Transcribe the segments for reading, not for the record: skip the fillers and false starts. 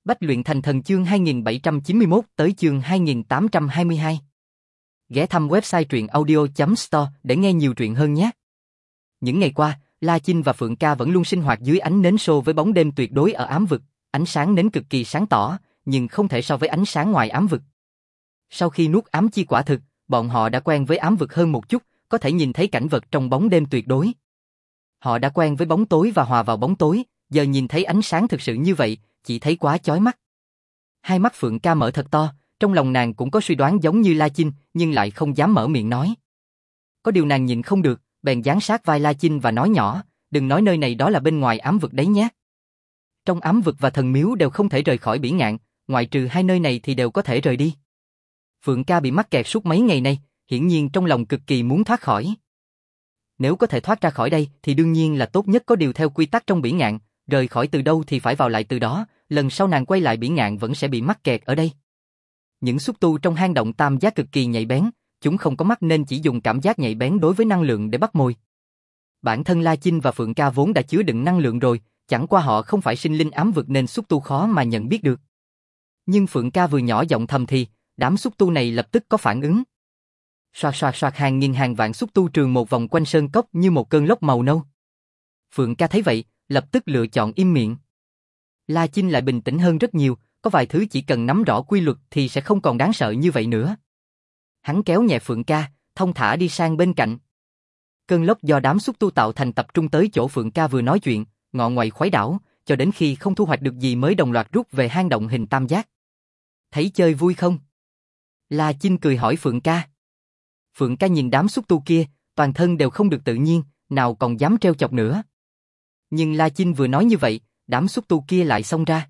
Bách luyện thành thần chương 2791 tới chương 2822. Ghé thăm website truyện audio.store để nghe nhiều truyện hơn nhé. Những ngày qua, La Chinh và Phượng Ca vẫn luôn sinh hoạt dưới ánh nến xô với bóng đêm tuyệt đối ở ám vực, ánh sáng nến cực kỳ sáng tỏ, nhưng không thể so với ánh sáng ngoài ám vực. Sau khi nuốt ám chi quả thực, bọn họ đã quen với ám vực hơn một chút, có thể nhìn thấy cảnh vật trong bóng đêm tuyệt đối. Họ đã quen với bóng tối và hòa vào bóng tối, giờ nhìn thấy ánh sáng thực sự như vậy, chỉ thấy quá chói mắt. Hai mắt Phượng Ca mở thật to, trong lòng nàng cũng có suy đoán giống như La Chinh, nhưng lại không dám mở miệng nói. Có điều nàng nhịn không được, bèn dán sát vai La Chinh và nói nhỏ, đừng nói nơi này đó là bên ngoài ám vực đấy nhé. Trong ám vực và thần miếu đều không thể rời khỏi Bỉ Ngạn, ngoại trừ hai nơi này thì đều có thể rời đi. Phượng Ca bị mắc kẹt suốt mấy ngày nay, hiển nhiên trong lòng cực kỳ muốn thoát khỏi. Nếu có thể thoát ra khỏi đây thì đương nhiên là tốt nhất, có điều theo quy tắc trong Bỉ Ngạn, rời khỏi từ đâu thì phải vào lại từ đó, lần sau nàng quay lại Bỉ Ngạn vẫn sẽ bị mắc kẹt ở đây. Những xúc tu trong hang động tam giác cực kỳ nhạy bén, chúng không có mắt nên chỉ dùng cảm giác nhạy bén đối với năng lượng để bắt mồi. Bản thân La Chinh và Phượng Ca vốn đã chứa đựng năng lượng rồi, chẳng qua họ không phải sinh linh ám vực nên xúc tu khó mà nhận biết được. Nhưng Phượng Ca vừa nhỏ giọng thầm thì, đám xúc tu này lập tức có phản ứng. Xoạt xoạt xoạt, hàng nghìn hàng vạn xúc tu trường một vòng quanh sơn cốc như một cơn lốc màu nâu. Phượng Ca thấy vậy, lập tức lựa chọn im miệng. La Chinh lại bình tĩnh hơn rất nhiều, có vài thứ chỉ cần nắm rõ quy luật thì sẽ không còn đáng sợ như vậy nữa. Hắn kéo nhẹ Phượng Ca, thong thả đi sang bên cạnh. Cơn lốc do đám xúc tu tạo thành tập trung tới chỗ Phượng Ca vừa nói chuyện, ngọ ngoại khuấy đảo, cho đến khi không thu hoạch được gì mới đồng loạt rút về hang động hình tam giác. Thấy chơi vui không? La Chinh cười hỏi Phượng Ca. Phượng Ca nhìn đám xúc tu kia, toàn thân đều không được tự nhiên, nào còn dám trêu chọc nữa. Nhưng La Chinh vừa nói như vậy, đám xúc tu kia lại xông ra.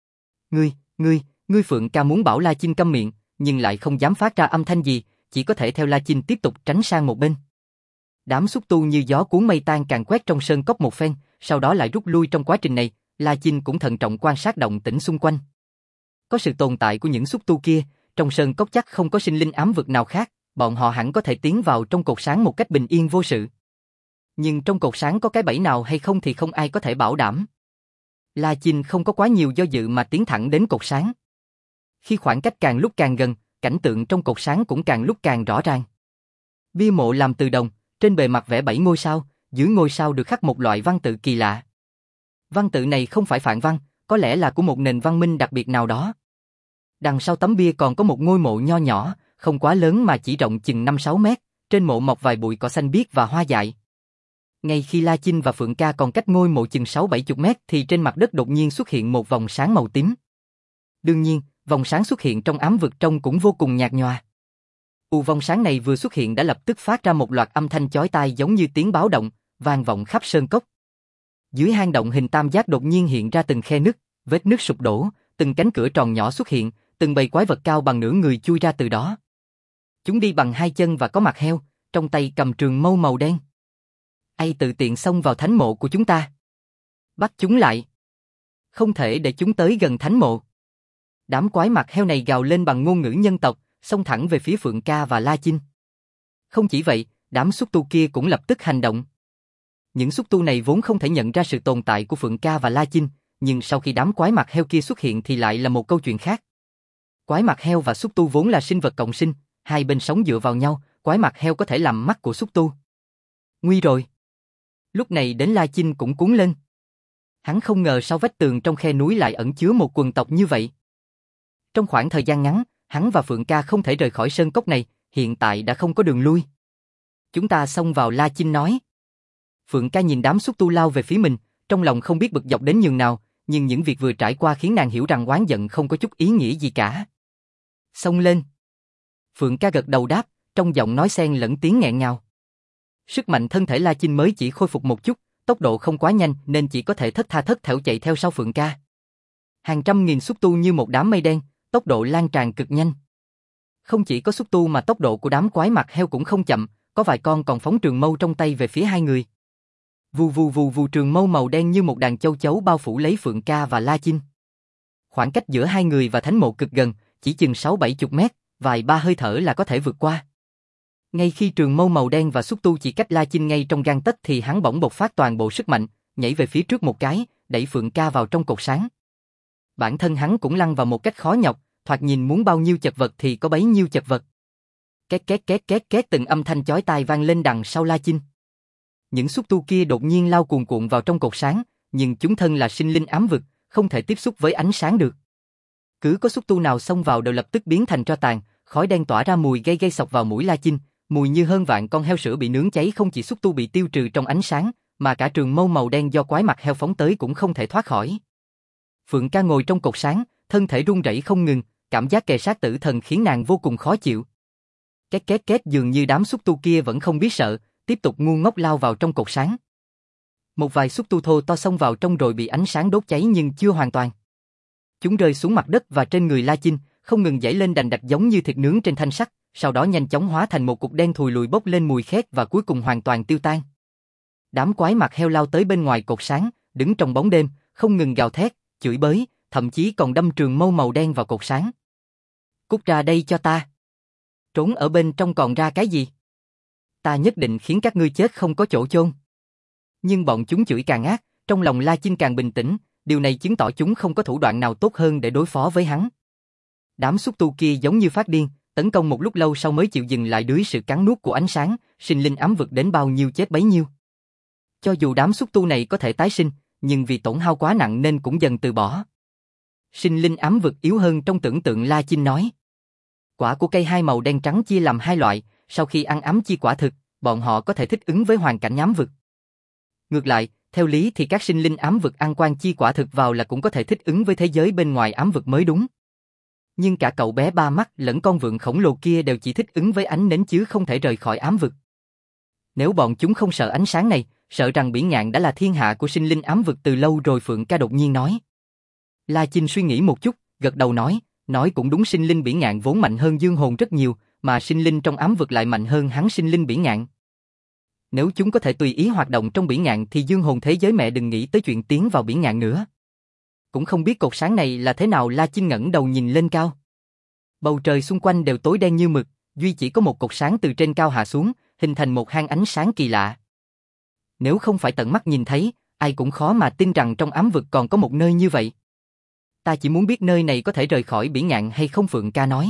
Ngươi Phượng Ca muốn bảo La Chinh câm miệng, nhưng lại không dám phát ra âm thanh gì, chỉ có thể theo La Chinh tiếp tục tránh sang một bên. Đám xúc tu như gió cuốn mây tan càng quét trong sơn cốc một phen, sau đó lại rút lui. Trong quá trình này, La Chinh cũng thận trọng quan sát động tĩnh xung quanh. Có sự tồn tại của những xúc tu kia, trong sơn cốc chắc không có sinh linh ám vực nào khác, bọn họ hẳn có thể tiến vào trong cột sáng một cách bình yên vô sự. Nhưng trong cột sáng có cái bẫy nào hay không thì không ai có thể bảo đảm. La Chinh không có quá nhiều do dự mà tiến thẳng đến cột sáng. Khi khoảng cách càng lúc càng gần, cảnh tượng trong cột sáng cũng càng lúc càng rõ ràng. Bia mộ làm từ đồng, trên bề mặt vẽ 7 ngôi sao, dưới ngôi sao được khắc một loại văn tự kỳ lạ. Văn tự này không phải phạn văn, có lẽ là của một nền văn minh đặc biệt nào đó. Đằng sau tấm bia còn có một ngôi mộ nho nhỏ, không quá lớn mà chỉ rộng chừng 5-6 mét, trên mộ mọc vài bụi cỏ xanh biếc và hoa dại. Ngay khi La Chinh và Phượng Ca còn cách ngôi mộ chừng 60-70 mét thì trên mặt đất đột nhiên xuất hiện một vòng sáng màu tím. Đương nhiên, vòng sáng xuất hiện trong ám vực trông cũng vô cùng nhạt nhòa. Vòng sáng này vừa xuất hiện đã lập tức phát ra một loạt âm thanh chói tai giống như tiếng báo động, vang vọng khắp sơn cốc. Dưới hang động hình tam giác đột nhiên hiện ra từng khe nứt, vết nứt sụp đổ, từng cánh cửa tròn nhỏ xuất hiện, từng bầy quái vật cao bằng nửa người chui ra từ đó. Chúng đi bằng hai chân và có mặt heo, trong tay cầm trường mâu màu đen. Ai tự tiện xông vào thánh mộ của chúng ta? Bắt chúng lại. Không thể để chúng tới gần thánh mộ. Đám quái mặt heo này gào lên bằng ngôn ngữ nhân tộc, xông thẳng về phía Phượng Ca và La Chinh. Không chỉ vậy, đám xúc tu kia cũng lập tức hành động. Những xúc tu này vốn không thể nhận ra sự tồn tại của Phượng Ca và La Chinh, nhưng sau khi đám quái mặt heo kia xuất hiện thì lại là một câu chuyện khác. Quái mặt heo và xúc tu vốn là sinh vật cộng sinh, hai bên sống dựa vào nhau, quái mặt heo có thể làm mắt của xúc tu. Nguy rồi. Lúc này đến La Chinh cũng cuốn lên. Hắn không ngờ sau vách tường trong khe núi lại ẩn chứa một quần tộc như vậy. Trong khoảng thời gian ngắn, hắn và Phượng Ca không thể rời khỏi sơn cốc này, hiện tại đã không có đường lui. Chúng ta xông vào, La Chinh nói. Phượng Ca nhìn đám xúc tu lao về phía mình, trong lòng không biết bực dọc đến nhường nào, nhưng những việc vừa trải qua khiến nàng hiểu rằng oán giận không có chút ý nghĩa gì cả. Xông lên. Phượng Ca gật đầu đáp, trong giọng nói xen lẫn tiếng nghẹn ngào. Sức mạnh thân thể La Chinh mới chỉ khôi phục một chút, tốc độ không quá nhanh nên chỉ có thể thất tha thất thểu chạy theo sau Phượng Ca. Hàng trăm nghìn xúc tu như một đám mây đen, tốc độ lan tràn cực nhanh. Không chỉ có xúc tu mà tốc độ của đám quái mặt heo cũng không chậm, có vài con còn phóng trường mâu trong tay về phía hai người. Vù vù vù vù, trường mâu màu đen như một đàn châu chấu bao phủ lấy Phượng Ca và La Chinh. Khoảng cách giữa hai người và thánh mộ cực gần, chỉ chừng 60-70 mét, vài ba hơi thở là có thể vượt qua. Ngay khi trường mâu màu đen và xúc tu chỉ cách La Chinh ngay trong gang tấc thì hắn bỗng bộc phát toàn bộ sức mạnh, nhảy về phía trước một cái, đẩy Phượng Ca vào trong cột sáng. Bản thân hắn cũng lăn vào một cách khó nhọc, thoạt nhìn muốn bao nhiêu chật vật thì có bấy nhiêu chật vật. Két két két két két từng âm thanh chói tai vang lên đằng sau La Chinh. Những xúc tu kia đột nhiên lao cuồn cuộn vào trong cột sáng, nhưng chúng thân là sinh linh ám vực, không thể tiếp xúc với ánh sáng được. Cứ có xúc tu nào xông vào đều lập tức biến thành tro tàn, khói đen tỏa ra mùi gây gây sộc vào mũi La Chinh, mùi như hơn vạn con heo sữa bị nướng cháy. Không chỉ xúc tu bị tiêu trừ trong ánh sáng, mà cả trường mâu màu đen do quái mặt heo phóng tới cũng không thể thoát khỏi. Phượng Ca ngồi trong cột sáng, thân thể run rẩy không ngừng, cảm giác kề sát tử thần khiến nàng vô cùng khó chịu. Két két két dường như đám xúc tu kia vẫn không biết sợ, tiếp tục ngu ngốc lao vào trong cột sáng. Một vài xúc tu thô to xông vào trong rồi bị ánh sáng đốt cháy nhưng chưa hoàn toàn. Chúng rơi xuống mặt đất và trên người La Chinh, không ngừng dãy lên đành đạch giống như thịt nướng trên thanh sắt, sau đó nhanh chóng hóa thành một cục đen thùi lùi bốc lên mùi khét và cuối cùng hoàn toàn tiêu tan. Đám quái mặt heo lao tới bên ngoài cột sáng, đứng trong bóng đêm, không ngừng gào thét, chửi bới, thậm chí còn đâm trường mâu màu đen vào cột sáng. Cút ra đây cho ta. Trốn ở bên trong còn ra cái gì? Ta nhất định khiến các ngươi chết không có chỗ chôn. Nhưng bọn chúng chửi càng ác, trong lòng La Chinh càng bình tĩnh, điều này chứng tỏ chúng không có thủ đoạn nào tốt hơn để đối phó với hắn. Đám xúc tu kia giống như phát điên, tấn công một lúc lâu sau mới chịu dừng lại dưới sự cắn nuốt của ánh sáng, sinh linh ám vực đến bao nhiêu chết bấy nhiêu. Cho dù đám xúc tu này có thể tái sinh, nhưng vì tổn hao quá nặng nên cũng dần từ bỏ. Sinh linh ám vực yếu hơn trong tưởng tượng, La Chinh nói. Quả của cây hai màu đen trắng chia làm hai loại, sau khi ăn ám chi quả thực, bọn họ có thể thích ứng với hoàn cảnh ám vực. Ngược lại, theo lý thì các sinh linh ám vực ăn quan chi quả thực vào là cũng có thể thích ứng với thế giới bên ngoài ám vực mới đúng. Nhưng cả cậu bé ba mắt lẫn con vượn khổng lồ kia đều chỉ thích ứng với ánh nến chứ không thể rời khỏi ám vực. Nếu bọn chúng không sợ ánh sáng này, sợ rằng Biển Ngạn đã là thiên hạ của sinh linh ám vực từ lâu rồi. Phượng Ca đột nhiên nói. La Chinh suy nghĩ một chút, gật đầu nói cũng đúng, sinh linh Biển Ngạn vốn mạnh hơn dương hồn rất nhiều, mà sinh linh trong ám vực lại mạnh hơn hắn sinh linh Biển Ngạn. Nếu chúng có thể tùy ý hoạt động trong Biển Ngạn thì dương hồn thế giới mẹ đừng nghĩ tới chuyện tiến vào Biển Ngạn nữa. Cũng không biết cột sáng này là thế nào. La Chinh ngẩng đầu nhìn lên cao. Bầu trời xung quanh đều tối đen như mực, duy chỉ có một cột sáng từ trên cao hạ xuống, hình thành một hang ánh sáng kỳ lạ. Nếu không phải tận mắt nhìn thấy, ai cũng khó mà tin rằng trong ám vực còn có một nơi như vậy. Ta chỉ muốn biết nơi này có thể rời khỏi Biển Ngạn hay không, Phượng Ca nói.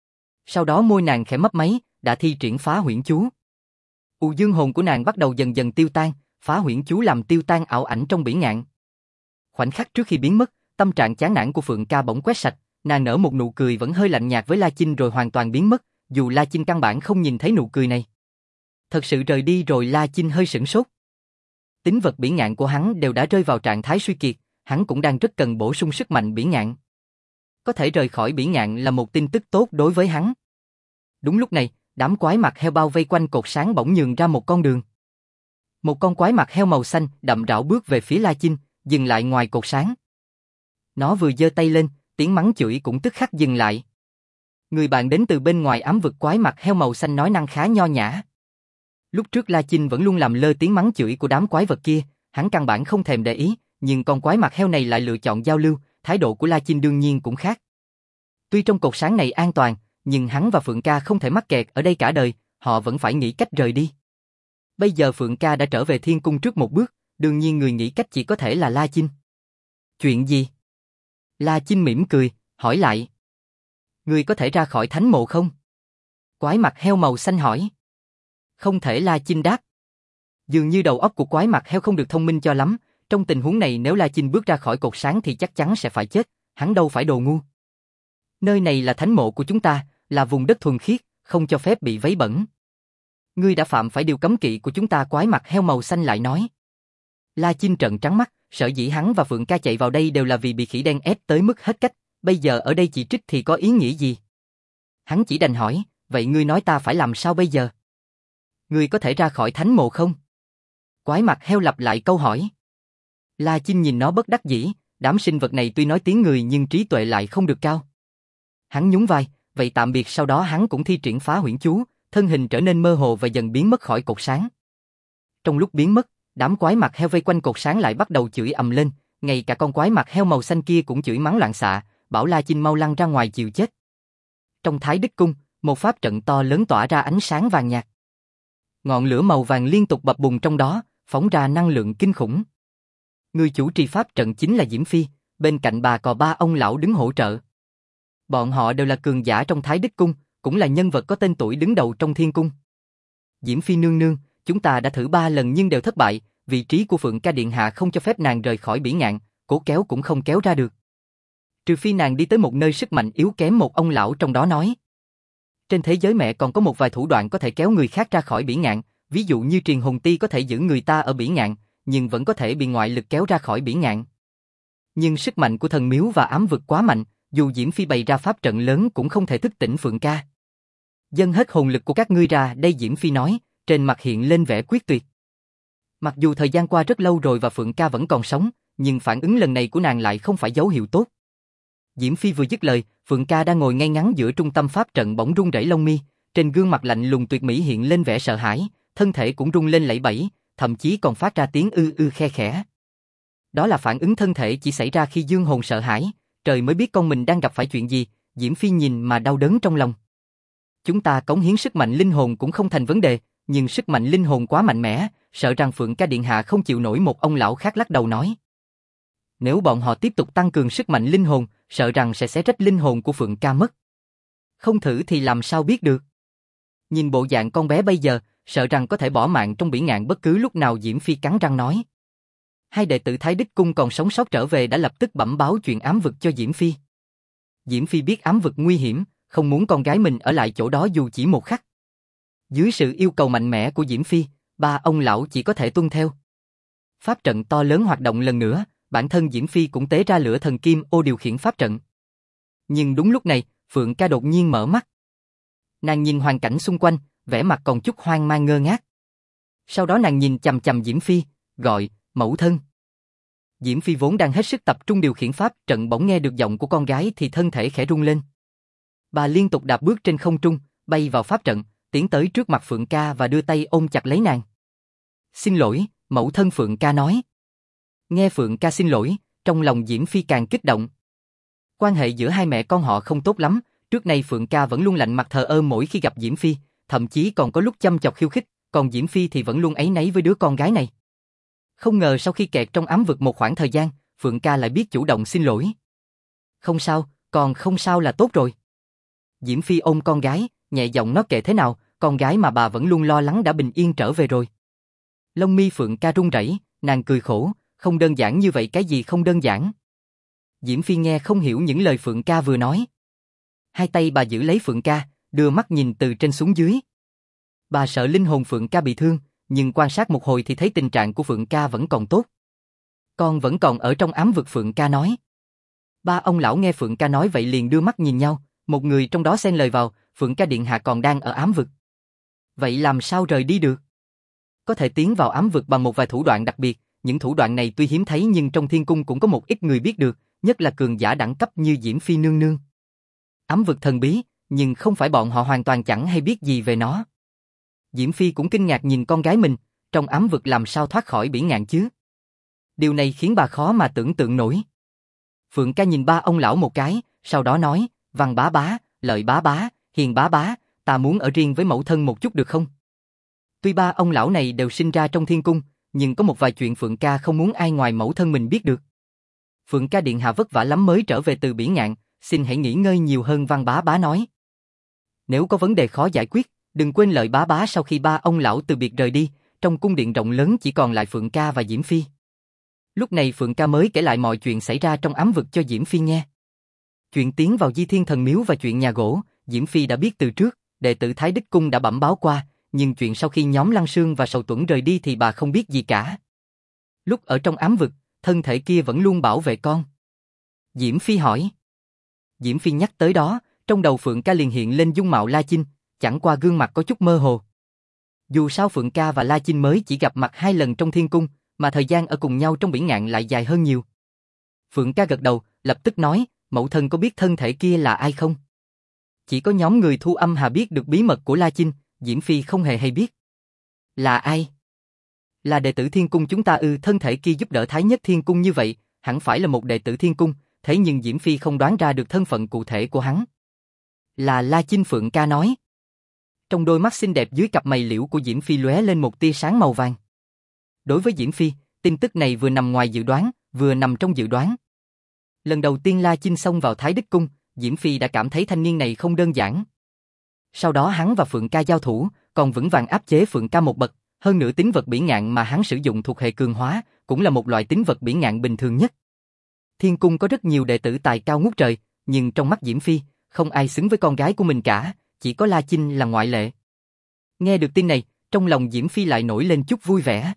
Sau đó môi nàng khẽ mấp máy, đã thi triển phá huyễn chú. Dương hồn của nàng bắt đầu dần dần tiêu tan, phá huyễn chú làm tiêu tan ảo ảnh trong Biển Ngạn. Khoảnh khắc trước khi biến mất, tâm trạng chán nản của Phượng Ca bỗng quét sạch, nàng nở một nụ cười vẫn hơi lạnh nhạt với La Chinh rồi hoàn toàn biến mất, dù La Chinh căn bản không nhìn thấy nụ cười này. Thật sự rời đi rồi. La Chinh hơi sửng sốt. Tính vật Biển Ngạn của hắn đều đã rơi vào trạng thái suy kiệt, hắn cũng đang rất cần bổ sung sức mạnh Biển Ngạn. Có thể rời khỏi Biển Ngạn là một tin tức tốt đối với hắn. Đúng lúc này, đám quái mặt heo bao vây quanh cột sáng bỗng nhường ra một con đường. Một con quái mặt heo màu xanh đậm rảo bước về phía La Chinh, dừng lại ngoài cột sáng. Nó vừa giơ tay lên, tiếng mắng chửi cũng tức khắc dừng lại. Người bạn đến từ bên ngoài ám vực. Quái mặt heo màu xanh nói năng khá nho nhã. Lúc trước La Chinh vẫn luôn làm lơ tiếng mắng chửi của đám quái vật kia, hắn căn bản không thèm để ý, nhưng con quái mặt heo này lại lựa chọn giao lưu, thái độ của La Chinh đương nhiên cũng khác. Tuy trong cột sáng này an toàn, nhưng hắn và Phượng Ca không thể mắc kẹt ở đây cả đời, họ vẫn phải nghĩ cách rời đi. Bây giờ Phượng Ca đã trở về thiên cung trước một bước, đương nhiên người nghĩ cách chỉ có thể là La Chinh. Chuyện gì? La Chinh mỉm cười, hỏi lại. Ngươi có thể ra khỏi thánh mộ không? Quái mặt heo màu xanh hỏi. Không thể. La Chinh đáp. Dường như đầu óc của quái mặt heo không được thông minh cho lắm, trong tình huống này nếu La Chinh bước ra khỏi cột sáng thì chắc chắn sẽ phải chết, hắn đâu phải đồ ngu. Nơi này là thánh mộ của chúng ta, là vùng đất thuần khiết, không cho phép bị vấy bẩn. Ngươi đã phạm phải điều cấm kỵ của chúng ta. Quái mặt heo màu xanh lại nói. La Chinh trợn trắng mắt, sở dĩ hắn và Phượng Ca chạy vào đây đều là vì bị khỉ đen ép tới mức hết cách, bây giờ ở đây chỉ trích thì có ý nghĩa gì? Hắn chỉ đành hỏi, vậy ngươi nói ta phải làm sao bây giờ? Ngươi có thể ra khỏi thánh mộ không? Quái mặt heo lặp lại câu hỏi. La Chinh nhìn nó bất đắc dĩ, đám sinh vật này tuy nói tiếng người nhưng trí tuệ lại không được cao. Hắn nhún vai, vậy tạm biệt. Sau đó hắn cũng thi triển phá huyễn chú, thân hình trở nên mơ hồ và dần biến mất khỏi cột sáng. Trong lúc biến mất, đám quái mặt heo vây quanh cột sáng lại bắt đầu chửi ầm lên, ngay cả con quái mặt heo màu xanh kia cũng chửi mắng loạn xạ, bảo La Chinh mau lăn ra ngoài chịu chết. Trong Thái Đức Cung, một pháp trận to lớn tỏa ra ánh sáng vàng nhạt. Ngọn lửa màu vàng liên tục bập bùng trong đó, phóng ra năng lượng kinh khủng. Người chủ trì pháp trận chính là Diễm Phi, Bên cạnh bà còn ba ông lão đứng hỗ trợ. Bọn họ đều là cường giả trong Thái Đích Cung, cũng là nhân vật có tên tuổi đứng đầu trong Thiên Cung. Diễm Phi nương nương, chúng ta đã thử 3 lần nhưng đều thất bại, vị trí của Phượng Ca Điện Hạ không cho phép nàng rời khỏi bỉ ngạn, cố kéo cũng không kéo ra được. Trừ phi nàng đi tới một nơi sức mạnh yếu kém, một ông lão trong đó nói. Trên thế giới mẹ còn có một vài thủ đoạn có thể kéo người khác ra khỏi bỉ ngạn, ví dụ như truyền hồn ti có thể giữ người ta ở bỉ ngạn, nhưng vẫn có thể bị ngoại lực kéo ra khỏi bỉ ngạn. Nhưng sức mạnh của thần miếu và ám vực quá mạnh, dù Diễm Phi bày ra pháp trận lớn cũng không thể thức tỉnh Phượng Ca. Dâng hết hồn lực của các ngươi ra đây, Diễm Phi nói, trên mặt hiện lên vẻ quyết tuyệt. Mặc dù thời gian qua rất lâu rồi và Phượng Ca vẫn còn sống, nhưng phản ứng lần này của nàng lại không phải dấu hiệu tốt. Diễm Phi vừa dứt lời, Phượng Ca đang ngồi ngay ngắn giữa trung tâm pháp trận bỗng rung rẩy lông mi, trên gương mặt lạnh lùng tuyệt mỹ hiện lên vẻ sợ hãi, thân thể cũng rung lên lẩy bẩy, thậm chí còn phát ra tiếng ư ư khe khẽ. Đó là phản ứng thân thể chỉ xảy ra khi dương hồn sợ hãi, trời mới biết con mình đang gặp phải chuyện gì, Diễm Phi nhìn mà đau đớn trong lòng. Chúng ta cống hiến sức mạnh linh hồn cũng không thành vấn đề, nhưng sức mạnh linh hồn quá mạnh mẽ, sợ rằng Phượng Ca Điện Hạ không chịu nổi, một ông lão khác lắc đầu nói. Nếu bọn họ tiếp tục tăng cường sức mạnh linh hồn, sợ rằng sẽ xé rách linh hồn của Phượng Ca mất. Không thử thì làm sao biết được. Nhìn bộ dạng con bé bây giờ, sợ rằng có thể bỏ mạng trong bỉ ngạn bất cứ lúc nào, Diễm Phi cắn răng nói. Hai đệ tử Thái Đích Cung còn sống sót trở về đã lập tức bẩm báo chuyện ám vực cho Diễm Phi. Diễm Phi biết ám vực nguy hiểm, không muốn con gái mình ở lại chỗ đó dù chỉ một khắc. Dưới sự yêu cầu mạnh mẽ của Diễm Phi, ba ông lão chỉ có thể tuân theo. Pháp trận to lớn hoạt động lần nữa, bản thân Diễm Phi cũng tế ra lửa thần kim ô điều khiển pháp trận. Nhưng đúng lúc này, Phượng Ca đột nhiên mở mắt. Nàng nhìn hoàn cảnh xung quanh, vẻ mặt còn chút hoang mang ngơ ngác. Sau đó nàng nhìn chằm chằm Diễm Phi, gọi, mẫu thân. Diễm Phi vốn đang hết sức tập trung điều khiển pháp trận, bỗng nghe được giọng của con gái thì thân thể khẽ rung lên. Bà liên tục đạp bước trên không trung, bay vào pháp trận, tiến tới trước mặt Phượng Ca và đưa tay ôm chặt lấy nàng. Xin lỗi, mẫu thân, Phượng Ca nói. Nghe Phượng Ca xin lỗi, trong lòng Diễm Phi càng kích động. Quan hệ giữa hai mẹ con họ không tốt lắm, trước nay Phượng Ca vẫn luôn lạnh mặt thờ ơ mỗi khi gặp Diễm Phi, thậm chí còn có lúc chăm chọc khiêu khích, còn Diễm Phi thì vẫn luôn áy náy với đứa con gái này. Không ngờ sau khi kẹt trong ám vực một khoảng thời gian, Phượng Ca lại biết chủ động xin lỗi. Không sao, còn không sao là tốt rồi. Diễm Phi ôm con gái, nhẹ giọng nói, kệ thế nào, con gái mà bà vẫn luôn lo lắng đã bình yên trở về rồi. Lông mi Phượng Ca run rẩy, nàng cười khổ, không đơn giản như vậy. Cái gì không đơn giản? Diễm Phi nghe không hiểu những lời Phượng Ca vừa nói. Hai tay bà giữ lấy Phượng Ca, đưa mắt nhìn từ trên xuống dưới. Bà sợ linh hồn Phượng Ca bị thương, nhưng quan sát một hồi thì thấy tình trạng của Phượng Ca vẫn còn tốt. Con vẫn còn ở trong ám vực, Phượng Ca nói. Ba ông lão nghe Phượng Ca nói vậy liền đưa mắt nhìn nhau, một người trong đó xen lời vào, Phượng Ca Điện Hạ còn đang ở ám vực. Vậy làm sao rời đi được? Có thể tiến vào ám vực bằng một vài thủ đoạn đặc biệt, những thủ đoạn này tuy hiếm thấy nhưng trong Thiên Cung cũng có một ít người biết được, nhất là cường giả đẳng cấp như Diễm Phi nương nương. Ám vực thần bí, nhưng không phải bọn họ hoàn toàn chẳng hay biết gì về nó. Diễm Phi cũng kinh ngạc nhìn con gái mình, trong ám vực làm sao thoát khỏi bỉ ngạn chứ? Điều này khiến bà khó mà tưởng tượng nổi. Phượng Ca nhìn ba ông lão một cái, sau đó nói, Văn bá bá, Lợi bá bá, Hiền bá bá, ta muốn ở riêng với mẫu thân một chút được không? Tuy ba ông lão này đều sinh ra trong Thiên Cung, nhưng có một vài chuyện Phượng Ca không muốn ai ngoài mẫu thân mình biết được. Phượng Ca Điện Hạ vất vả lắm mới trở về từ bỉ ngạn, xin hãy nghỉ ngơi nhiều hơn, Văn bá bá nói. Nếu có vấn đề khó giải quyết, đừng quên Lợi bá bá. Sau khi ba ông lão từ biệt rời đi, trong cung điện rộng lớn chỉ còn lại Phượng Ca và Diễm Phi. Lúc này Phượng Ca mới kể lại mọi chuyện xảy ra trong ám vực cho Diễm Phi nghe. Chuyện tiến vào Di Thiên Thần Miếu và chuyện nhà gỗ, Diễm Phi đã biết từ trước, đệ tử Thái Đích Cung đã bẩm báo qua, nhưng chuyện sau khi nhóm Lăng Sương và Sầu Tuẫn rời đi thì bà không biết gì cả. Lúc ở trong ám vực, thân thể kia vẫn luôn bảo vệ con. Diễm Phi hỏi. Diễm Phi nhắc tới đó, trong đầu Phượng Ca liền hiện lên dung mạo La Chinh, chẳng qua gương mặt có chút mơ hồ. Dù sao Phượng Ca và La Chinh mới chỉ gặp mặt 2 lần trong Thiên Cung, mà thời gian ở cùng nhau trong bỉ ngạn lại dài hơn nhiều. Phượng Ca gật đầu, lập tức nói, mẫu thân có biết thân thể kia là ai không? Chỉ có nhóm người Thu Âm Hà biết được bí mật của La Chinh, Diễm Phi không hề hay biết. Là ai? Là đệ tử Thiên Cung chúng ta ư? Thân thể kia giúp đỡ Thái Nhất Thiên Cung như vậy, hẳn phải là một đệ tử Thiên Cung, thế nhưng Diễm Phi không đoán ra được thân phận cụ thể của hắn. Là La Chinh, Phượng Ca nói. Trong đôi mắt xinh đẹp dưới cặp mày liễu của Diễm Phi lóe lên một tia sáng màu vàng. Đối với Diễm Phi, tin tức này vừa nằm ngoài dự đoán, vừa nằm trong dự đoán. Lần đầu tiên La Chinh xông vào Thái Đức Cung, Diễm Phi đã cảm thấy thanh niên này không đơn giản. Sau đó hắn và Phượng Ca giao thủ, còn vững vàng áp chế Phượng Ca một bậc, hơn nữa tính vật bỉ ngạn mà hắn sử dụng thuộc hệ cường hóa, cũng là một loại tính vật bỉ ngạn bình thường nhất. Thiên Cung có rất nhiều đệ tử tài cao ngút trời, nhưng trong mắt Diễm Phi, không ai xứng với con gái của mình cả, chỉ có La Chinh là ngoại lệ. Nghe được tin này, trong lòng Diễm Phi lại nổi lên chút vui vẻ.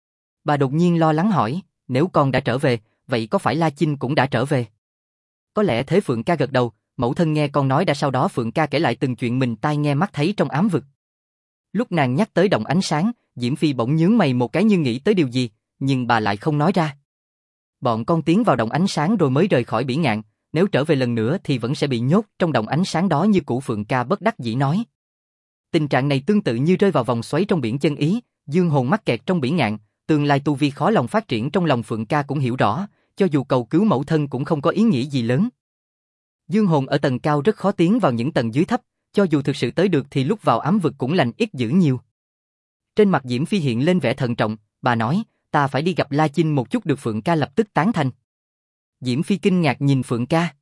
Bà đột nhiên lo lắng hỏi, nếu con đã trở về, vậy có phải La Chinh cũng đã trở về? Có lẽ thế. Phượng Ca gật đầu, mẫu thân nghe con nói đã. Sau đó Phượng Ca kể lại từng chuyện mình tai nghe mắt thấy trong ám vực. Lúc nàng nhắc tới động ánh sáng, Diễm Phi bỗng nhướng mày một cái như nghĩ tới điều gì, nhưng bà lại không nói ra. Bọn con tiến vào động ánh sáng rồi mới rời khỏi bỉ ngạn, nếu trở về lần nữa thì vẫn sẽ bị nhốt trong động ánh sáng đó như cũ. Phượng Ca bất đắc dĩ nói. Tình trạng này tương tự như rơi vào vòng xoáy trong biển chân ý, dương hồn mắc kẹt trong bỉ ngạn, tương lai tu vi khó lòng phát triển. Trong lòng Phượng Ca cũng hiểu rõ, cho dù cầu cứu mẫu thân cũng không có ý nghĩa gì lớn. Dương hồn ở tầng cao rất khó tiến vào những tầng dưới thấp, cho dù thực sự tới được thì lúc vào ám vực cũng lành ít dữ nhiều. Trên mặt Diễm Phi hiện lên vẻ thận trọng, bà nói, ta phải đi gặp La Chinh một chút được. Phượng Ca lập tức tán thành. Diễm Phi kinh ngạc nhìn Phượng Ca.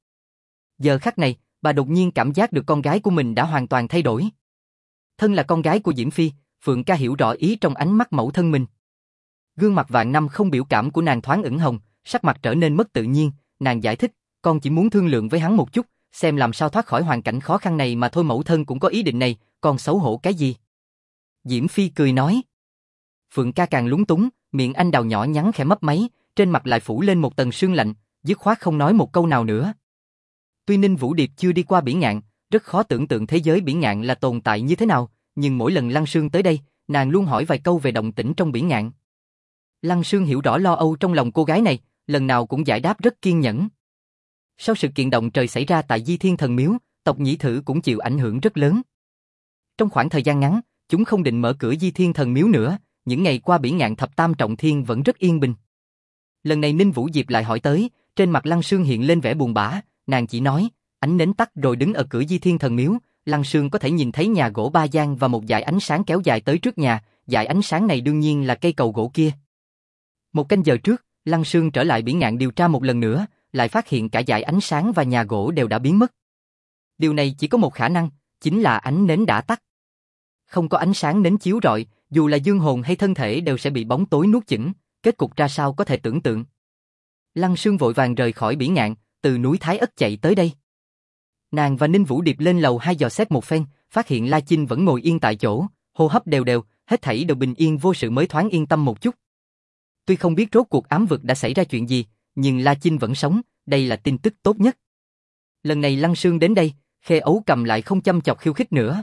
Giờ khắc này, bà đột nhiên cảm giác được con gái của mình đã hoàn toàn thay đổi. Thân là con gái của Diễm Phi, Phượng Ca hiểu rõ ý trong ánh mắt mẫu thân mình. Gương mặt vạn năm không biểu cảm của nàng thoáng ửng hồng, sắc mặt trở nên mất tự nhiên, nàng giải thích, con chỉ muốn thương lượng với hắn một chút, xem làm sao thoát khỏi hoàn cảnh khó khăn này mà thôi. Mẫu thân cũng có ý định này, con xấu hổ cái gì? Diễm Phi cười nói. Phượng Ca càng lúng túng, miệng anh đào nhỏ nhắn khẽ mấp máy, trên mặt lại phủ lên một tầng sương lạnh, dứt khoát không nói một câu nào nữa. Tuy Ninh Vũ Điệp chưa đi qua bỉ ngạn, rất khó tưởng tượng thế giới bỉ ngạn là tồn tại như thế nào, nhưng mỗi lần Lăng Sương tới đây, nàng luôn hỏi vài câu về động tĩnh trong bỉ ngạn. Lăng Sương hiểu rõ lo âu trong lòng cô gái này, lần nào cũng giải đáp rất kiên nhẫn. Sau sự kiện động trời xảy ra tại Di Thiên Thần Miếu, tộc Nhĩ Thử cũng chịu ảnh hưởng rất lớn. Trong khoảng thời gian ngắn, chúng không định mở cửa Di Thiên Thần Miếu nữa, những ngày qua bỉ ngạn thập tam trọng thiên vẫn rất yên bình. Lần này Ninh Vũ Diệp lại hỏi tới, trên mặt Lăng Sương hiện lên vẻ buồn bã, nàng chỉ nói, ánh nến tắt rồi đứng ở cửa Di Thiên Thần Miếu, Lăng Sương có thể nhìn thấy nhà gỗ ba gian và một dải ánh sáng kéo dài tới trước nhà, dải ánh sáng này đương nhiên là cây cầu gỗ kia. Một canh giờ trước, Lăng Sương trở lại bỉ ngạn điều tra một lần nữa, lại phát hiện cả dải ánh sáng và nhà gỗ đều đã biến mất. Điều này chỉ có một khả năng, chính là ánh nến đã tắt. Không có ánh sáng nến chiếu rọi, dù là dương hồn hay thân thể đều sẽ bị bóng tối nuốt chửng, kết cục ra sao có thể tưởng tượng. Lăng Sương vội vàng rời khỏi bỉ ngạn, từ núi Thái Ất chạy tới đây. Nàng và Ninh Vũ Điệp lên lầu 2 dò xét một phen, phát hiện La Chinh vẫn ngồi yên tại chỗ, hô hấp đều đều, hết thảy đều bình yên vô sự mới thoáng yên tâm một chút. Tuy không biết rốt cuộc ám vực đã xảy ra chuyện gì, nhưng La Chinh vẫn sống, đây là tin tức tốt nhất. Lần này Lăng Sương đến đây, Khê Ấu Cầm lại không chăm chọc khiêu khích nữa.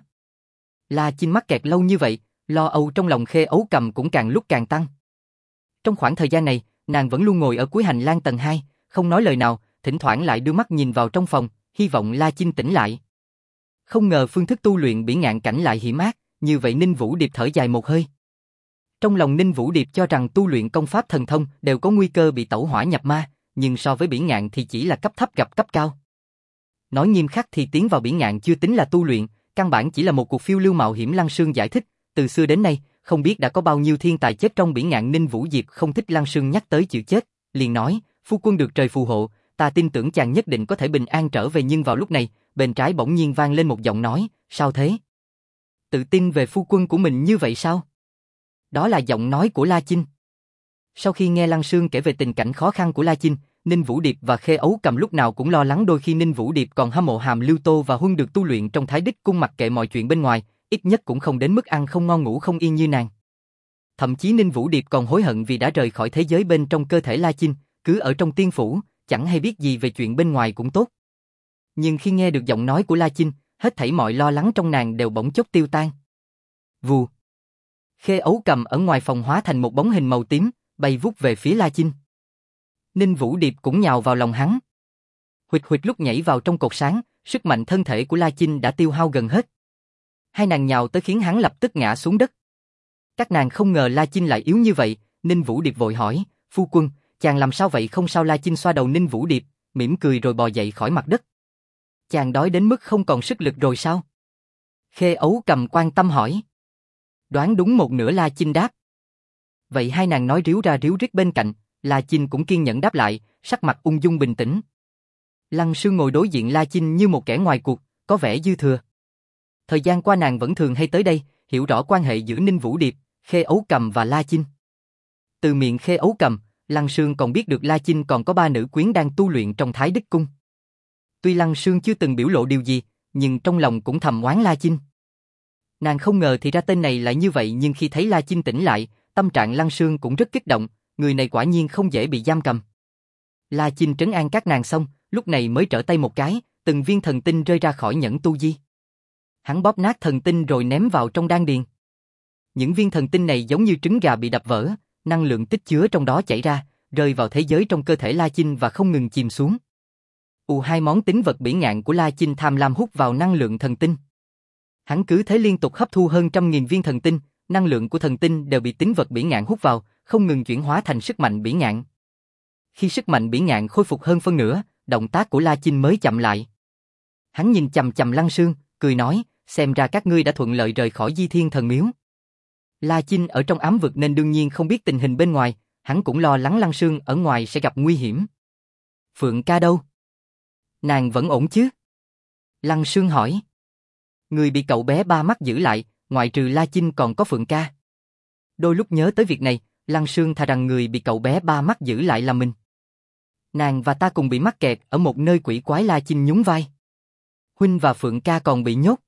La Chinh mắc kẹt lâu như vậy, lo âu trong lòng Khê Ấu Cầm cũng càng lúc càng tăng. Trong khoảng thời gian này, nàng vẫn luôn ngồi ở cuối hành lang tầng 2, không nói lời nào, thỉnh thoảng lại đưa mắt nhìn vào trong phòng, hy vọng La Chinh tỉnh lại. Không ngờ phương thức tu luyện bỉ ngạn cảnh lại hiểm ác, như vậy Ninh Vũ Điệp thở dài một hơi. Trong lòng Ninh Vũ Điệp cho rằng tu luyện công pháp thần thông đều có nguy cơ bị tẩu hỏa nhập ma, nhưng so với bỉ ngạn thì chỉ là cấp thấp gặp cấp cao. Nói nghiêm khắc thì tiến vào bỉ ngạn chưa tính là tu luyện, căn bản chỉ là một cuộc phiêu lưu mạo hiểm. Lăng Sương giải thích, từ xưa đến nay, không biết đã có bao nhiêu thiên tài chết trong bỉ ngạn. Ninh Vũ Diệp không thích Lăng Sương nhắc tới chữ chết, liền nói, phu quân được trời phù hộ, ta tin tưởng chàng nhất định có thể bình an trở về. Nhưng vào lúc này, bên trái bỗng nhiên vang lên một giọng nói, sao thế? Tự tin về phu quân của mình như vậy sao? Đó là giọng nói của La Chinh. Sau khi nghe Lăng Sương kể về tình cảnh khó khăn của La Chinh, Ninh Vũ Điệp và Khê Ấu Cầm lúc nào cũng lo lắng. Đôi khi Ninh Vũ Điệp còn hâm mộ Hàm Lưu Tô và Huân được tu luyện trong Thái Đức Cung, mặc kệ mọi chuyện bên ngoài, ít nhất cũng không đến mức ăn không ngon ngủ không yên như nàng. Thậm chí Ninh Vũ Điệp còn hối hận vì đã rời khỏi thế giới bên trong cơ thể La Chinh, cứ ở trong tiên phủ, chẳng hay biết gì về chuyện bên ngoài cũng tốt. Nhưng khi nghe được giọng nói của La Chinh, hết thảy mọi lo lắng trong nàng đều bỗng chốc tiêu tan. Vù. Khê Ấu Cầm ở ngoài phòng hóa thành một bóng hình màu tím, bay vút về phía La Chinh. Ninh Vũ Điệp cũng nhào vào lòng hắn. Huỵch huỵch lúc nhảy vào trong cột sáng, sức mạnh thân thể của La Chinh đã tiêu hao gần hết. Hai nàng nhào tới khiến hắn lập tức ngã xuống đất. Các nàng không ngờ La Chinh lại yếu như vậy, Ninh Vũ Điệp vội hỏi, phu quân, chàng làm sao vậy? Không sao. La Chinh xoa đầu Ninh Vũ Điệp, mỉm cười rồi bò dậy khỏi mặt đất. Chàng đói đến mức không còn sức lực rồi sao? Khê Ấu Cầm quan tâm hỏi. Đoán đúng một nửa, La Chinh đáp. Vậy hai nàng nói ríu ra ríu rít bên cạnh, La Chinh cũng kiên nhẫn đáp lại, sắc mặt ung dung bình tĩnh. Lăng Sương ngồi đối diện La Chinh như một kẻ ngoài cuộc, có vẻ dư thừa. Thời gian qua nàng vẫn thường hay tới đây, hiểu rõ quan hệ giữa Ninh Vũ Điệp, Khê Ấu Cầm và La Chinh. Từ miệng Khê Ấu Cầm, Lăng Sương còn biết được La Chinh còn có 3 nữ quyến đang tu luyện trong Thái Đức Cung. Tuy Lăng Sương chưa từng biểu lộ điều gì, nhưng trong lòng cũng thầm oán La Chinh. Nàng không ngờ thì ra tên này lại như vậy, nhưng khi thấy La Chinh tỉnh lại, tâm trạng Lăng Sương cũng rất kích động, người này quả nhiên không dễ bị giam cầm. La Chinh trấn an các nàng xong, lúc này mới trở tay một cái, từng viên thần tinh rơi ra khỏi nhẫn tu di. Hắn bóp nát thần tinh rồi ném vào trong đan điền. Những viên thần tinh này giống như trứng gà bị đập vỡ, năng lượng tích chứa trong đó chảy ra, rơi vào thế giới trong cơ thể La Chinh và không ngừng chìm xuống. Hai món tính vật bỉ ngạn của La Chinh tham lam hút vào năng lượng thần tinh. Hắn cứ thế liên tục hấp thu hơn 100.000 viên thần tinh, năng lượng của thần tinh đều bị tính vật bỉ ngạn hút vào, không ngừng chuyển hóa thành sức mạnh bỉ ngạn. Khi sức mạnh bỉ ngạn khôi phục hơn phân nửa, động tác của La Chinh mới chậm lại. Hắn nhìn chằm chằm Lăng Sương, cười nói, xem ra các ngươi đã thuận lợi rời khỏi Di Thiên Thần Miếu. La Chinh ở trong ám vực nên đương nhiên không biết tình hình bên ngoài, hắn cũng lo lắng Lăng Sương ở ngoài sẽ gặp nguy hiểm. Phượng ca đâu? Nàng vẫn ổn chứ? Lăng Sương hỏi. Người bị cậu bé ba mắt giữ lại, ngoại trừ La Chinh còn có Phượng ca. Đôi lúc nhớ tới việc này, Lăng Sương thà rằng người bị cậu bé ba mắt giữ lại là mình. Nàng và ta cùng bị mắc kẹt ở một nơi quỷ quái. La Chinh nhún vai. Huynh và Phượng ca còn bị nhốt.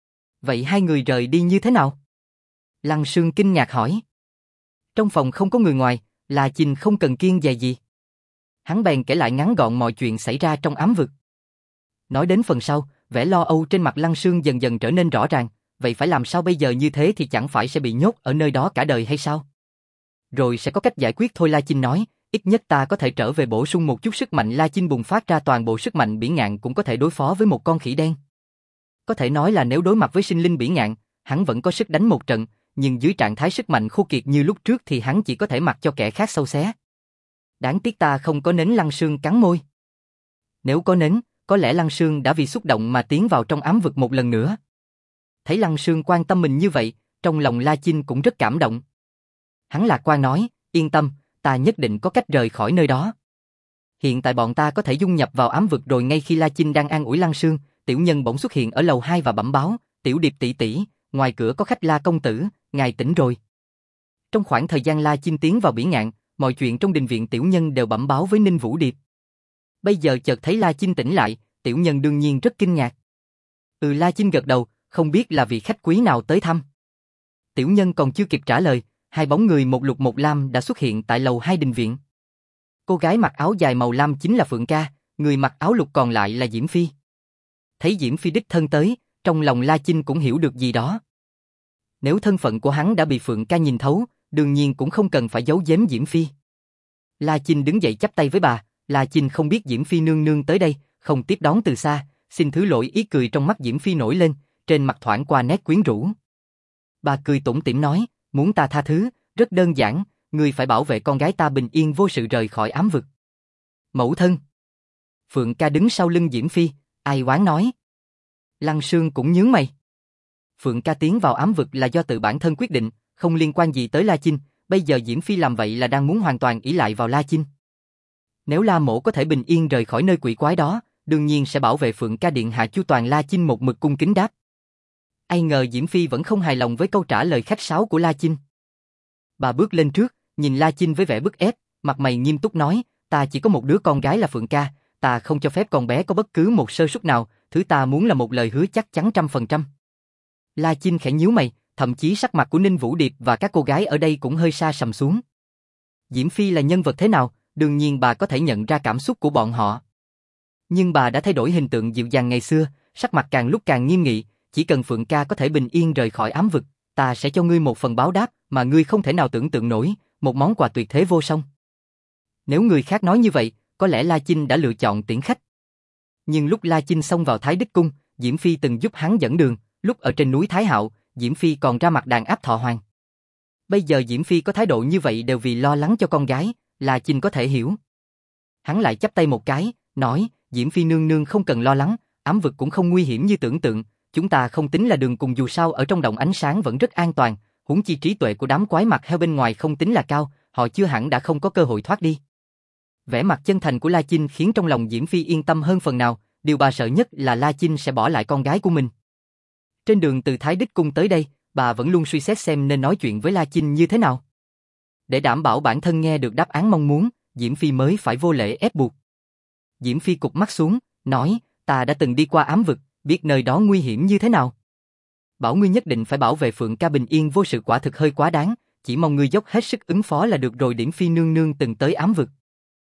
Vậy hai người rời đi như thế nào? Lăng Sương kinh ngạc hỏi. Trong phòng không có người ngoài, La Chinh không cần kiêng dè gì. Hắn bèn kể lại ngắn gọn mọi chuyện xảy ra trong ám vực. Nói đến phần sau, vẻ lo âu trên mặt Lăng Sương dần dần trở nên rõ ràng, vậy phải làm sao bây giờ, như thế thì chẳng phải sẽ bị nhốt ở nơi đó cả đời hay sao? Rồi sẽ có cách giải quyết thôi. La Chinh nói, ít nhất ta có thể trở về bổ sung một chút sức mạnh. La Chinh bùng phát ra toàn bộ sức mạnh bỉ ngạn cũng có thể đối phó với một con khỉ đen. Có thể nói là nếu đối mặt với sinh linh bỉ ngạn, hắn vẫn có sức đánh một trận, nhưng dưới trạng thái sức mạnh khô kiệt như lúc trước thì hắn chỉ có thể mặc cho kẻ khác xâu xé. Đáng tiếc ta không có nến. Lăng Sương cắn môi. Nếu có nến, có lẽ Lăng Sương đã vì xúc động mà tiến vào trong ám vực một lần nữa. Thấy Lăng Sương quan tâm mình như vậy, trong lòng La Chinh cũng rất cảm động. Hắn lạc quan nói, yên tâm, ta nhất định có cách rời khỏi nơi đó. Hiện tại bọn ta có thể dung nhập vào ám vực rồi. Ngay khi La Chinh đang an ủi Lăng Sương, tiểu nhân bỗng xuất hiện ở lầu 2 và bẩm báo, Tiểu Điệp tỷ tỷ, ngoài cửa có khách. La công tử, ngài tỉnh rồi. Trong khoảng thời gian La Chinh tiến vào bỉ ngạn, mọi chuyện trong đình viện tiểu nhân đều bẩm báo với Ninh Vũ Điệp. Bây giờ chợt thấy La Chinh tỉnh lại, tiểu nhân đương nhiên rất kinh ngạc. La Chinh gật đầu, không biết là vị khách quý nào tới thăm. Tiểu nhân còn chưa kịp trả lời, hai bóng người một lục một lam đã xuất hiện tại lầu 2 đình viện. Cô gái mặc áo dài màu lam chính là Phượng ca, người mặc áo lục còn lại là Diễm Phi. Thấy Diễm Phi đích thân tới, trong lòng La Chinh cũng hiểu được gì đó. Nếu thân phận của hắn đã bị Phượng ca nhìn thấu, đương nhiên cũng không cần phải giấu giếm Diễm Phi. La Chinh đứng dậy chắp tay với bà. La Chinh không biết Diễm Phi nương nương tới đây, không tiếp đón từ xa, xin thứ lỗi. Ý cười trong mắt Diễm Phi nổi lên, trên mặt thoảng qua nét quyến rũ. Bà cười tủm tỉm nói, muốn ta tha thứ, rất đơn giản, ngươi phải bảo vệ con gái ta bình yên vô sự rời khỏi ám vực. Mẫu thân. Phượng ca đứng sau lưng Diễm Phi, ai oán nói. Lăng Sương cũng nhướng mày. Phượng ca tiến vào ám vực là do tự bản thân quyết định, không liên quan gì tới La Chinh, bây giờ Diễm Phi làm vậy là đang muốn hoàn toàn ỷ lại vào La Chinh. Nếu La mổ có thể bình yên rời khỏi nơi quỷ quái đó, đương nhiên sẽ bảo vệ Phượng ca điện hạ chu toàn. La Chinh một mực cung kính đáp. Ai ngờ Diễm Phi vẫn không hài lòng với câu trả lời khách sáo của La Chinh. Bà bước lên trước, nhìn La Chinh với vẻ bức ép, mặt mày nghiêm túc nói, ta chỉ có một đứa con gái là Phượng ca, ta không cho phép con bé có bất cứ một sơ suất nào, thứ ta muốn là một lời hứa chắc chắn 100%. La Chinh khẽ nhíu mày, thậm chí sắc mặt của Ninh Vũ Điệp và các cô gái ở đây cũng hơi sa sầm xuống. Diễm Phi là nhân vật thế nào, đương nhiên bà có thể nhận ra cảm xúc của bọn họ. Nhưng bà đã thay đổi hình tượng dịu dàng ngày xưa, sắc mặt càng lúc càng nghiêm nghị, chỉ cần Phượng ca có thể bình yên rời khỏi ám vực, ta sẽ cho ngươi một phần báo đáp mà ngươi không thể nào tưởng tượng nổi, một món quà tuyệt thế vô song. Nếu người khác nói như vậy, có lẽ La Chinh đã lựa chọn tiễn khách. Nhưng lúc La Chinh xông vào Thái Đức Cung, Diễm Phi từng giúp hắn dẫn đường, lúc ở trên núi Thái Hạo, Diễm Phi còn ra mặt đàn áp Thọ Hoàng. Bây giờ Diễm Phi có thái độ như vậy đều vì lo lắng cho con gái, La Chinh có thể hiểu. Hắn lại chắp tay một cái, nói, Diễm Phi nương nương không cần lo lắng, ám vực cũng không nguy hiểm như tưởng tượng, chúng ta không tính là đường cùng, dù sao ở trong động ánh sáng vẫn rất an toàn, huống chi trí tuệ của đám quái mặt heo bên ngoài không tính là cao, họ chưa hẳn đã không có cơ hội thoát đi. Vẻ mặt chân thành của La Chinh khiến trong lòng Diễm Phi yên tâm hơn phần nào, điều bà sợ nhất là La Chinh sẽ bỏ lại con gái của mình. Trên đường từ Thái Đích Cung tới đây, bà vẫn luôn suy xét xem nên nói chuyện với La Chinh như thế nào. Để đảm bảo bản thân nghe được đáp án mong muốn, Diễm Phi mới phải vô lễ ép buộc. Diễm Phi cụp mắt xuống, nói, ta đã từng đi qua ám vực, biết nơi đó nguy hiểm như thế nào. Bảo ngươi nhất định phải bảo vệ Phượng ca bình yên vô sự quả thực hơi quá đáng, chỉ mong ngươi dốc hết sức ứng phó là được rồi. Diễm Phi nương nương từng tới ám vực.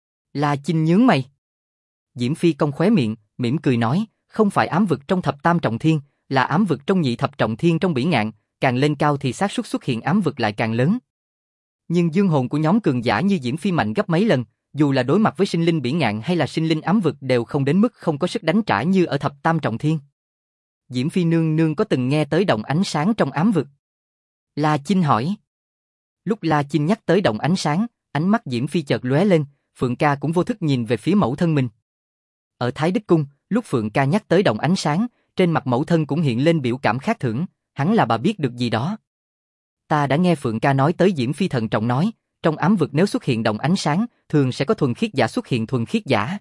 La Chinh nhướng mày. Diễm Phi cong khóe miệng, mỉm cười nói, không phải ám vực trong thập tam trọng thiên, là ám vực trong nhị thập trọng thiên trong Bỉ Ngạn, càng lên cao thì xác suất xuất hiện ám vực lại càng lớn. Nhưng dương hồn của nhóm cường giả như Diễm Phi mạnh gấp mấy lần, dù là đối mặt với sinh linh Bỉ Ngạn hay là sinh linh ám vực đều không đến mức không có sức đánh trả như ở thập tam trọng thiên. Diễm Phi nương nương có từng nghe tới động ánh sáng trong ám vực? La Chinh hỏi. Lúc La Chinh nhắc tới động ánh sáng, ánh mắt Diễm Phi chợt lóe lên, Phượng ca cũng vô thức nhìn về phía mẫu thân mình. Ở Thái Đích Cung, lúc Phượng ca nhắc tới động ánh sáng, trên mặt mẫu thân cũng hiện lên biểu cảm khác thường, hắn là bà biết được gì đó. Ta đã nghe Phượng ca nói tới. Diễm Phi thận trọng nói, trong ám vực nếu xuất hiện động ánh sáng, thường sẽ có thuần khiết giả xuất hiện. Thuần khiết giả?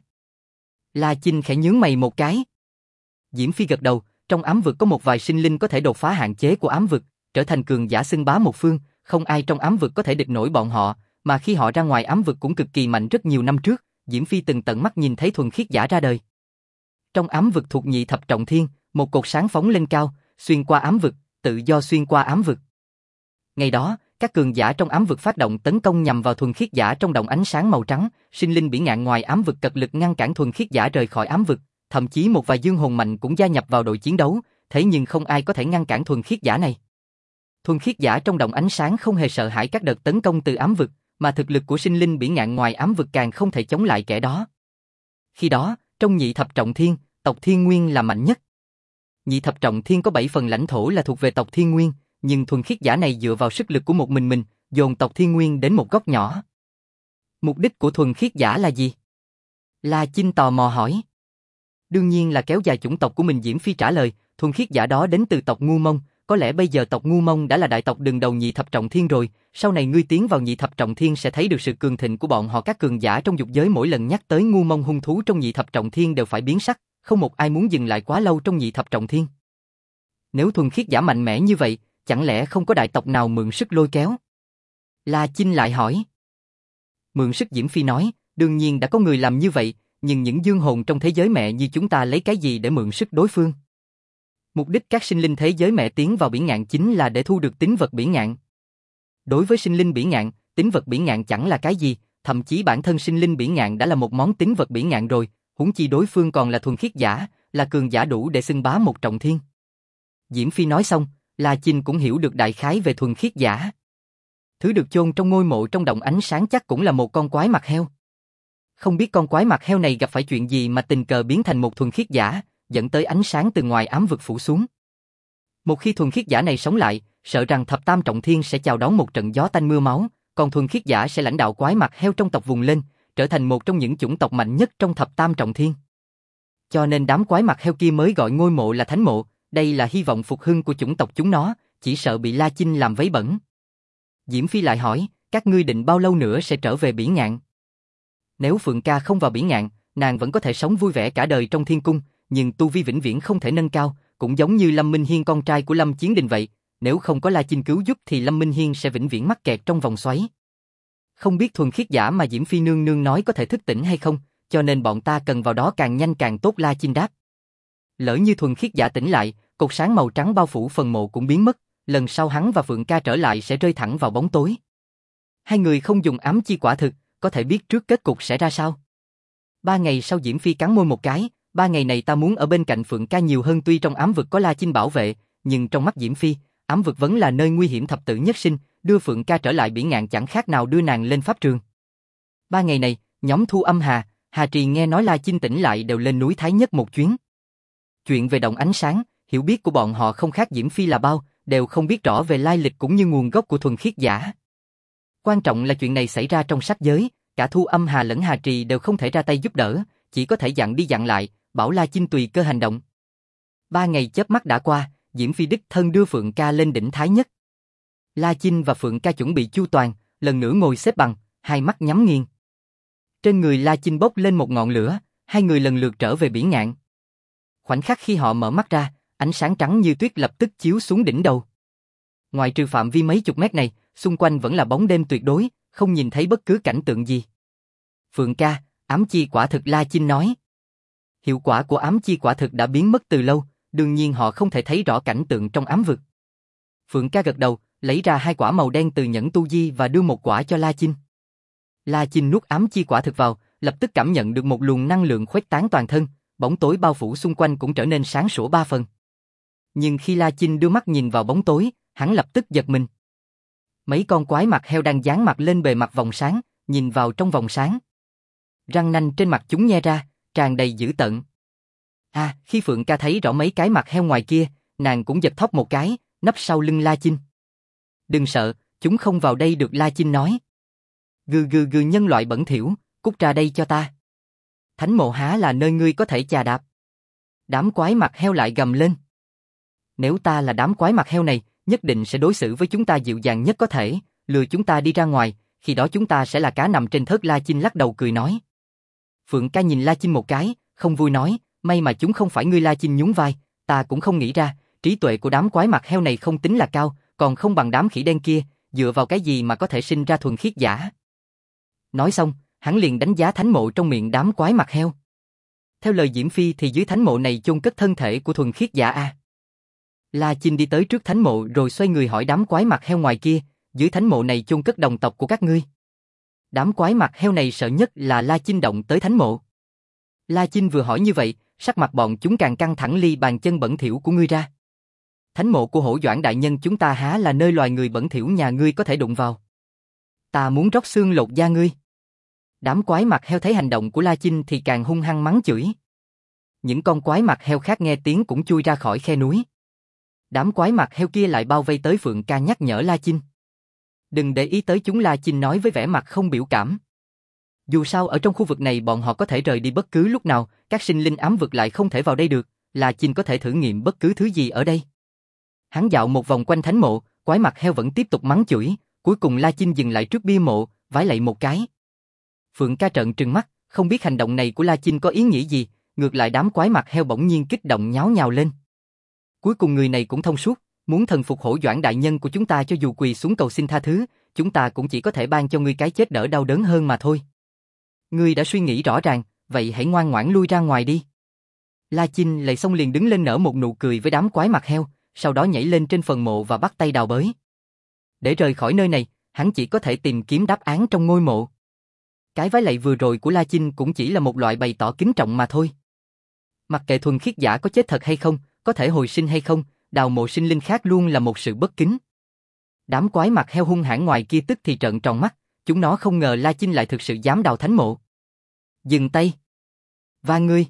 La Chinh khẽ nhướng mày một cái. Diễm Phi gật đầu, trong ám vực có một vài sinh linh có thể đột phá hạn chế của ám vực, trở thành cường giả xưng bá một phương, không ai trong ám vực có thể địch nổi bọn họ, mà khi họ ra ngoài ám vực cũng cực kỳ mạnh. Rất nhiều năm trước, Diễm Phi từng tận mắt nhìn thấy thuần khiết giả ra đời. Trong ám vực thuộc nhị thập trọng thiên, một cột sáng phóng lên cao, xuyên qua ám vực, tự do xuyên qua ám vực. Ngày đó, các cường giả trong ám vực phát động tấn công nhằm vào thuần khiết giả trong động ánh sáng màu trắng, sinh linh Bỉ Ngạn ngoài ám vực cật lực ngăn cản thuần khiết giả rời khỏi ám vực, thậm chí một vài dương hồn mạnh cũng gia nhập vào đội chiến đấu, thế nhưng không ai có thể ngăn cản thuần khiết giả này. Thuần khiết giả trong động ánh sáng không hề sợ hãi các đợt tấn công từ ám vực, mà thực lực của sinh linh Bỉ Ngạn ngoài ám vực càng không thể chống lại kẻ đó. Khi đó, trong nhị thập trọng thiên, tộc Thiên Nguyên là mạnh nhất. Nhị thập trọng thiên có 7 phần lãnh thổ là thuộc về tộc Thiên Nguyên, nhưng thuần khiết giả này dựa vào sức lực của một mình, dồn tộc Thiên Nguyên đến một góc nhỏ. Mục đích của thuần khiết giả là gì? La Chinh tò mò hỏi. Đương nhiên là kéo dài chủng tộc của mình. Diễm Phi trả lời, thuần khiết giả đó đến từ tộc Ngu Mông, có lẽ bây giờ tộc Ngu Mông đã là đại tộc đứng đầu nhị thập trọng thiên rồi, sau này ngươi tiến vào nhị thập trọng thiên sẽ thấy được sự cường thịnh của bọn họ. Các cường giả trong dục giới mỗi lần nhắc tới Ngu Mông hung thú trong nhị thập trọng thiên đều phải biến sắc, không một ai muốn dừng lại quá lâu trong nhị thập trọng thiên. Nếu thuần khiết giả mạnh mẽ như vậy, chẳng lẽ không có đại tộc nào mượn sức lôi kéo? La Chinh lại hỏi. Mượn sức? Diễm Phi nói, đương nhiên đã có người làm như vậy, nhưng những dương hồn trong thế giới mẹ như chúng ta lấy cái gì để mượn sức đối phương? Mục đích các sinh linh thế giới mẹ tiến vào Bỉ Ngạn chính là để thu được tín vật Bỉ Ngạn. Đối với sinh linh Bỉ Ngạn, tín vật Bỉ Ngạn chẳng là cái gì, thậm chí bản thân sinh linh Bỉ Ngạn đã là một món tín vật Bỉ Ngạn rồi, huống chi đối phương còn là thuần khiết giả, là cường giả đủ để xưng bá một trọng thiên. Diễm Phi nói xong, La Chinh cũng hiểu được đại khái về thuần khiết giả. Thứ được chôn trong ngôi mộ trong động ánh sáng chắc cũng là một con quái mặt heo. Không biết con quái mặt heo này gặp phải chuyện gì mà tình cờ biến thành một thuần khiết giả, dẫn tới ánh sáng từ ngoài ám vực phủ xuống. Một khi thuần khiết giả này sống lại, sợ rằng thập tam trọng thiên sẽ chào đón một trận gió tanh mưa máu, còn thuần khiết giả sẽ lãnh đạo quái mặt heo trong tộc vùng lên, trở thành một trong những chủng tộc mạnh nhất trong thập tam trọng thiên. Cho nên đám quái mặt heo kia mới gọi ngôi mộ là thánh mộ, đây là hy vọng phục hưng của chủng tộc chúng nó, chỉ sợ bị La Chinh làm vấy bẩn. Diễm Phi lại hỏi, các ngươi định bao lâu nữa sẽ trở về Bỉ Ngạn? Nếu Phượng ca không vào Bỉ Ngạn, nàng vẫn có thể sống vui vẻ cả đời trong thiên cung, nhưng tu vi vĩnh viễn không thể nâng cao, cũng giống như Lâm Minh Hiên con trai của Lâm Chiến Đình vậy, nếu không có La Chinh cứu giúp thì Lâm Minh Hiên sẽ vĩnh viễn mắc kẹt trong vòng xoáy. Không biết thuần khiết giả mà Diễm Phi nương nương nói có thể thức tỉnh hay không, cho nên bọn ta cần vào đó càng nhanh càng tốt. La Chinh đáp. Lỡ như thuần khiết giả tỉnh lại, cột sáng màu trắng bao phủ phần mộ cũng biến mất, lần sau hắn và Phượng ca trở lại sẽ rơi thẳng vào bóng tối. Hai người không dùng ám chi quả thực, có thể biết trước kết cục sẽ ra sao. 3 ngày sau Diễm Phi cắn môi một cái, 3 ngày này ta muốn ở bên cạnh Phượng ca nhiều hơn. Tuy trong ám vực có La Chinh bảo vệ, nhưng trong mắt Diễm Phi, ám vực vẫn là nơi nguy hiểm thập tử nhất sinh, đưa Phượng ca trở lại Bỉ Ngạn chẳng khác nào đưa nàng lên pháp trường. 3 ngày này, nhóm Thu Âm Hà, Hà Trì nghe nói La Chinh tỉnh lại đều lên núi Thái Nhất một chuyến. Chuyện về động ánh sáng, hiểu biết của bọn họ không khác Diễm Phi là bao, đều không biết rõ về lai lịch cũng như nguồn gốc của thuần khiết giả. Quan trọng là chuyện này xảy ra trong sắc giới, cả Thu Âm Hà lẫn Hà Trì đều không thể ra tay giúp đỡ, chỉ có thể dặn đi dặn lại, bảo La Chinh tùy cơ hành động. 3 ngày chớp mắt đã qua, Diễm Phi đích thân đưa Phượng ca lên đỉnh Thái Nhất. La Chinh và Phượng ca chuẩn bị chu toàn, lần nữa ngồi xếp bằng, hai mắt nhắm nghiền. Trên người La Chinh bốc lên một ngọn lửa, hai người lần lượt trở về biển ngạn. Khoảnh khắc khi họ mở mắt ra, ánh sáng trắng như tuyết lập tức chiếu xuống đỉnh đầu. Ngoài trừ phạm vi mấy chục mét này, xung quanh vẫn là bóng đêm tuyệt đối, không nhìn thấy bất cứ cảnh tượng gì. Phượng ca, ám chi quả thực, La Chinh nói. Hiệu quả của ám chi quả thực đã biến mất từ lâu, đương nhiên họ không thể thấy rõ cảnh tượng trong ám vực. Phượng ca gật đầu, lấy ra 2 quả màu đen từ nhẫn tu di và đưa một quả cho La Chinh. La Chinh nuốt ám chi quả thực vào, lập tức cảm nhận được một luồng năng lượng khuếch tán toàn thân, bóng tối bao phủ xung quanh cũng trở nên sáng sủa 3 phần. Nhưng khi La Chinh đưa mắt nhìn vào bóng tối, hắn lập tức giật mình. Mấy con quái mặt heo đang dán mặt lên bề mặt vòng sáng, nhìn vào trong vòng sáng. Răng nanh trên mặt chúng nhe ra, tràn đầy dữ tợn. Khi Phượng ca thấy rõ mấy cái mặt heo ngoài kia, nàng cũng giật thót một cái, nấp sau lưng La Chinh. Đừng sợ, chúng không vào đây được, La Chinh nói. Gừ nhân loại bẩn thỉu, cút ra đây cho ta. Thánh mộ há là nơi ngươi có thể chà đạp. Đám quái mặt heo lại gầm lên. Nếu ta là đám quái mặt heo này, nhất định sẽ đối xử với chúng ta dịu dàng nhất có thể, lừa chúng ta đi ra ngoài, khi đó chúng ta sẽ là cá nằm trên thớt. La Chinh lắc đầu cười nói. Phượng ca nhìn La Chinh một cái, không vui nói, may mà chúng không phải ngươi. La Chinh nhún vai, ta cũng không nghĩ ra, trí tuệ của đám quái mặt heo này không tính là cao, còn không bằng đám khỉ đen kia, dựa vào cái gì mà có thể sinh ra thuần khiết giả. Nói xong, hắn liền đánh giá thánh mộ trong miệng đám quái mặt heo. Theo lời Diễm Phi thì dưới thánh mộ này chôn cất thân thể của thuần khiết giả a. La Chinh đi tới trước thánh mộ rồi xoay người hỏi đám quái mặt heo ngoài kia, dưới thánh mộ này chôn cất đồng tộc của các ngươi. Đám quái mặt heo này sợ nhất là La Chinh động tới thánh mộ. La Chinh vừa hỏi như vậy, sắc mặt bọn chúng càng căng thẳng. Ly bàn chân bẩn thỉu của ngươi ra. Thánh mộ của Hổ Doãn đại nhân chúng ta há là nơi loài người bẩn thỉu nhà ngươi có thể đụng vào. Ta muốn róc xương lột da ngươi. Đám quái mặt heo thấy hành động của La Chinh thì càng hung hăng mắng chửi. Những con quái mặt heo khác nghe tiếng cũng chui ra khỏi khe núi. Đám quái mặt heo kia lại bao vây tới Phượng ca nhắc nhở La Chinh. Đừng để ý tới chúng, La Chinh nói với vẻ mặt không biểu cảm. Dù sao ở trong khu vực này bọn họ có thể rời đi bất cứ lúc nào, các sinh linh ám vực lại không thể vào đây được, La Chinh có thể thử nghiệm bất cứ thứ gì ở đây. Hắn dạo một vòng quanh thánh mộ, quái mặt heo vẫn tiếp tục mắng chửi, cuối cùng La Chinh dừng lại trước bia mộ, vái lạy một cái. Phượng ca trợn trừng mắt, không biết hành động này của La Chinh có ý nghĩa gì, ngược lại đám quái mặt heo bỗng nhiên kích động nháo nhào lên. Cuối cùng người này cũng thông suốt, muốn thần phục Hổ Doãn đại nhân của chúng ta, cho dù quỳ xuống cầu xin tha thứ, chúng ta cũng chỉ có thể ban cho ngươi cái chết đỡ đau đớn hơn mà thôi. Ngươi đã suy nghĩ rõ ràng, vậy hãy ngoan ngoãn lui ra ngoài đi. La Chinh lạy xong liền đứng lên nở một nụ cười với đám quái mặt heo, sau đó nhảy lên trên phần mộ và bắt tay đào bới. Để rời khỏi nơi này, hắn chỉ có thể tìm kiếm đáp án trong ngôi mộ. Cái vái lạy vừa rồi của La Chinh cũng chỉ là một loại bày tỏ kính trọng mà thôi. Mặc kệ thuần khiết giả có chết thật hay không, có thể hồi sinh hay không, đào mộ sinh linh khác luôn là một sự bất kính. Đám quái mặt heo hung hãn ngoài kia tức thì trợn tròn mắt, chúng nó không ngờ La Chinh lại thực sự dám đào thánh mộ. Dừng tay. Và ngươi.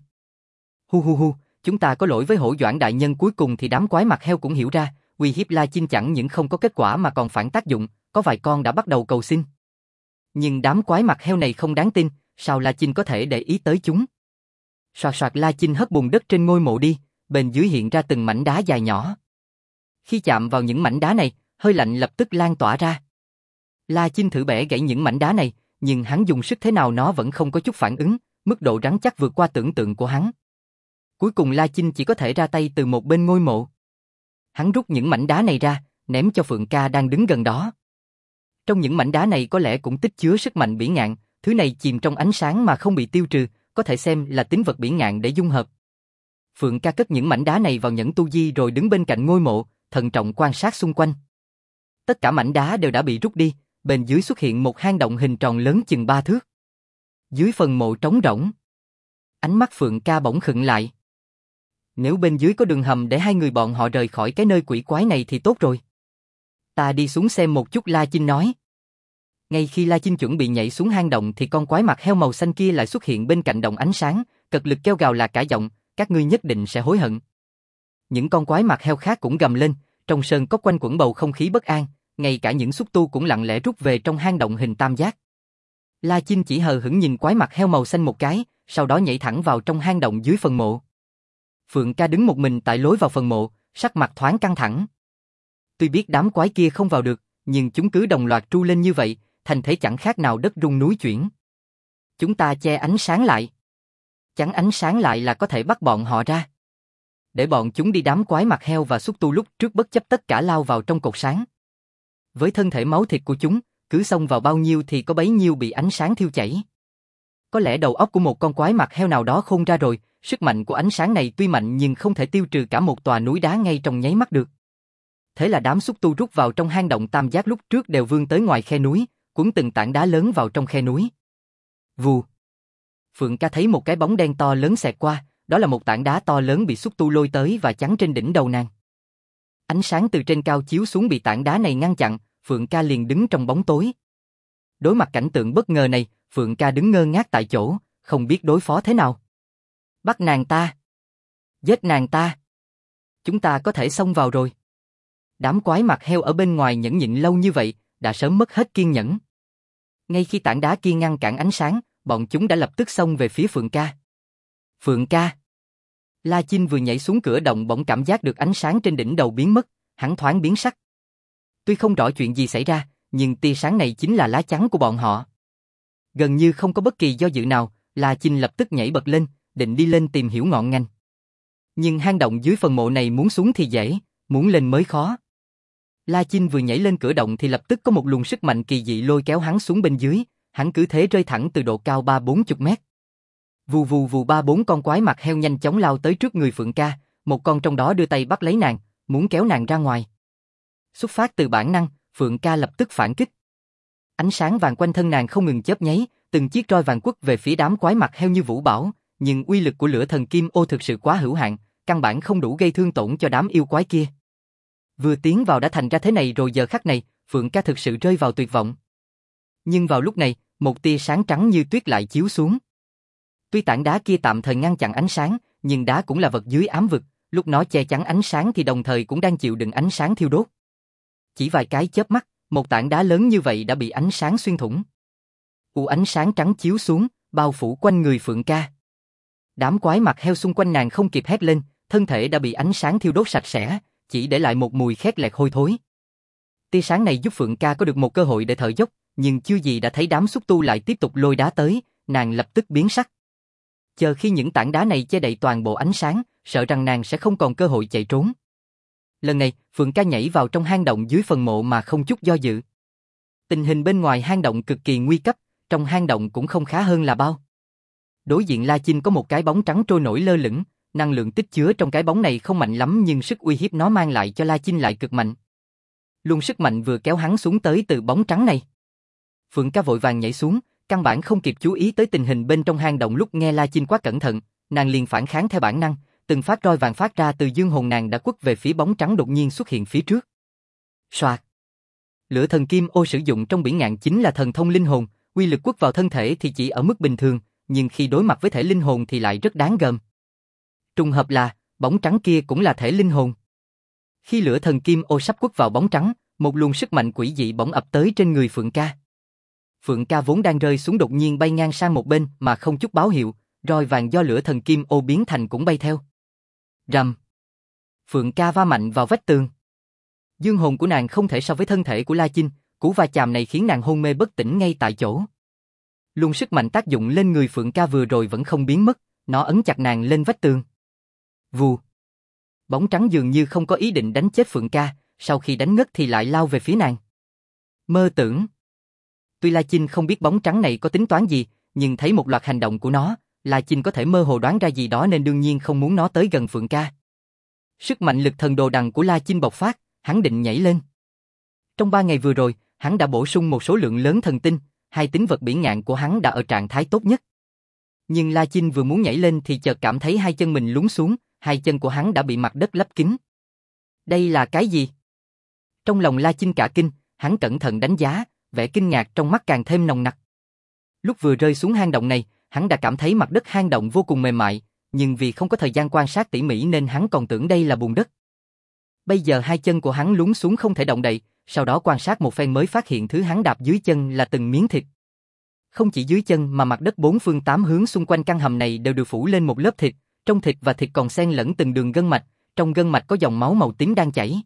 Hu, chúng ta có lỗi với Hổ Doãn đại nhân. Cuối cùng thì đám quái mặt heo cũng hiểu ra, uy hiếp La Chinh chẳng những không có kết quả mà còn phản tác dụng, có vài con đã bắt đầu cầu xin. Nhưng đám quái mặt heo này không đáng tin, sao La Chinh có thể để ý tới chúng? Soạt La Chinh hất bùn đất trên ngôi mộ đi, bên dưới hiện ra từng mảnh đá dài nhỏ. Khi chạm vào những mảnh đá này, hơi lạnh lập tức lan tỏa ra. La Chinh thử bẻ gãy những mảnh đá này, nhưng hắn dùng sức thế nào nó vẫn không có chút phản ứng, mức độ rắn chắc vượt qua tưởng tượng của hắn. Cuối cùng La Chinh chỉ có thể ra tay từ một bên ngôi mộ. Hắn rút những mảnh đá này ra, ném cho Phượng ca đang đứng gần đó. Trong những mảnh đá này có lẽ cũng tích chứa sức mạnh bỉ ngạn, thứ này chìm trong ánh sáng mà không bị tiêu trừ, có thể xem là tính vật bỉ ngạn để dung hợp. Phượng ca cất những mảnh đá này vào nhẫn tu di rồi đứng bên cạnh ngôi mộ, thận trọng quan sát xung quanh. Tất cả mảnh đá đều đã bị rút đi, bên dưới xuất hiện một hang động hình tròn lớn chừng 3 thước. Dưới phần mộ trống rỗng. Ánh mắt Phượng ca bỗng khựng lại. Nếu bên dưới có đường hầm để hai người bọn họ rời khỏi cái nơi quỷ quái này thì tốt rồi. Ta đi xuống xem một chút, La Chinh nói. Ngay khi La Chinh chuẩn bị nhảy xuống hang động thì con quái mặt heo màu xanh kia lại xuất hiện bên cạnh động ánh sáng, cật lực kêu gào là cả giọng, các ngươi nhất định sẽ hối hận. Những con quái mặt heo khác cũng gầm lên, trong sơn cốc quanh quẩn bầu không khí bất an, ngay cả những xúc tu cũng lặng lẽ rút về trong hang động hình tam giác. La Chinh chỉ hờ hững nhìn quái mặt heo màu xanh một cái, sau đó nhảy thẳng vào trong hang động dưới phần mộ. Phượng ca đứng một mình tại lối vào phần mộ, sắc mặt thoáng căng thẳng. Tuy biết đám quái kia không vào được, nhưng chúng cứ đồng loạt tru lên như vậy, thành thế chẳng khác nào đất rung núi chuyển. Chúng ta che ánh sáng lại. Chắn ánh sáng lại là có thể bắt bọn họ ra. Để bọn chúng đi. Đám quái mặt heo và xúc tu lúc trước bất chấp tất cả lao vào trong cột sáng. Với thân thể máu thịt của chúng, cứ xông vào bao nhiêu thì có bấy nhiêu bị ánh sáng thiêu chảy. Có lẽ đầu óc của một con quái mặt heo nào đó khôn ra rồi, sức mạnh của ánh sáng này tuy mạnh nhưng không thể tiêu trừ cả một tòa núi đá ngay trong nháy mắt được. Thế là đám xúc tu rút vào trong hang động tam giác lúc trước đều vươn tới ngoài khe núi, cuốn từng tảng đá lớn vào trong khe núi. Vù. Phượng Ca thấy một cái bóng đen to lớn xẹt qua, đó là một tảng đá to lớn bị xúc tu lôi tới và chắn trên đỉnh đầu nàng. Ánh sáng từ trên cao chiếu xuống bị tảng đá này ngăn chặn, Phượng Ca liền đứng trong bóng tối. Đối mặt cảnh tượng bất ngờ này, Phượng Ca đứng ngơ ngác tại chỗ, không biết đối phó thế nào. Bắt nàng ta. Giết nàng ta. Chúng ta có thể xông vào rồi. Đám quái mặt heo ở bên ngoài nhẫn nhịn lâu như vậy, đã sớm mất hết kiên nhẫn. Ngay khi tảng đá kia ngăn cản ánh sáng, bọn chúng đã lập tức xông về phía Phượng Ca. Phượng Ca. La Chinh vừa nhảy xuống cửa động bỗng cảm giác được ánh sáng trên đỉnh đầu biến mất, hắn thoáng biến sắc. Tuy không rõ chuyện gì xảy ra, nhưng tia sáng này chính là lá chắn của bọn họ. Gần như không có bất kỳ do dự nào, La Chinh lập tức nhảy bật lên, định đi lên tìm hiểu ngọn ngành. Nhưng hang động dưới phần mộ này muốn xuống thì dễ, muốn lên mới khó. La Chinh vừa nhảy lên cửa động thì lập tức có một luồng sức mạnh kỳ dị lôi kéo hắn xuống bên dưới, hắn cứ thế rơi thẳng từ độ cao 30-40 mét. Vù vù vù 3-4 con quái mặt heo nhanh chóng lao tới trước người Phượng Ca, một con trong đó đưa tay bắt lấy nàng, muốn kéo nàng ra ngoài. Xuất phát từ bản năng, Phượng Ca lập tức phản kích. Ánh sáng vàng quanh thân nàng không ngừng chớp nháy, từng chiếc roi vàng quất về phía đám quái mặt heo như vũ bão, nhưng uy lực của lửa thần kim ô thực sự quá hữu hạn, căn bản không đủ gây thương tổn cho đám yêu quái kia. Vừa tiến vào đã thành ra thế này rồi, giờ khắc này, Phượng Ca thực sự rơi vào tuyệt vọng. Nhưng vào lúc này, một tia sáng trắng như tuyết lại chiếu xuống. Tuy tảng đá kia tạm thời ngăn chặn ánh sáng, nhưng đá cũng là vật dưới ám vực, lúc nó che chắn ánh sáng thì đồng thời cũng đang chịu đựng ánh sáng thiêu đốt. Chỉ vài cái chớp mắt, một tảng đá lớn như vậy đã bị ánh sáng xuyên thủng. Ánh sáng trắng chiếu xuống, bao phủ quanh người Phượng Ca. Đám quái mặt heo xung quanh nàng không kịp hét lên, thân thể đã bị ánh sáng thiêu đốt sạch sẽ, chỉ để lại một mùi khét lẹt hôi thối. Tia sáng này giúp Phượng Ca có được một cơ hội để thở dốc, nhưng chưa gì đã thấy đám xúc tu lại tiếp tục lôi đá tới, nàng lập tức biến sắc. Chờ khi những tảng đá này che đậy toàn bộ ánh sáng, sợ rằng nàng sẽ không còn cơ hội chạy trốn. Lần này, Phượng Ca nhảy vào trong hang động dưới phần mộ mà không chút do dự. Tình hình bên ngoài hang động cực kỳ nguy cấp, trong hang động cũng không khá hơn là bao. Đối diện La Chinh có một cái bóng trắng trôi nổi lơ lửng, năng lượng tích chứa trong cái bóng này không mạnh lắm nhưng sức uy hiếp nó mang lại cho La Chinh lại cực mạnh. Luồng sức mạnh vừa kéo hắn xuống tới từ bóng trắng này. Phượng Ca vội vàng nhảy xuống, căn bản không kịp chú ý tới tình hình bên trong hang động. Lúc nghe La Chinh quá cẩn thận, nàng liền phản kháng theo bản năng, từng phát roi vàng phát ra từ dương hồn nàng đã quất về phía bóng trắng đột nhiên xuất hiện phía trước. Soạt. Lửa thần kim ô sử dụng trong biển ngạn chính là thần thông linh hồn, uy lực quất vào thân thể thì chỉ ở mức bình thường, nhưng khi đối mặt với thể linh hồn thì lại rất đáng gờm. Trùng hợp là, bóng trắng kia cũng là thể linh hồn. Khi lửa thần kim ô sắp quất vào bóng trắng, một luồng sức mạnh quỷ dị bỗng ập tới trên người Phượng Ca. Phượng Ca vốn đang rơi xuống đột nhiên bay ngang sang một bên mà không chút báo hiệu, roi vàng do lửa thần kim ô biến thành cũng bay theo. Rầm. Phượng Ca va mạnh vào vách tường. Dương hồn của nàng không thể so với thân thể của La Chinh, cú va chạm này khiến nàng hôn mê bất tỉnh ngay tại chỗ. Luồng sức mạnh tác dụng lên người Phượng Ca vừa rồi vẫn không biến mất, nó ấn chặt nàng lên vách tường. Vù. Bóng trắng dường như không có ý định đánh chết Phượng Ca, sau khi đánh ngất thì lại lao về phía nàng. Mơ tưởng. Tuy La Chinh không biết bóng trắng này có tính toán gì, nhưng thấy một loạt hành động của nó, La Chinh có thể mơ hồ đoán ra gì đó nên đương nhiên không muốn nó tới gần Phượng Ca. Sức mạnh lực thần đồ đằng của La Chinh bộc phát, hắn định nhảy lên. Trong 3 ngày vừa rồi, hắn đã bổ sung một số lượng lớn thần tinh, hai tính vật biển ngạn của hắn đã ở trạng thái tốt nhất. Nhưng La Chinh vừa muốn nhảy lên thì chợt cảm thấy hai chân mình lún xuống, hai chân của hắn đã bị mặt đất lấp kín. Đây là cái gì? Trong lòng La Chinh cả kinh, hắn cẩn thận đánh giá, vẻ kinh ngạc trong mắt càng thêm nồng nặc. Lúc vừa rơi xuống hang động này, hắn đã cảm thấy mặt đất hang động vô cùng mềm mại, nhưng vì không có thời gian quan sát tỉ mỉ nên hắn còn tưởng đây là bùn đất. Bây giờ hai chân của hắn lún xuống không thể động đậy, sau đó quan sát một phen mới phát hiện thứ hắn đạp dưới chân là từng miếng thịt. Không chỉ dưới chân mà mặt đất 4 phương 8 hướng xung quanh căn hầm này đều được phủ lên một lớp thịt, trong thịt và thịt còn xen lẫn từng đường gân mạch, trong gân mạch có dòng máu màu tím đang chảy.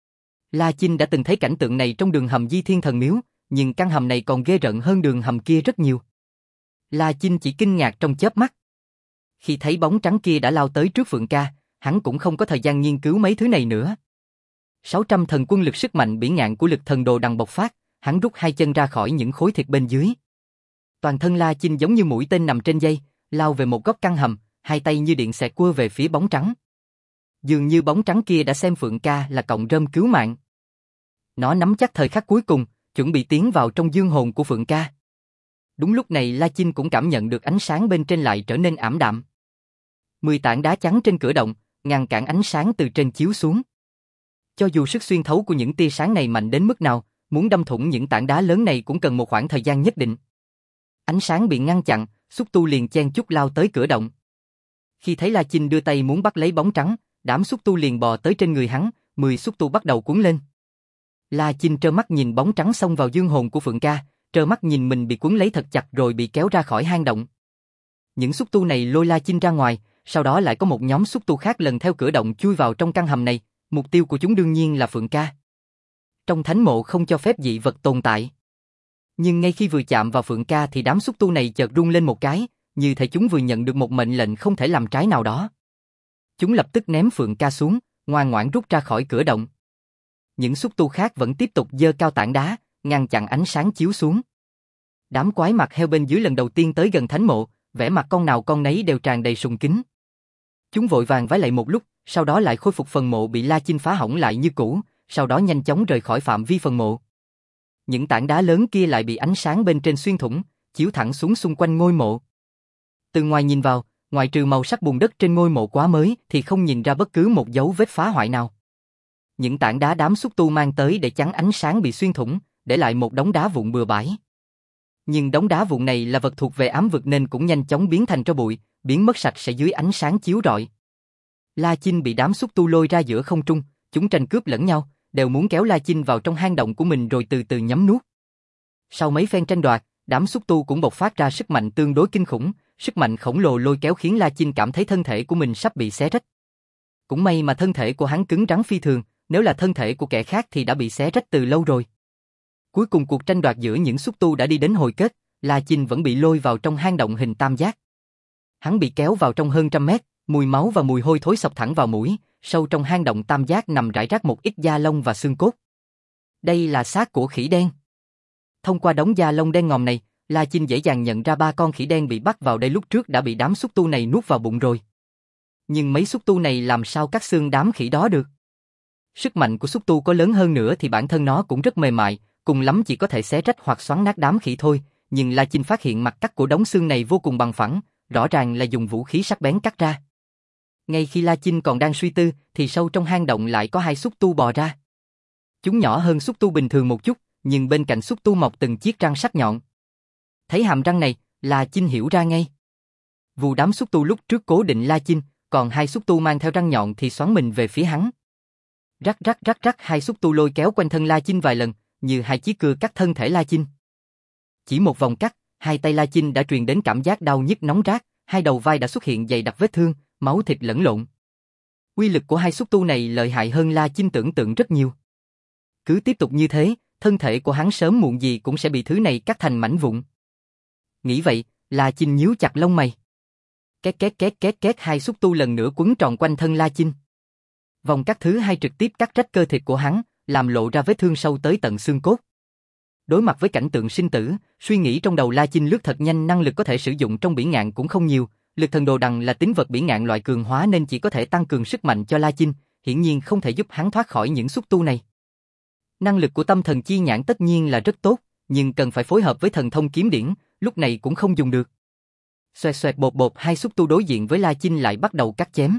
La Chinh đã từng thấy cảnh tượng này trong đường hầm Di Thiên Thần Miếu, nhưng căn hầm này còn ghê rợn hơn đường hầm kia rất nhiều. La Chinh chỉ kinh ngạc trong chớp mắt. Khi thấy bóng trắng kia đã lao tới trước Phượng Ca, hắn cũng không có thời gian nghiên cứu mấy thứ này nữa. 600 thần quân lực sức mạnh bỉ ngạn của lực thần đồ đằng bộc phát, hắn rút hai chân ra khỏi những khối thịt bên dưới. Toàn thân La Chinh giống như mũi tên nằm trên dây, lao về một góc căn hầm, hai tay như điện xẹt qua về phía bóng trắng. Dường như bóng trắng kia đã xem Phượng Ca là cọng rơm cứu mạng. Nó nắm chắc thời khắc cuối cùng, chuẩn bị tiến vào trong dương hồn của Phượng Ca. Đúng lúc này La Chinh cũng cảm nhận được ánh sáng bên trên lại trở nên ảm đạm. 10 tảng đá trắng trên cửa động, ngăn cản ánh sáng từ trên chiếu xuống. Cho dù sức xuyên thấu của những tia sáng này mạnh đến mức nào, muốn đâm thủng những tảng đá lớn này cũng cần một khoảng thời gian nhất định. Ánh sáng bị ngăn chặn, xúc tu liền chen chúc lao tới cửa động. Khi thấy La Chinh đưa tay muốn bắt lấy bóng trắng, đám xúc tu liền bò tới trên người hắn, 10 xúc tu bắt đầu cuốn lên. La Chinh trơ mắt nhìn bóng trắng xông vào dương hồn của Phượng Ca, trơ mắt nhìn mình bị cuốn lấy thật chặt rồi bị kéo ra khỏi hang động. Những xúc tu này lôi La Chinh ra ngoài, sau đó lại có một nhóm xúc tu khác lần theo cửa động chui vào trong căn hầm này, mục tiêu của chúng đương nhiên là Phượng Ca. Trong thánh mộ không cho phép dị vật tồn tại. Nhưng ngay khi vừa chạm vào Phượng Ca thì đám xúc tu này chợt rung lên một cái, như thể chúng vừa nhận được một mệnh lệnh không thể làm trái nào đó. Chúng lập tức ném Phượng Ca xuống, ngoan ngoãn rút ra khỏi cửa động. Những xúc tu khác vẫn tiếp tục giơ cao tảng đá, ngăn chặn ánh sáng chiếu xuống. Đám quái mặt heo bên dưới lần đầu tiên tới gần thánh mộ, vẻ mặt con nào con nấy đều tràn đầy sùng kính. Chúng vội vàng vái lạy một lúc, sau đó lại khôi phục phần mộ bị La Chinh phá hỏng lại như cũ, sau đó nhanh chóng rời khỏi phạm vi phần mộ. Những tảng đá lớn kia lại bị ánh sáng bên trên xuyên thủng, chiếu thẳng xuống xung quanh ngôi mộ. Từ ngoài nhìn vào, ngoại trừ màu sắc bùn đất trên ngôi mộ quá mới thì không nhìn ra bất cứ một dấu vết phá hoại nào. Những tảng đá đám xúc tu mang tới để chắn ánh sáng bị xuyên thủng, để lại một đống đá vụn bừa bãi. Nhưng đống đá vụn này là vật thuộc về ám vực nên cũng nhanh chóng biến thành tro bụi, biến mất sạch sẽ dưới ánh sáng chiếu rọi. La Chinh bị đám xúc tu lôi ra giữa không trung, chúng tranh cướp lẫn nhau, đều muốn kéo La Chinh vào trong hang động của mình rồi từ từ nhấm nuốt. Sau mấy phen tranh đoạt, đám xúc tu cũng bộc phát ra sức mạnh tương đối kinh khủng, sức mạnh khổng lồ lôi kéo khiến La Chinh cảm thấy thân thể của mình sắp bị xé rách. Cũng may mà thân thể của hắn cứng rắn phi thường, nếu là thân thể của kẻ khác thì đã bị xé rách từ lâu rồi. Cuối cùng cuộc tranh đoạt giữa những xúc tu đã đi đến hồi kết, La Chinh vẫn bị lôi vào trong hang động hình tam giác. Hắn bị kéo vào trong hơn 100 mét, mùi máu và mùi hôi thối xộc thẳng vào mũi, sâu trong hang động tam giác nằm rải rác một ít da lông và xương cốt. Đây là xác của khỉ đen. Thông qua đống da lông đen ngòm này, La Chinh dễ dàng nhận ra 3 con khỉ đen bị bắt vào đây lúc trước đã bị đám xúc tu này nuốt vào bụng rồi. Nhưng mấy xúc tu này làm sao cắt xương đám khỉ đó được? Sức mạnh của xúc tu có lớn hơn nữa thì bản thân nó cũng rất mềm mại, cùng lắm chỉ có thể xé rách hoặc xoắn nát đám khỉ thôi, nhưng La Chinh phát hiện mặt cắt của đống xương này vô cùng bằng phẳng, rõ ràng là dùng vũ khí sắc bén cắt ra. Ngay khi La Chinh còn đang suy tư, thì sâu trong hang động lại có 2 xúc tu bò ra. Chúng nhỏ hơn xúc tu bình thường một chút, nhưng bên cạnh xúc tu mọc từng chiếc răng sắc nhọn. Thấy hàm răng này, La Chinh hiểu ra ngay. Vụ đám xúc tu lúc trước cố định La Chinh, còn 2 xúc tu mang theo răng nhọn thì xoắn mình về phía hắn. Rắc rắc rắc rắc, 2 xúc tu lôi kéo quanh thân La Chinh vài lần, như 2 chiếc cưa cắt thân thể La Chinh. Chỉ một vòng cắt, 2 tay La Chinh đã truyền đến cảm giác đau nhức nóng rát, 2 đầu vai đã xuất hiện dày đặc vết thương, máu thịt lẫn lộn. Uy lực của 2 xúc tu này lợi hại hơn La Chinh tưởng tượng rất nhiều. Cứ tiếp tục như thế, thân thể của hắn sớm muộn gì cũng sẽ bị thứ này cắt thành mảnh vụn. Nghĩ vậy, La Chinh nhíu chặt lông mày. Két két két két két, 2 xúc tu lần nữa quấn tròn quanh thân La Chinh. Vòng cắt thứ 2 trực tiếp cắt rách cơ thịt của hắn, làm lộ ra vết thương sâu tới tận xương cốt. Đối mặt với cảnh tượng sinh tử, suy nghĩ trong đầu La Chinh lướt thật nhanh, năng lực có thể sử dụng trong bỉ ngạn cũng không nhiều, lực thần đồ đằng là tính vật bỉ ngạn loại cường hóa nên chỉ có thể tăng cường sức mạnh cho La Chinh, hiển nhiên không thể giúp hắn thoát khỏi những xúc tu này. Năng lực của tâm thần chi nhãn tất nhiên là rất tốt, nhưng cần phải phối hợp với thần thông kiếm điển, lúc này cũng không dùng được. Xoẹt xoẹt bột bột, 2 xúc tu đối diện với La Chinh lại bắt đầu cắt chém.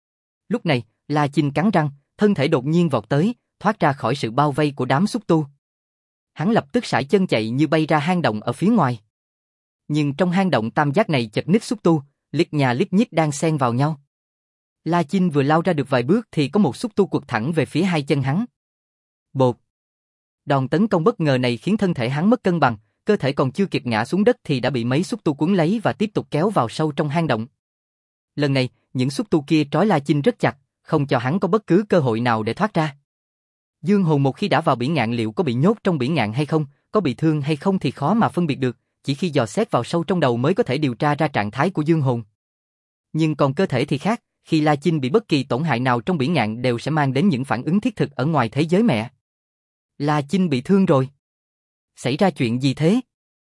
Lúc này, La Chinh cắn răng, thân thể đột nhiên vọt tới, thoát ra khỏi sự bao vây của đám xúc tu. Hắn lập tức sải chân chạy như bay ra hang động ở phía ngoài. Nhưng trong hang động tam giác này chật ních xúc tu, lít nhà lít nhít đang xen vào nhau. La Chinh vừa lao ra được vài bước thì có một xúc tu quật thẳng về phía 2 chân hắn. Bột. Đòn tấn công bất ngờ này khiến thân thể hắn mất cân bằng, cơ thể còn chưa kịp ngã xuống đất thì đã bị mấy xúc tu cuốn lấy và tiếp tục kéo vào sâu trong hang động. Lần này, những xúc tu kia trói La Chinh rất chặt, không cho hắn có bất cứ cơ hội nào để thoát ra. Dương hồn một khi đã vào bỉ ngạn liệu có bị nhốt trong bỉ ngạn hay không, có bị thương hay không thì khó mà phân biệt được, chỉ khi dò xét vào sâu trong đầu mới có thể điều tra ra trạng thái của dương hồn. Nhưng còn cơ thể thì khác, khi La Chinh bị bất kỳ tổn hại nào trong bỉ ngạn đều sẽ mang đến những phản ứng thiết thực ở ngoài thế giới mẹ. La Chinh bị thương rồi. Xảy ra chuyện gì thế?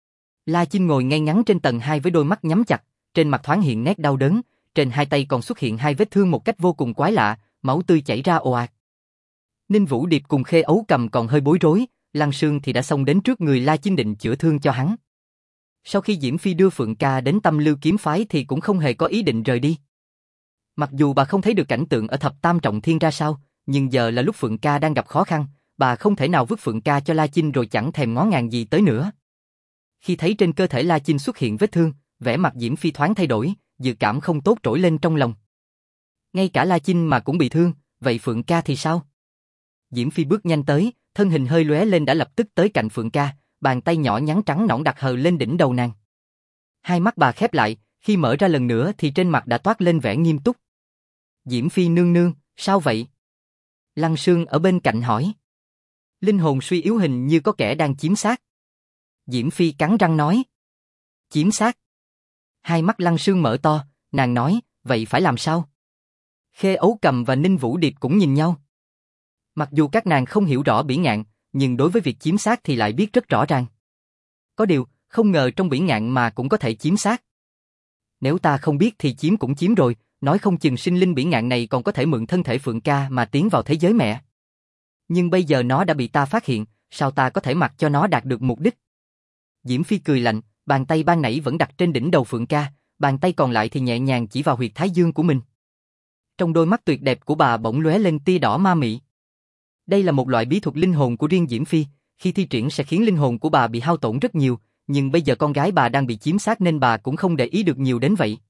La Chinh ngồi ngay ngắn trên tầng 2 với đôi mắt nhắm chặt, trên mặt thoáng hiện nét đau đớn, trên hai tay còn xuất hiện hai vết thương một cách vô cùng quái lạ, máu tươi chảy ra ồ ạt. Ninh Vũ Điệp cùng Khê Ấu Cầm còn hơi bối rối, Lăng Sương thì đã xông đến trước người La Chinh định chữa thương cho hắn. Sau khi Diễm Phi đưa Phượng Ca đến Tâm Lưu kiếm phái thì cũng không hề có ý định rời đi. Mặc dù bà không thấy được cảnh tượng ở Thập Tam Trọng Thiên ra sao, nhưng giờ là lúc Phượng Ca đang gặp khó khăn, bà không thể nào vứt Phượng Ca cho La Chinh rồi chẳng thèm ngó ngàng gì tới nữa. Khi thấy trên cơ thể La Chinh xuất hiện vết thương, vẻ mặt Diễm Phi thoáng thay đổi, dự cảm không tốt trỗi lên trong lòng. Ngay cả La Chinh mà cũng bị thương, vậy Phượng Ca thì sao? Diễm Phi bước nhanh tới, thân hình hơi lóe lên đã lập tức tới cạnh Phượng Ca, bàn tay nhỏ nhắn trắng nõn đặt hờ lên đỉnh đầu nàng. Hai mắt bà khép lại, khi mở ra lần nữa thì trên mặt đã toát lên vẻ nghiêm túc. Diễm Phi nương nương, sao vậy? Lăng Sương ở bên cạnh hỏi. Linh hồn suy yếu hình như có kẻ đang chiếm xác. Diễm Phi cắn răng nói. Chiếm xác? Hai mắt Lăng Sương mở to, nàng nói, vậy phải làm sao? Khê Ấu Cầm và Ninh Vũ Điệp cũng nhìn nhau. Mặc dù các nàng không hiểu rõ bỉ ngạn, nhưng đối với việc chiếm xác thì lại biết rất rõ ràng. Có điều, không ngờ trong bỉ ngạn mà cũng có thể chiếm xác. Nếu ta không biết thì chiếm cũng chiếm rồi, nói không chừng sinh linh bỉ ngạn này còn có thể mượn thân thể Phượng Ca mà tiến vào thế giới mẹ. Nhưng bây giờ nó đã bị ta phát hiện, sao ta có thể mặc cho nó đạt được mục đích? Diễm Phi cười lạnh, bàn tay ban nãy vẫn đặt trên đỉnh đầu Phượng Ca, bàn tay còn lại thì nhẹ nhàng chỉ vào huyệt thái dương của mình. Trong đôi mắt tuyệt đẹp của bà bỗng lóe lên tia đỏ ma mị. Đây là một loại bí thuật linh hồn của riêng Diễm Phi, khi thi triển sẽ khiến linh hồn của bà bị hao tổn rất nhiều, nhưng bây giờ con gái bà đang bị chiếm xác nên bà cũng không để ý được nhiều đến vậy.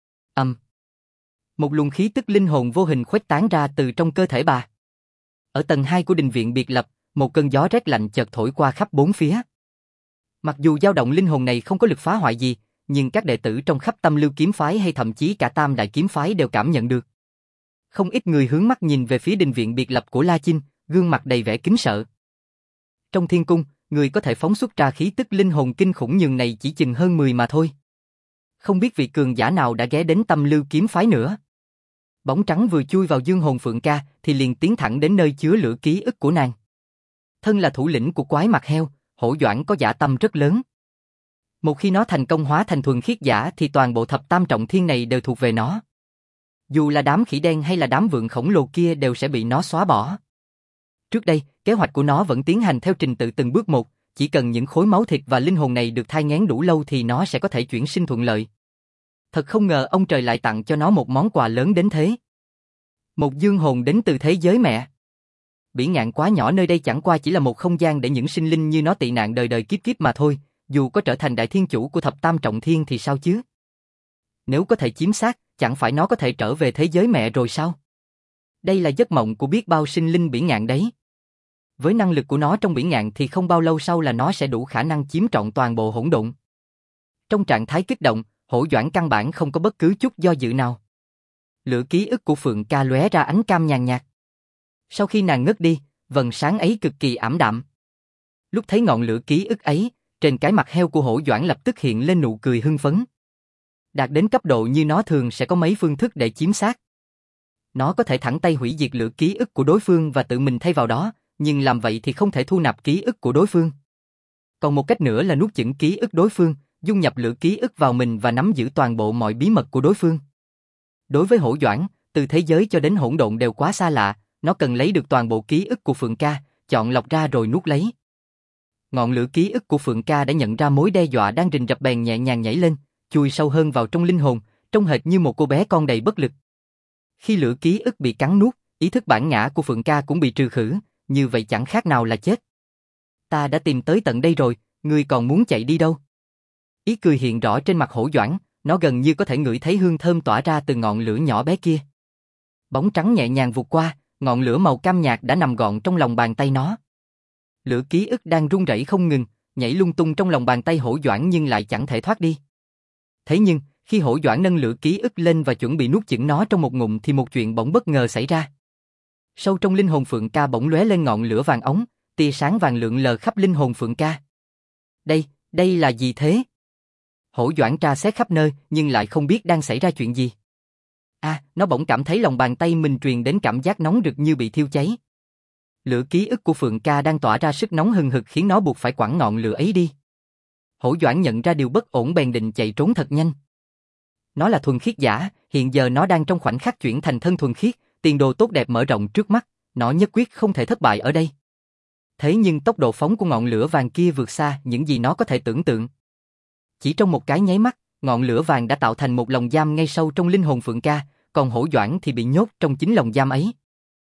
Một luồng khí tức linh hồn vô hình khuếch tán ra từ trong cơ thể bà. Ở tầng 2 của đình viện biệt lập, một cơn gió rét lạnh chợt thổi qua khắp bốn phía. Mặc dù dao động linh hồn này không có lực phá hoại gì, nhưng các đệ tử trong khắp Tâm Lưu kiếm phái hay thậm chí cả Tam Đại kiếm phái đều cảm nhận được. Không ít người hướng mắt nhìn về phía đình viện biệt lập của La Chinh, gương mặt đầy vẻ kính sợ. Trong thiên cung, người có thể phóng xuất ra khí tức linh hồn kinh khủng nhường này chỉ chừng hơn 10 mà thôi. Không biết vị cường giả nào đã ghé đến Tâm Lưu kiếm phái nữa. Bóng trắng vừa chui vào dương hồn Phượng Ca thì liền tiến thẳng đến nơi chứa lửa ký ức của nàng. Thân là thủ lĩnh của quái mặt heo, Hổ Doãn có dã tâm rất lớn. Một khi nó thành công hóa thành thuần khiết giả thì toàn bộ Thập Tam Trọng Thiên này đều thuộc về nó. Dù là đám khỉ đen hay là đám vượn khổng lồ kia đều sẽ bị nó xóa bỏ. Trước đây, kế hoạch của nó vẫn tiến hành theo trình tự từng bước một, chỉ cần những khối máu thịt và linh hồn này được thai nghén đủ lâu thì nó sẽ có thể chuyển sinh thuận lợi. Thật không ngờ ông trời lại tặng cho nó một món quà lớn đến thế. Một dương hồn đến từ thế giới mẹ. Bỉ ngạn quá nhỏ nơi đây chẳng qua chỉ là một không gian để những sinh linh như nó tị nạn đời đời kiếp kiếp mà thôi, dù có trở thành đại thiên chủ của Thập Tam Trọng Thiên thì sao chứ? Nếu có thể chiếm xác, chẳng phải nó có thể trở về thế giới mẹ rồi sao? Đây là giấc mộng của biết bao sinh linh bỉ ngạn đấy. Với năng lực của nó trong bỉ ngạn thì không bao lâu sau là nó sẽ đủ khả năng chiếm trọn toàn bộ hỗn độn. Trong trạng thái kích động, Hổ Doãn căn bản không có bất cứ chút do dự nào. Lửa ký ức của Phượng Ca lóe ra ánh cam nhàn nhạt. Sau khi nàng ngất đi, vầng sáng ấy cực kỳ ảm đạm. Lúc thấy ngọn lửa ký ức ấy, trên cái mặt heo của Hổ Doãn lập tức hiện lên nụ cười hưng phấn. Đạt đến cấp độ như nó thường sẽ có mấy phương thức để chiếm xác. Nó có thể thẳng tay hủy diệt lửa ký ức của đối phương và tự mình thay vào đó, nhưng làm vậy thì không thể thu nạp ký ức của đối phương. Còn một cách nữa là nuốt chửng ký ức đối phương, dung nhập lửa ký ức vào mình và nắm giữ toàn bộ mọi bí mật của đối phương. Đối với Hổ Doãn, từ thế giới cho đến hỗn độn đều quá xa lạ, nó cần lấy được toàn bộ ký ức của Phượng Ca, chọn lọc ra rồi nuốt lấy. Ngọn lửa ký ức của Phượng Ca đã nhận ra mối đe dọa đang rình rập bèn nhẹ nhàng nhảy lên, chui sâu hơn vào trong linh hồn, trông hệt như một cô bé con đầy bất lực. Khi lửa ký ức bị cắn nuốt, ý thức bản ngã của Phượng Ca cũng bị trừ khử, như vậy chẳng khác nào là chết. Ta đã tìm tới tận đây rồi, ngươi còn muốn chạy đi đâu? Ý cười hiện rõ trên mặt Hổ Doãn, nó gần như có thể ngửi thấy hương thơm tỏa ra từ ngọn lửa nhỏ bé kia. Bóng trắng nhẹ nhàng vụt qua, ngọn lửa màu cam nhạt đã nằm gọn trong lòng bàn tay nó. Lửa ký ức đang rung rẩy không ngừng, nhảy lung tung trong lòng bàn tay Hổ Doãn nhưng lại chẳng thể thoát đi. Thế nhưng, khi Hổ Doãn nâng lửa ký ức lên và chuẩn bị nuốt chửng nó trong một ngụm thì một chuyện bỗng bất ngờ xảy ra. Sâu trong linh hồn Phượng Ca bỗng lóe lên ngọn lửa vàng óng, tia sáng vàng lượn lờ khắp linh hồn Phượng Ca. Đây là gì thế? Hổ Doãn tra xét khắp nơi nhưng lại không biết đang xảy ra chuyện gì. Nó bỗng cảm thấy lòng bàn tay mình truyền đến cảm giác nóng rực như bị thiêu cháy. Lửa ký ức của Phượng Ca đang tỏa ra sức nóng hừng hực khiến nó buộc phải quẳng ngọn lửa ấy đi. Hổ Doãn nhận ra điều bất ổn bèn định chạy trốn thật nhanh. Nó là thuần khiết giả, hiện giờ nó đang trong khoảnh khắc chuyển thành thân thuần khiết, tiền đồ tốt đẹp mở rộng trước mắt, nó nhất quyết không thể thất bại ở đây. Thế nhưng tốc độ phóng của ngọn lửa vàng kia vượt xa những gì nó có thể tưởng tượng. Chỉ trong một cái nháy mắt, ngọn lửa vàng đã tạo thành một lồng giam ngay sâu trong linh hồn Phượng Ca, còn Hổ Doãn thì bị nhốt trong chính lồng giam ấy.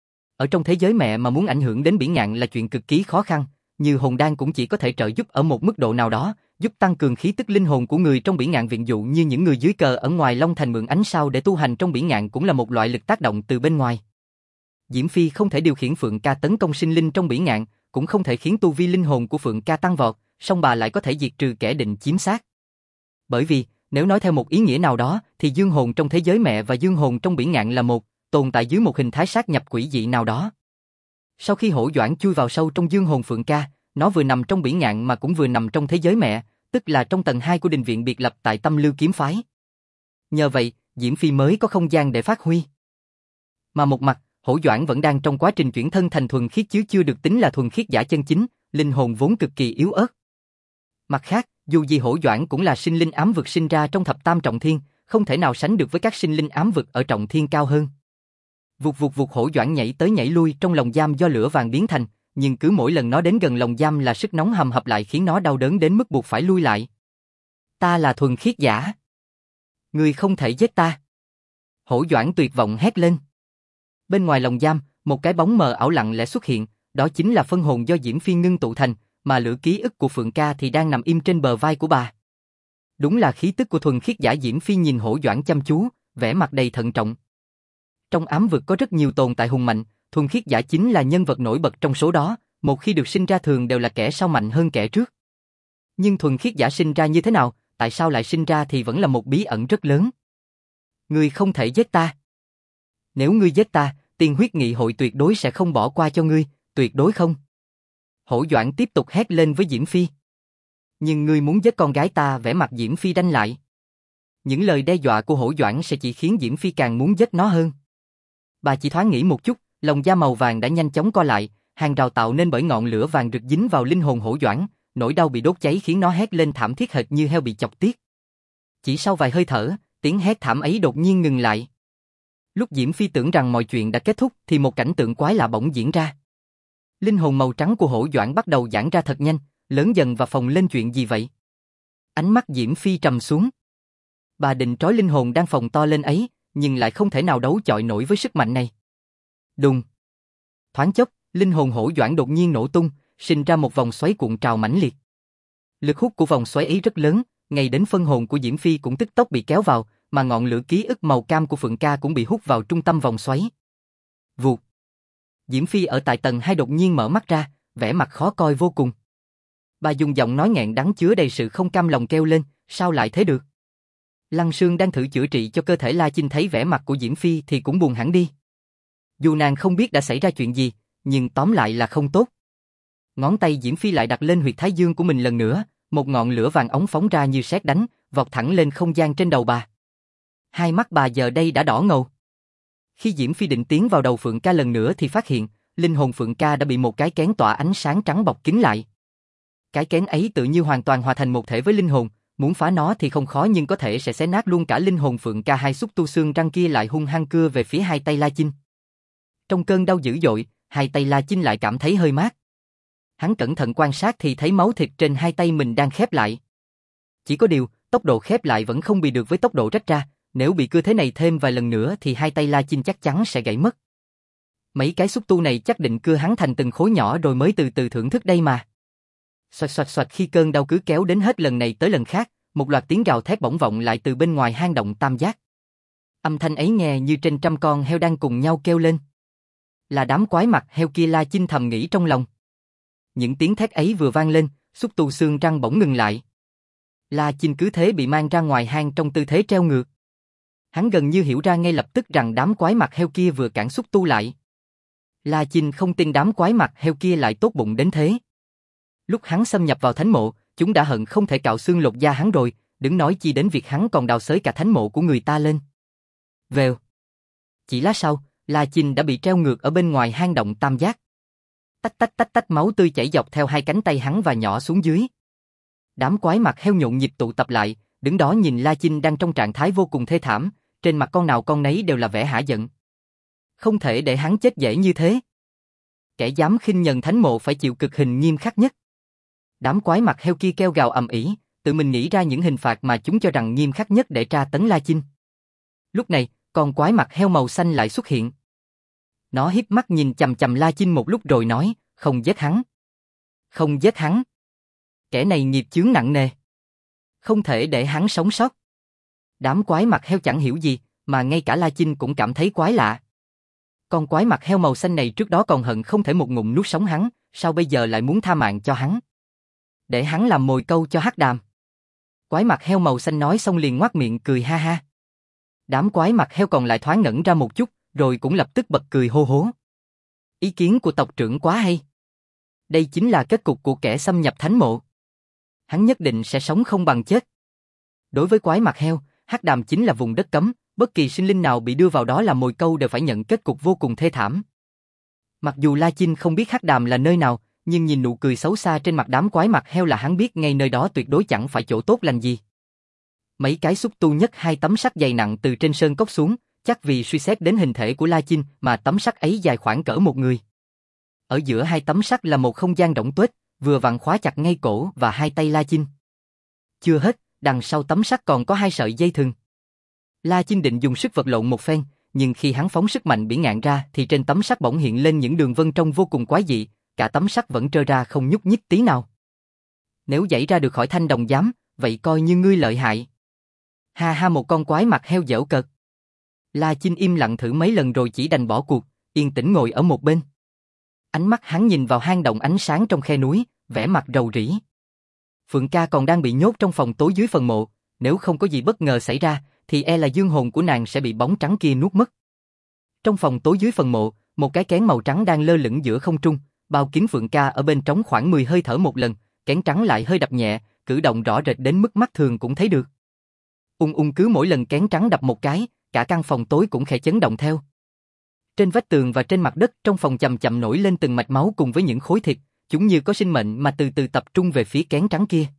Ở trong thế giới mẹ mà muốn ảnh hưởng đến Bỉ Ngạn là chuyện cực kỳ khó khăn, như hồn đan cũng chỉ có thể trợ giúp ở một mức độ nào đó, giúp tăng cường khí tức linh hồn của người trong Bỉ Ngạn, viện dụ như những người dưới cờ ở ngoài Long Thành mượn ánh sao để tu hành trong Bỉ Ngạn cũng là một loại lực tác động từ bên ngoài. Diễm Phi không thể điều khiển Phượng Ca tấn công sinh linh trong Bỉ Ngạn, cũng không thể khiến tu vi linh hồn của Phượng Ca tăng vọt, song bà lại có thể diệt trừ kẻ định chiếm xác. Bởi vì, nếu nói theo một ý nghĩa nào đó, thì dương hồn trong thế giới mẹ và dương hồn trong Bỉ Ngạn là một, tồn tại dưới một hình thái sát nhập quỷ dị nào đó. Sau khi Hổ Doãn chui vào sâu trong dương hồn Phượng Ca, nó vừa nằm trong Bỉ Ngạn mà cũng vừa nằm trong thế giới mẹ, tức là trong tầng 2 của đình viện biệt lập tại Tâm Lưu kiếm phái. Nhờ vậy, Diễm Phi mới có không gian để phát huy. Mà một mặt, Hổ Doãn vẫn đang trong quá trình chuyển thân thành thuần khiết chứ chưa được tính là thuần khiết giả chân chính, linh hồn vốn cực kỳ yếu ớt. Mặt khác, dù gì Hổ Doãn cũng là sinh linh ám vực sinh ra trong thập tam trọng thiên, không thể nào sánh được với các sinh linh ám vực ở trọng thiên cao hơn. Vụt vụt vụt, Hổ Doãn nhảy tới nhảy lui trong lồng giam do lửa vàng biến thành, nhưng cứ mỗi lần nó đến gần lồng giam là sức nóng hầm hập lại khiến nó đau đớn đến mức buộc phải lui lại. Ta là thuần khiết giả. Ngươi không thể giết ta. Hổ Doãn tuyệt vọng hét lên. Bên ngoài lồng giam, một cái bóng mờ ảo lặng lẽ xuất hiện, đó chính là phân hồn do Diễm Phi ngưng tụ thành, mà lửa ký ức của Phượng Ca thì đang nằm im trên bờ vai của bà. Đúng là khí tức của thuần khiết giả. Diễm Phi nhìn Hổ Doãn chăm chú, vẻ mặt đầy thận trọng. Trong ám vực có rất nhiều tồn tại hùng mạnh, thuần khiết giả chính là nhân vật nổi bật trong số đó, một khi được sinh ra thường đều là kẻ sau mạnh hơn kẻ trước. Nhưng thuần khiết giả sinh ra như thế nào, tại sao lại sinh ra thì vẫn là một bí ẩn rất lớn. Ngươi không thể giết ta. Nếu ngươi giết ta, Tiên Huyết Nghị hội tuyệt đối sẽ không bỏ qua cho ngươi, tuyệt đối không. Hổ Doãn tiếp tục hét lên với Diễm Phi. Nhưng ngươi muốn giết con gái ta, vẻ mặt Diễm Phi đanh lại. Những lời đe dọa của Hổ Doãn sẽ chỉ khiến Diễm Phi càng muốn giết nó hơn. Bà chỉ thoáng nghĩ một chút, lồng da màu vàng đã nhanh chóng co lại, hàng rào tạo nên bởi ngọn lửa vàng rực dính vào linh hồn Hổ Doãn, nỗi đau bị đốt cháy khiến nó hét lên thảm thiết hệt như heo bị chọc tiết. Chỉ sau vài hơi thở, tiếng hét thảm ấy đột nhiên ngừng lại. Lúc Diễm Phi tưởng rằng mọi chuyện đã kết thúc thì một cảnh tượng quái lạ bỗng diễn ra. Linh hồn màu trắng của Hổ Doãn bắt đầu giãn ra thật nhanh, lớn dần và phồng lên. Chuyện gì vậy? Ánh mắt Diễm Phi trầm xuống. Bà định trói linh hồn đang phồng to lên ấy, nhưng lại không thể nào đấu chọi nổi với sức mạnh này. Đùng. Thoáng chốc, linh hồn Hổ Doãn đột nhiên nổ tung, sinh ra một vòng xoáy cuộn trào mãnh liệt. Lực hút của vòng xoáy ấy rất lớn, ngay đến phân hồn của Diễm Phi cũng tức tốc bị kéo vào, mà ngọn lửa ký ức màu cam của Phượng Ca cũng bị hút vào trung tâm vòng xoáy. Vụt. Diễm Phi ở tại tầng 2 đột nhiên mở mắt ra, vẻ mặt khó coi vô cùng. Bà dùng giọng nói nghẹn đắng chứa đầy sự không cam lòng kêu lên, sao lại thế được? Lăng Sương đang thử chữa trị cho cơ thể La Chinh thấy vẻ mặt của Diễm Phi thì cũng buồn hẳn đi. Dù nàng không biết đã xảy ra chuyện gì, nhưng tóm lại là không tốt. Ngón tay Diễm Phi lại đặt lên huyệt thái dương của mình lần nữa, một ngọn lửa vàng ống phóng ra như sét đánh, vọt thẳng lên không gian trên đầu bà. Hai mắt bà giờ đây đã đỏ ngầu. Khi Diễm Phi định tiến vào đầu Phượng Ca lần nữa thì phát hiện, linh hồn Phượng Ca đã bị một cái kén tỏa ánh sáng trắng bọc kín lại. Cái kén ấy tự như hoàn toàn hòa thành một thể với linh hồn, muốn phá nó thì không khó nhưng có thể sẽ xé nát luôn cả linh hồn Phượng Ca. Hai xúc tu xương răng kia lại hung hăng cưa về phía hai tay La Chinh. Trong cơn đau dữ dội, hai tay La Chinh lại cảm thấy hơi mát. Hắn cẩn thận quan sát thì thấy máu thịt trên hai tay mình đang khép lại. Chỉ có điều, tốc độ khép lại vẫn không bị được với tốc độ rách ra, nếu bị cưa thế này thêm vài lần nữa thì hai tay La Chinh chắc chắn sẽ gãy mất. Mấy cái xúc tu này chắc định cưa hắn thành từng khối nhỏ rồi mới từ từ thưởng thức đây mà. Xoạt xoạt xoạt, khi cơn đau cứ kéo đến hết lần này tới lần khác, một loạt tiếng gào thét bỗng vọng lại từ bên ngoài hang động tam giác. Âm thanh ấy nghe như trên trăm con heo đang cùng nhau kêu lên. Là đám quái mặt heo kia, La Chinh thầm nghĩ trong lòng. Những tiếng thét ấy vừa vang lên, xúc tu xương răng bỗng ngừng lại. La Chinh cứ thế bị mang ra ngoài hang trong tư thế treo ngược. Hắn gần như hiểu ra ngay lập tức rằng đám quái mặt heo kia vừa cản xúc tu lại. La Chinh không tin đám quái mặt heo kia lại tốt bụng đến thế. Lúc hắn xâm nhập vào thánh mộ, chúng đã hận không thể cạo xương lột da hắn rồi, đừng nói chi đến việc hắn còn đào xới cả thánh mộ của người ta lên. Vèo. Chỉ lát sau, La Chinh đã bị treo ngược ở bên ngoài hang động tam giác. Tách tách tách tách, máu tươi chảy dọc theo hai cánh tay hắn và nhỏ xuống dưới. Đám quái mặt heo nhộn nhịp tụ tập lại, đứng đó nhìn La Chinh đang trong trạng thái vô cùng thê thảm, trên mặt con nào con nấy đều là vẻ hả giận. Không thể để hắn chết dễ như thế. Kẻ dám khinh nhẫn thánh mộ phải chịu cực hình nghiêm khắc nhất. Đám quái mặt heo kia kêu gào ầm ĩ, tự mình nghĩ ra những hình phạt mà chúng cho rằng nghiêm khắc nhất để tra tấn La Chinh. Lúc này, con quái mặt heo màu xanh lại xuất hiện. Nó híp mắt nhìn chằm chằm La Chinh một lúc rồi nói, không giết hắn. Không giết hắn. Kẻ này nghiệp chướng nặng nề. Không thể để hắn sống sót. Đám quái mặt heo chẳng hiểu gì, mà ngay cả La Chinh cũng cảm thấy quái lạ. Con quái mặt heo màu xanh này trước đó còn hận không thể một ngụm nuốt sống hắn, sao bây giờ lại muốn tha mạng cho hắn? Để hắn làm mồi câu cho Hắc Đàm. Quái mặt heo màu xanh nói xong liền ngoác miệng cười ha ha. Đám quái mặt heo còn lại thoáng ngẩn ra một chút, rồi cũng lập tức bật cười hô hố. Ý kiến của tộc trưởng quá hay. Đây chính là kết cục của kẻ xâm nhập thánh mộ. Hắn nhất định sẽ sống không bằng chết. Đối với quái mặt heo, Hắc Đàm chính là vùng đất cấm, bất kỳ sinh linh nào bị đưa vào đó làm mồi câu đều phải nhận kết cục vô cùng thê thảm. Mặc dù La Chinh không biết Hắc Đàm là nơi nào, nhưng nhìn nụ cười xấu xa trên mặt đám quái mặt heo là hắn biết ngay nơi đó tuyệt đối chẳng phải chỗ tốt lành gì. Mấy cái xúc tu nhấc hai tấm sắt dày nặng từ trên sơn cốc xuống, chắc vì suy xét đến hình thể của La Chinh mà tấm sắt ấy dài khoảng cỡ một người. Ở giữa hai tấm sắt là một không gian rỗng tuếch, vừa vặn khóa chặt ngay cổ và hai tay La Chinh. Chưa hết, đằng sau tấm sắt còn có hai sợi dây thừng. La Chinh định dùng sức vật lộn một phen, nhưng khi hắn phóng sức mạnh bỉ ngạn ra thì trên tấm sắt bỗng hiện lên những đường vân trông vô cùng quái dị, cả tấm sắt vẫn trơ ra không nhúc nhích tí nào. Nếu giãy ra được khỏi thanh đồng giám, vậy coi như ngươi lợi hại. Ha ha, một con quái mặt heo giễu cợt. La Chinh im lặng thử mấy lần rồi chỉ đành bỏ cuộc, yên tĩnh ngồi ở một bên. Ánh mắt hắn nhìn vào hang động ánh sáng trong khe núi, vẻ mặt rầu rĩ. Phượng Ca còn đang bị nhốt trong phòng tối dưới phần mộ, nếu không có gì bất ngờ xảy ra, thì e là dương hồn của nàng sẽ bị bóng trắng kia nuốt mất. Trong phòng tối dưới phần mộ, một cái kén màu trắng đang lơ lửng giữa không trung, bao kín Phượng Ca ở bên trống khoảng 10 hơi thở một lần, kén trắng lại hơi đập nhẹ, cử động rõ rệt đến mức mắt thường cũng thấy được. Cứ mỗi lần kén trắng đập một cái, cả căn phòng tối cũng khẽ chấn động theo. Trên vách tường và trên mặt đất trong phòng chậm chậm nổi lên từng mạch máu cùng với những khối thịt, chúng như có sinh mệnh mà từ từ tập trung về phía kén trắng kia.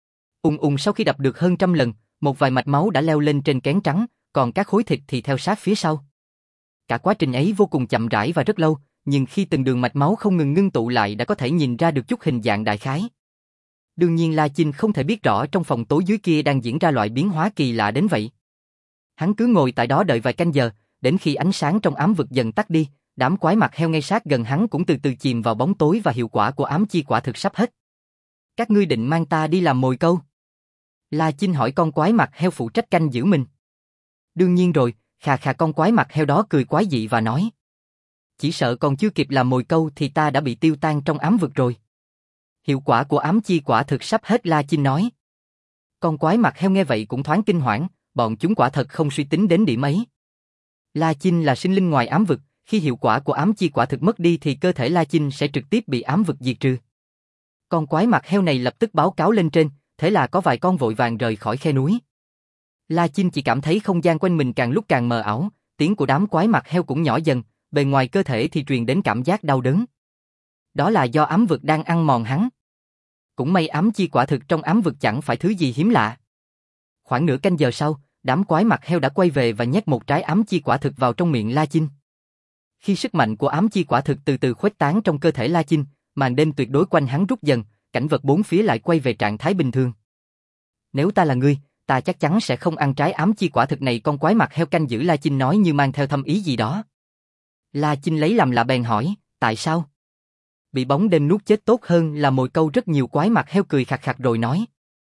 Sau khi đập được hơn 100 lần, một vài mạch máu đã leo lên trên kén trắng, còn các khối thịt thì theo sát phía sau. Cả quá trình ấy vô cùng chậm rãi và rất lâu, nhưng khi từng đường mạch máu không ngừng ngưng tụ lại đã có thể nhìn ra được chút hình dạng đại khái. Đương nhiên La Chinh không thể biết rõ trong phòng tối dưới kia đang diễn ra loại biến hóa kỳ lạ đến vậy. Hắn cứ ngồi tại đó đợi vài canh giờ, đến khi ánh sáng trong ám vực dần tắt đi, đám quái mặt heo ngay sát gần hắn cũng từ từ chìm vào bóng tối và hiệu quả của ám chi quả thực sắp hết. Các ngươi định mang ta đi làm mồi câu? La Chinh hỏi con quái mặt heo phụ trách canh giữ mình. Đương nhiên rồi, khà khà, con quái mặt heo đó cười quái dị và nói. Chỉ sợ còn chưa kịp làm mồi câu thì ta đã bị tiêu tan trong ám vực rồi. Hiệu quả của ám chi quả thực sắp hết, La Chinh nói. Con quái mặt heo nghe vậy cũng thoáng kinh hoảng, bọn chúng quả thật không suy tính đến điểm ấy. La Chinh là sinh linh ngoài ám vực, khi hiệu quả của ám chi quả thực mất đi thì cơ thể La Chinh sẽ trực tiếp bị ám vực diệt trừ. Con quái mặt heo này lập tức báo cáo lên trên, thế là có vài con vội vàng rời khỏi khe núi. La Chinh chỉ cảm thấy không gian quanh mình càng lúc càng mờ ảo, tiếng của đám quái mặt heo cũng nhỏ dần, bề ngoài cơ thể thì truyền đến cảm giác đau đớn. Đó là do ám vực đang ăn mòn hắn. Cũng may ám chi quả thực trong ám vực chẳng phải thứ gì hiếm lạ. Khoảng nửa canh giờ sau, đám quái mặt heo đã quay về và nhét một trái ám chi quả thực vào trong miệng La Chinh. Khi sức mạnh của ám chi quả thực từ từ khuếch tán trong cơ thể La Chinh, màn đêm tuyệt đối quanh hắn rút dần, cảnh vật bốn phía lại quay về trạng thái bình thường. Nếu ta là ngươi, ta chắc chắn sẽ không ăn trái ám chi quả thực này, con quái mặt heo canh giữ La Chinh nói như mang theo thâm ý gì đó. La Chinh lấy làm lạ bèn hỏi, tại sao? Bị bóng đêm nuốt chết tốt hơn là mồi câu, rất nhiều quái mặt heo cười khạc khạc rồi nói.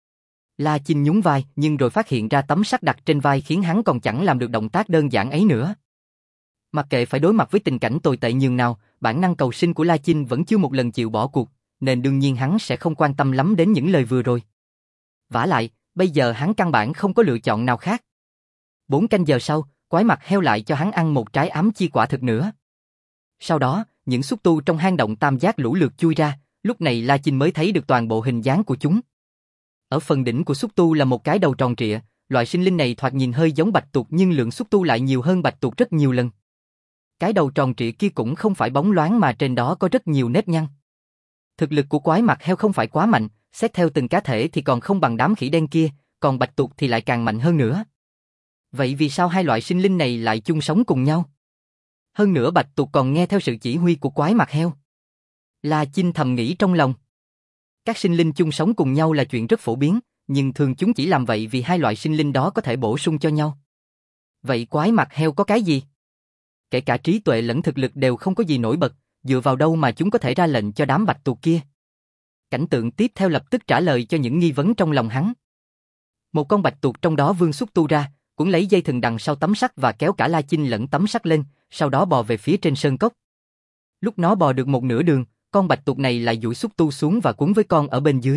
La Chinh nhún vai, nhưng rồi phát hiện ra tấm sắt đặt trên vai khiến hắn còn chẳng làm được động tác đơn giản ấy nữa. Mặc kệ phải đối mặt với tình cảnh tồi tệ nhường nào, bản năng cầu sinh của La Chinh vẫn chưa một lần chịu bỏ cuộc, nên đương nhiên hắn sẽ không quan tâm lắm đến những lời vừa rồi. Vả lại, bây giờ hắn căn bản không có lựa chọn nào khác. 4 canh giờ sau, quái mặt heo lại cho hắn ăn một trái ám chi quả thực nữa. Sau đó, những xúc tu trong hang động tam giác lũ lượt chui ra, lúc này La Chinh mới thấy được toàn bộ hình dáng của chúng. Ở phần đỉnh của xúc tu là một cái đầu tròn trịa, loại sinh linh này thoạt nhìn hơi giống bạch tuộc nhưng lượng xúc tu lại nhiều hơn bạch tuộc rất nhiều lần. Cái đầu tròn trịa kia cũng không phải bóng loáng mà trên đó có rất nhiều nếp nhăn. Thực lực của quái mặt heo không phải quá mạnh, xét theo từng cá thể thì còn không bằng đám khỉ đen kia, còn bạch tuộc thì lại càng mạnh hơn nữa. Vậy vì sao hai loại sinh linh này lại chung sống cùng nhau? Hơn nữa bạch tuộc còn nghe theo sự chỉ huy của quái mặt heo. La Chinh thầm nghĩ trong lòng. Các sinh linh chung sống cùng nhau là chuyện rất phổ biến, nhưng thường chúng chỉ làm vậy vì hai loại sinh linh đó có thể bổ sung cho nhau. Vậy quái mặt heo có cái gì? Kể cả trí tuệ lẫn thực lực đều không có gì nổi bật, dựa vào đâu mà chúng có thể ra lệnh cho đám bạch tuộc kia? Cảnh tượng tiếp theo lập tức trả lời cho những nghi vấn trong lòng hắn. Một con bạch tuộc trong đó vươn xúc tu ra, cuốn lấy dây thừng đằng sau tấm sắt và kéo cả La Chinh lẫn tấm sắt lên, sau đó bò về phía trên sơn cốc. Lúc nó bò được một nửa đường, con bạch tuộc này lại duỗi xúc tu xuống và cuốn với con ở bên dưới.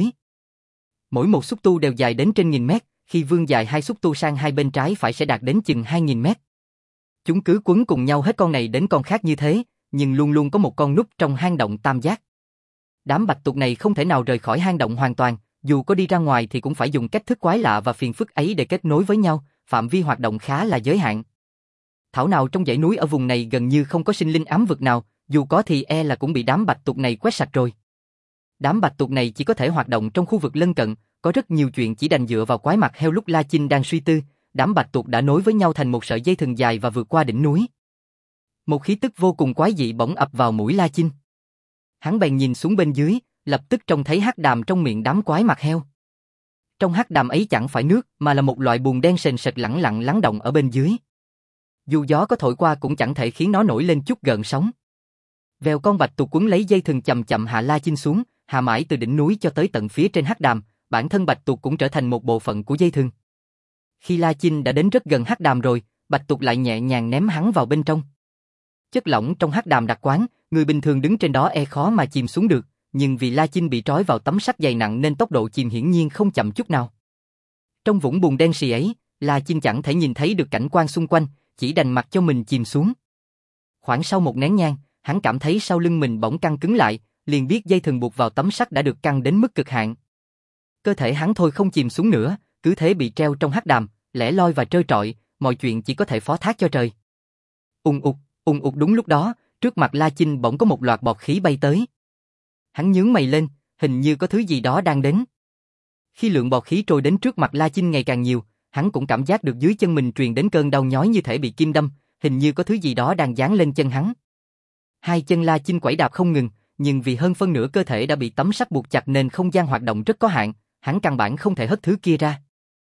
Mỗi một xúc tu đều dài đến trên 1000 mét, khi vươn dài hai xúc tu sang hai bên trái phải sẽ đạt đến chừng 2000 mét. Chúng cứ quấn cùng nhau hết con này đến con khác như thế, nhưng luôn luôn có một con núp trong hang động tam giác. Đám bạch tuộc này không thể nào rời khỏi hang động hoàn toàn, dù có đi ra ngoài thì cũng phải dùng cách thức quái lạ và phiền phức ấy để kết nối với nhau, phạm vi hoạt động khá là giới hạn. Thảo nào trong dãy núi ở vùng này gần như không có sinh linh ám vực nào, dù có thì e là cũng bị đám bạch tuộc này quét sạch rồi. Đám bạch tuộc này chỉ có thể hoạt động trong khu vực lân cận, có rất nhiều chuyện chỉ đành dựa vào quái mặt heo. Lúc La Chinh đang suy tư, đám bạch tuộc đã nối với nhau thành một sợi dây thừng dài và vượt qua đỉnh núi. Một khí tức vô cùng quái dị bỗng ập vào mũi La Chinh. Hắn bèn nhìn xuống bên dưới, lập tức trông thấy hắc đàm trong miệng đám quái mặt heo. Trong hắc đàm ấy chẳng phải nước mà là một loại bùn đen sền sệt lẳng lặng lắng động ở bên dưới. Dù gió có thổi qua cũng chẳng thể khiến nó nổi lên chút gợn sóng. Vèo, con bạch tuộc quấn lấy dây thừng chậm chậm hạ La Chinh xuống, hạ mãi từ đỉnh núi cho tới tận phía trên hắc đàm, bản thân bạch tuộc cũng trở thành một bộ phận của dây thừng. Khi La Chinh đã đến rất gần hắc đàm rồi, bạch tuộc lại nhẹ nhàng ném hắn vào bên trong. Chất lỏng trong hắc đàm đặc quán, người bình thường đứng trên đó e khó mà chìm xuống được, nhưng vì La Chinh bị trói vào tấm sắt dày nặng nên tốc độ chìm hiển nhiên không chậm chút nào. Trong vũng bùn đen sì ấy, La Chinh chẳng thể nhìn thấy được cảnh quan xung quanh, chỉ đành mặc cho mình chìm xuống. Khoảng sau một nén nhang, hắn cảm thấy sau lưng mình bỗng căng cứng lại, liền biết dây thừng buộc vào tấm sắt đã được căng đến mức cực hạn. Cơ thể hắn thôi không chìm xuống nữa, cứ thế bị treo trong hắc đàm, lẻ loi và trơ trọi, mọi chuyện chỉ có thể phó thác cho trời. Ùng ục đúng lúc đó, trước mặt La Chinh bỗng có một loạt bọt khí bay tới. Hắn nhướng mày lên, hình như có thứ gì đó đang đến. Khi lượng bọt khí trôi đến trước mặt La Chinh ngày càng nhiều, hắn cũng cảm giác được dưới chân mình truyền đến cơn đau nhói như thể bị kim đâm, hình như có thứ gì đó đang giáng lên chân hắn. Hai chân La Chinh quẩy đạp không ngừng, nhưng vì hơn phân nửa cơ thể đã bị tấm sắt buộc chặt nên không gian hoạt động rất có hạn, hắn căn bản không thể hất thứ kia ra.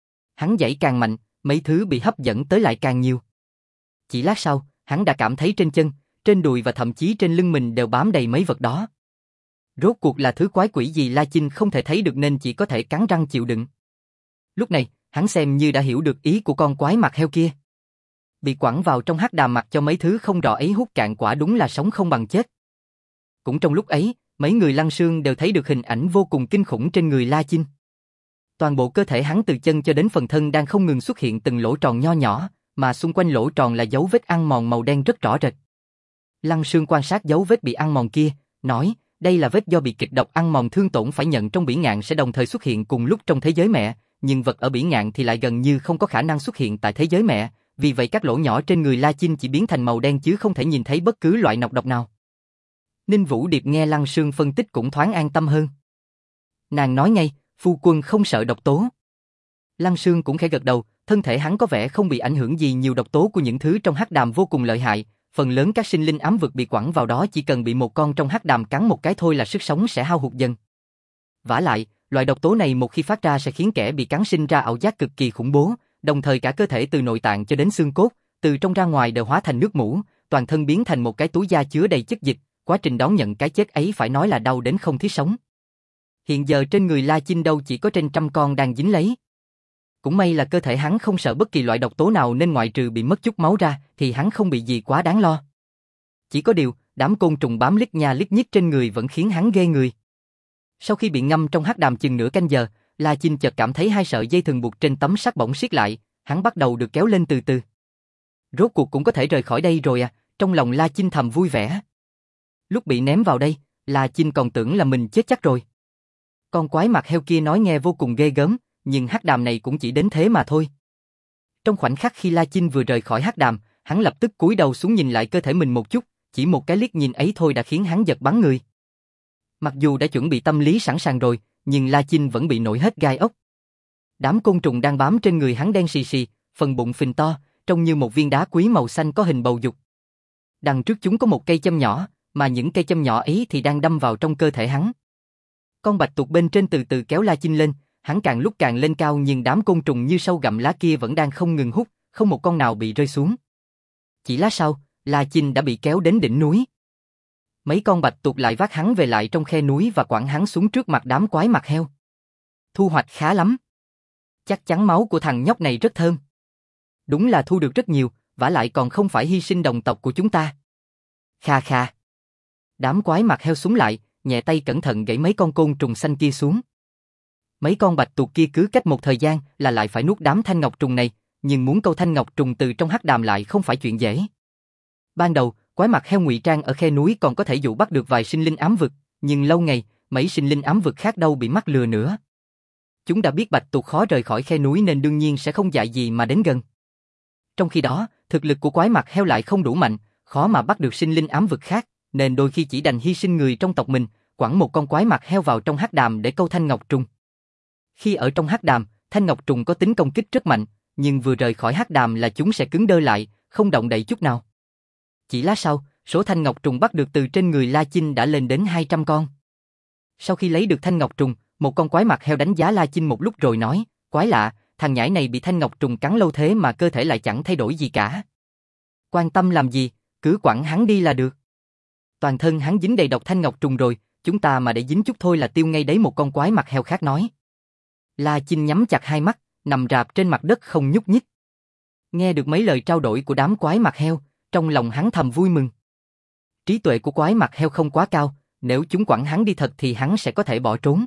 Hắn giãy càng mạnh, mấy thứ bị hấp dẫn tới lại càng nhiều. Chỉ lát sau, hắn đã cảm thấy trên chân, trên đùi và thậm chí trên lưng mình đều bám đầy mấy vật đó. Rốt cuộc là thứ quái quỷ gì La Chinh không thể thấy được nên chỉ có thể cắn răng chịu đựng. Lúc này, hắn xem như đã hiểu được ý của con quái mặt heo kia. Bị quẳng vào trong hắc đàm mặc cho mấy thứ không rõ ấy hút cạn quả đúng là sống không bằng chết. Cũng trong lúc ấy, mấy người Lăng Sương đều thấy được hình ảnh vô cùng kinh khủng trên người La Chinh. Toàn bộ cơ thể hắn từ chân cho đến phần thân đang không ngừng xuất hiện từng lỗ tròn nho nhỏ, mà xung quanh lỗ tròn là dấu vết ăn mòn màu đen rất rõ rệt. Lăng Sương quan sát dấu vết bị ăn mòn kia, nói, đây là vết do bị kịch độc ăn mòn thương tổn phải nhận trong bỉ ngạn sẽ đồng thời xuất hiện cùng lúc trong thế giới mẹ, nhưng vật ở bỉ ngạn thì lại gần như không có khả năng xuất hiện tại thế giới mẹ, vì vậy các lỗ nhỏ trên người La Chinh chỉ biến thành màu đen chứ không thể nhìn thấy bất cứ loại nọc độc nào. Ninh Vũ Điệp nghe Lăng Sương phân tích cũng thoáng an tâm hơn. Nàng nói ngay, phu quân không sợ độc tố. Lăng Sương cũng khẽ gật đầu, thân thể hắn có vẻ không bị ảnh hưởng gì nhiều độc tố của những thứ trong hắc đàm vô cùng lợi hại, phần lớn các sinh linh ám vực bị quẳng vào đó chỉ cần bị một con trong hắc đàm cắn một cái thôi là sức sống sẽ hao hụt dần. Vả lại, loại độc tố này một khi phát ra sẽ khiến kẻ bị cắn sinh ra ảo giác cực kỳ khủng bố, đồng thời cả cơ thể từ nội tạng cho đến xương cốt, từ trong ra ngoài đều hóa thành nước mủ, toàn thân biến thành một cái túi da chứa đầy chất dịch, quá trình đón nhận cái chết ấy phải nói là đau đến không thiết sống. Hiện giờ trên người La Chinh đâu chỉ có trên 100 con đang dính lấy. Cũng may là cơ thể hắn không sợ bất kỳ loại độc tố nào nên ngoại trừ bị mất chút máu ra thì hắn không bị gì quá đáng lo. Chỉ có điều, đám côn trùng bám lít nha lít nhít trên người vẫn khiến hắn ghê người. Sau khi bị ngâm trong hắc đàm chừng nửa canh giờ, La Chinh chợt cảm thấy hai sợi dây thừng buộc trên tấm sắt bỗng siết lại, hắn bắt đầu được kéo lên từ từ. Rốt cuộc cũng có thể rời khỏi đây rồi à, trong lòng La Chinh thầm vui vẻ. Lúc bị ném vào đây, La Chinh còn tưởng là mình chết chắc rồi. Con quái mặt heo kia nói nghe vô cùng ghê gớm, nhưng hắc đàm này cũng chỉ đến thế mà thôi. Trong khoảnh khắc khi La Chinh vừa rời khỏi hắc đàm, hắn lập tức cúi đầu xuống nhìn lại cơ thể mình một chút, chỉ một cái liếc nhìn ấy thôi đã khiến hắn giật bắn người. Mặc dù đã chuẩn bị tâm lý sẵn sàng rồi, nhưng La Chinh vẫn bị nổi hết gai ốc. Đám côn trùng đang bám trên người hắn đen xì xì, phần bụng phình to, trông như một viên đá quý màu xanh có hình bầu dục. Đằng trước chúng có một cây châm nhỏ, mà những cây châm nhỏ ấy thì đang đâm vào trong cơ thể hắn. Con bạch tuộc bên trên từ từ kéo La Chinh lên, hắn càng lúc càng lên cao nhưng đám côn trùng như sâu gặm lá kia vẫn đang không ngừng hút, không một con nào bị rơi xuống. Chỉ lát sau, La Chinh đã bị kéo đến đỉnh núi. Mấy con bạch tuộc lại vác hắn về lại trong khe núi và quẳng hắn xuống trước mặt đám quái mặt heo. Thu hoạch khá lắm. Chắc chắn máu của thằng nhóc này rất thơm. Đúng là thu được rất nhiều, vả lại còn không phải hy sinh đồng tộc của chúng ta. Kha kha. Đám quái mặt heo súng lại, nhẹ tay cẩn thận gãy mấy con côn trùng xanh kia xuống. Mấy con bạch tuộc kia cứ cách một thời gian là lại phải nuốt đám thanh ngọc trùng này, nhưng muốn câu thanh ngọc trùng từ trong hắc đàm lại không phải chuyện dễ. Ban đầu, quái mặt heo ngụy trang ở khe núi còn có thể dụ bắt được vài sinh linh ám vực, nhưng lâu ngày, mấy sinh linh ám vực khác đâu bị mắc lừa nữa. Chúng đã biết bạch tuộc khó rời khỏi khe núi nên đương nhiên sẽ không dại gì mà đến gần. Trong khi đó, thực lực của quái mặt heo lại không đủ mạnh, khó mà bắt được sinh linh ám vực khác, nên đôi khi chỉ đành hy sinh người trong tộc mình, quẳng một con quái mặt heo vào trong hắc đàm để câu thanh ngọc trùng. Khi ở trong hắc đàm, thanh ngọc trùng có tính công kích rất mạnh, nhưng vừa rời khỏi hắc đàm là chúng sẽ cứng đơ lại, không động đậy chút nào. Chỉ lát sau, số thanh ngọc trùng bắt được từ trên người La Chinh đã lên đến 200 con. Sau khi lấy được thanh ngọc trùng, một con quái mặt heo đánh giá La Chinh một lúc rồi nói, quái lạ, thằng nhãi này bị thanh ngọc trùng cắn lâu thế mà cơ thể lại chẳng thay đổi gì cả. Quan tâm làm gì, cứ quẳng hắn đi là được. Toàn thân hắn dính đầy độc thanh ngọc trùng rồi, chúng ta mà để dính chút thôi là tiêu ngay đấy, một con quái mặt heo khác nói. La Chinh nhắm chặt hai mắt, nằm rạp trên mặt đất không nhúc nhích. Nghe được mấy lời trao đổi của đám quái mặt heo, trong lòng hắn thầm vui mừng. Trí tuệ của quái mặt heo không quá cao, nếu chúng quẳng hắn đi thật thì hắn sẽ có thể bỏ trốn.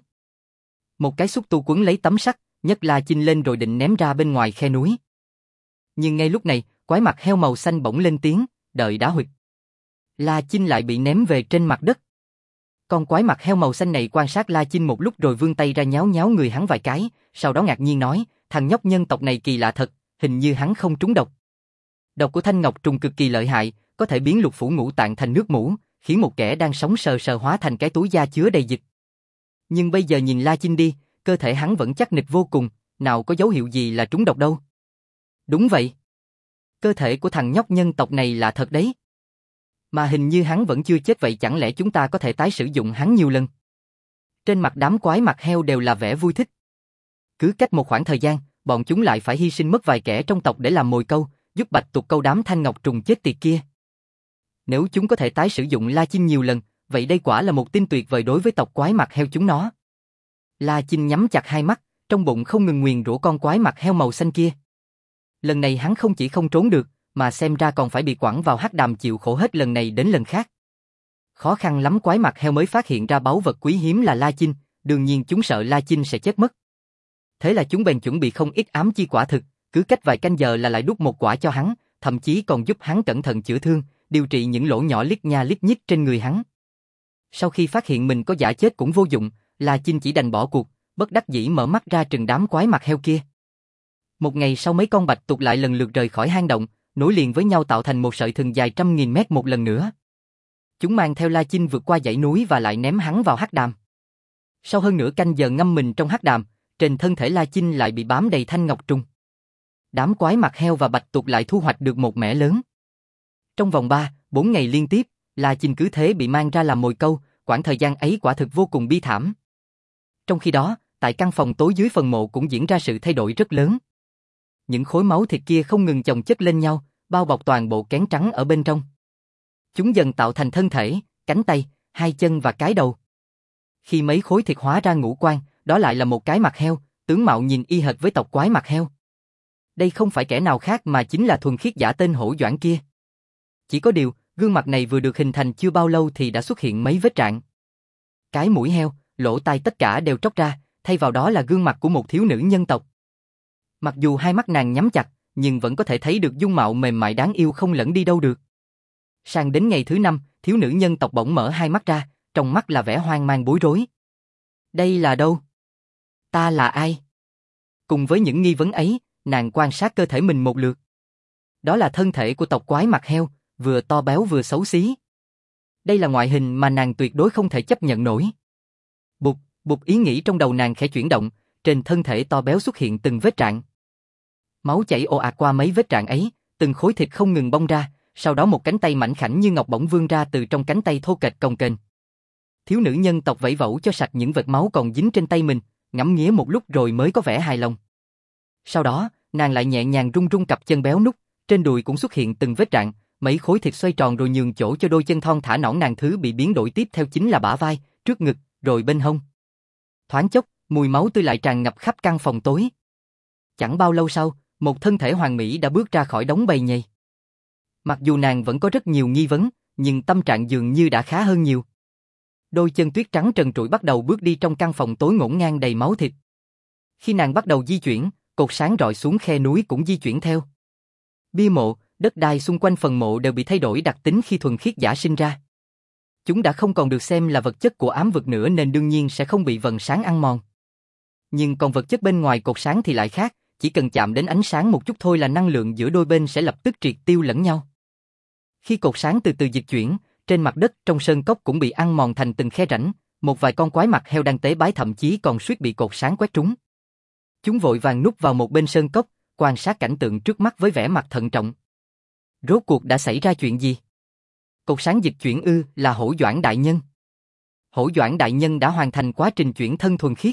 Một cái xúc tu quấn lấy tấm sắt, nhấc La Chinh lên rồi định ném ra bên ngoài khe núi. Nhưng ngay lúc này, quái mặt heo màu xanh bỗng lên tiếng, đợi đã huyệt. La Chinh lại bị ném về trên mặt đất. Con quái mặt heo màu xanh này quan sát La Chinh một lúc rồi vươn tay ra nhéo nhéo người hắn vài cái, sau đó ngạc nhiên nói, thằng nhóc nhân tộc này kỳ lạ thật, hình như hắn không trúng độc. Độc của thanh ngọc trùng cực kỳ lợi hại, có thể biến lục phủ ngũ tạng thành nước mủ, khiến một kẻ đang sống sờ sờ hóa thành cái túi da chứa đầy dịch. Nhưng bây giờ nhìn La Chinh đi, cơ thể hắn vẫn chắc nịch vô cùng, nào có dấu hiệu gì là trúng độc đâu. Đúng vậy. Cơ thể của thằng nhóc nhân tộc này là thật đấy. Mà hình như hắn vẫn chưa chết, vậy chẳng lẽ chúng ta có thể tái sử dụng hắn nhiều lần? Trên mặt đám quái mặt heo đều là vẻ vui thích. Cứ cách một khoảng thời gian, bọn chúng lại phải hy sinh mất vài kẻ trong tộc để làm mồi câu, giúp bạch tuộc câu đám thanh ngọc trùng chết tiệt kia. Nếu chúng có thể tái sử dụng La Chinh nhiều lần, vậy đây quả là một tin tuyệt vời đối với tộc quái mặt heo chúng nó. La Chinh nhắm chặt hai mắt, trong bụng không ngừng nguyền rủa con quái mặt heo màu xanh kia. Lần này hắn không chỉ không trốn được, mà xem ra còn phải bị quẳng vào hắc đàm chịu khổ hết lần này đến lần khác. Khó khăn lắm quái mặt heo mới phát hiện ra báu vật quý hiếm là La Chinh, đương nhiên chúng sợ La Chinh sẽ chết mất. Thế là chúng bèn chuẩn bị không ít ám chi quả thực, cứ cách vài canh giờ là lại đút một quả cho hắn, thậm chí còn giúp hắn cẩn thận chữa thương, điều trị những lỗ nhỏ liếc nha liếc nhích trên người hắn. Sau khi phát hiện mình có giả chết cũng vô dụng, La Chinh chỉ đành bỏ cuộc, bất đắc dĩ mở mắt ra trừng đám quái mặt heo kia. Một ngày sau mấy con bạch tuộc lại lần lượt rời khỏi hang động, nối liền với nhau tạo thành một sợi thừng dài trăm nghìn mét một lần nữa. Chúng mang theo La Chinh vượt qua dãy núi và lại ném hắn vào hắc đàm. Sau hơn nửa canh giờ ngâm mình trong hắc đàm, trên thân thể La Chinh lại bị bám đầy thanh ngọc trùng. Đám quái mặt heo và bạch tuộc lại thu hoạch được một mẻ lớn. Trong vòng 3-4 ngày liên tiếp, La Chinh cứ thế bị mang ra làm mồi câu, quãng thời gian ấy quả thực vô cùng bi thảm. Trong khi đó, tại căn phòng tối dưới phần mộ cũng diễn ra sự thay đổi rất lớn. Những khối máu thịt kia không ngừng chồng chất lên nhau, bao bọc toàn bộ kén trắng ở bên trong. Chúng dần tạo thành thân thể, cánh tay, hai chân và cái đầu. Khi mấy khối thịt hóa ra ngũ quan, đó lại là một cái mặt heo, tướng mạo nhìn y hệt với tộc quái mặt heo. Đây không phải kẻ nào khác mà chính là thuần khiết giả tên Hổ Doãn kia. Chỉ có điều, gương mặt này vừa được hình thành chưa bao lâu thì đã xuất hiện mấy vết rạn. Cái mũi heo, lỗ tai tất cả đều tróc ra, thay vào đó là gương mặt của một thiếu nữ nhân tộc. Mặc dù hai mắt nàng nhắm chặt, nhưng vẫn có thể thấy được dung mạo mềm mại đáng yêu không lẫn đi đâu được. Sang đến ngày thứ 5, thiếu nữ nhân tộc bỗng mở hai mắt ra, trong mắt là vẻ hoang mang bối rối. Đây là đâu? Ta là ai? Cùng với những nghi vấn ấy, nàng quan sát cơ thể mình một lượt. Đó là thân thể của tộc quái mặt heo, vừa to béo vừa xấu xí. Đây là ngoại hình mà nàng tuyệt đối không thể chấp nhận nổi. Bụt, bụt ý nghĩ trong đầu nàng khẽ chuyển động, trên thân thể to béo xuất hiện từng vết rạn. Máu chảy ồ ạt qua mấy vết rạn ấy, từng khối thịt không ngừng bong ra, sau đó một cánh tay mảnh khảnh như ngọc bỗng vươn ra từ trong cánh tay thô kệch cồng kềnh. Thiếu nữ nhân tộc vẫy vẫu cho sạch những vệt máu còn dính trên tay mình, ngắm nghía một lúc rồi mới có vẻ hài lòng. Sau đó, nàng lại nhẹ nhàng rung rung cặp chân béo nút, trên đùi cũng xuất hiện từng vết rạn, mấy khối thịt xoay tròn rồi nhường chỗ cho đôi chân thon thả nõn nàng, thứ bị biến đổi tiếp theo chính là bả vai, trước ngực, rồi bên hông. Thoáng chốc, mùi máu tươi lại tràn ngập khắp căn phòng tối. Chẳng bao lâu sau, một thân thể hoàn mỹ đã bước ra khỏi đống bầy nhầy. Mặc dù nàng vẫn có rất nhiều nghi vấn, nhưng tâm trạng dường như đã khá hơn nhiều. Đôi chân tuyết trắng trần trụi bắt đầu bước đi trong căn phòng tối ngổn ngang đầy máu thịt. Khi nàng bắt đầu di chuyển, cột sáng rọi xuống khe núi cũng di chuyển theo. Bia mộ, đất đai xung quanh phần mộ đều bị thay đổi đặc tính khi thuần khiết giả sinh ra. Chúng đã không còn được xem là vật chất của ám vực nữa nên đương nhiên sẽ không bị vầng sáng ăn mòn. Nhưng còn vật chất bên ngoài cột sáng thì lại khác, chỉ cần chạm đến ánh sáng một chút thôi là năng lượng giữa đôi bên sẽ lập tức triệt tiêu lẫn nhau. Khi cột sáng từ từ dịch chuyển, trên mặt đất trong sơn cốc cũng bị ăn mòn thành từng khe rãnh, một vài con quái mặt heo đang tế bái thậm chí còn suýt bị cột sáng quét trúng. Chúng vội vàng núp vào một bên sơn cốc, quan sát cảnh tượng trước mắt với vẻ mặt thận trọng. Rốt cuộc đã xảy ra chuyện gì? Cột sáng dịch chuyển ư, là Hổ Doãn đại nhân. Hổ Doãn đại nhân đã hoàn thành quá trình chuyển thân thuần khiết.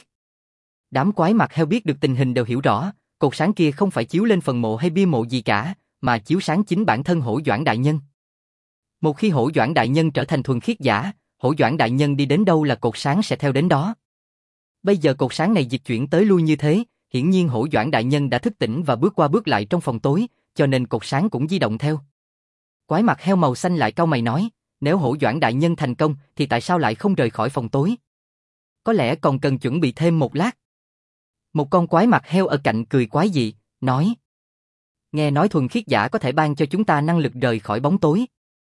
Đám quái mặt heo biết được tình hình đều hiểu rõ, cột sáng kia không phải chiếu lên phần mộ hay bia mộ gì cả, mà chiếu sáng chính bản thân Hổ Doãn đại nhân. Một khi Hổ Doãn đại nhân trở thành thuần khiết giả, Hổ Doãn đại nhân đi đến đâu là cột sáng sẽ theo đến đó. Bây giờ cột sáng này dịch chuyển tới lui như thế, hiển nhiên Hổ Doãn đại nhân đã thức tỉnh và bước qua bước lại trong phòng tối, cho nên cột sáng cũng di động theo. Quái mặt heo màu xanh lại cau mày nói, nếu Hổ Doãn đại nhân thành công thì tại sao lại không rời khỏi phòng tối? Có lẽ còn cần chuẩn bị thêm một lát. Một con quái mặt heo ở cạnh cười quái dị, nói. Nghe nói thuần khiết giả có thể ban cho chúng ta năng lực rời khỏi bóng tối.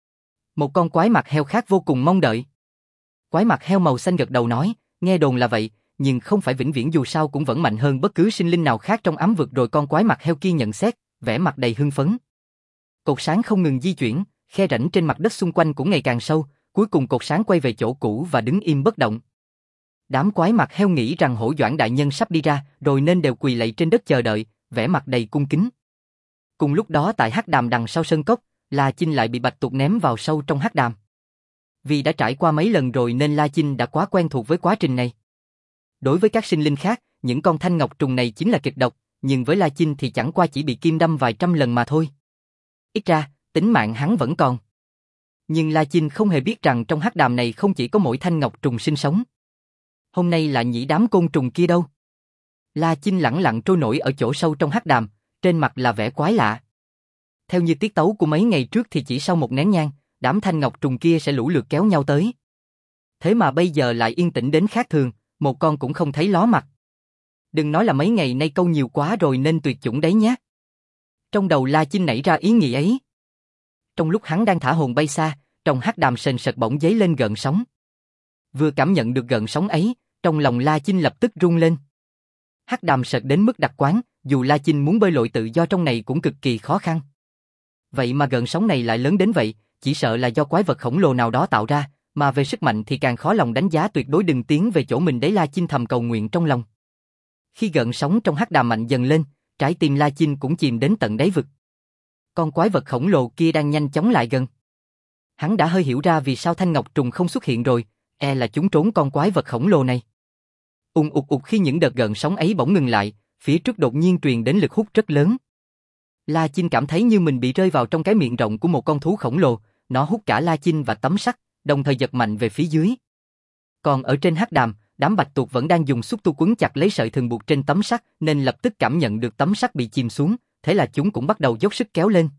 Một con quái mặt heo khác vô cùng mong đợi. Quái mặt heo màu xanh gật đầu nói, nghe đồn là vậy, nhưng không phải vĩnh viễn, dù sao cũng vẫn mạnh hơn bất cứ sinh linh nào khác trong ám vực. Rồi con quái mặt heo kia nhận xét, vẻ mặt đầy hưng phấn. Cột sáng không ngừng di chuyển, khe rãnh trên mặt đất xung quanh cũng ngày càng sâu, cuối cùng cột sáng quay về chỗ cũ và đứng im bất động. Đám quái mặt heo nghĩ rằng Hổ Doãn đại nhân sắp đi ra, rồi nên đều quỳ lạy trên đất chờ đợi, vẻ mặt đầy cung kính. Cùng lúc đó tại hắc đàm đằng sau sân cốc, La Chinh lại bị Bạch Tuộc ném vào sâu trong hắc đàm. Vì đã trải qua mấy lần rồi nên La Chinh đã quá quen thuộc với quá trình này. Đối với các sinh linh khác, những con thanh ngọc trùng này chính là kịch độc, nhưng với La Chinh thì chẳng qua chỉ bị kim đâm vài trăm lần mà thôi. Ít ra, tính mạng hắn vẫn còn. Nhưng La Chinh không hề biết rằng trong hắc đàm này không chỉ có mỗi thanh ngọc trùng sinh sống. Hôm nay là nhĩ đám côn trùng kia đâu? La Chinh lẳng lặng trôi nổi ở chỗ sâu trong hắc đàm, trên mặt là vẻ quái lạ. Theo như tiết tấu của mấy ngày trước thì chỉ sau một nén nhang, đám thanh ngọc trùng kia sẽ lũ lượt kéo nhau tới. Thế mà bây giờ lại yên tĩnh đến khác thường, một con cũng không thấy ló mặt. Đừng nói là mấy ngày nay câu nhiều quá rồi nên tuyệt chủng đấy nhé. Trong đầu La Chinh nảy ra ý nghĩ ấy. Trong lúc hắn đang thả hồn bay xa, trong hắc đàm sền sệt bỗng dấy lên gợn sóng. Vừa cảm nhận được gợn sóng ấy, trong lòng La Chinh lập tức rung lên. Hắc đàm sệt đến mức đặc quán, dù La Chinh muốn bơi lội tự do trong này cũng cực kỳ khó khăn. Vậy mà gợn sóng này lại lớn đến vậy, chỉ sợ là do quái vật khổng lồ nào đó tạo ra, mà về sức mạnh thì càng khó lòng đánh giá, tuyệt đối đừng tiến về chỗ mình đấy. La Chinh thầm cầu nguyện trong lòng. Khi gợn sóng trong hắc đàm mạnh dần lên, trái tim La Chinh cũng chìm đến tận đáy vực. Con quái vật khổng lồ kia đang nhanh chóng lại gần. Hắn đã hơi hiểu ra vì sao thanh ngọc trùng không xuất hiện rồi, là chúng trốn con quái vật khổng lồ này. Ùng ục ục, khi những đợt gợn sóng ấy bỗng ngừng lại, phía trước đột nhiên truyền đến lực hút rất lớn. La Chinh cảm thấy như mình bị rơi vào trong cái miệng rộng của một con thú khổng lồ, nó hút cả La Chinh và tấm sắt, đồng thời giật mạnh về phía dưới. Còn ở trên hắc đàm, đám bạch tuộc vẫn đang dùng xúc tu quấn chặt lấy sợi thừng buộc trên tấm sắt, nên lập tức cảm nhận được tấm sắt bị chìm xuống, thế là chúng cũng bắt đầu dốc sức kéo lên.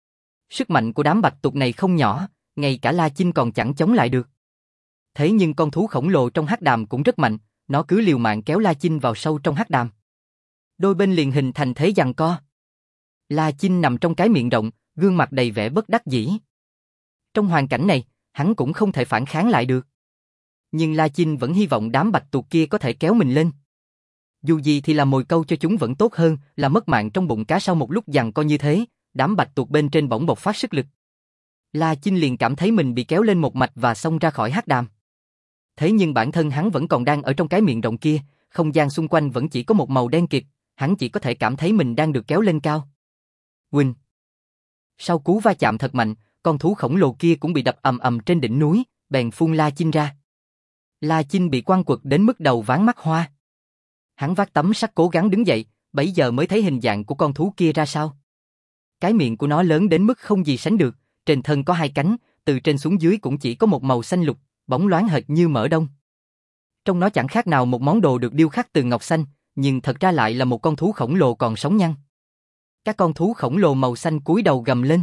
Sức mạnh của đám bạch tuộc này không nhỏ, ngay cả La Chinh còn chẳng chống lại được. Thế nhưng con thú khổng lồ trong hắc đàm cũng rất mạnh, nó cứ liều mạng kéo La Chinh vào sâu trong hắc đàm. Đôi bên liền hình thành thế giằng co. La Chinh nằm trong cái miệng rộng, gương mặt đầy vẻ bất đắc dĩ. Trong hoàn cảnh này, hắn cũng không thể phản kháng lại được. Nhưng La Chinh vẫn hy vọng đám bạch tuộc kia có thể kéo mình lên. Dù gì thì làm mồi câu cho chúng vẫn tốt hơn là mất mạng trong bụng cá sau một lúc giằng co như thế, đám bạch tuộc bên trên bỗng bộc phát sức lực. La Chinh liền cảm thấy mình bị kéo lên một mạch và xông ra khỏi hắc đàm. Thế nhưng bản thân hắn vẫn còn đang ở trong cái miệng rộng kia, không gian xung quanh vẫn chỉ có một màu đen kịt, hắn chỉ có thể cảm thấy mình đang được kéo lên cao. Huỳnh. Sau cú va chạm thật mạnh, con thú khổng lồ kia cũng bị đập ầm ầm trên đỉnh núi, bèn phun La Chinh ra. La Chinh bị quăng quật đến mức đầu váng mắt hoa. Hắn vác tấm sắt cố gắng đứng dậy, bấy giờ mới thấy hình dạng của con thú kia ra sao. Cái miệng của nó lớn đến mức không gì sánh được, trên thân có hai cánh, từ trên xuống dưới cũng chỉ có một màu xanh lục, bóng loáng hệt như mỡ đông. Trông nó chẳng khác nào một món đồ được điêu khắc từ ngọc xanh, nhưng thật ra lại là một con thú khổng lồ còn sống nhăn. Các con thú khổng lồ màu xanh cúi đầu gầm lên.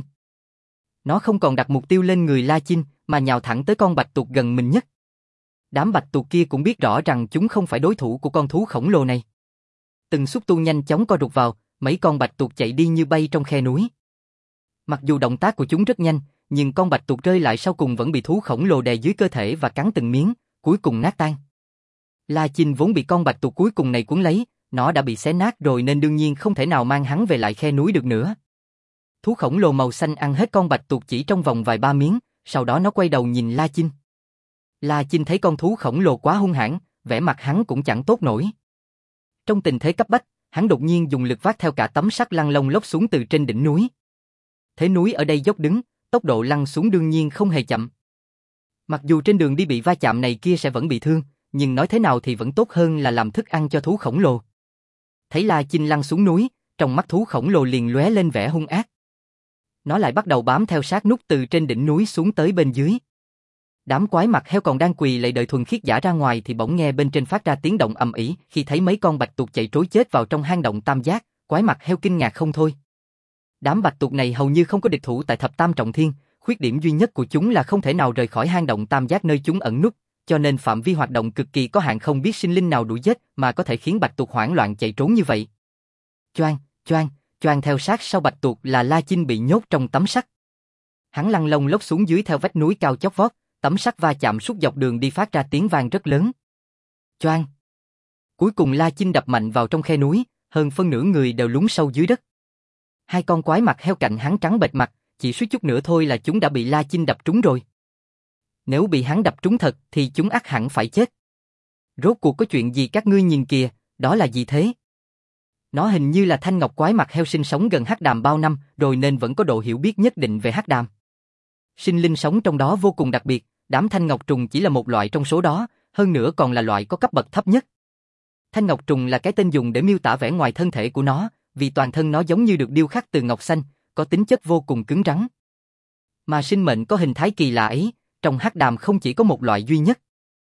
Nó không còn đặt mục tiêu lên người La Chinh, mà nhào thẳng tới con bạch tuộc gần mình nhất. Đám bạch tuộc kia cũng biết rõ rằng chúng không phải đối thủ của con thú khổng lồ này. Từng xúc tu nhanh chóng co rụt vào, mấy con bạch tuộc chạy đi như bay trong khe núi. Mặc dù động tác của chúng rất nhanh, nhưng con bạch tuộc rơi lại sau cùng vẫn bị thú khổng lồ đè dưới cơ thể và cắn từng miếng, cuối cùng nát tan. La Chinh vốn bị con bạch tuộc cuối cùng này cuốn lấy, nó đã bị xé nát rồi nên đương nhiên không thể nào mang hắn về lại khe núi được nữa. Thú khổng lồ màu xanh ăn hết con bạch tuộc chỉ trong vòng vài ba miếng, sau đó nó quay đầu nhìn La Chinh. La Chinh thấy con thú khổng lồ quá hung hãn, vẻ mặt hắn cũng chẳng tốt nổi. Trong tình thế cấp bách, hắn đột nhiên dùng lực vác theo cả tấm sắt lăn lông lốc xuống từ trên đỉnh núi. Thế núi ở đây dốc đứng, tốc độ lăn xuống đương nhiên không hề chậm. Mặc dù trên đường đi bị va chạm này kia sẽ vẫn bị thương, nhưng nói thế nào thì vẫn tốt hơn là làm thức ăn cho thú khổng lồ. Thấy La Chinh lăn xuống núi, trong mắt thú khổng lồ liền lóe lên vẻ hung ác. Nó lại bắt đầu bám theo sát nút từ trên đỉnh núi xuống tới bên dưới. Đám quái mặt heo còn đang quỳ lạy đợi thuần khiết giả ra ngoài thì bỗng nghe bên trên phát ra tiếng động ầm ĩ, khi thấy mấy con bạch tuộc chạy trối chết vào trong hang động tam giác, quái mặt heo kinh ngạc không thôi. Đám bạch tuộc này hầu như không có địch thủ tại thập tam trọng thiên, khuyết điểm duy nhất của chúng là không thể nào rời khỏi hang động tam giác nơi chúng ẩn núp, cho nên phạm vi hoạt động cực kỳ có hạn, không biết sinh linh nào đuổi giết mà có thể khiến bạch tuộc hoảng loạn chạy trốn như vậy. Choang, choang, choang, theo sát sau bạch tuộc là La Chinh bị nhốt trong tấm sắt. Hắn lăn lông lốc xuống dưới theo vách núi cao chót vót, tấm sắt va chạm suốt dọc đường đi phát ra tiếng vang rất lớn. Choang. Cuối cùng La Chinh đập mạnh vào trong khe núi, hơn phân nửa người đều lún sâu dưới đất. Hai con quái mặt heo cạnh hắn trắng bệch mặt, chỉ suýt chút nữa thôi là chúng đã bị La Chinh đập trúng rồi. Nếu bị hắn đập trúng thật thì chúng ắt hẳn phải chết. Rốt cuộc có chuyện gì các ngươi nhìn kìa, đó là gì thế? Nó hình như là thanh ngọc quái mặt heo sinh sống gần hắc đàm bao năm rồi nên vẫn có độ hiểu biết nhất định về hắc đàm. Sinh linh sống trong đó vô cùng đặc biệt, đám thanh ngọc trùng chỉ là một loại trong số đó, hơn nữa còn là loại có cấp bậc thấp nhất. Thanh ngọc trùng là cái tên dùng để miêu tả vẻ ngoài thân thể của nó, vì toàn thân nó giống như được điêu khắc từ ngọc xanh, có tính chất vô cùng cứng rắn. Mà sinh mệnh có hình thái kỳ lạ ấy, trong hắc đàm không chỉ có một loại duy nhất.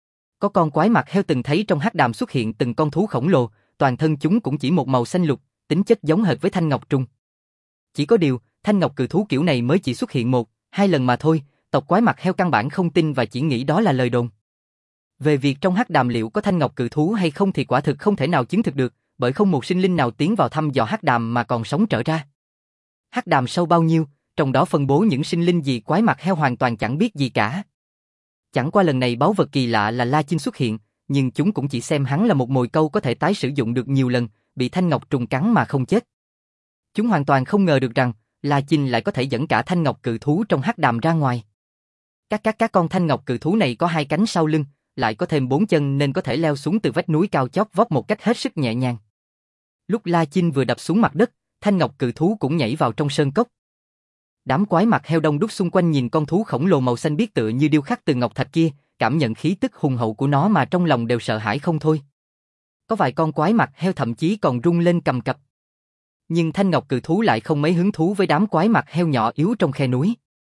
Có con quái mặt heo từng thấy trong hắc đàm xuất hiện từng con thú khổng lồ, toàn thân chúng cũng chỉ một màu xanh lục, tính chất giống hệt với thanh ngọc trùng. Chỉ có điều, thanh ngọc cự thú kiểu này mới chỉ xuất hiện một, hai lần mà thôi, tộc quái mặt heo căn bản không tin và chỉ nghĩ đó là lời đồn. Về việc trong hắc đàm liệu có thanh ngọc cự thú hay không thì quả thực không thể nào chứng thực được, bởi không một sinh linh nào tiến vào thăm dò hắc đàm mà còn sống trở ra. Hắc đàm sâu bao nhiêu, trong đó phân bố những sinh linh gì quái mặt heo hoàn toàn chẳng biết gì cả. Chẳng qua lần này báu vật kỳ lạ là La Chinh xuất hiện, nhưng chúng cũng chỉ xem hắn là một mồi câu có thể tái sử dụng được nhiều lần, bị thanh ngọc trùng cắn mà không chết. Chúng hoàn toàn không ngờ được rằng La Chinh lại có thể dẫn cả thanh ngọc cự thú trong hắc đàm ra ngoài. Các con thanh ngọc cự thú này có hai cánh sau lưng, lại có thêm 4 chân nên có thể leo xuống từ vách núi cao chót vót một cách hết sức nhẹ nhàng. Lúc La Chinh vừa đập xuống mặt đất, thanh ngọc cự thú cũng nhảy vào trong sơn cốc. Đám quái mặt heo đông đúc xung quanh nhìn con thú khổng lồ màu xanh biếc tựa như điêu khắc từ ngọc thạch kia, cảm nhận khí tức hùng hậu của nó mà trong lòng đều sợ hãi không thôi. Có vài con quái mặt heo thậm chí còn rung lên cầm cập. Nhưng thanh ngọc cự thú lại không mấy hứng thú với đám quái mặt heo nhỏ yếu trong khe núi.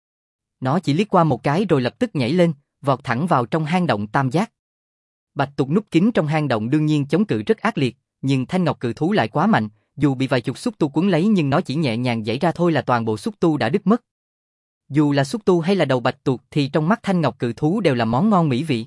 Nó chỉ liếc qua một cái rồi lập tức nhảy lên, vọt thẳng vào trong hang động tam giác. Bạch tuộc núp kín trong hang động đương nhiên chống cự rất ác liệt, nhưng thanh ngọc cự thú lại quá mạnh, dù bị vài chục xúc tu cuốn lấy nhưng nó chỉ nhẹ nhàng giãy ra thôi là toàn bộ xúc tu đã đứt mất. Dù là xúc tu hay là đầu bạch tuộc thì trong mắt thanh ngọc cự thú đều là món ngon mỹ vị.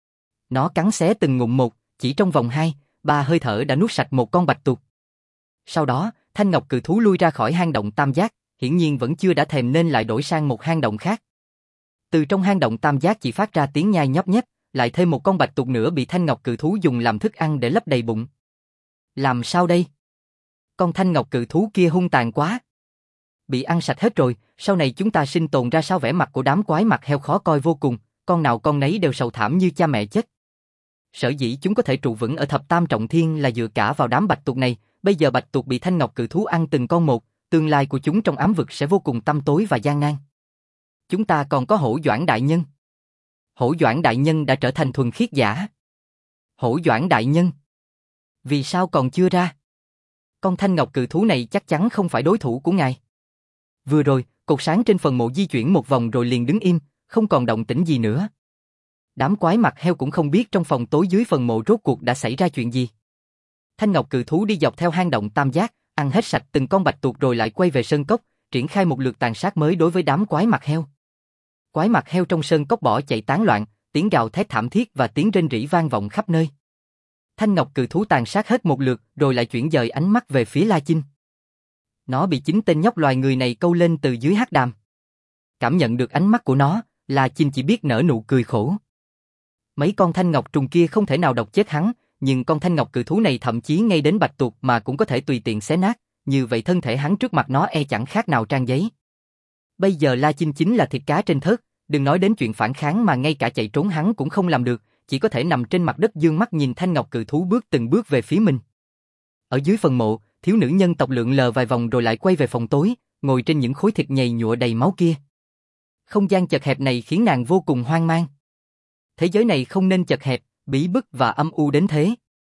Nó cắn xé từng ngụm một, chỉ trong vòng 2-3 hơi thở đã nuốt sạch một con bạch tuộc. Sau đó, thanh ngọc cự thú lui ra khỏi hang động tam giác, hiển nhiên vẫn chưa đã thèm nên lại đổi sang một hang động khác. Từ trong hang động tam giác chỉ phát ra tiếng nhai nhóp nhép, lại thêm một con bạch tuộc nữa bị thanh ngọc cự thú dùng làm thức ăn để lấp đầy bụng. Làm sao đây? Con thanh ngọc cự thú kia hung tàn quá. Bị ăn sạch hết rồi, sau này chúng ta sinh tồn ra sao? Vẻ mặt của đám quái mặt heo khó coi vô cùng, con nào con nấy đều sầu thảm như cha mẹ chết. Sở dĩ chúng có thể trụ vững ở thập tam trọng thiên là dựa cả vào đám bạch tuộc này, bây giờ bạch tuộc bị thanh ngọc cự thú ăn từng con một, tương lai của chúng trong ám vực sẽ vô cùng tăm tối và gian nan. Chúng ta còn có Hổ Doãn đại nhân. Hổ Doãn đại nhân đã trở thành thuần khiết giả. Hổ Doãn đại nhân, vì sao còn chưa ra? Con thanh ngọc cự thú này chắc chắn không phải đối thủ của ngài. Vừa rồi, cột sáng trên phần mộ di chuyển một vòng rồi liền đứng im, không còn động tĩnh gì nữa. Đám quái mặt heo cũng không biết trong phòng tối dưới phần mộ rốt cuộc đã xảy ra chuyện gì. Thanh ngọc cự thú đi dọc theo hang động tam giác, ăn hết sạch từng con bạch tuộc rồi lại quay về sơn cốc, triển khai một lượt tàn sát mới đối với đám quái mặt heo. Quái mặt heo trong sơn cốc bỏ chạy tán loạn, tiếng gào thét thảm thiết và tiếng rên rỉ vang vọng khắp nơi. Thanh ngọc cự thú tàn sát hết một lượt rồi lại chuyển dời ánh mắt về phía La Chinh. Nó bị chính tên nhóc loài người này câu lên từ dưới hắc đàm. Cảm nhận được ánh mắt của nó, La Chinh chỉ biết nở nụ cười khổ. Mấy con thanh ngọc trùng kia không thể nào độc chết hắn, nhưng con thanh ngọc cự thú này thậm chí ngay đến bạch tuộc mà cũng có thể tùy tiện xé nát, như vậy thân thể hắn trước mặt nó e chẳng khác nào trang giấy. Bây giờ La Chinh chính là thịt cá trên thớt, đừng nói đến chuyện phản kháng mà ngay cả chạy trốn hắn cũng không làm được, chỉ có thể nằm trên mặt đất dương mắt nhìn thanh ngọc cự thú bước từng bước về phía mình. Ở dưới phần mộ, thiếu nữ nhân tộc lượn lờ vài vòng rồi lại quay về phòng tối, ngồi trên những khối thịt nhầy nhụa đầy máu kia. Không gian chật hẹp này khiến nàng vô cùng hoang mang. Thế giới này không nên chật hẹp, bí bức và âm u đến thế.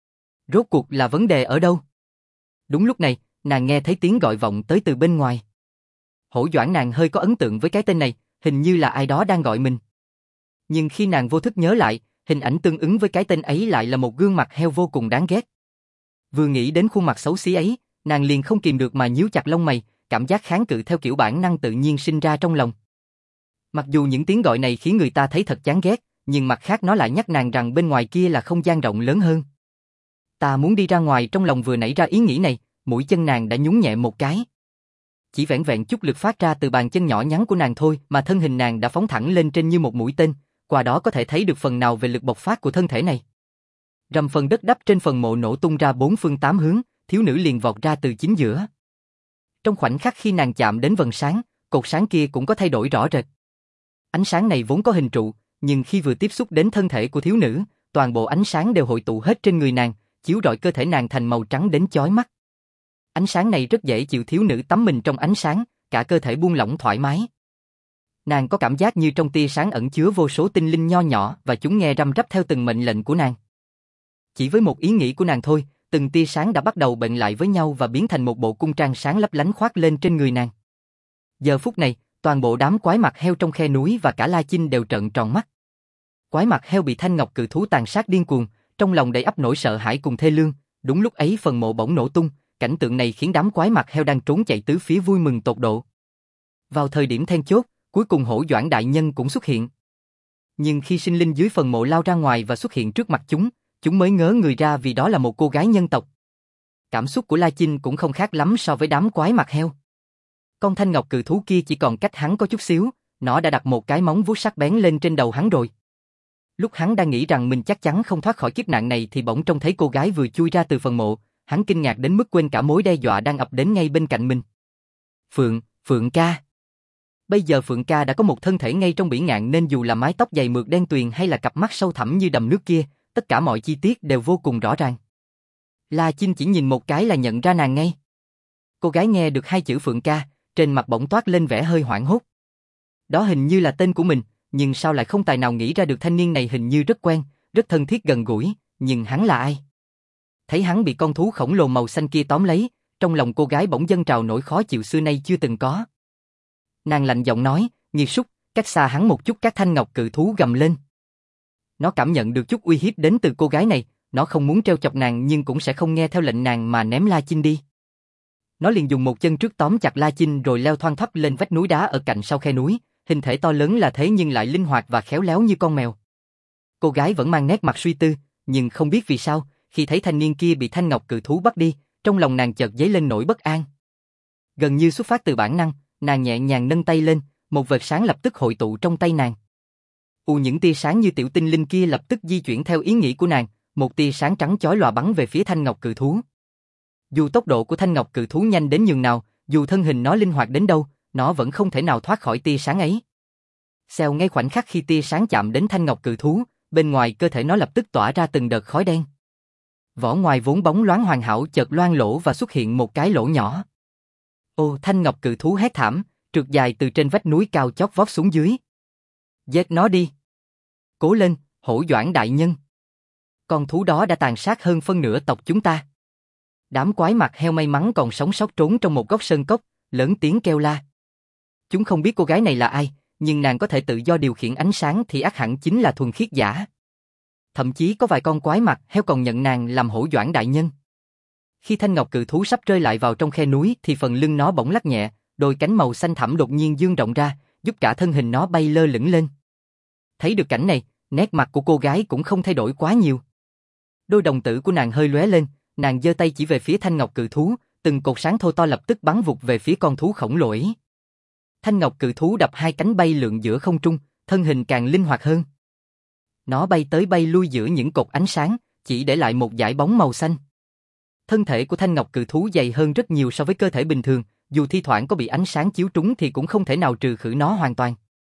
Rốt cuộc là vấn đề ở đâu? Đúng lúc này, nàng nghe thấy tiếng gọi vọng tới từ bên ngoài. Hổ Doãn, nàng hơi có ấn tượng với cái tên này, hình như là ai đó đang gọi mình. Nhưng khi nàng vô thức nhớ lại, hình ảnh tương ứng với cái tên ấy lại là một gương mặt heo vô cùng đáng ghét. Vừa nghĩ đến khuôn mặt xấu xí ấy, nàng liền không kìm được mà nhíu chặt lông mày, cảm giác kháng cự theo kiểu bản năng tự nhiên sinh ra trong lòng. Mặc dù những tiếng gọi này khiến người ta thấy thật chán ghét, nhưng mặt khác nó lại nhắc nàng rằng bên ngoài kia là không gian rộng lớn hơn. Ta muốn đi ra ngoài. Trong lòng vừa nảy ra ý nghĩ này, mũi chân nàng đã nhún nhẹ một cái. Chỉ vẻn vẹn chút lực phát ra từ bàn chân nhỏ nhắn của nàng thôi mà thân hình nàng đã phóng thẳng lên trên như một mũi tên, qua đó có thể thấy được phần nào về lực bộc phát của thân thể này. Rầm, phần đất đắp trên phần mộ nổ tung ra bốn phương tám hướng, thiếu nữ liền vọt ra từ chính giữa. Trong khoảnh khắc khi nàng chạm đến vầng sáng, cột sáng kia cũng có thay đổi rõ rệt. Ánh sáng này vốn có hình trụ, nhưng khi vừa tiếp xúc đến thân thể của thiếu nữ, toàn bộ ánh sáng đều hội tụ hết trên người nàng, chiếu rọi cơ thể nàng thành màu trắng đến chói mắt. Ánh sáng này rất dễ chịu, thiếu nữ tắm mình trong ánh sáng, cả cơ thể buông lỏng thoải mái. Nàng có cảm giác như trong tia sáng ẩn chứa vô số tinh linh nho nhỏ và chúng nghe răm rắp theo từng mệnh lệnh của nàng. Chỉ với một ý nghĩ của nàng thôi, từng tia sáng đã bắt đầu bệnh lại với nhau và biến thành một bộ cung trang sáng lấp lánh khoác lên trên người nàng. Giờ phút này, toàn bộ đám quái mặt heo trong khe núi và cả La Chinh đều trợn tròn mắt. Quái mặt heo bị thanh ngọc cự thú tàn sát điên cuồng, trong lòng đầy ắp nỗi sợ hãi cùng thê lương. Đúng lúc ấy phần mộ bỗng nổ tung, cảnh tượng này khiến đám quái mặt heo đang trốn chạy tứ phía vui mừng tột độ. Vào thời điểm then chốt, cuối cùng Hổ Doãn đại nhân cũng xuất hiện. Nhưng khi sinh linh dưới phần mộ lao ra ngoài và xuất hiện trước mặt chúng mới ngớ người ra vì đó là một cô gái nhân tộc. Cảm xúc của La Chinh cũng không khác lắm so với đám quái mặt heo. Con thanh ngọc cự thú kia chỉ còn cách hắn có chút xíu, nó đã đặt một cái móng vuốt sắc bén lên trên đầu hắn rồi. Lúc hắn đang nghĩ rằng mình chắc chắn không thoát khỏi kiếp nạn này thì bỗng trông thấy cô gái vừa chui ra từ phần mộ, hắn kinh ngạc đến mức quên cả mối đe dọa đang ập đến ngay bên cạnh mình. Phượng ca. Bây giờ Phượng ca đã có một thân thể ngay trong bỉ ngạn nên dù là mái tóc dày mượt đen tuyền hay là cặp mắt sâu thẳm như đầm nước kia, tất cả mọi chi tiết đều vô cùng rõ ràng. La Chinh chỉ nhìn một cái là nhận ra nàng ngay. Cô gái nghe được hai chữ Phượng ca, trên mặt bỗng toát lên vẻ hơi hoảng hốt. Đó hình như là tên của mình, nhưng sao lại không tài nào nghĩ ra được thanh niên này hình như rất quen, rất thân thiết gần gũi, nhưng hắn là ai? Thấy hắn bị con thú khổng lồ màu xanh kia tóm lấy, trong lòng cô gái bỗng dâng trào nỗi khó chịu xưa nay chưa từng có. Nàng lạnh giọng nói, nghiệt súc, cách xa hắn một chút. Các thanh ngọc cự thú gầm lên. Nó cảm nhận được chút uy hiếp đến từ cô gái này, nó không muốn trêu chọc nàng nhưng cũng sẽ không nghe theo lệnh nàng mà ném La Chinh đi. Nó liền dùng một chân trước tóm chặt La Chinh rồi leo thoăn thoắt lên vách núi đá ở cạnh sau khe núi, hình thể to lớn là thế nhưng lại linh hoạt và khéo léo như con mèo. Cô gái vẫn mang nét mặt suy tư, nhưng không biết vì sao, khi thấy thanh niên kia bị thanh ngọc cự thú bắt đi, trong lòng nàng chợt dấy lên nỗi bất an. Gần như xuất phát từ bản năng, nàng nhẹ nhàng nâng tay lên, một vệt sáng lập tức hội tụ trong tay nàng. Những tia sáng như tiểu tinh linh kia lập tức di chuyển theo ý nghĩ của nàng, một tia sáng trắng chói lòa bắn về phía thanh ngọc cự thú. Dù tốc độ của thanh ngọc cự thú nhanh đến nhường nào, dù thân hình nó linh hoạt đến đâu, nó vẫn không thể nào thoát khỏi tia sáng ấy. Xèo, ngay khoảnh khắc khi tia sáng chạm đến thanh ngọc cự thú, bên ngoài cơ thể nó lập tức tỏa ra từng đợt khói đen. Vỏ ngoài vốn bóng loáng hoàn hảo chợt loang lỗ và xuất hiện một cái lỗ nhỏ. Thanh ngọc cự thú hét thảm, trượt dài từ trên vách núi cao chót vót xuống dưới. Giết nó đi. Cố lên, Hổ Doãn đại nhân. Con thú đó đã tàn sát hơn phân nửa tộc chúng ta. Đám quái mặt heo may mắn còn sống sót trốn trong một góc sơn cốc, lớn tiếng kêu la. Chúng không biết cô gái này là ai, nhưng nàng có thể tự do điều khiển ánh sáng thì ắt hẳn chính là thuần khiết giả. Thậm chí có vài con quái mặt heo còn nhận nàng làm Hổ Doãn đại nhân. Khi thanh ngọc cự thú sắp rơi lại vào trong khe núi thì phần lưng nó bỗng lắc nhẹ, đôi cánh màu xanh thẳm đột nhiên dương rộng ra, giúp cả thân hình nó bay lơ lửng lên. Thấy được cảnh này, nét mặt của cô gái cũng không thay đổi quá nhiều. Đôi đồng tử của nàng hơi lóe lên, nàng giơ tay chỉ về phía thanh ngọc cự thú, từng cột sáng thô to lập tức bắn vụt về phía con thú khổng lồ ấy. Thanh ngọc cự thú đập hai cánh bay lượn giữa không trung, thân hình càng linh hoạt hơn. Nó bay tới bay lui giữa những cột ánh sáng, chỉ để lại một dải bóng màu xanh. Thân thể của thanh ngọc cự thú dày hơn rất nhiều so với cơ thể bình thường, dù thi thoảng có bị ánh sáng chiếu trúng thì cũng không thể nào trừ khử nó hoàn toàn.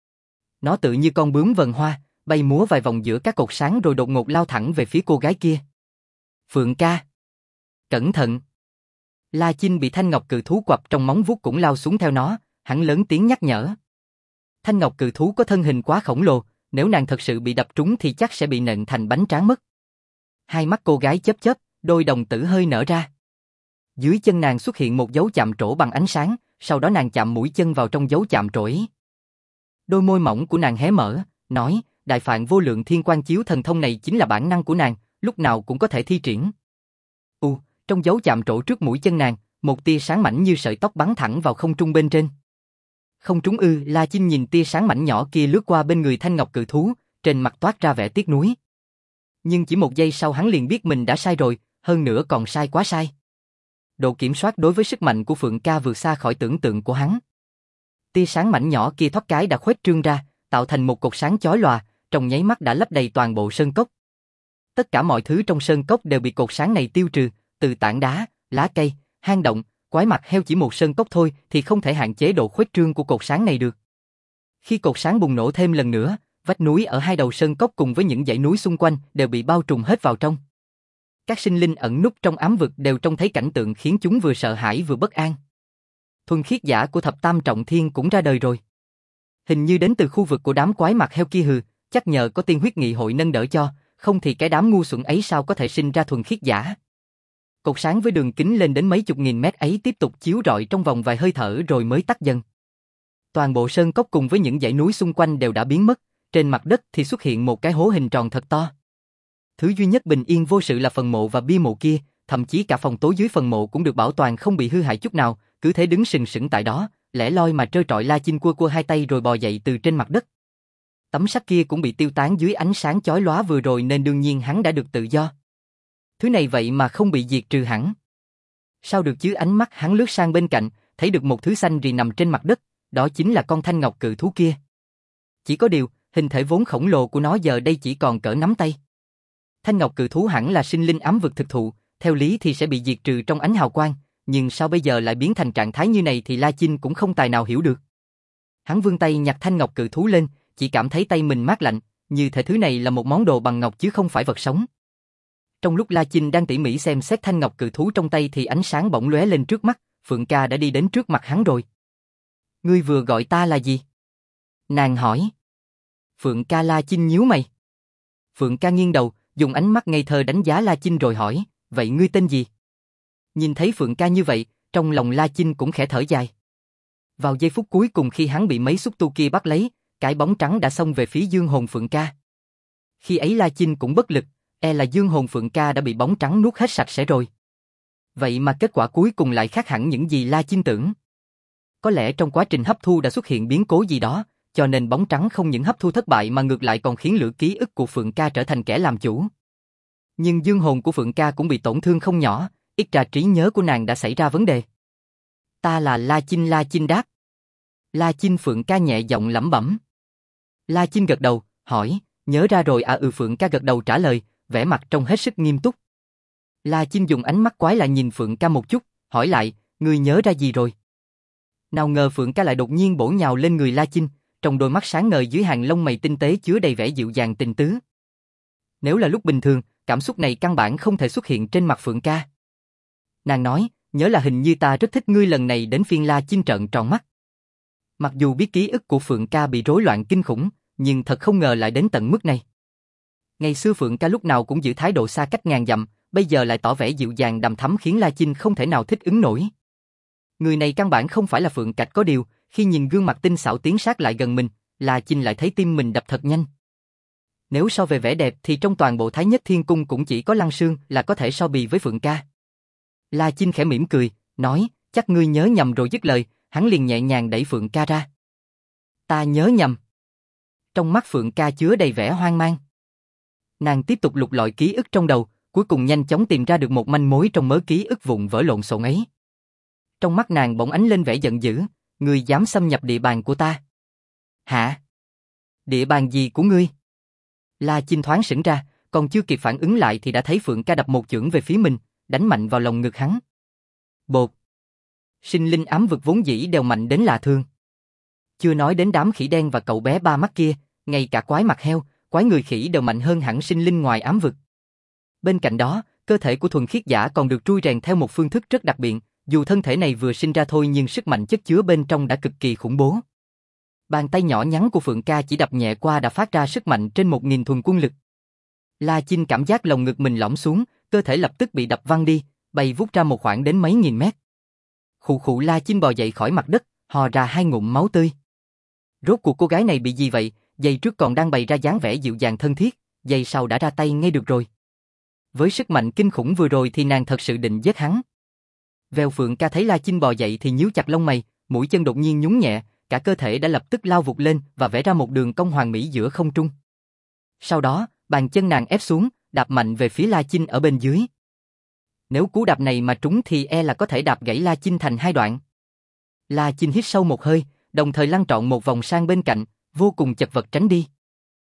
Nó tự như con bướm vần hoa, bay múa vài vòng giữa các cột sáng rồi đột ngột lao thẳng về phía cô gái kia. Phượng ca! Cẩn thận! La Chinh bị thanh ngọc cự thú quặp trong móng vuốt cũng lao xuống theo nó, hắn lớn tiếng nhắc nhở. Thanh ngọc cự thú có thân hình quá khổng lồ, nếu nàng thật sự bị đập trúng thì chắc sẽ bị nện thành bánh tráng mất. Hai mắt cô gái chớp chớp, đôi đồng tử hơi nở ra. Dưới chân nàng xuất hiện một dấu chạm trổ bằng ánh sáng, sau đó nàng chạm mũi chân vào trong dấu chạm trổ ấy. Đôi môi mỏng của nàng hé mở, nói, Đại Phạn Vô Lượng Thiên Quang Chiếu thần thông này chính là bản năng của nàng, lúc nào cũng có thể thi triển. Trong dấu chạm trổ trước mũi chân nàng, một tia sáng mảnh như sợi tóc bắn thẳng vào không trung bên trên. Không trúng ư? La Chinh nhìn tia sáng mảnh nhỏ kia lướt qua bên người thanh ngọc cự thú, trên mặt toát ra vẻ tiếc nuối. Nhưng chỉ một giây sau hắn liền biết mình đã sai rồi, hơn nữa còn sai quá sai. Độ kiểm soát đối với sức mạnh của Phượng ca vượt xa khỏi tưởng tượng của hắn. Tia sáng mảnh nhỏ kia thoát cái đã khuếch trương ra, tạo thành một cột sáng chói lòa, trong nháy mắt đã lấp đầy toàn bộ sơn cốc. Tất cả mọi thứ trong sơn cốc đều bị cột sáng này tiêu trừ, từ tảng đá, lá cây, hang động, quái mặt heo, chỉ một sơn cốc thôi thì không thể hạn chế độ khuếch trương của cột sáng này được. Khi cột sáng bùng nổ thêm lần nữa, vách núi ở hai đầu sơn cốc cùng với những dãy núi xung quanh đều bị bao trùm hết vào trong. Các sinh linh ẩn núp trong ám vực đều trông thấy cảnh tượng khiến chúng vừa sợ hãi vừa bất an. Thuần khiết giả của thập tam trọng thiên cũng ra đời rồi. Hình như đến từ khu vực của đám quái mặt heo kia hừ, chắc nhờ có tiên huyết nghị hội nâng đỡ cho, không thì cái đám ngu xuẩn ấy sao có thể sinh ra thuần khiết giả. Cột sáng với đường kính lên đến mấy chục nghìn mét ấy tiếp tục chiếu rọi trong vòng vài hơi thở rồi mới tắt dần. Toàn bộ sơn cốc cùng với những dãy núi xung quanh đều đã biến mất, trên mặt đất thì xuất hiện một cái hố hình tròn thật to. Thứ duy nhất bình yên vô sự là phần mộ và bia mộ kia, thậm chí cả phòng tối dưới phần mộ cũng được bảo toàn không bị hư hại chút nào, cứ thế đứng sừng sững tại đó, lẻ loi mà trơ trọi. La Chinh cua hai tay rồi bò dậy từ trên mặt đất. Tấm sắt kia cũng bị tiêu tán dưới ánh sáng chói lóa vừa rồi nên đương nhiên hắn đã được tự do. Thứ này vậy mà không bị diệt trừ hẳn. Sao được chứ? Ánh mắt hắn lướt sang bên cạnh, thấy được một thứ xanh rì nằm trên mặt đất, đó chính là con thanh ngọc cự thú kia. Chỉ có điều, hình thể vốn khổng lồ của nó giờ đây chỉ còn cỡ nắm tay. Thanh ngọc cự thú hẳn là sinh linh ám vực thực thụ, theo lý thì sẽ bị diệt trừ trong ánh hào quang, nhưng sao bây giờ lại biến thành trạng thái như này thì La Chinh cũng không tài nào hiểu được. Hắn vươn tay nhặt thanh ngọc cự thú lên, chỉ cảm thấy tay mình mát lạnh, như thể thứ này là một món đồ bằng ngọc chứ không phải vật sống. Trong lúc La Chinh đang tỉ mỉ xem xét thanh ngọc cự thú trong tay thì ánh sáng bỗng lóe lên trước mắt, Phượng ca đã đi đến trước mặt hắn rồi. Ngươi vừa gọi ta là gì? Nàng hỏi. Phượng ca. La Chinh nhíu mày. Phượng ca nghiêng đầu, dùng ánh mắt ngây thơ đánh giá La Chinh rồi hỏi, vậy ngươi tên gì? Nhìn thấy Phượng ca như vậy, trong lòng La Chinh cũng khẽ thở dài. Vào giây phút cuối cùng khi hắn bị mấy xúc tu kia bắt lấy, cái bóng trắng đã xông về phía dương hồn Phượng ca. Khi ấy La Chinh cũng bất lực, e là dương hồn Phượng ca đã bị bóng trắng nuốt hết sạch sẽ rồi. Vậy mà kết quả cuối cùng lại khác hẳn những gì La Chinh tưởng. Có lẽ trong quá trình hấp thu đã xuất hiện biến cố gì đó, cho nên bóng trắng không những hấp thu thất bại mà ngược lại còn khiến lửa ký ức của Phượng ca trở thành kẻ làm chủ. Nhưng dương hồn của Phượng ca cũng bị tổn thương không nhỏ, ít ra trí nhớ của nàng đã xảy ra vấn đề. Ta là La Chinh. La Chinh đáp. La Chinh. Phượng ca nhẹ giọng lẩm bẩm. La Chinh gật đầu, hỏi, nhớ ra rồi à? Phượng ca gật đầu trả lời, vẻ mặt trông hết sức nghiêm túc. La Chinh dùng ánh mắt quái lạ nhìn Phượng ca một chút, hỏi lại, ngươi nhớ ra gì rồi? Nào ngờ Phượng ca lại đột nhiên bổ nhào lên người La Chinh, trong đôi mắt sáng ngời dưới hàng lông mày tinh tế chứa đầy vẻ dịu dàng tình tứ. Nếu là lúc bình thường, cảm xúc này căn bản không thể xuất hiện trên mặt Phượng ca. Nàng nói, nhớ là hình như ta rất thích ngươi. Lần này đến phiên La Chinh trợn tròn mắt. Mặc dù biết ký ức của Phượng ca bị rối loạn kinh khủng, nhưng thật không ngờ lại đến tận mức này. Ngày xưa Phượng ca lúc nào cũng giữ thái độ xa cách ngàn dặm, bây giờ lại tỏ vẻ dịu dàng đằm thắm khiến La Chinh không thể nào thích ứng nổi. Người này căn bản không phải là Phượng Cạch, có điều, khi nhìn gương mặt tinh xảo tiến sát lại gần mình, La Chinh lại thấy tim mình đập thật nhanh. Nếu so về vẻ đẹp thì trong toàn bộ Thái Nhất Thiên Cung cũng chỉ có Lăng Sương là có thể so bì với Phượng ca. La Chinh khẽ mỉm cười, nói, chắc ngươi nhớ nhầm rồi. Dứt lời, hắn liền nhẹ nhàng đẩy Phượng ca ra. Ta nhớ nhầm. Trong mắt Phượng ca chứa đầy vẻ hoang mang. Nàng tiếp tục lục lọi ký ức trong đầu, cuối cùng nhanh chóng tìm ra được một manh mối trong mớ ký ức vụn vỡ lộn xộn ấy. Trong mắt nàng bỗng ánh lên vẻ giận dữ, ngươi dám xâm nhập địa bàn của ta? Hả? Địa bàn gì của ngươi? La Chinh thoáng sững ra, còn chưa kịp phản ứng lại thì đã thấy Phượng ca đập một chưởng về phía mình, đánh mạnh vào lồng ngực hắn. Bột. Sinh linh ám vực vốn dĩ đều mạnh đến lạ thường. Chưa nói đến đám khỉ đen và cậu bé ba mắt kia, ngay cả quái mặt heo, quái người khỉ đều mạnh hơn hẳn sinh linh ngoài ám vực. Bên cạnh đó, cơ thể của thuần khiết giả còn được trui rèn theo một phương thức rất đặc biệt, dù thân thể này vừa sinh ra thôi nhưng sức mạnh chất chứa bên trong đã cực kỳ khủng bố. Bàn tay nhỏ nhắn của Phượng ca chỉ đập nhẹ qua đã phát ra sức mạnh trên 1000 thuần quân lực. La Chinh cảm giác lồng ngực mình lõm xuống, cơ thể lập tức bị đập văng đi, bay vút ra một khoảng đến mấy nghìn mét. Khụ khụ. La Chinh bò dậy khỏi mặt đất, hò ra 2 ngụm máu tươi. Rốt cuộc cô gái này bị gì vậy? Giây trước còn đang bày ra dáng vẻ dịu dàng thân thiết, giây sau đã ra tay ngay được rồi. Với sức mạnh kinh khủng vừa rồi thì nàng thật sự định giết hắn. Vèo. Phượng ca thấy La Chinh bò dậy thì nhíu chặt lông mày, mũi chân đột nhiên nhún nhẹ, cả cơ thể đã lập tức lao vụt lên và vẽ ra một đường cong hoàn mỹ giữa không trung. Sau đó, bàn chân nàng ép xuống, đạp mạnh về phía La Chinh ở bên dưới. Nếu cú đạp này mà trúng thì e là có thể đạp gãy La Chinh thành 2 đoạn. La Chinh hít sâu một hơi, đồng thời lăn trọn một vòng sang bên cạnh, vô cùng chật vật tránh đi.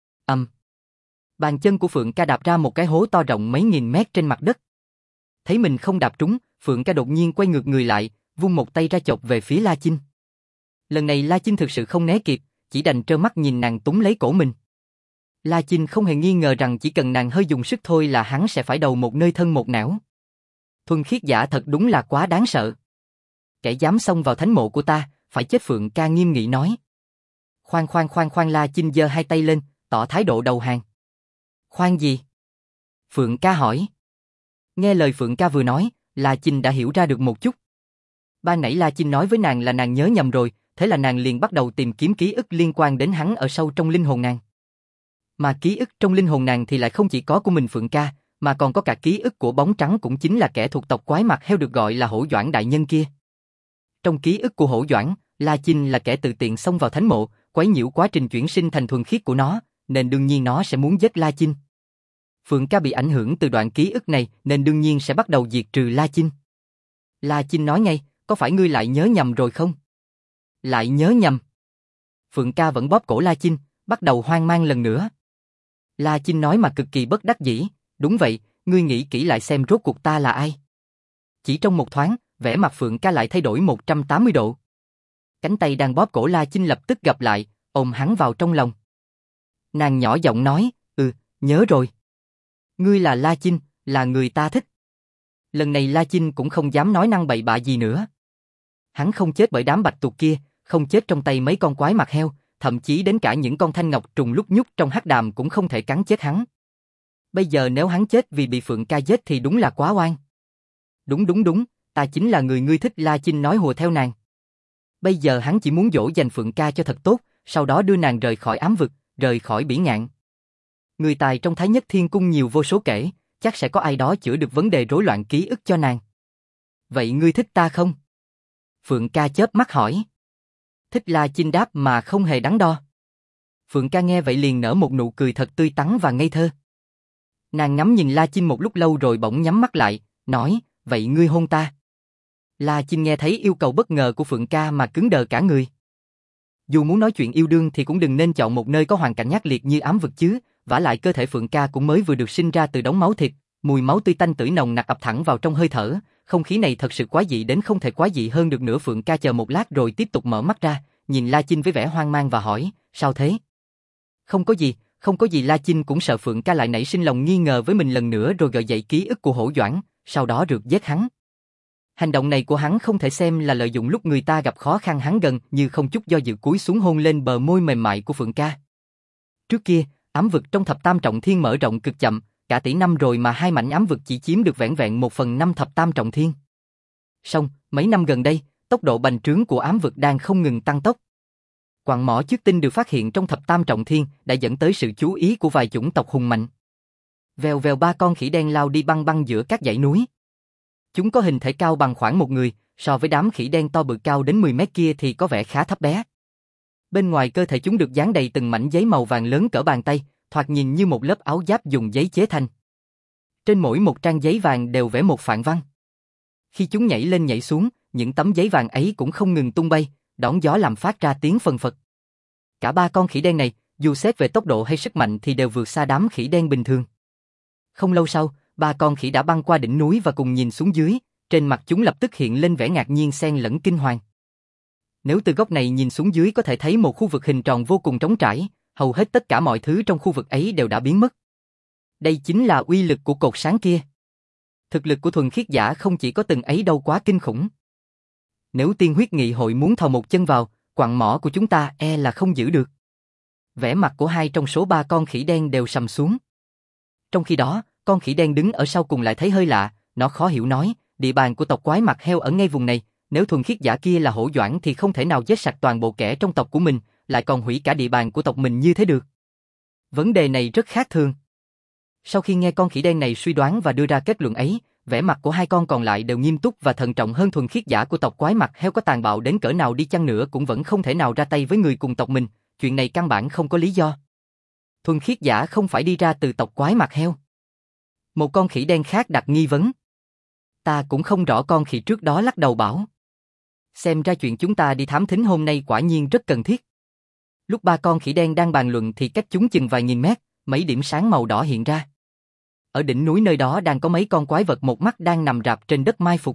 Bàn chân của Phượng ca đạp ra một cái hố to rộng mấy nghìn mét trên mặt đất. Thấy mình không đạp trúng, Phượng ca đột nhiên quay ngược người lại, vung một tay ra chộp về phía La Chinh. Lần này La Chinh thực sự không né kịp, chỉ đành trơ mắt nhìn nàng túm lấy cổ mình. La Chinh không hề nghi ngờ rằng chỉ cần nàng hơi dùng sức thôi là hắn sẽ phải đầu một nơi thân một nẻo. Thuần khiết giả thật đúng là quá đáng sợ. Kẻ dám xông vào thánh mộ của ta, phải chết. Phượng ca nghiêm nghị nói. Khoan. La Chinh giơ 2 tay lên, tỏ thái độ đầu hàng. Khoan gì? Phượng ca hỏi. Nghe lời Phượng ca vừa nói, La Chinh đã hiểu ra được một chút. Ban nãy La Chinh nói với nàng là nàng nhớ nhầm rồi, thế là nàng liền bắt đầu tìm kiếm ký ức liên quan đến hắn ở sâu trong linh hồn nàng. Mà ký ức trong linh hồn nàng thì lại không chỉ có của mình Phượng ca, mà còn có cả ký ức của bóng trắng, cũng chính là kẻ thuộc tộc quái mặt heo được gọi là Hổ Doãn đại nhân kia. Trong ký ức của Hổ Doãn, La Chinh là kẻ tự tiện xông vào thánh mộ, quấy nhiễu quá trình chuyển sinh thành thuần khiết của nó, nên đương nhiên nó sẽ muốn giết La Chinh. Phượng ca bị ảnh hưởng từ đoạn ký ức này nên đương nhiên sẽ bắt đầu diệt trừ La Chinh. La Chinh nói ngay, có phải ngươi lại nhớ nhầm rồi không? Lại nhớ nhầm. Phượng ca vẫn bóp cổ La Chinh, bắt đầu hoang mang lần nữa. La Chinh nói mà cực kỳ bất đắc dĩ, đúng vậy, ngươi nghĩ kỹ lại xem rốt cuộc ta là ai. Chỉ trong một thoáng, vẻ mặt Phượng ca lại thay đổi 180 độ. Cánh tay đang bóp cổ La Chinh lập tức gập lại, ôm hắn vào trong lòng. Nàng nhỏ giọng nói, nhớ rồi. Ngươi là La Chinh, là người ta thích. Lần này La Chinh cũng không dám nói năng bậy bạ gì nữa. Hắn không chết bởi đám bạch tuộc kia, không chết trong tay mấy con quái mặt heo, thậm chí đến cả những con thanh ngọc trùng lúc nhúc trong hắc đàm cũng không thể cắn chết hắn. Bây giờ nếu hắn chết vì bị Phượng ca giết thì đúng là quá oan. Đúng, ta chính là người ngươi thích. La Chinh nói hùa theo nàng. Bây giờ hắn chỉ muốn dỗ dành Phượng ca cho thật tốt, sau đó đưa nàng rời khỏi ám vực, rời khỏi bỉ ngạn. Người tài trong Thái Nhất Thiên Cung nhiều vô số kể, chắc sẽ có ai đó chữa được vấn đề rối loạn ký ức cho nàng. Vậy ngươi thích ta không? Phượng ca chớp mắt hỏi. Thích. La Chinh đáp mà không hề đắn đo. Phượng ca nghe vậy liền nở một nụ cười thật tươi tắn và ngây thơ. Nàng ngắm nhìn La Chinh một lúc lâu rồi bỗng nhắm mắt lại, nói, vậy ngươi hôn ta. La Chinh nghe thấy yêu cầu bất ngờ của Phượng ca mà cứng đờ cả người. Dù muốn nói chuyện yêu đương thì cũng đừng nên chọn một nơi có hoàn cảnh ác liệt như ám vực chứ, vả lại cơ thể Phượng Ca cũng mới vừa được sinh ra từ đống máu thịt, mùi máu tươi tanh tưởi nồng nặc ập thẳng vào trong hơi thở, không khí này thật sự quái dị đến không thể quái dị hơn được nữa. Phượng Ca chờ một lát rồi tiếp tục mở mắt ra, nhìn La Chinh với vẻ hoang mang và hỏi, sao thế? Không có gì, không có gì. La Chinh cũng sợ Phượng Ca lại nảy sinh lòng nghi ngờ với mình lần nữa rồi gợi dậy ký ức của Hổ Doãn, sau đó rượt giết hắn. Hành động này của hắn không thể xem là lợi dụng lúc người ta gặp khó khăn. Hắn gần như không chút do dự cúi xuống hôn lên bờ môi mềm mại của Phượng Ca. Trước kia, ám vực trong thập tam trọng thiên mở rộng cực chậm, cả tỷ năm rồi mà hai mảnh ám vực chỉ chiếm được vẻn vẹn 1/5 thập tam trọng thiên. Song, mấy năm gần đây, tốc độ bành trướng của ám vực đang không ngừng tăng tốc. Quặng mỏ chiếc tinh được phát hiện trong thập tam trọng thiên đã dẫn tới sự chú ý của vài chủng tộc hùng mạnh. Vèo vèo, 3 con khỉ đen lao đi băng băng giữa các dãy núi. Chúng có hình thể cao bằng khoảng một người, so với đám khỉ đen to bự cao đến 10 mét kia thì có vẻ khá thấp bé. Bên ngoài cơ thể chúng được dán đầy từng mảnh giấy màu vàng lớn cỡ bàn tay, thoạt nhìn như một lớp áo giáp dùng giấy chế thành. Trên mỗi một trang giấy vàng đều vẽ một phạn văn. Khi chúng nhảy lên nhảy xuống, những tấm giấy vàng ấy cũng không ngừng tung bay, đón gió làm phát ra tiếng phần phật. Cả 3 con khỉ đen này, dù xét về tốc độ hay sức mạnh thì đều vượt xa đám khỉ đen bình thường. Không lâu sau, 3 con khỉ đã băng qua đỉnh núi và cùng nhìn xuống dưới, trên mặt chúng lập tức hiện lên vẻ ngạc nhiên xen lẫn kinh hoàng. Nếu từ góc này nhìn xuống dưới có thể thấy một khu vực hình tròn vô cùng trống trải, hầu hết tất cả mọi thứ trong khu vực ấy đều đã biến mất. Đây chính là uy lực của cột sáng kia. Thực lực của thuần khiết giả không chỉ có từng ấy đâu, quá kinh khủng. Nếu tiên huyết nghị hội muốn thò một chân vào, quặng mỏ của chúng ta là không giữ được. Vẻ mặt của 2 trong số 3 con khỉ đen đều sầm xuống. Trong khi đó, con khỉ đen đứng ở sau cùng lại thấy hơi lạ, nó khó hiểu nói, địa bàn của tộc quái mặt heo ở ngay vùng này, nếu thuần khiết giả kia là Hổ Doãn thì không thể nào giết sạch toàn bộ kẻ trong tộc của mình, lại còn hủy cả địa bàn của tộc mình như thế được. Vấn đề này rất khác thường. Sau khi nghe con khỉ đen này suy đoán và đưa ra kết luận ấy, vẻ mặt của 2 con còn lại đều nghiêm túc và thận trọng hơn. Thuần khiết giả của tộc quái mặt heo có tàn bạo đến cỡ nào đi chăng nữa cũng vẫn không thể nào ra tay với người cùng tộc mình, chuyện này căn bản không có lý do. Thuần khiết giả không phải đi ra từ tộc quái mặt heo. Một con khỉ đen khác đặt nghi vấn. Ta cũng không rõ. Con khỉ trước đó lắc đầu bảo. Xem ra chuyện chúng ta đi thám thính hôm nay quả nhiên rất cần thiết. Lúc 3 con khỉ đen đang bàn luận thì cách chúng chừng vài nghìn mét, mấy điểm sáng màu đỏ hiện ra. Ở đỉnh núi nơi đó đang có mấy con quái vật một mắt đang nằm rạp trên đất mai phục.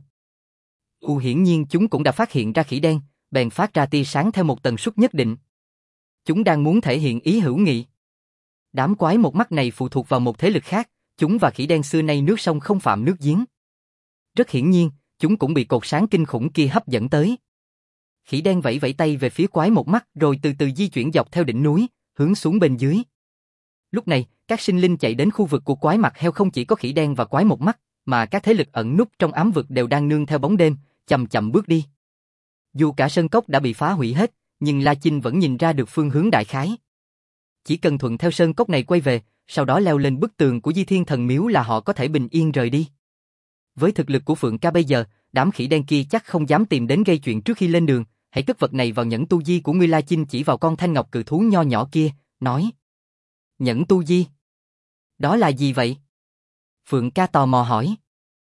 Hiển nhiên chúng cũng đã phát hiện ra khỉ đen, bèn phát ra tia sáng theo một tần suất nhất định. Chúng đang muốn thể hiện ý hữu nghị. Đám quái một mắt này phụ thuộc vào một thế lực khác, chúng và khỉ đen xưa nay nước sông không phạm nước giếng. Rất hiển nhiên, chúng cũng bị cột sáng kinh khủng kia hấp dẫn tới. Khỉ đen vẫy vẫy tay về phía quái một mắt rồi từ từ di chuyển dọc theo đỉnh núi, hướng xuống bên dưới. Lúc này, các sinh linh chạy đến khu vực của quái mặt heo không chỉ có khỉ đen và quái một mắt, mà các thế lực ẩn núp trong ám vực đều đang nương theo bóng đêm, chậm chậm bước đi. Dù cả sơn cốc đã bị phá hủy hết, nhưng La Chinh vẫn nhìn ra được phương hướng đại khái. Chỉ cần thuận theo sơn cốc này quay về, sau đó leo lên bức tường của Di Thiên Thần Miếu là họ có thể bình yên rời đi. Với thực lực của Phượng Ca bây giờ, đám khỉ đen kia chắc không dám tìm đến gây chuyện trước khi lên đường. Hãy cất vật này vào nhẫn tu di của ngươi. La Chinh chỉ vào con thanh ngọc cự thú nho nhỏ kia, nói. Nhẫn tu di? Đó là gì vậy? Phượng Ca tò mò hỏi.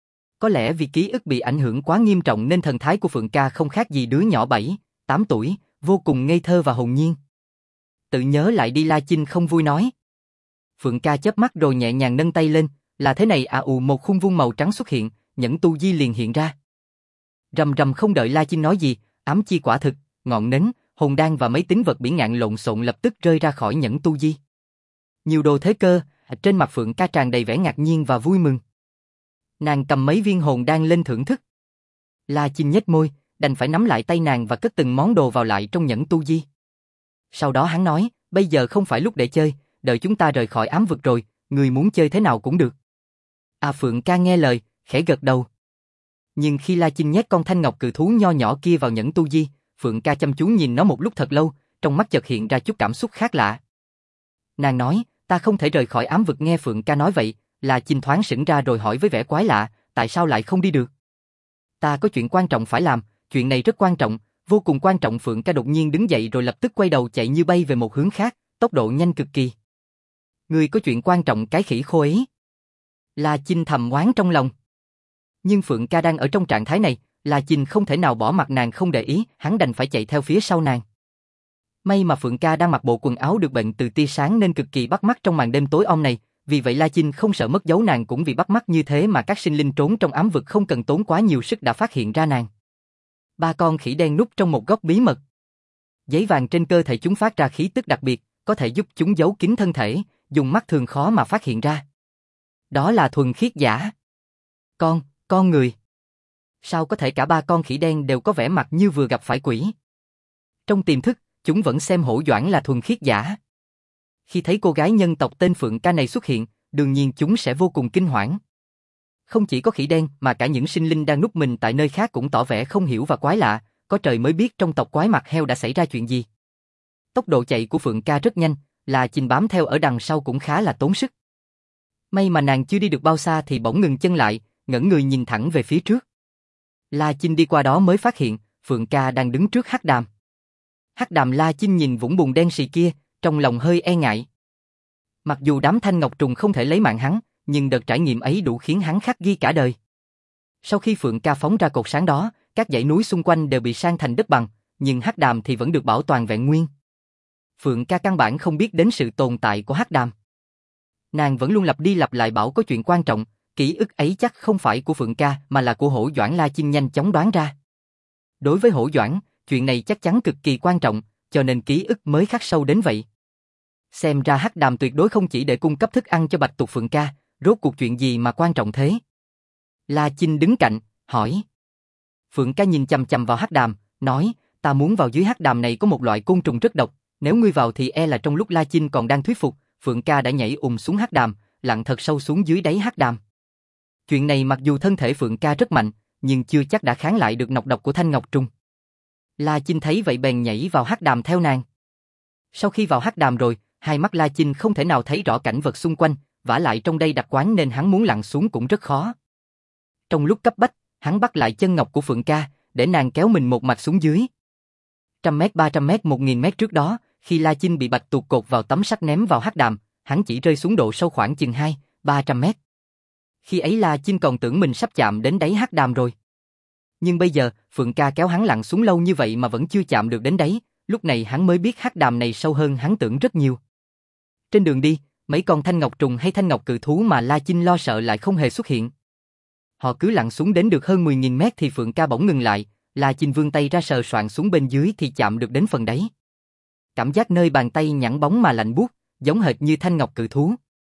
Có lẽ vì ký ức bị ảnh hưởng quá nghiêm trọng nên thần thái của Phượng Ca không khác gì đứa nhỏ 7, 8 tuổi, vô cùng ngây thơ và hồn nhiên. Tự nhớ lại đi. La Chinh không vui nói. Phượng Ca chớp mắt rồi nhẹ nhàng nâng tay lên, là thế này à. Một khung vuông màu trắng xuất hiện, nhẫn tu di liền hiện ra. Rầm rầm, không đợi La Chinh nói gì, ám chi quả thực, ngọn nến, hồn đan và mấy tín vật bỉ ngạn lộn xộn lập tức rơi ra khỏi nhẫn tu di. Nhiều đồ thế cơ, trên mặt Phượng Ca tràn đầy vẻ ngạc nhiên và vui mừng. Nàng cầm mấy viên hồn đan lên thưởng thức. La Chinh nhếch môi, đành phải nắm lại tay nàng và cất từng món đồ vào lại trong nhẫn tu di. Sau đó hắn nói, bây giờ không phải lúc để chơi, đợi chúng ta rời khỏi ám vực rồi, người muốn chơi thế nào cũng được. Phượng Ca nghe lời, khẽ gật đầu. Nhưng khi La Chinh nhét con thanh ngọc cự thú nho nhỏ kia vào nhẫn tu di, Phượng Ca chăm chú nhìn nó một lúc thật lâu, trong mắt chợt hiện ra chút cảm xúc khác lạ. Nàng nói, ta không thể rời khỏi ám vực. Nghe Phượng Ca nói vậy, La Chinh thoáng sững ra rồi hỏi với vẻ quái lạ, tại sao lại không đi được? Ta có chuyện quan trọng phải làm, chuyện này rất quan trọng, vô cùng quan trọng. Phượng Ca đột nhiên đứng dậy rồi lập tức quay đầu chạy như bay về một hướng khác, tốc độ nhanh cực kỳ. Người có chuyện quan trọng cái khỉ khô ấy. La Chinh thầm oán trong lòng. Nhưng Phượng Ca đang ở trong trạng thái này, La Chinh không thể nào bỏ mặc nàng không để ý, hắn đành phải chạy theo phía sau nàng. May mà Phượng Ca đang mặc bộ quần áo được bệnh từ tia sáng nên cực kỳ bắt mắt trong màn đêm tối om này, vì vậy La Chinh không sợ mất dấu nàng cũng vì bắt mắt như thế mà các sinh linh trốn trong ám vực không cần tốn quá nhiều sức đã phát hiện ra nàng. Ba con khỉ đen núp trong một góc bí mật. Giấy vàng trên cơ thể chúng phát ra khí tức đặc biệt, có thể giúp chúng giấu kín thân thể, dùng mắt thường khó mà phát hiện ra. Đó là thuần khiết giả. Con người. Sao có thể cả ba con khỉ đen đều có vẻ mặt như vừa gặp phải quỷ? Trong tiềm thức, chúng vẫn xem Hổ Doãn là thuần khiết giả. Khi thấy cô gái nhân tộc tên Phượng Ca này xuất hiện, đương nhiên chúng sẽ vô cùng kinh hoảng. Không chỉ có khỉ đen mà cả những sinh linh đang núp mình tại nơi khác cũng tỏ vẻ không hiểu và quái lạ, có trời mới biết trong tộc quái mặt heo đã xảy ra chuyện gì. Tốc độ chạy của Phượng Ca rất nhanh, La Chinh bám theo ở đằng sau cũng khá là tốn sức. May mà nàng chưa đi được bao xa thì bỗng ngừng chân lại, ngẩng người nhìn thẳng về phía trước. La Chinh đi qua đó mới phát hiện, Phượng Ca đang đứng trước Hắc Đàm. Hắc Đàm La Chinh nhìn vũng bùn đen sì kia, trong lòng hơi e ngại. Mặc dù đám thanh ngọc trùng không thể lấy mạng hắn, nhưng đợt trải nghiệm ấy đủ khiến hắn khắc ghi cả đời. Sau khi Phượng Ca phóng ra cột sáng đó, các dãy núi xung quanh đều bị san thành đất bằng, nhưng Hắc Đàm thì vẫn được bảo toàn vẹn nguyên. Phượng Ca căn bản không biết đến sự tồn tại của Hắc Đàm. Nàng vẫn luôn lặp đi lặp lại bảo có chuyện quan trọng, ký ức ấy chắc không phải của Phượng Ca mà là của Hổ Doãn. La Chinh nhanh chóng đoán ra. Đối với Hổ Doãn, chuyện này chắc chắn cực kỳ quan trọng, cho nên ký ức mới khắc sâu đến vậy. Xem ra Hắc Đàm tuyệt đối không chỉ để cung cấp thức ăn cho Bạch Tuộc Phượng Ca, rốt cuộc chuyện gì mà quan trọng thế? La Chinh đứng cạnh, hỏi. Phượng Ca nhìn chằm chằm vào Hắc Đàm, nói, ta muốn vào dưới Hắc Đàm này có một loại côn trùng rất độc, nếu ngươi vào thì e là trong lúc La Chinh còn đang thuyết phục, Phượng Ca đã nhảy xuống Hắc Đàm, lặn thật sâu xuống dưới đáy Hắc Đàm. Chuyện này mặc dù thân thể Phượng Ca rất mạnh, nhưng chưa chắc đã kháng lại được nọc độc của thanh ngọc trùng. La Chinh thấy vậy bèn nhảy vào Hắc Đàm theo nàng. Sau khi vào Hắc Đàm rồi, hai mắt La Chinh không thể nào thấy rõ cảnh vật xung quanh, vả lại trong đây đặc quán nên hắn muốn lặn xuống cũng rất khó. Trong lúc cấp bách, hắn bắt lại chân ngọc của Phượng Ca, để nàng kéo mình một mạch xuống dưới. 100m, 300m, 1000m trước đó, khi La Chinh bị Bạch Tuộc cột vào tấm sắt ném vào Hắc Đàm, hắn chỉ rơi xuống độ sâu khoảng chừng 200-300m. Khi ấy La Chinh còn tưởng mình sắp chạm đến đáy Hắc Đàm rồi. Nhưng bây giờ, Phượng Ca kéo hắn lặn xuống lâu như vậy mà vẫn chưa chạm được đến đáy, lúc này hắn mới biết Hắc Đàm này sâu hơn hắn tưởng rất nhiều. Trên đường đi, mấy con thanh ngọc trùng hay thanh ngọc cự thú mà La Chinh lo sợ lại không hề xuất hiện. Họ cứ lặn xuống đến được hơn 10.000 mét thì Phượng Ca bỗng ngừng lại, La Chinh vươn tay ra sờ soạng xuống bên dưới thì chạm được đến phần đáy. Cảm giác nơi bàn tay nhẵn bóng mà lạnh buốt, giống hệt như thanh ngọc cự thú.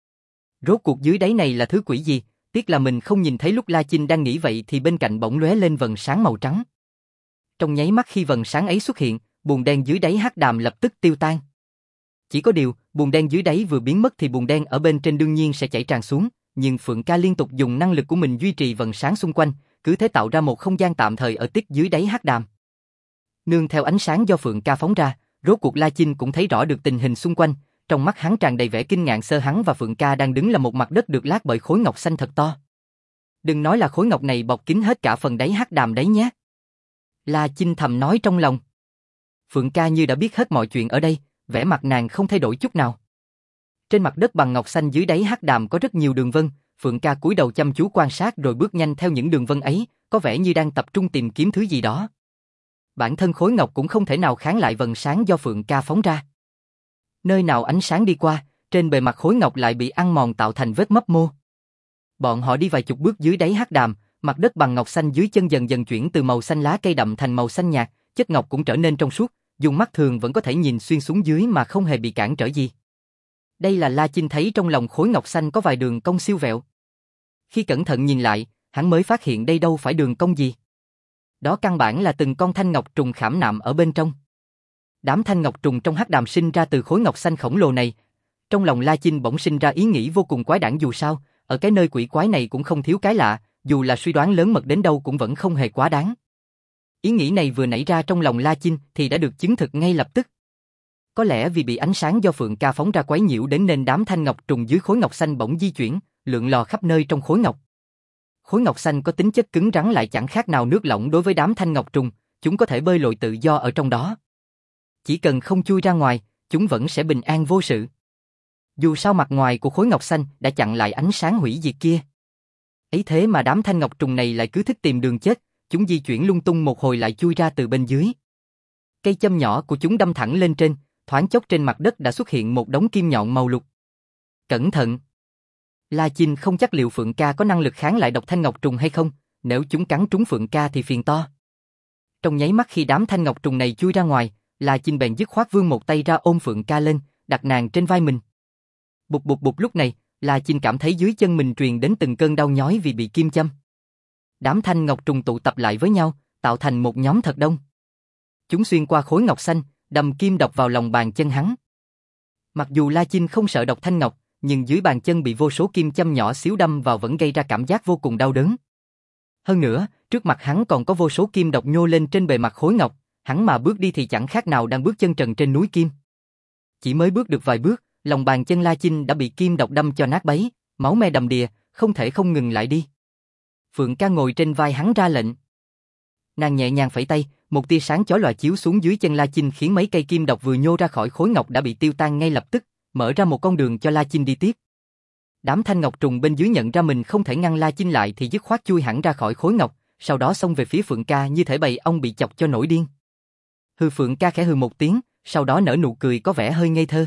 Rốt cuộc dưới đáy này là thứ quỷ gì? Tiếc là mình không nhìn thấy. Lúc La Chinh đang nghĩ vậy thì bên cạnh bỗng lóe lên vầng sáng màu trắng. Trong nháy mắt khi vầng sáng ấy xuất hiện, bùn đen dưới đáy Hắc Đàm lập tức tiêu tan. Chỉ có điều, bùn đen dưới đáy vừa biến mất thì bùn đen ở bên trên đương nhiên sẽ chảy tràn xuống, nhưng Phượng Ca liên tục dùng năng lực của mình duy trì vầng sáng xung quanh, cứ thế tạo ra một không gian tạm thời ở tích dưới đáy Hắc Đàm. Nương theo ánh sáng do Phượng Ca phóng ra, rốt cuộc La Chinh cũng thấy rõ được tình hình xung quanh, trong mắt hắn tràn đầy vẻ kinh ngạc. Hắn và Phượng Ca đang đứng là một mặt đất được lát bởi khối ngọc xanh thật to. Đừng nói là khối ngọc này bọc kín hết cả phần đáy Hắc Đàm đấy nhé. La Chinh thầm nói trong lòng. Phượng Ca như đã biết hết mọi chuyện ở đây, vẻ mặt nàng không thay đổi chút nào. Trên mặt đất bằng ngọc xanh dưới đáy Hắc Đàm có rất nhiều đường vân, Phượng Ca cúi đầu chăm chú quan sát rồi bước nhanh theo những đường vân ấy, có vẻ như đang tập trung tìm kiếm thứ gì đó. Bản thân khối ngọc cũng không thể nào kháng lại vầng sáng do Phượng Ca phóng ra. Nơi nào ánh sáng đi qua, trên bề mặt khối ngọc lại bị ăn mòn tạo thành vết mấp mô. Bọn họ đi vài chục bước dưới đáy Hắc Đàm, mặt đất bằng ngọc xanh dưới chân dần dần chuyển từ màu xanh lá cây đậm thành màu xanh nhạt, chất ngọc cũng trở nên trong suốt, dùng mắt thường vẫn có thể nhìn xuyên xuống dưới mà không hề bị cản trở gì. Đây là La Chinh thấy trong lòng khối ngọc xanh có vài đường cong siêu vẹo. Khi cẩn thận nhìn lại, hắn mới phát hiện đây đâu phải đường cong gì. Đó căn bản là từng con thanh ngọc trùng khảm nạm ở bên trong. Đám thanh ngọc trùng trong Hắc Đàm sinh ra từ khối ngọc xanh khổng lồ này. Trong lòng La Chinh bỗng sinh ra ý nghĩ vô cùng quái đản, dù sao, ở cái nơi quỷ quái này cũng không thiếu cái lạ, dù là suy đoán lớn mật đến đâu cũng vẫn không hề quá đáng. Ý nghĩ này vừa nảy ra trong lòng La Chinh thì đã được chứng thực ngay lập tức. Có lẽ vì bị ánh sáng do Phượng Ca phóng ra quấy nhiễu đến nên đám thanh ngọc trùng dưới khối ngọc xanh bỗng di chuyển, lượn lò khắp nơi trong khối ngọc. Khối ngọc xanh có tính chất cứng rắn lại chẳng khác nào nước lỏng đối với đám thanh ngọc trùng, chúng có thể bơi lội tự do ở trong đó. Chỉ cần không chui ra ngoài, chúng vẫn sẽ bình an vô sự. Dù sao mặt ngoài của khối ngọc xanh đã chặn lại ánh sáng hủy diệt kia. Ấy thế mà đám thanh ngọc trùng này lại cứ thích tìm đường chết, chúng di chuyển lung tung một hồi lại chui ra từ bên dưới. Cây châm nhỏ của chúng đâm thẳng lên trên, thoáng chốc trên mặt đất đã xuất hiện một đống kim nhọn màu lục. Cẩn thận! La Chinh không chắc liệu Phượng Ca có năng lực kháng lại độc thanh ngọc trùng hay không, nếu chúng cắn trúng Phượng Ca thì phiền to. Trong nháy mắt khi đám thanh ngọc trùng này chui ra ngoài, La Chinh bèn dứt khoát vươn một tay ra ôm Phượng Ca lên, đặt nàng trên vai mình. Bụp bụp bụp, lúc này, La Chinh cảm thấy dưới chân mình truyền đến từng cơn đau nhói vì bị kim châm. Đám thanh ngọc trùng tụ tập lại với nhau, tạo thành một nhóm thật đông. Chúng xuyên qua khối ngọc xanh, đâm kim độc vào lòng bàn chân hắn. Mặc dù La Chinh không sợ độc thanh ngọc, nhưng dưới bàn chân bị vô số kim châm nhỏ xíu đâm vào vẫn gây ra cảm giác vô cùng đau đớn. Hơn nữa, trước mặt hắn còn có vô số kim độc nhô lên trên bề mặt khối ngọc, hắn mà bước đi thì chẳng khác nào đang bước chân trần trên núi kim. Chỉ mới bước được vài bước, lòng bàn chân La Chinh đã bị kim độc đâm cho nát bấy, máu me đầm đìa, không thể không ngừng lại đi. Phượng Ca ngồi trên vai hắn ra lệnh. Nàng nhẹ nhàng phẩy tay, một tia sáng chói lòa chiếu xuống dưới chân La Chinh khiến mấy cây kim độc vừa nhô ra khỏi khối ngọc đã bị tiêu tan ngay lập tức, mở ra một con đường cho La Chinh đi tiếp. Đám thanh ngọc trùng bên dưới nhận ra mình không thể ngăn La Chinh lại thì dứt khoát chui hẳn ra khỏi khối ngọc, sau đó xông về phía Phượng Ca như thể bầy ong bị chọc cho nổi điên. Phượng Ca khẽ hừ một tiếng, sau đó nở nụ cười có vẻ hơi ngây thơ.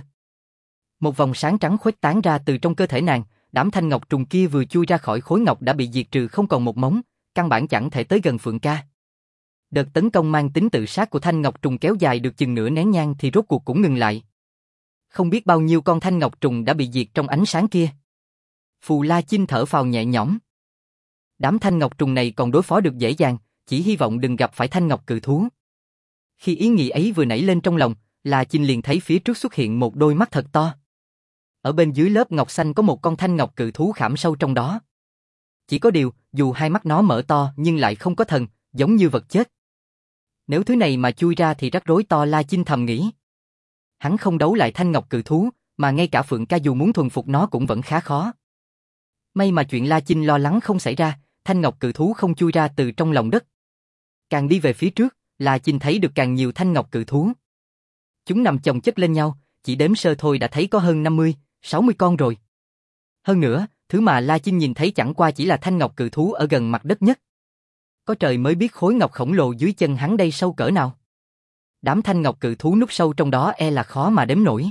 Một vòng sáng trắng khuếch tán ra từ trong cơ thể nàng, đám thanh ngọc trùng kia vừa chui ra khỏi khối ngọc đã bị diệt trừ không còn một mống, căn bản chẳng thể tới gần Phượng Ca. Đợt tấn công mang tính tự sát của thanh ngọc trùng kéo dài được chừng nửa nén nhang thì rốt cuộc cũng ngừng lại. Không biết bao nhiêu con thanh ngọc trùng đã bị diệt trong ánh sáng kia. Phù La Chinh thở phào nhẹ nhõm. Đám thanh ngọc trùng này còn đối phó được dễ dàng, chỉ hy vọng đừng gặp phải thanh ngọc cự thú. Khi ý nghĩ ấy vừa nảy lên trong lòng, La Chinh liền thấy phía trước xuất hiện một đôi mắt thật to. Ở bên dưới lớp ngọc xanh có một con thanh ngọc cự thú khảm sâu trong đó. Chỉ có điều, dù hai mắt nó mở to nhưng lại không có thần, giống như vật chết. Nếu thứ này mà chui ra thì rắc rối to, La Chinh thầm nghĩ. Hắn không đấu lại thanh ngọc cự thú, mà ngay cả Phượng Ca dù muốn thuần phục nó cũng vẫn khá khó. May mà chuyện La Chinh lo lắng không xảy ra, thanh ngọc cự thú không chui ra từ trong lòng đất. Càng đi về phía trước, La Chinh thấy được càng nhiều thanh ngọc cự thú. Chúng nằm chồng chất lên nhau, chỉ đếm sơ thôi đã thấy có hơn 50, 60 con rồi. Hơn nữa, thứ mà La Chinh nhìn thấy chẳng qua chỉ là thanh ngọc cự thú ở gần mặt đất nhất. Có trời mới biết khối ngọc khổng lồ dưới chân hắn đây sâu cỡ nào. Đám thanh ngọc cự thú núp sâu trong đó e là khó mà đếm nổi.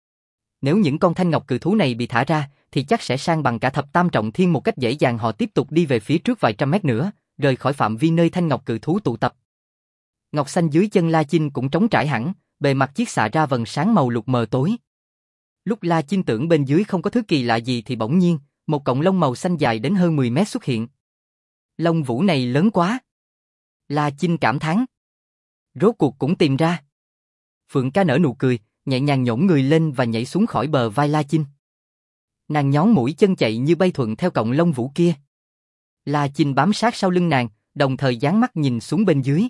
Nếu những con thanh ngọc cự thú này bị thả ra, thì chắc sẽ san bằng cả thập tam trọng thiên một cách dễ dàng. Họ tiếp tục đi về phía trước vài trăm mét nữa, rời khỏi phạm vi nơi thanh ngọc cự thú tụ tập. Ngọc xanh dưới chân La Chinh cũng trống trải hẳn, bề mặt chiết xạ ra vầng sáng màu lục mờ tối. Lúc La Chinh tưởng bên dưới không có thứ kỳ lạ gì thì bỗng nhiên, một cọng lông màu xanh dài đến hơn 10 mét xuất hiện. Lông vũ này lớn quá. La Chinh cảm thán. Rốt cuộc cũng tìm ra. Phượng Ca nở nụ cười, nhẹ nhàng nhổn người lên và nhảy xuống khỏi bờ vai La Chinh. Nàng nhón mũi chân chạy như bay thuận theo cọng lông vũ kia. La Chinh bám sát sau lưng nàng, đồng thời dán mắt nhìn xuống bên dưới.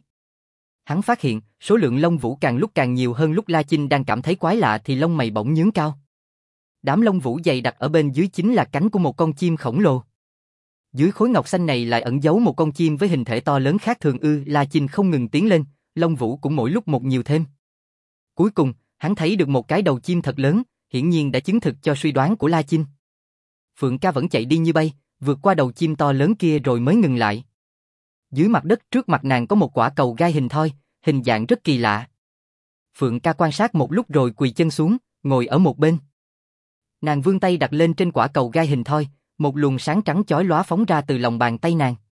Hắn phát hiện, số lượng lông vũ càng lúc càng nhiều hơn. Lúc La Chinh đang cảm thấy quái lạ thì lông mày bỗng nhướng cao. Đám lông vũ dày đặc ở bên dưới chính là cánh của một con chim khổng lồ. Dưới khối ngọc xanh này lại ẩn giấu một con chim với hình thể to lớn khác thường. La Chinh không ngừng tiến lên, lông vũ cũng mỗi lúc một nhiều thêm. Cuối cùng, hắn thấy được một cái đầu chim thật lớn, hiển nhiên đã chứng thực cho suy đoán của La Chinh. Phượng Ca vẫn chạy đi như bay, vượt qua đầu chim to lớn kia rồi mới ngừng lại. Dưới mặt đất trước mặt nàng có một quả cầu gai hình thoi, hình dạng rất kỳ lạ. Phượng Ca quan sát một lúc rồi quỳ chân xuống, ngồi ở một bên. Nàng vươn tay đặt lên trên quả cầu gai hình thoi, một luồng sáng trắng chói lóa phóng ra từ lòng bàn tay nàng.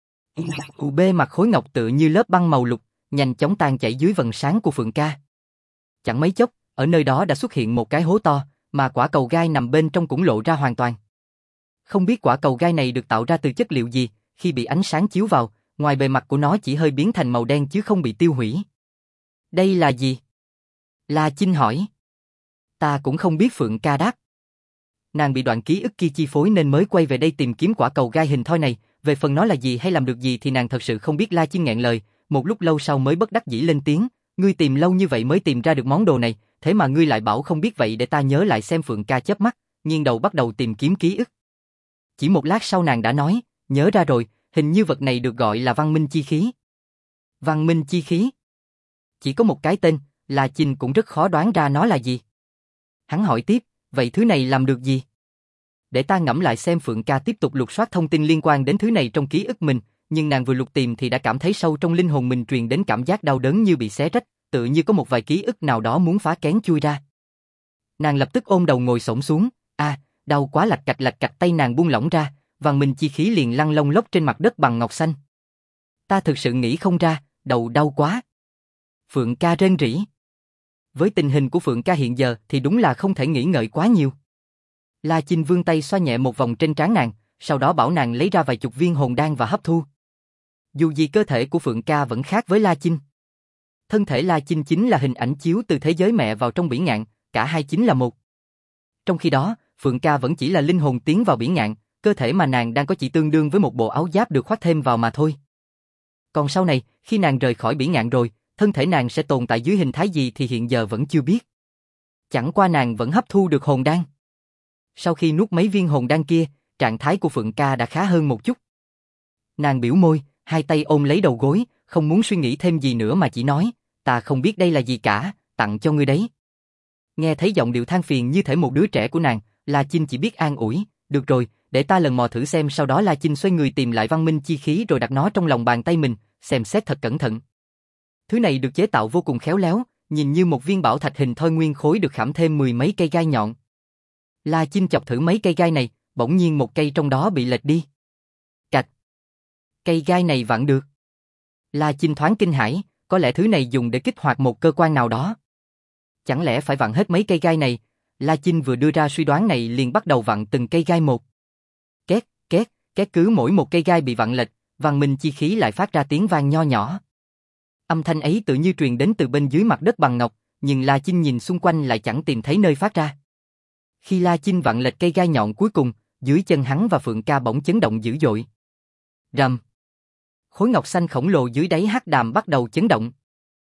Bề mặt khối ngọc tựa như lớp băng màu lục, nhanh chóng tan chảy dưới vầng sáng của Phượng Ca. Chẳng mấy chốc, ở nơi đó đã xuất hiện một cái hố to, mà quả cầu gai nằm bên trong cũng lộ ra hoàn toàn. Không biết quả cầu gai này được tạo ra từ chất liệu gì, khi bị ánh sáng chiếu vào, ngoài bề mặt của nó chỉ hơi biến thành màu đen chứ không bị tiêu hủy. Đây là gì? La Chinh hỏi. Ta cũng không biết, Phượng Ca đáp. Nàng bị đoạn ký ức kia chi phối nên mới quay về đây tìm kiếm quả cầu gai hình thoi này, về phần nó là gì hay làm được gì thì nàng thật sự không biết. La Chinh nghẹn lời, một lúc lâu sau mới bất đắc dĩ lên tiếng, ngươi tìm lâu như vậy mới tìm ra được món đồ này, thế mà ngươi lại bảo không biết, vậy để ta nhớ lại xem. Phượng Ca chớp mắt, nghiêng đầu bắt đầu tìm kiếm ký ức. Chỉ một lát sau nàng đã nói, nhớ ra rồi, hình như vật này được gọi là văn minh chi khí. Văn minh chi khí? Chỉ có một cái tên, La Chinh cũng rất khó đoán ra nó là gì. Hắn hỏi tiếp, vậy thứ này làm được gì? Để ta ngẫm lại xem. Phượng Ca tiếp tục lục soát thông tin liên quan đến thứ này trong ký ức mình, nhưng nàng vừa lục tìm thì đã cảm thấy sâu trong linh hồn mình truyền đến cảm giác đau đớn như bị xé rách, tự như có một vài ký ức nào đó muốn phá kén chui ra. Nàng lập tức ôm đầu ngồi xổm xuống, đau quá, lạch cạch tay nàng buông lỏng ra, Văn Minh chi khí liền lăn lông lốc trên mặt đất bằng ngọc xanh. Ta thực sự nghĩ không ra, đầu đau quá. Phượng ca rên rỉ. Với tình hình của Phượng ca hiện giờ thì đúng là không thể nghĩ ngợi quá nhiều. La Chinh vươn tay xoa nhẹ một vòng trên trán nàng, sau đó bảo nàng lấy ra vài chục viên hồn đan và hấp thu. Dù gì cơ thể của Phượng ca vẫn khác với La Chinh. Thân thể La Chinh chính là hình ảnh chiếu từ thế giới mẹ vào trong biển ngạn, cả hai chính là một. Trong khi đó, Phượng ca vẫn chỉ là linh hồn tiến vào biển ngạn, cơ thể mà nàng đang có chỉ tương đương với một bộ áo giáp được khoác thêm vào mà thôi. Còn sau này, khi nàng rời khỏi biển ngạn rồi, thân thể nàng sẽ tồn tại dưới hình thái gì thì hiện giờ vẫn chưa biết. Chẳng qua nàng vẫn hấp thu được hồn đan. Sau khi nuốt mấy viên hồn đan kia, trạng thái của Phượng ca đã khá hơn một chút. Nàng biểu môi, hai tay ôm lấy đầu gối, không muốn suy nghĩ thêm gì nữa mà chỉ nói, ta không biết đây là gì cả, tặng cho ngươi đấy. Nghe thấy giọng điệu than phiền như thể một đứa trẻ của nàng, La Chinh chỉ biết an ủi, được rồi, để ta lần mò thử xem. Sau đó La Chinh xoay người tìm lại văn minh chi khí rồi đặt nó trong lòng bàn tay mình, xem xét thật cẩn thận. Thứ này được chế tạo vô cùng khéo léo, nhìn như một viên bảo thạch hình thoi nguyên khối được khảm thêm mười mấy cây gai nhọn. La Chinh chọc thử mấy cây gai này, bỗng nhiên một cây trong đó bị lệch đi. Cạch! Cây gai này vặn được. La Chinh thoáng kinh hãi, có lẽ thứ này dùng để kích hoạt một cơ quan nào đó. Chẳng lẽ phải vặn hết mấy cây gai này? La Chinh vừa đưa ra suy đoán này liền bắt đầu vặn từng cây gai một. Két, két, két, cứ mỗi một cây gai bị vặn lệch, văn minh chi khí lại phát ra tiếng vang nho nhỏ. Âm thanh ấy tự như truyền đến từ bên dưới mặt đất bằng ngọc, nhưng La Chinh nhìn xung quanh lại chẳng tìm thấy nơi phát ra. Khi La Chinh vặn lệch cây gai nhọn cuối cùng, dưới chân hắn và Phượng ca bỗng chấn động dữ dội. Rầm! Khối ngọc xanh khổng lồ dưới đáy hắc đàm bắt đầu chấn động.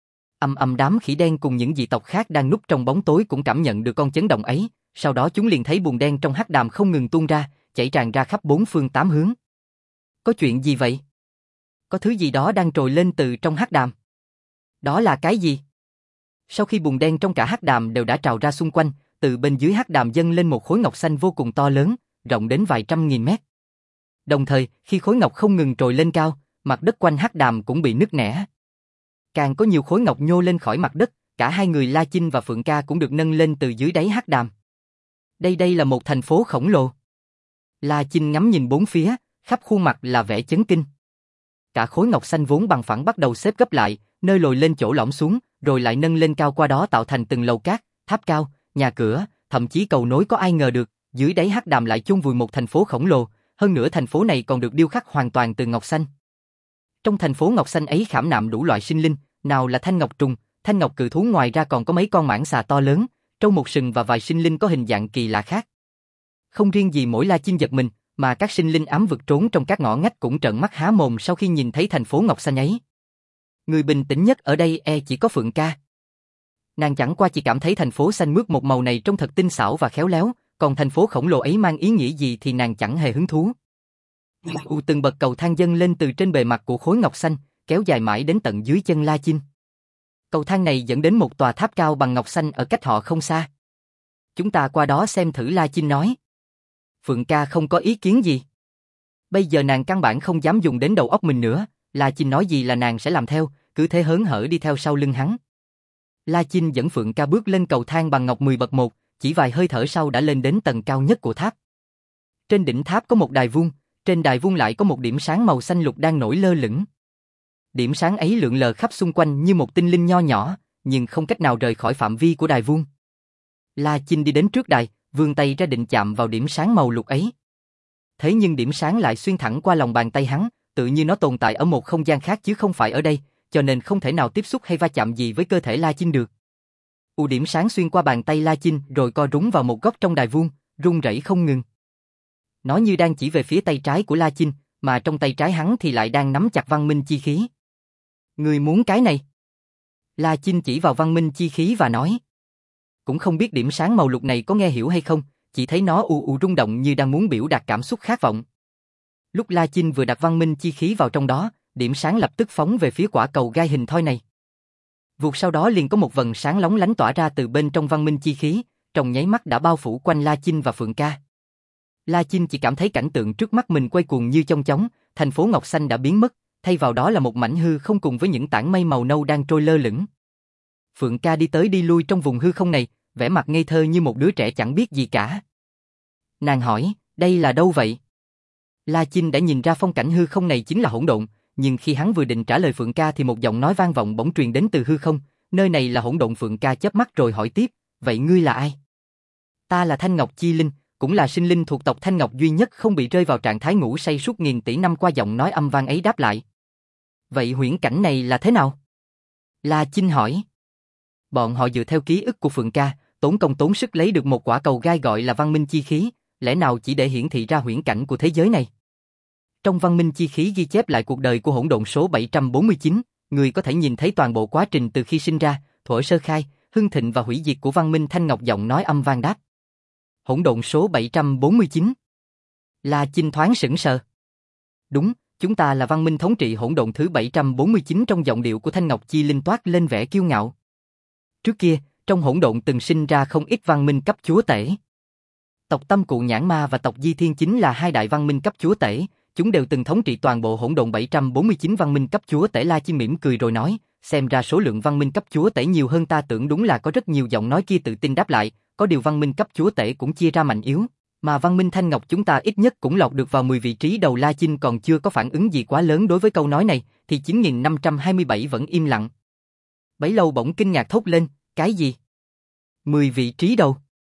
Đám khỉ đen cùng những dị tộc khác đang núp trong bóng tối cũng cảm nhận được con chấn động ấy, sau đó chúng liền thấy bùn đen trong hắc đàm không ngừng tuôn ra, chảy tràn ra khắp bốn phương tám hướng. Có chuyện gì vậy? Có thứ gì đó đang trồi lên từ trong hắc đàm. Đó là cái gì? Sau khi bùn đen trong cả hắc đàm đều đã trào ra xung quanh, từ bên dưới hắc đàm dâng lên một khối ngọc xanh vô cùng to lớn, rộng đến vài trăm nghìn mét. Đồng thời, khi khối ngọc không ngừng trồi lên cao, mặt đất quanh hắc đàm cũng bị nứt nẻ. Càng có nhiều khối ngọc nhô lên khỏi mặt đất, cả hai người La Chinh và Phượng ca cũng được nâng lên từ dưới đáy hắc đàm. Đây là một thành phố khổng lồ. La Chinh ngắm nhìn bốn phía, khắp khuôn mặt là vẻ chấn kinh. Cả khối ngọc xanh vốn bằng phẳng bắt đầu xếp gấp lại, nơi lồi lên chỗ lõm xuống, rồi lại nâng lên cao, qua đó tạo thành từng lầu cát, tháp cao, nhà cửa, thậm chí cầu nối. Có ai ngờ được, dưới đáy hắc đàm lại chôn vùi một thành phố khổng lồ, hơn nữa thành phố này còn được điêu khắc hoàn toàn từ ngọc xanh. Trong thành phố ngọc xanh ấy khảm nạm đủ loại sinh linh, nào là thanh ngọc trùng, thanh ngọc cự thú, ngoài ra còn có mấy con mãng xà to lớn, trâu một sừng và vài sinh linh có hình dạng kỳ lạ khác. Không riêng gì mỗi La Chinh giật mình, mà các sinh linh ám vực trốn trong các ngõ ngách cũng trợn mắt há mồm sau khi nhìn thấy thành phố ngọc xanh ấy. Người bình tĩnh nhất ở đây chỉ có Phượng ca. Nàng chẳng qua chỉ cảm thấy thành phố xanh mướt một màu này trông thật tinh xảo và khéo léo, còn thành phố khổng lồ ấy mang ý nghĩa gì thì nàng chẳng hề hứng thú. Từng bậc cầu thang dâng lên từ trên bề mặt của khối ngọc xanh, kéo dài mãi đến tận dưới chân La Chinh. Cầu thang này dẫn đến một tòa tháp cao bằng ngọc xanh ở cách họ không xa. Chúng ta qua đó xem thử, La Chinh nói. Phượng ca không có ý kiến gì. Bây giờ nàng căn bản không dám dùng đến đầu óc mình nữa, La Chinh nói gì là nàng sẽ làm theo, cứ thế hớn hở đi theo sau lưng hắn. La Chinh dẫn Phượng ca bước lên cầu thang bằng ngọc 10 bậc một, chỉ vài hơi thở sau đã lên đến tầng cao nhất của tháp. Trên đỉnh tháp có một đài vuông, trên đài vuông lại có một điểm sáng màu xanh lục đang nổi lơ lửng. Điểm sáng ấy lượn lờ khắp xung quanh như một tinh linh nho nhỏ, nhưng không cách nào rời khỏi phạm vi của đài vuông. La Chinh đi đến trước đài, vươn tay ra định chạm vào điểm sáng màu lục ấy. Thế nhưng điểm sáng lại xuyên thẳng qua lòng bàn tay hắn, tự như nó tồn tại ở một không gian khác chứ không phải ở đây, cho nên không thể nào tiếp xúc hay va chạm gì với cơ thể La Chinh được. Điểm sáng xuyên qua bàn tay La Chinh rồi co rúm vào một góc trong đài vuông, rung rẩy không ngừng. Nó như đang chỉ về phía tay trái của La Chinh, mà trong tay trái hắn thì lại đang nắm chặt văn minh chi khí. Người muốn cái này? La Chinh chỉ vào văn minh chi khí và nói. Cũng không biết điểm sáng màu lục này có nghe hiểu hay không, chỉ thấy nó rung động như đang muốn biểu đạt cảm xúc khát vọng. Lúc La Chinh vừa đặt văn minh chi khí vào trong đó, điểm sáng lập tức phóng về phía quả cầu gai hình thoi này. Vụt sau đó liền có một vầng sáng lóng lánh tỏa ra từ bên trong văn minh chi khí, trong nháy mắt đã bao phủ quanh La Chinh và Phượng ca. La Chinh chỉ cảm thấy cảnh tượng trước mắt mình quay cuồng như chong chóng, thành phố ngọc xanh đã biến mất, thay vào đó là một mảnh hư không cùng với những tảng mây màu nâu đang trôi lơ lửng. Phượng Ca đi tới đi lui trong vùng hư không này, vẻ mặt ngây thơ như một đứa trẻ chẳng biết gì cả. Nàng hỏi, đây là đâu vậy? La Chinh đã nhìn ra phong cảnh hư không này chính là hỗn độn, nhưng khi hắn vừa định trả lời Phượng Ca thì một giọng nói vang vọng bỗng truyền đến từ hư không, nơi này là hỗn độn. Phượng Ca chớp mắt rồi hỏi tiếp, vậy ngươi là ai? Ta là Thanh Ngọc Chi Linh, cũng là sinh linh thuộc tộc Thanh Ngọc duy nhất không bị rơi vào trạng thái ngủ say suốt nghìn tỷ năm. Qua giọng nói âm vang ấy đáp lại. Vậy huyễn cảnh này là thế nào? La Chinh hỏi. Bọn họ dựa theo ký ức của Phượng Ca, tốn công tốn sức lấy được một quả cầu gai gọi là văn minh chi khí, lẽ nào chỉ để hiển thị ra huyễn cảnh của thế giới này? Trong văn minh chi khí ghi chép lại cuộc đời của hỗn độn số 749, người có thể nhìn thấy toàn bộ quá trình từ khi sinh ra, thuở sơ khai, hưng thịnh và hủy diệt của văn minh Thanh Ngọc. Giọng nói âm vang đáp. Hỗn độn số 749. La Chinh thoáng sững sờ. Đúng, chúng ta là văn minh thống trị hỗn độn thứ 749. Trong giọng điệu của Thanh Ngọc Chi Linh toát lên vẻ kiêu ngạo. Trước kia, trong hỗn độn từng sinh ra không ít văn minh cấp chúa tể. Tộc Tâm Cụ Nhãn Ma và tộc Di Thiên chính là hai đại văn minh cấp chúa tể, chúng đều từng thống trị toàn bộ hỗn độn 749 văn minh cấp chúa tể. La Chinh mỉm cười rồi nói, xem ra số lượng văn minh cấp chúa tể nhiều hơn ta tưởng. Đúng là có rất nhiều. Giọng nói kia tự tin đáp lại, có điều văn minh cấp chúa tể cũng chia ra mạnh yếu, mà văn minh Thanh Ngọc chúng ta ít nhất cũng lọt được vào 10 vị trí đầu. La Chinh còn chưa có phản ứng gì quá lớn đối với câu nói này, thì 9527 vẫn im lặng. Bấy lâu bỗng kinh ngạc thốt lên, cái gì? 10 vị trí đầu?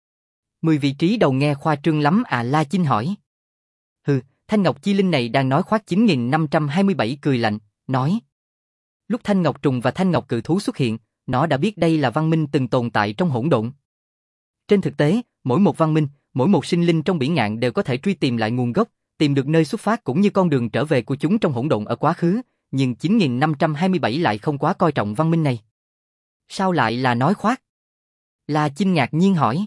10 vị trí đầu nghe khoa trương lắm à? La Chinh hỏi. Hừ, Thanh Ngọc Chi Linh này đang nói khoác. 9527 cười lạnh, nói. Lúc Thanh Ngọc Trùng và Thanh Ngọc Cự Thú xuất hiện, nó đã biết đây là văn minh từng tồn tại trong hỗn độn. Trên thực tế, mỗi một văn minh, mỗi một sinh linh trong biển ngạn đều có thể truy tìm lại nguồn gốc, tìm được nơi xuất phát cũng như con đường trở về của chúng trong hỗn độn ở quá khứ, nhưng 9527 lại không quá coi trọng văn minh này. Sao lại là nói khoác? La Chinh ngạc nhiên hỏi.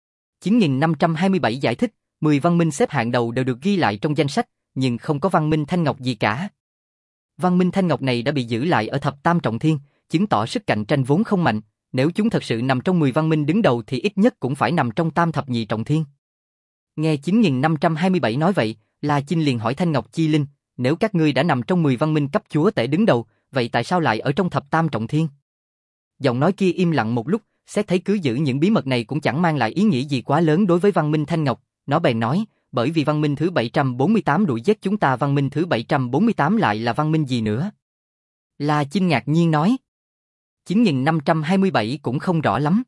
9527 giải thích, 10 văn minh xếp hạng đầu đều được ghi lại trong danh sách, nhưng không có văn minh Thanh Ngọc gì cả. Văn minh Thanh Ngọc này đã bị giữ lại ở thập tam trọng thiên, chứng tỏ sức cạnh tranh vốn không mạnh, nếu chúng thật sự nằm trong 10 văn minh đứng đầu thì ít nhất cũng phải nằm trong tam thập nhị trọng thiên. Nghe 9527 nói vậy, La Chinh liền hỏi Thanh Ngọc Chi Linh, nếu các ngươi đã nằm trong 10 văn minh cấp chúa tể đứng đầu, vậy tại sao lại ở trong thập tam trọng thiên? Giọng nói kia im lặng một lúc, xét thấy cứ giữ những bí mật này cũng chẳng mang lại ý nghĩa gì quá lớn đối với văn minh Thanh Ngọc, nó bèn nói, bởi vì văn minh thứ 748 đuổi giết chúng ta. Văn minh thứ 748 lại là văn minh gì nữa? La Chinh ngạc nhiên nói. 9527 cũng không rõ lắm.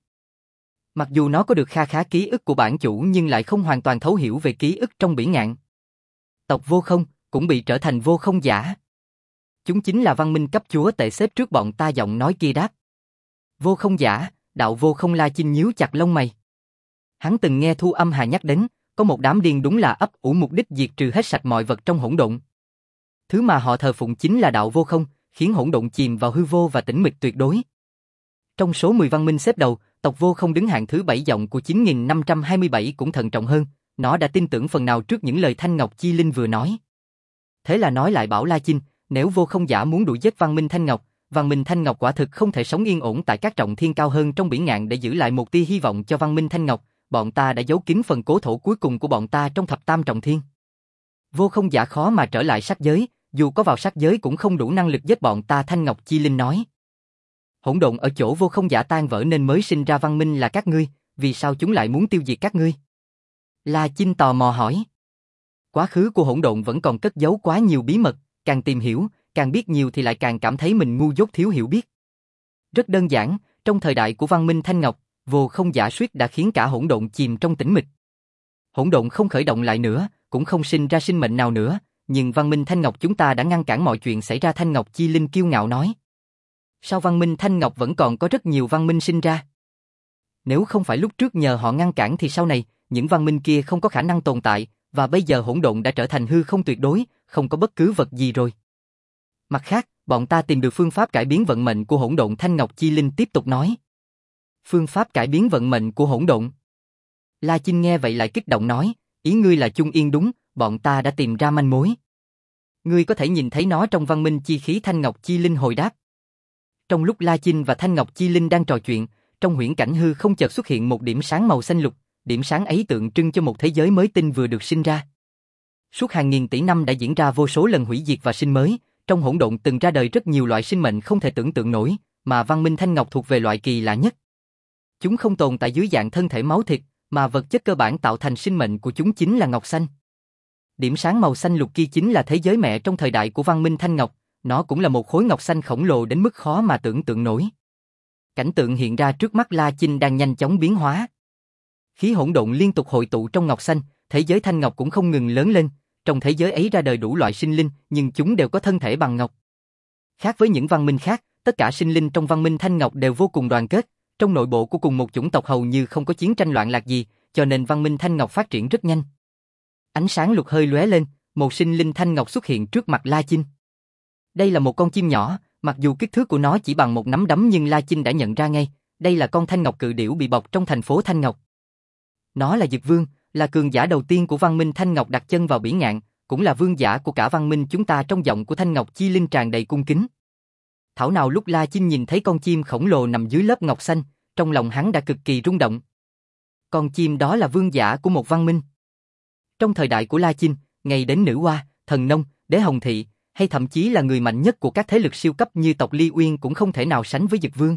Mặc dù nó có được kha khá ký ức của bản chủ nhưng lại không hoàn toàn thấu hiểu về ký ức trong biển ngạn. Tộc Vô Không cũng bị trở thành vô không giả. Chúng chính là văn minh cấp chúa tể xếp trước bọn ta. Giọng nói kia đáp. Vô không giả, đạo vô không? La Chinh nhíu chặt lông mày. Hắn từng nghe Thu Âm Hà nhắc đến, có một đám điên đúng là ấp ủ mục đích diệt trừ hết sạch mọi vật trong hỗn độn. Thứ mà họ thờ phụng chính là đạo vô không, khiến hỗn độn chìm vào hư vô và tĩnh mịch tuyệt đối. Trong số 10 văn minh xếp đầu, tộc Vô Không đứng hạng thứ 7. Giọng của 9527 cũng thận trọng hơn, nó đã tin tưởng phần nào trước những lời Thanh Ngọc Chi Linh vừa nói. Thế là nói lại bảo La Chinh, nếu vô không giả muốn đuổi giết văn minh Thanh Ngọc quả thực không thể sống yên ổn tại các trọng thiên cao hơn trong biển ngạn để giữ lại một tia hy vọng cho văn minh Thanh Ngọc. Bọn ta đã giấu kín phần cố thổ cuối cùng của bọn ta trong thập tam trọng thiên. Vô không giả khó mà trở lại sắc giới, dù có vào sắc giới cũng không đủ năng lực giết bọn ta. Thanh Ngọc Chi Linh nói. Hỗn độn ở chỗ vô không giả tan vỡ nên mới sinh ra văn minh là các ngươi, vì sao chúng lại muốn tiêu diệt các ngươi? La Chinh tò mò hỏi. Quá khứ của hỗn độn vẫn còn cất giấu quá nhiều bí mật, càng tìm hiểu, càng biết nhiều thì lại càng cảm thấy mình ngu dốt thiếu hiểu biết. Rất đơn giản, trong thời đại của văn minh Thanh Ngọc, vô không giả suýt đã khiến cả hỗn độn chìm trong tĩnh mịch. Hỗn độn không khởi động lại nữa, cũng không sinh ra sinh mệnh nào nữa, nhưng văn minh Thanh Ngọc chúng ta đã ngăn cản mọi chuyện xảy ra. Thanh Ngọc Chi Linh kiêu ngạo nói. Sau văn minh Thanh Ngọc vẫn còn có rất nhiều văn minh sinh ra. Nếu không phải lúc trước nhờ họ ngăn cản thì sau này, những văn minh kia không có khả năng tồn tại, và bây giờ hỗn độn đã trở thành hư không tuyệt đối, không có bất cứ vật gì rồi. Mặt khác, bọn ta tìm được phương pháp cải biến vận mệnh của hỗn độn. Thanh Ngọc Chi Linh tiếp tục nói. Phương pháp cải biến vận mệnh của hỗn độn? La Chinh nghe vậy lại kích động nói, ý ngươi là Chung Yên đúng, bọn ta đã tìm ra manh mối. Ngươi có thể nhìn thấy nó trong văn minh chi khí. Thanh Ngọc Chi Linh hồi đáp. Trong lúc La Chinh và Thanh Ngọc Chi Linh đang trò chuyện, trong huyễn cảnh hư không chợt xuất hiện một điểm sáng màu xanh lục, điểm sáng ấy tượng trưng cho một thế giới mới tinh vừa được sinh ra. Suốt hàng nghìn tỷ năm đã diễn ra vô số lần hủy diệt và sinh mới, trong hỗn độn từng ra đời rất nhiều loại sinh mệnh không thể tưởng tượng nổi, mà văn minh thanh ngọc thuộc về loại kỳ lạ nhất. Chúng không tồn tại dưới dạng thân thể máu thịt, mà vật chất cơ bản tạo thành sinh mệnh của chúng chính là ngọc xanh. Điểm sáng màu xanh lục kia chính là thế giới mẹ trong thời đại của văn minh thanh ngọc, nó cũng là một khối ngọc xanh khổng lồ đến mức khó mà tưởng tượng nổi. Cảnh tượng hiện ra trước mắt La Chinh đang nhanh chóng biến hóa. Khí hỗn độn liên tục hội tụ trong ngọc xanh, thế giới thanh ngọc cũng không ngừng lớn lên, trong thế giới ấy ra đời đủ loại sinh linh, nhưng chúng đều có thân thể bằng ngọc. Khác với những văn minh khác, tất cả sinh linh trong văn minh thanh ngọc đều vô cùng đoàn kết, trong nội bộ của cùng một chủng tộc hầu như không có chiến tranh loạn lạc gì, cho nên văn minh thanh ngọc phát triển rất nhanh. Ánh sáng lục hơi lóe lên, một sinh linh thanh ngọc xuất hiện trước mặt La Chinh. Đây là một con chim nhỏ, mặc dù kích thước của nó chỉ bằng một nắm đấm nhưng La Chinh đã nhận ra ngay, đây là con thanh ngọc cự điểu bị bọc trong thành phố Thanh Ngọc. Nó là Dực Vương, là cường giả đầu tiên của văn minh Thanh Ngọc đặt chân vào bỉ ngạn, cũng là vương giả của cả văn minh chúng ta. Trong giọng của Thanh Ngọc Chi Linh tràn đầy cung kính. Thảo nào lúc La Chinh nhìn thấy con chim khổng lồ nằm dưới lớp ngọc xanh, trong lòng hắn đã cực kỳ rung động. Con chim đó là vương giả của một văn minh. Trong thời đại của La Chinh, ngay đến Nữ Hoa, Thần Nông, Đế Hồng Thị, hay thậm chí là người mạnh nhất của các thế lực siêu cấp như tộc Ly Uyên cũng không thể nào sánh với Dực Vương.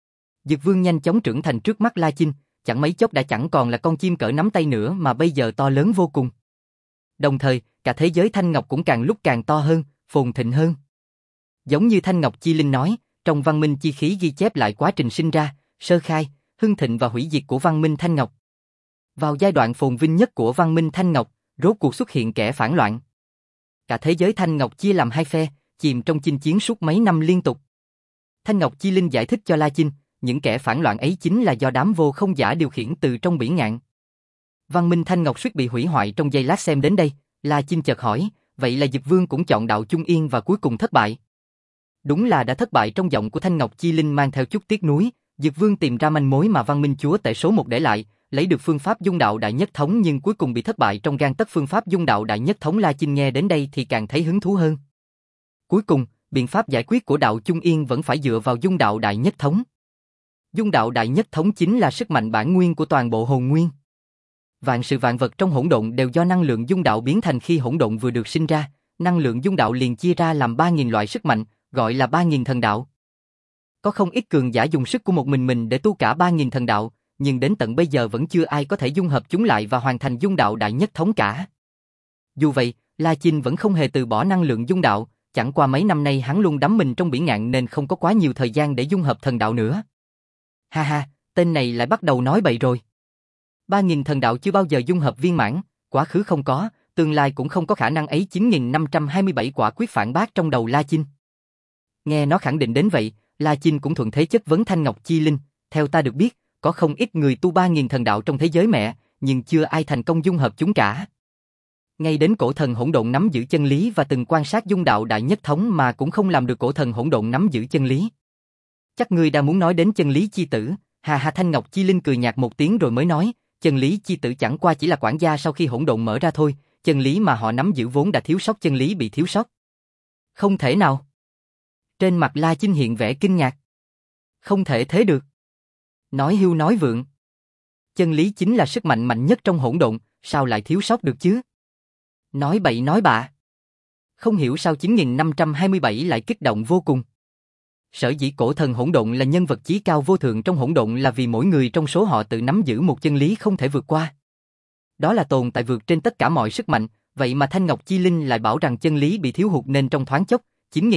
Dực Vương nhanh chóng trưởng thành trước mắt La Chinh, chẳng mấy chốc đã chẳng còn là con chim cỡ nắm tay nữa mà bây giờ to lớn vô cùng. Đồng thời, cả thế giới Thanh Ngọc cũng càng lúc càng to hơn, phồn thịnh hơn. Giống như Thanh Ngọc Chi Linh nói, trong văn minh chi khí ghi chép lại quá trình sinh ra, sơ khai, hưng thịnh và hủy diệt của văn minh Thanh Ngọc. Vào giai đoạn phồn vinh nhất của văn minh Thanh Ngọc, rốt cuộc xuất hiện kẻ phản loạn. Cả thế giới Thanh Ngọc chia làm hai phe, chìm trong chinh chiến suốt mấy năm liên tục. Thanh Ngọc Chi Linh giải thích cho La Chinh, những kẻ phản loạn ấy chính là do đám vô không giả điều khiển từ trong bỉ ngạn. Văn minh Thanh Ngọc suýt bị hủy hoại trong giây lát. Xem đến đây, La Chinh chợt hỏi, vậy là Dực Vương cũng chọn đạo Chung Yên và cuối cùng thất bại. Đúng là đã thất bại. Trong giọng của Thanh Ngọc Chi Linh mang theo chút tiếc nuối, Dực Vương tìm ra manh mối mà văn minh chúa tể số 1 để lại, lấy được phương pháp dung đạo đại nhất thống nhưng cuối cùng bị thất bại trong gang tấc phương pháp dung đạo đại nhất thống. La Chinh nghe đến đây thì càng thấy hứng thú hơn. Cuối cùng, biện pháp giải quyết của đạo Chung Yên vẫn phải dựa vào dung đạo đại nhất thống. Dung đạo đại nhất thống chính là sức mạnh bản nguyên của toàn bộ hồn nguyên. Vạn sự vạn vật trong hỗn độn đều do năng lượng dung đạo biến thành. Khi hỗn độn vừa được sinh ra, năng lượng dung đạo liền chia ra làm 3.000 loại sức mạnh, gọi là 3.000 thần đạo. Có không ít cường giả dùng sức của một mình để tu cả 3.000 thần đạo, nhưng đến tận bây giờ vẫn chưa ai có thể dung hợp chúng lại và hoàn thành dung đạo đại nhất thống cả. Dù vậy, La Chinh vẫn không hề từ bỏ năng lượng dung đạo, chẳng qua mấy năm nay hắn luôn đắm mình trong bỉ ngạn nên không có quá nhiều thời gian để dung hợp thần đạo nữa. Ha ha, tên này lại bắt đầu nói bậy rồi. 3.000 thần đạo chưa bao giờ dung hợp viên mãn, quá khứ không có, tương lai cũng không có khả năng ấy. 9.527 quả quyết phản bác trong đầu La Chinh. Nghe nó khẳng định đến vậy, La Chinh cũng thuận thế chất vấn Thanh Ngọc Chi Linh, theo ta được biết, có không ít người tu 3.000 thần đạo trong thế giới mẹ, nhưng chưa ai thành công dung hợp chúng cả. Ngay đến cổ thần hỗn độn nắm giữ chân lý và từng quan sát dung đạo đại nhất thống mà cũng không làm được. Cổ thần hỗn độn nắm giữ chân lý. Chắc ngươi đang muốn nói đến chân lý chi tử. Hà hà. Thanh Ngọc Chi Linh cười nhạt một tiếng rồi mới nói, chân lý chi tử chẳng qua chỉ là quản gia sau khi hỗn độn mở ra thôi, chân lý mà họ nắm giữ vốn đã thiếu sót. Chân lý bị thiếu sót? Không thể nào. Trên mặt La Chinh hiện vẻ kinh ngạc. Không thể thế được. Nói hưu nói vượng. Chân lý chính là sức mạnh mạnh nhất trong hỗn độn, sao lại thiếu sót được chứ? Nói bậy nói bạ. Không hiểu sao 9527 lại kích động vô cùng. Sở dĩ cổ thần hỗn độn là nhân vật chí cao vô thượng trong hỗn độn là vì mỗi người trong số họ tự nắm giữ một chân lý không thể vượt qua. Đó là tồn tại vượt trên tất cả mọi sức mạnh, vậy mà Thanh Ngọc Chi Linh lại bảo rằng chân lý bị thiếu hụt nên trong thoáng chốc,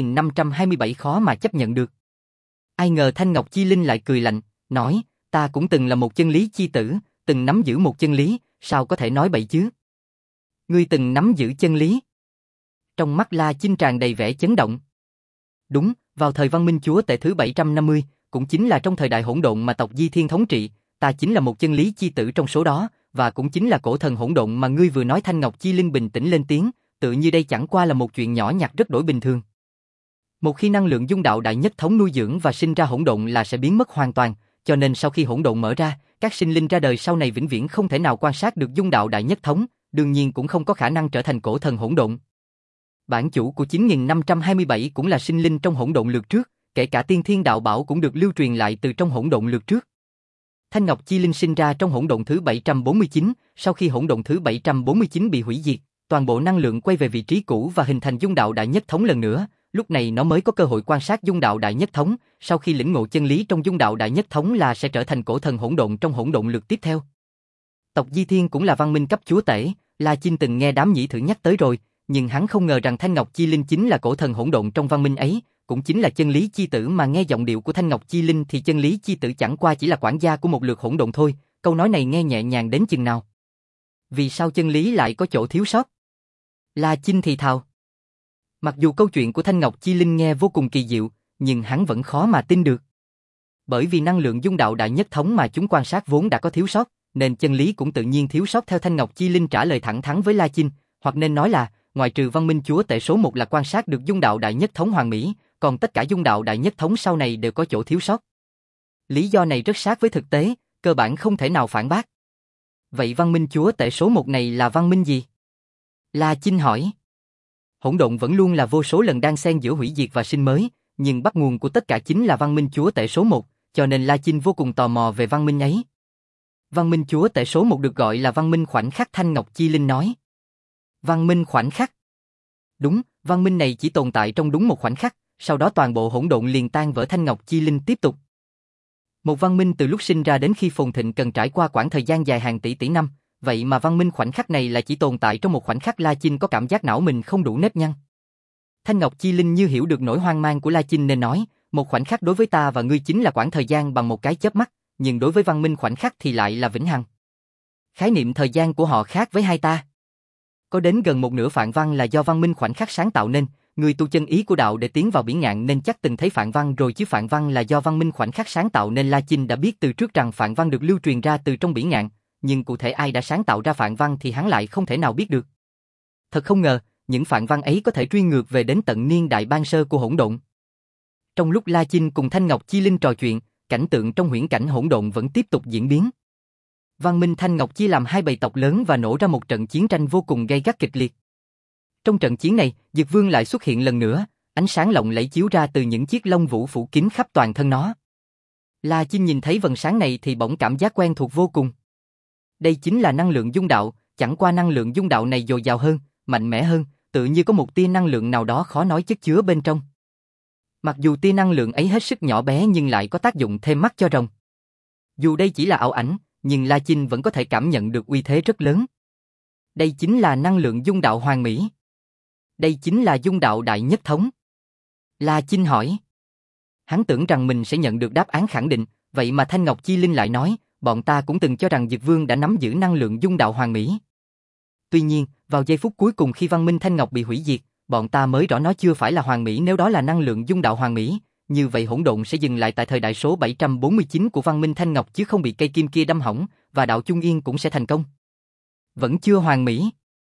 9527 khó mà chấp nhận được. Ai ngờ Thanh Ngọc Chi Linh lại cười lạnh, nói, ta cũng từng là một chân lý chi tử, từng nắm giữ một chân lý, sao có thể nói bậy chứ? Ngươi từng nắm giữ chân lý? Trong mắt La Chinh tràn đầy vẻ chấn động. Đúng, vào thời văn minh chúa tể thứ 750, cũng chính là trong thời đại hỗn độn mà tộc Di Thiên thống trị, ta chính là một chân lý chi tử trong số đó, và cũng chính là cổ thần hỗn độn mà ngươi vừa nói. Thanh Ngọc Chi Linh bình tĩnh lên tiếng, tự như đây chẳng qua là một chuyện nhỏ nhặt rất đổi bình thường. Một khi năng lượng dung đạo đại nhất thống nuôi dưỡng và sinh ra hỗn độn là sẽ biến mất hoàn toàn, cho nên sau khi hỗn độn mở ra, các sinh linh ra đời sau này vĩnh viễn không thể nào quan sát được dung đạo đại nhất thống, đương nhiên cũng không có khả năng trở thành cổ thần hỗn độn. Bản chủ của 9527 cũng là sinh linh trong hỗn độn lượt trước, kể cả tiên thiên đạo bảo cũng được lưu truyền lại từ trong hỗn độn lượt trước. Thanh Ngọc Chi Linh sinh ra trong hỗn độn thứ 749, sau khi hỗn độn thứ 749 bị hủy diệt, toàn bộ năng lượng quay về vị trí cũ và hình thành dung đạo đại nhất thống lần nữa, lúc này nó mới có cơ hội quan sát dung đạo đại nhất thống, sau khi lĩnh ngộ chân lý trong dung đạo đại nhất thống là sẽ trở thành cổ thần hỗn độn trong hỗn độn lượt tiếp theo. Tộc Di Thiên cũng là văn minh cấp chúa tể, La Chinh từng nghe đám nhĩ thử nhắc tới rồi, nhưng hắn không ngờ rằng Thanh Ngọc Chi Linh chính là cổ thần hỗn độn trong văn minh ấy, cũng chính là chân lý chi tử mà nghe giọng điệu của Thanh Ngọc Chi Linh thì chân lý chi tử chẳng qua chỉ là quản gia của một lượt hỗn độn thôi, câu nói này nghe nhẹ nhàng đến chừng nào. Vì sao chân lý lại có chỗ thiếu sót? La Chinh thì thào. Mặc dù câu chuyện của Thanh Ngọc Chi Linh nghe vô cùng kỳ diệu, nhưng hắn vẫn khó mà tin được. Bởi vì năng lượng dung đạo đại nhất thống mà chúng quan sát vốn đã có thiếu sót, nên chân lý cũng tự nhiên thiếu sót theo Thanh Ngọc Chi Linh trả lời thẳng thắn với La Chinh, hoặc nên nói là, ngoại trừ văn minh chúa tể số 1 là quan sát được dung đạo đại nhất thống hoàn mỹ, còn tất cả dung đạo đại nhất thống sau này đều có chỗ thiếu sót. Lý do này rất sát với thực tế, cơ bản không thể nào phản bác. Vậy văn minh chúa tể số 1 này là văn minh gì? La Chinh hỏi. Hỗn độn vẫn luôn là vô số lần đan xen giữa hủy diệt và sinh mới, nhưng bắt nguồn của tất cả chính là văn minh chúa tể số 1, cho nên La Chinh vô cùng tò mò về văn minh ấy. Văn minh chúa tể số 1 được gọi là văn minh khoảnh khắc, Thanh Ngọc Chi Linh nói. Văn minh khoảnh khắc. Đúng, văn minh này chỉ tồn tại trong đúng một khoảnh khắc, sau đó toàn bộ hỗn độn liền tan vỡ. Thanh Ngọc Chi Linh tiếp tục. Một văn minh từ lúc sinh ra đến khi phồn thịnh cần trải qua quãng thời gian dài hàng tỷ tỷ năm, vậy mà văn minh khoảnh khắc này là chỉ tồn tại trong một khoảnh khắc. La Chinh có cảm giác não mình không đủ nếp nhăn. Thanh Ngọc Chi Linh như hiểu được nỗi hoang mang của La Chinh nên nói, một khoảnh khắc đối với ta và ngươi chính là quãng thời gian bằng một cái chớp mắt, nhưng đối với văn minh khoảnh khắc thì lại là vĩnh hằng. Khái niệm thời gian của họ khác với hai ta. Có đến gần một nửa phạn văn là do văn minh khoảnh khắc sáng tạo nên, người tu chân ý của đạo để tiến vào biển ngạn nên chắc từng thấy phạn văn rồi chứ. Phạn văn là do văn minh khoảnh khắc sáng tạo nên La Chinh đã biết từ trước rằng phạn văn được lưu truyền ra từ trong biển ngạn, nhưng cụ thể ai đã sáng tạo ra phạn văn thì hắn lại không thể nào biết được. Thật không ngờ, những phạn văn ấy có thể truy ngược về đến tận niên đại ban sơ của hỗn độn. Trong lúc La Chinh cùng Thanh Ngọc Chi Linh trò chuyện, cảnh tượng trong huyễn cảnh hỗn độn vẫn tiếp tục diễn biến. Văn minh Thanh Ngọc chia làm hai bầy tộc lớn và nổ ra một trận chiến tranh vô cùng gay gắt kịch liệt. Trong trận chiến này, Dực Vương lại xuất hiện lần nữa, ánh sáng lộng lẫy chiếu ra từ những chiếc lông vũ phủ kín khắp toàn thân nó. La Chinh nhìn thấy vầng sáng này thì bỗng cảm giác quen thuộc vô cùng. Đây chính là năng lượng dung đạo, chẳng qua năng lượng dung đạo này dồi dào hơn, mạnh mẽ hơn, tự như có một tia năng lượng nào đó khó nói chất chứa bên trong. Mặc dù tia năng lượng ấy hết sức nhỏ bé nhưng lại có tác dụng thêm mắt cho rồng. Dù đây chỉ là ảo ảnh, nhưng La Chinh vẫn có thể cảm nhận được uy thế rất lớn. Đây chính là năng lượng dung đạo hoàn mỹ. Đây chính là dung đạo đại nhất thống. La Chinh hỏi. Hắn tưởng rằng mình sẽ nhận được đáp án khẳng định, vậy mà Thanh Ngọc Chi Linh lại nói, bọn ta cũng từng cho rằng Dực Vương đã nắm giữ năng lượng dung đạo hoàn mỹ. Tuy nhiên, vào giây phút cuối cùng khi văn minh Thanh Ngọc bị hủy diệt, bọn ta mới rõ nó chưa phải là hoàn mỹ. Nếu đó là năng lượng dung đạo hoàn mỹ, như vậy hỗn độn sẽ dừng lại tại thời đại số 749 của văn minh Thanh Ngọc chứ không bị cây kim kia đâm hỏng, và đạo Chung Yên cũng sẽ thành công. Vẫn chưa hoàn mỹ.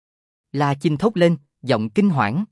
La Chinh thốt lên, giọng kinh hoảng.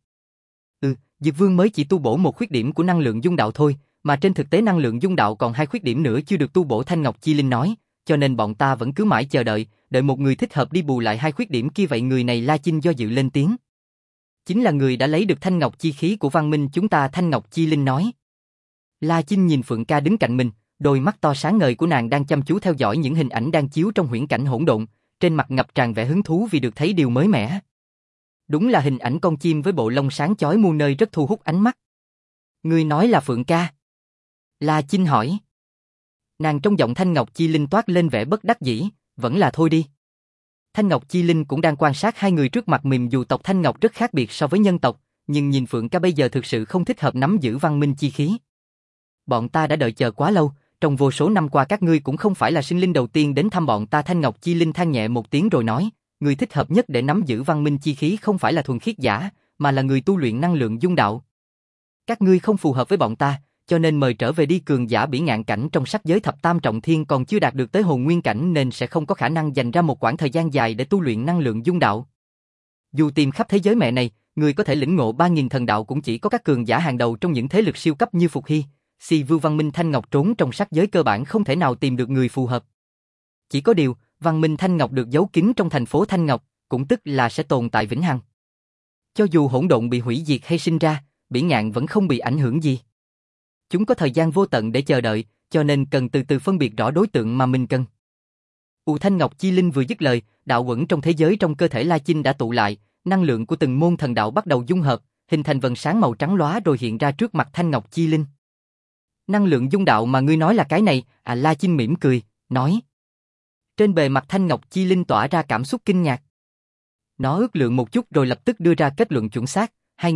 Dực Vương mới chỉ tu bổ một khuyết điểm của năng lượng dung đạo thôi, mà trên thực tế năng lượng dung đạo còn hai khuyết điểm nữa chưa được tu bổ. Thanh Ngọc Chi Linh nói, cho nên bọn ta vẫn cứ mãi chờ đợi một người thích hợp đi bù lại hai khuyết điểm kia. Vậy người này? La Chinh do dự lên tiếng. Chính là người đã lấy được Thanh Ngọc chi khí của văn minh chúng ta. Thanh Ngọc Chi Linh nói. La Chinh nhìn Phượng Ca đứng cạnh mình, đôi mắt to sáng ngời của nàng đang chăm chú theo dõi những hình ảnh đang chiếu trong huyễn cảnh hỗn độn, trên mặt ngập tràn vẻ hứng thú vì được thấy điều mới mẻ. Đúng là hình ảnh con chim với bộ lông sáng chói muôn nơi rất thu hút ánh mắt. Ngươi nói là Phượng Ca? La Chinh hỏi. Nàng trong giọng Thanh Ngọc Chi Linh toát lên vẻ bất đắc dĩ, vẫn là thôi đi. Thanh Ngọc Chi Linh cũng đang quan sát hai người trước mặt mình. Dù tộc Thanh Ngọc rất khác biệt so với nhân tộc, nhưng nhìn Phượng Ca bây giờ thực sự không thích hợp nắm giữ văn minh chi khí. Bọn ta đã đợi chờ quá lâu, trong vô số năm qua các ngươi cũng không phải là sinh linh đầu tiên đến thăm bọn ta. Thanh Ngọc Chi Linh than nhẹ một tiếng rồi nói, người thích hợp nhất để nắm giữ văn minh chi khí không phải là thuần khiết giả, mà là người tu luyện năng lượng dung đạo. Các ngươi không phù hợp với bọn ta, cho nên mời trở về đi. Cường giả bỉ ngạn cảnh trong sắc giới thập tam trọng thiên còn chưa đạt được tới hồn nguyên cảnh nên sẽ không có khả năng dành ra một quãng thời gian dài để tu luyện năng lượng dung đạo. Dù tìm khắp thế giới mẹ này, người có thể lĩnh ngộ 3000 thần đạo cũng chỉ có các cường giả hàng đầu trong những thế lực siêu cấp như Phục Hy, Si Vưu. Văn minh Thanh Ngọc trốn trong sắc giới cơ bản không thể nào tìm được người phù hợp. Chỉ có điều, văn minh Thanh Ngọc được giấu kín trong thành phố Thanh Ngọc, cũng tức là sẽ tồn tại vĩnh hằng. Cho dù hỗn độn bị hủy diệt hay sinh ra, bỉ ngạn vẫn không bị ảnh hưởng gì. Chúng có thời gian vô tận để chờ đợi, cho nên cần từ từ phân biệt rõ đối tượng mà mình cần. Thanh Ngọc Chi Linh vừa dứt lời, đạo uẩn trong thế giới trong cơ thể La Chinh đã tụ lại, năng lượng của từng môn thần đạo bắt đầu dung hợp, hình thành vầng sáng màu trắng lóa rồi hiện ra trước mặt Thanh Ngọc Chi Linh. Năng lượng dung đạo mà ngươi nói là cái này, La Chinh mỉm cười, nói. Trên bề mặt Thanh Ngọc Chi Linh tỏa ra cảm xúc kinh ngạc. Nó ước lượng một chút rồi lập tức đưa ra kết luận chuẩn xác,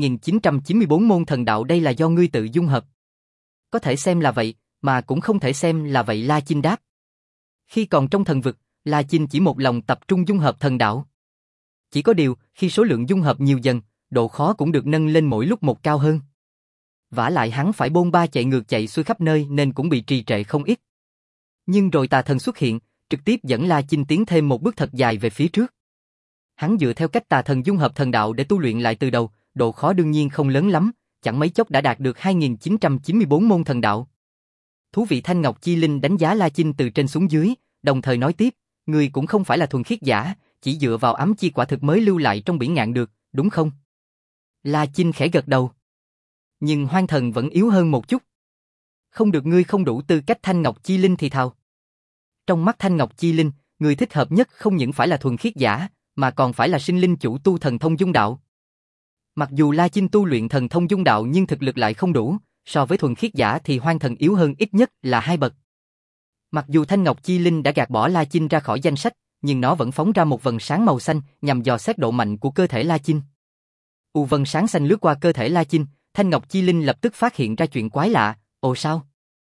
2994 môn thần đạo đây là do ngươi tự dung hợp. Có thể xem là vậy, mà cũng không thể xem là vậy, La Chinh đáp. Khi còn trong thần vực, La Chinh chỉ một lòng tập trung dung hợp thần đạo. Chỉ có điều, khi số lượng dung hợp nhiều dần, độ khó cũng được nâng lên mỗi lúc một cao hơn. Vả lại hắn phải bôn ba chạy ngược chạy xuôi khắp nơi nên cũng bị trì trệ không ít. Nhưng rồi tà thần xuất hiện, trực tiếp dẫn La Chinh tiến thêm một bước thật dài về phía trước. Hắn dựa theo cách tà thần dung hợp thần đạo để tu luyện lại từ đầu, độ khó đương nhiên không lớn lắm, chẳng mấy chốc đã đạt được 2994 môn thần đạo. Thú vị. Thanh Ngọc Chi Linh đánh giá La Chinh từ trên xuống dưới, đồng thời nói tiếp, ngươi cũng không phải là thuần khiết giả, chỉ dựa vào ám chi quả thực mới lưu lại trong biển ngạn được, đúng không? La Chinh khẽ gật đầu. Nhưng Hoang Thần vẫn yếu hơn một chút. Không được, ngươi không đủ tư cách. Thanh Ngọc Chi Linh thì thào. Trong mắt Thanh Ngọc Chi Linh, người thích hợp nhất không những phải là thuần khiết giả, mà còn phải là sinh linh chủ tu thần thông dung đạo. Mặc dù La Chinh tu luyện thần thông dung đạo nhưng thực lực lại không đủ, so với thuần khiết giả thì Hoang Thần yếu hơn ít nhất là 2 bậc. Mặc dù Thanh Ngọc Chi Linh đã gạt bỏ La Chinh ra khỏi danh sách, nhưng nó vẫn phóng ra một vầng sáng màu xanh nhằm dò xét độ mạnh của cơ thể La Chinh. Vầng sáng xanh lướt qua cơ thể La Chinh, Thanh Ngọc Chi Linh lập tức phát hiện ra chuyện quái lạ. Ồ sao?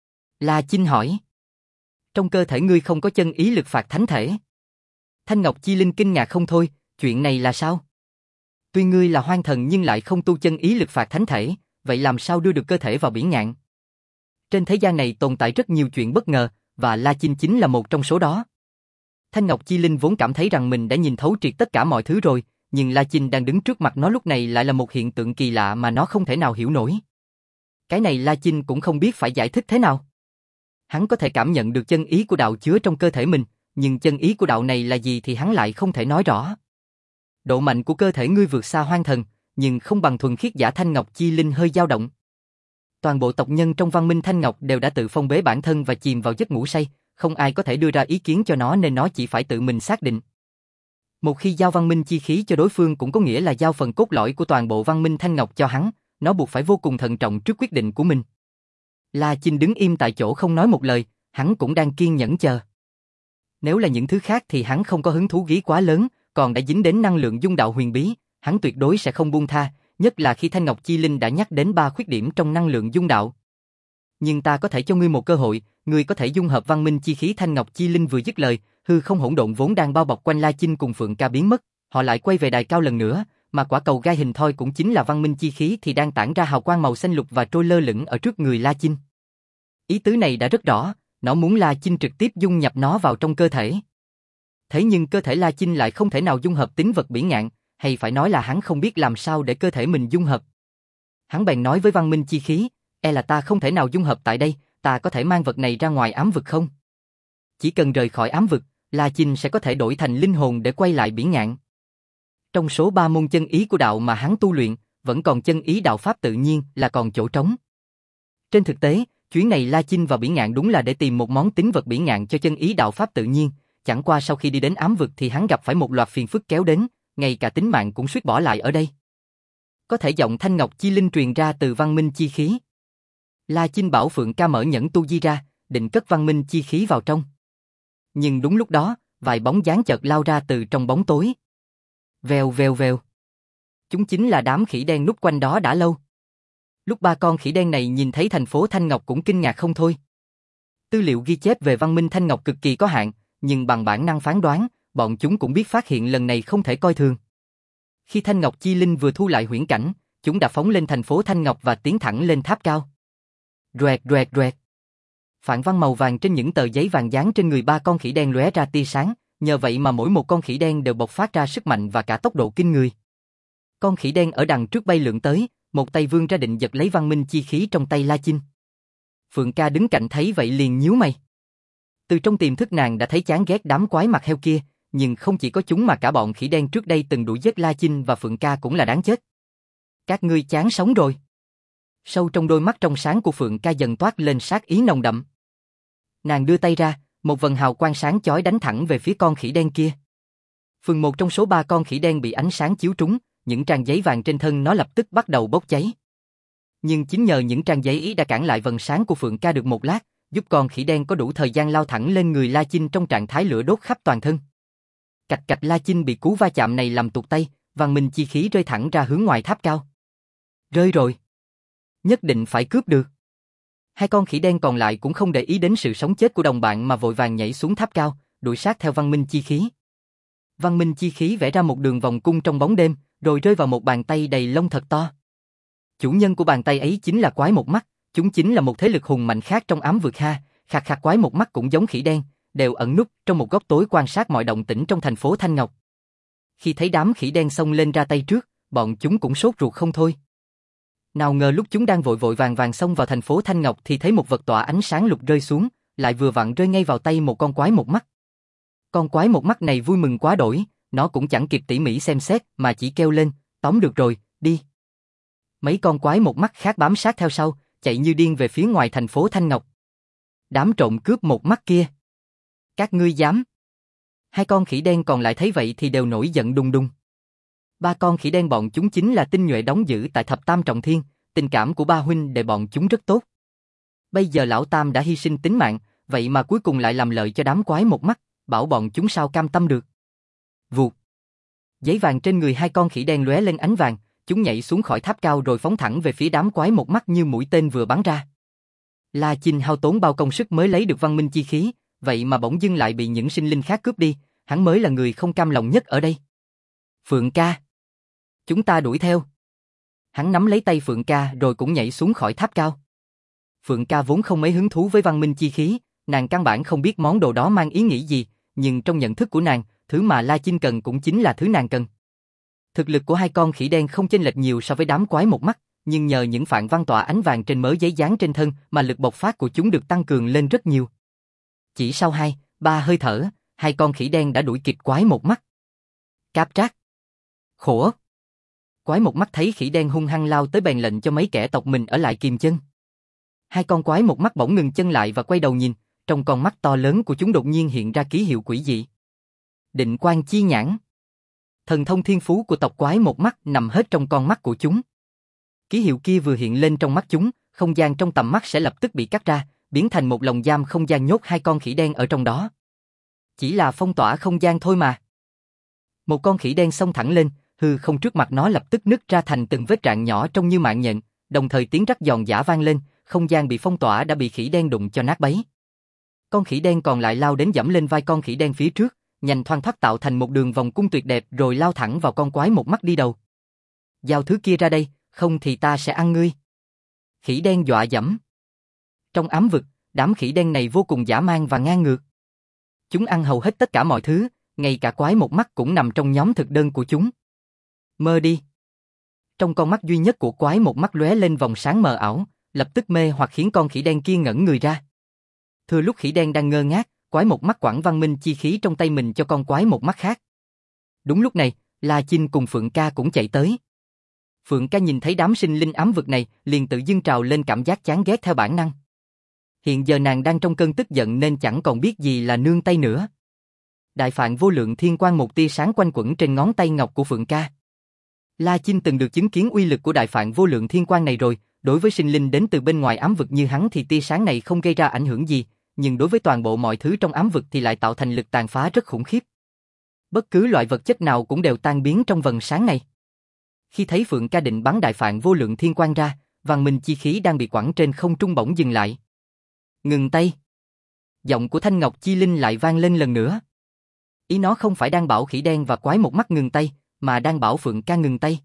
La Chinh hỏi. Trong cơ thể ngươi không có chân ý lực phạt thánh thể. Thanh Ngọc Chi Linh kinh ngạc không thôi, chuyện này là sao? Tuy ngươi là Hoang Thần nhưng lại không tu chân ý lực phạt thánh thể, vậy làm sao đưa được cơ thể vào biển ngạn? Trên thế gian này tồn tại rất nhiều chuyện bất ngờ, và La Chinh chính là một trong số đó. Thanh Ngọc Chi Linh vốn cảm thấy rằng mình đã nhìn thấu triệt tất cả mọi thứ rồi, nhưng La Chinh đang đứng trước mặt nó lúc này lại là một hiện tượng kỳ lạ mà nó không thể nào hiểu nổi. Cái này La Chinh cũng không biết phải giải thích thế nào. Hắn có thể cảm nhận được chân ý của đạo chứa trong cơ thể mình, nhưng chân ý của đạo này là gì thì hắn lại không thể nói rõ. Độ mạnh của cơ thể ngươi vượt xa Hoang Thần, nhưng không bằng thuần khiết giả. Thanh Ngọc Chi Linh hơi dao động. Toàn bộ tộc nhân trong văn minh Thanh Ngọc đều đã tự phong bế bản thân và chìm vào giấc ngủ say, không ai có thể đưa ra ý kiến cho nó nên nó chỉ phải tự mình xác định. Một khi giao văn minh chi khí cho đối phương cũng có nghĩa là giao phần cốt lõi của toàn bộ văn minh Thanh Ngọc cho hắn, nó buộc phải vô cùng thận trọng trước quyết định của mình. La Chinh đứng im tại chỗ không nói một lời, hắn cũng đang kiên nhẫn chờ. Nếu là những thứ khác thì hắn không có hứng thú ghi quá lớn, còn đã dính đến năng lượng dung đạo huyền bí, hắn tuyệt đối sẽ không buông tha, nhất là khi Thanh Ngọc Chi Linh đã nhắc đến 3 khuyết điểm trong năng lượng dung đạo. Nhưng ta có thể cho ngươi một cơ hội, ngươi có thể dung hợp văn minh chi khí. Thanh Ngọc Chi Linh vừa dứt lời, hư không hỗn độn vốn đang bao bọc quanh La Chinh cùng Phượng Ca biến mất, họ lại quay về đài cao lần nữa, mà quả cầu gai hình thoi cũng chính là văn minh chi khí thì đang tản ra hào quang màu xanh lục và trôi lơ lửng ở trước người La Chinh. Ý tứ này đã rất rõ, nó muốn La Chinh trực tiếp dung nhập nó vào trong cơ thể. Thế nhưng cơ thể La Chinh lại không thể nào dung hợp tính vật biển ngạn, hay phải nói là hắn không biết làm sao để cơ thể mình dung hợp. Hắn bèn nói với văn minh chi khí, là ta không thể nào dung hợp tại đây, ta có thể mang vật này ra ngoài ám vực không? Chỉ cần rời khỏi ám vực, La Chinh sẽ có thể đổi thành linh hồn để quay lại biển ngạn. Trong số 3 môn chân ý của đạo mà hắn tu luyện, vẫn còn chân ý đạo pháp tự nhiên là còn chỗ trống. Trên thực tế, chuyến này La Chinh vào biển ngạn đúng là để tìm một món tính vật biển ngạn cho chân ý đạo pháp tự nhiên, chẳng qua sau khi đi đến ám vực thì hắn gặp phải một loạt phiền phức kéo đến, ngay cả tính mạng cũng suýt bỏ lại ở đây. Có thể giọng Thanh Ngọc Chi Linh truyền ra từ văn minh chi khí. La Chinh bảo Phượng Ca mở nhẫn tu di ra, định cất văn minh chi khí vào trong. Nhưng đúng lúc đó, vài bóng dáng chợt lao ra từ trong bóng tối. Vèo vèo vèo. Chúng chính là đám khỉ đen núp quanh đó đã lâu. Lúc 3 con khỉ đen này nhìn thấy thành phố Thanh Ngọc cũng kinh ngạc không thôi. Tư liệu ghi chép về văn minh Thanh Ngọc cực kỳ có hạn, nhưng bằng bản năng phán đoán, bọn chúng cũng biết phát hiện lần này không thể coi thường. Khi Thanh Ngọc Chi Linh vừa thu lại huyễn cảnh, chúng đã phóng lên thành phố Thanh Ngọc và tiến thẳng lên tháp cao. Roẹt roẹt roẹt. Phản văn màu vàng trên những tờ giấy vàng dán trên người 3 con khỉ đen lóe ra tia sáng, nhờ vậy mà mỗi một con khỉ đen đều bộc phát ra sức mạnh và cả tốc độ kinh người. Con khỉ đen ở đằng trước bay lượn tới, một tay vươn ra định giật lấy văn minh chi khí trong tay La Chinh. Phượng Ca đứng cạnh thấy vậy liền nhíu mày. Từ trong tiềm thức nàng đã thấy chán ghét đám quái mặt heo kia, nhưng không chỉ có chúng mà cả bọn khỉ đen trước đây từng đuổi giết La Chinh và Phượng Ca cũng là đáng chết. Các ngươi chán sống rồi. Sâu trong đôi mắt trong sáng của Phượng Ca dần toát lên sát ý nồng đậm. Nàng đưa tay ra, một vầng hào quang sáng chói đánh thẳng về phía con khỉ đen kia. Phần một trong số 3 con khỉ đen bị ánh sáng chiếu trúng, những trang giấy vàng trên thân nó lập tức bắt đầu bốc cháy. Nhưng chính nhờ những trang giấy ý đã cản lại vầng sáng của Phượng Ca được một lát, giúp con khỉ đen có đủ thời gian lao thẳng lên người La Chinh trong trạng thái lửa đốt khắp toàn thân. Cạch cạch, La Chinh bị cú va chạm này làm tuột tay, văn minh chi khí rơi thẳng ra hướng ngoài tháp cao. Rơi rồi. Nhất định phải cướp được. Hai con khỉ đen còn lại cũng không để ý đến sự sống chết của đồng bạn mà vội vàng nhảy xuống tháp cao, đuổi sát theo văn minh chi khí. Văn minh chi khí vẽ ra một đường vòng cung trong bóng đêm, rồi rơi vào một bàn tay đầy lông thật to. Chủ nhân của bàn tay ấy chính là Quái Một Mắt, chúng chính là một thế lực hùng mạnh khác trong ám vực ha. Khạc khạc, Quái Một Mắt cũng giống khỉ đen, đều ẩn núp trong một góc tối quan sát mọi động tĩnh trong thành phố Thanh Ngọc. Khi thấy đám khỉ đen xông lên ra tay trước, bọn chúng cũng sốt ruột không thôi. Nào ngờ lúc chúng đang vội vội vàng vàng xông vào thành phố Thanh Ngọc thì thấy một vật tỏa ánh sáng lục rơi xuống, lại vừa vặn rơi ngay vào tay một con Quái Một Mắt. Con Quái Một Mắt này vui mừng quá đỗi, nó cũng chẳng kịp tỉ mỉ xem xét mà chỉ kêu lên, tóm được rồi, đi. Mấy con Quái Một Mắt khác bám sát theo sau, chạy như điên về phía ngoài thành phố Thanh Ngọc. Đám trộm cướp một mắt kia. Các ngươi dám? Hai con khỉ đen còn lại thấy vậy thì đều nổi giận đùng đùng. Ba con khỉ đen bọn chúng chính là tinh nhuệ đóng giữ tại Thập Tam Trọng Thiên, tình cảm của ba huynh đệ bọn chúng rất tốt. Bây giờ lão Tam đã hy sinh tính mạng, vậy mà cuối cùng lại làm lợi cho đám Quái Một Mắt, bảo bọn chúng sao cam tâm được. Vụt. Giấy vàng trên người hai con khỉ đen lóe lên ánh vàng, chúng nhảy xuống khỏi tháp cao rồi phóng thẳng về phía đám Quái Một Mắt như mũi tên vừa bắn ra. La Chinh hao tốn bao công sức mới lấy được văn minh chi khí, vậy mà bỗng dưng lại bị những sinh linh khác cướp đi, hắn mới là người không cam lòng nhất ở đây. Phượng Ca, chúng ta đuổi theo. Hắn nắm lấy tay Phượng Ca rồi cũng nhảy xuống khỏi tháp cao. Phượng Ca vốn không mấy hứng thú với văn minh chi khí, nàng căn bản không biết món đồ đó mang ý nghĩa gì, nhưng trong nhận thức của nàng, thứ mà La Chinh cần cũng chính là thứ nàng cần. Thực lực của hai con khỉ đen không chênh lệch nhiều so với đám Quái Một Mắt, nhưng nhờ những phạn văn tỏa ánh vàng trên mớ giấy dán trên thân mà lực bộc phát của chúng được tăng cường lên rất nhiều. Chỉ sau 2-3 hơi thở, hai con khỉ đen đã đuổi kịp Quái Một Mắt. Cáp trác. Khổ. Quái Một Mắt thấy khỉ đen hung hăng lao tới bèn lệnh cho mấy kẻ tộc mình ở lại kìm chân. Hai con Quái Một Mắt bỗng ngừng chân lại và quay đầu nhìn, trong con mắt to lớn của chúng đột nhiên hiện ra ký hiệu quỷ dị. Định Quang Chi Nhãn. Thần thông thiên phú của tộc Quái Một Mắt nằm hết trong con mắt của chúng. Ký hiệu kia vừa hiện lên trong mắt chúng, không gian trong tầm mắt sẽ lập tức bị cắt ra, biến thành một lồng giam không gian nhốt hai con khỉ đen ở trong đó. Chỉ là phong tỏa không gian thôi mà. Một con khỉ đen xông thẳng lên, hư không trước mặt nó lập tức nứt ra thành từng vết rạn nhỏ trông như mạng nhện, đồng thời tiếng rắc giòn giã vang lên, không gian bị phong tỏa đã bị khỉ đen đụng cho nát bấy. Con khỉ đen còn lại lao đến giẫm lên vai con khỉ đen phía trước, nhanh thoăn thoắt tạo thành một đường vòng cung tuyệt đẹp rồi lao thẳng vào con Quái Một Mắt đi đầu. Giao thứ kia ra đây, không thì ta sẽ ăn ngươi. Khỉ đen dọa dẫm. Trong ám vực, đám khỉ đen này vô cùng dã man và ngang ngược. Chúng ăn hầu hết tất cả mọi thứ, ngay cả Quái Một Mắt cũng nằm trong nhóm thực đơn của chúng. Mơ đi. Trong con mắt duy nhất của Quái Một Mắt lóe lên vòng sáng mờ ảo, lập tức mê hoặc khiến con khỉ đen kia ngẩn người ra. Thừa lúc khỉ đen đang ngơ ngác, Quái Một Mắt quẳng văn minh chi khí trong tay mình cho con Quái Một Mắt khác. Đúng lúc này, La Chinh cùng Phượng Ca cũng chạy tới. Phượng Ca nhìn thấy đám sinh linh ám vực này, liền tự dưng trào lên cảm giác chán ghét theo bản năng. Hiện giờ nàng đang trong cơn tức giận nên chẳng còn biết gì là nương tay nữa. Đại Phạn Vô Lượng Thiên Quang một tia sáng quanh quẩn trên ngón tay ngọc của Phượng Ca. La Chinh từng được chứng kiến uy lực của Đại Phạn Vô Lượng Thiên Quang này rồi, đối với sinh linh đến từ bên ngoài ám vực như hắn thì tia sáng này không gây ra ảnh hưởng gì, nhưng đối với toàn bộ mọi thứ trong ám vực thì lại tạo thành lực tàn phá rất khủng khiếp. Bất cứ loại vật chất nào cũng đều tan biến trong vầng sáng này. Khi thấy Phượng Ca định bắn Đại Phạn Vô Lượng Thiên Quang ra, văn minh chi khí đang bị quẳng trên không trung bỗng dừng lại. Ngừng tay. Giọng của Thanh Ngọc Chi Linh lại vang lên lần nữa. Ý nó không phải đang bảo khỉ đen và Quái Một Mắt ngừng tay, mà đang bảo Phượng Ca ngừng tay.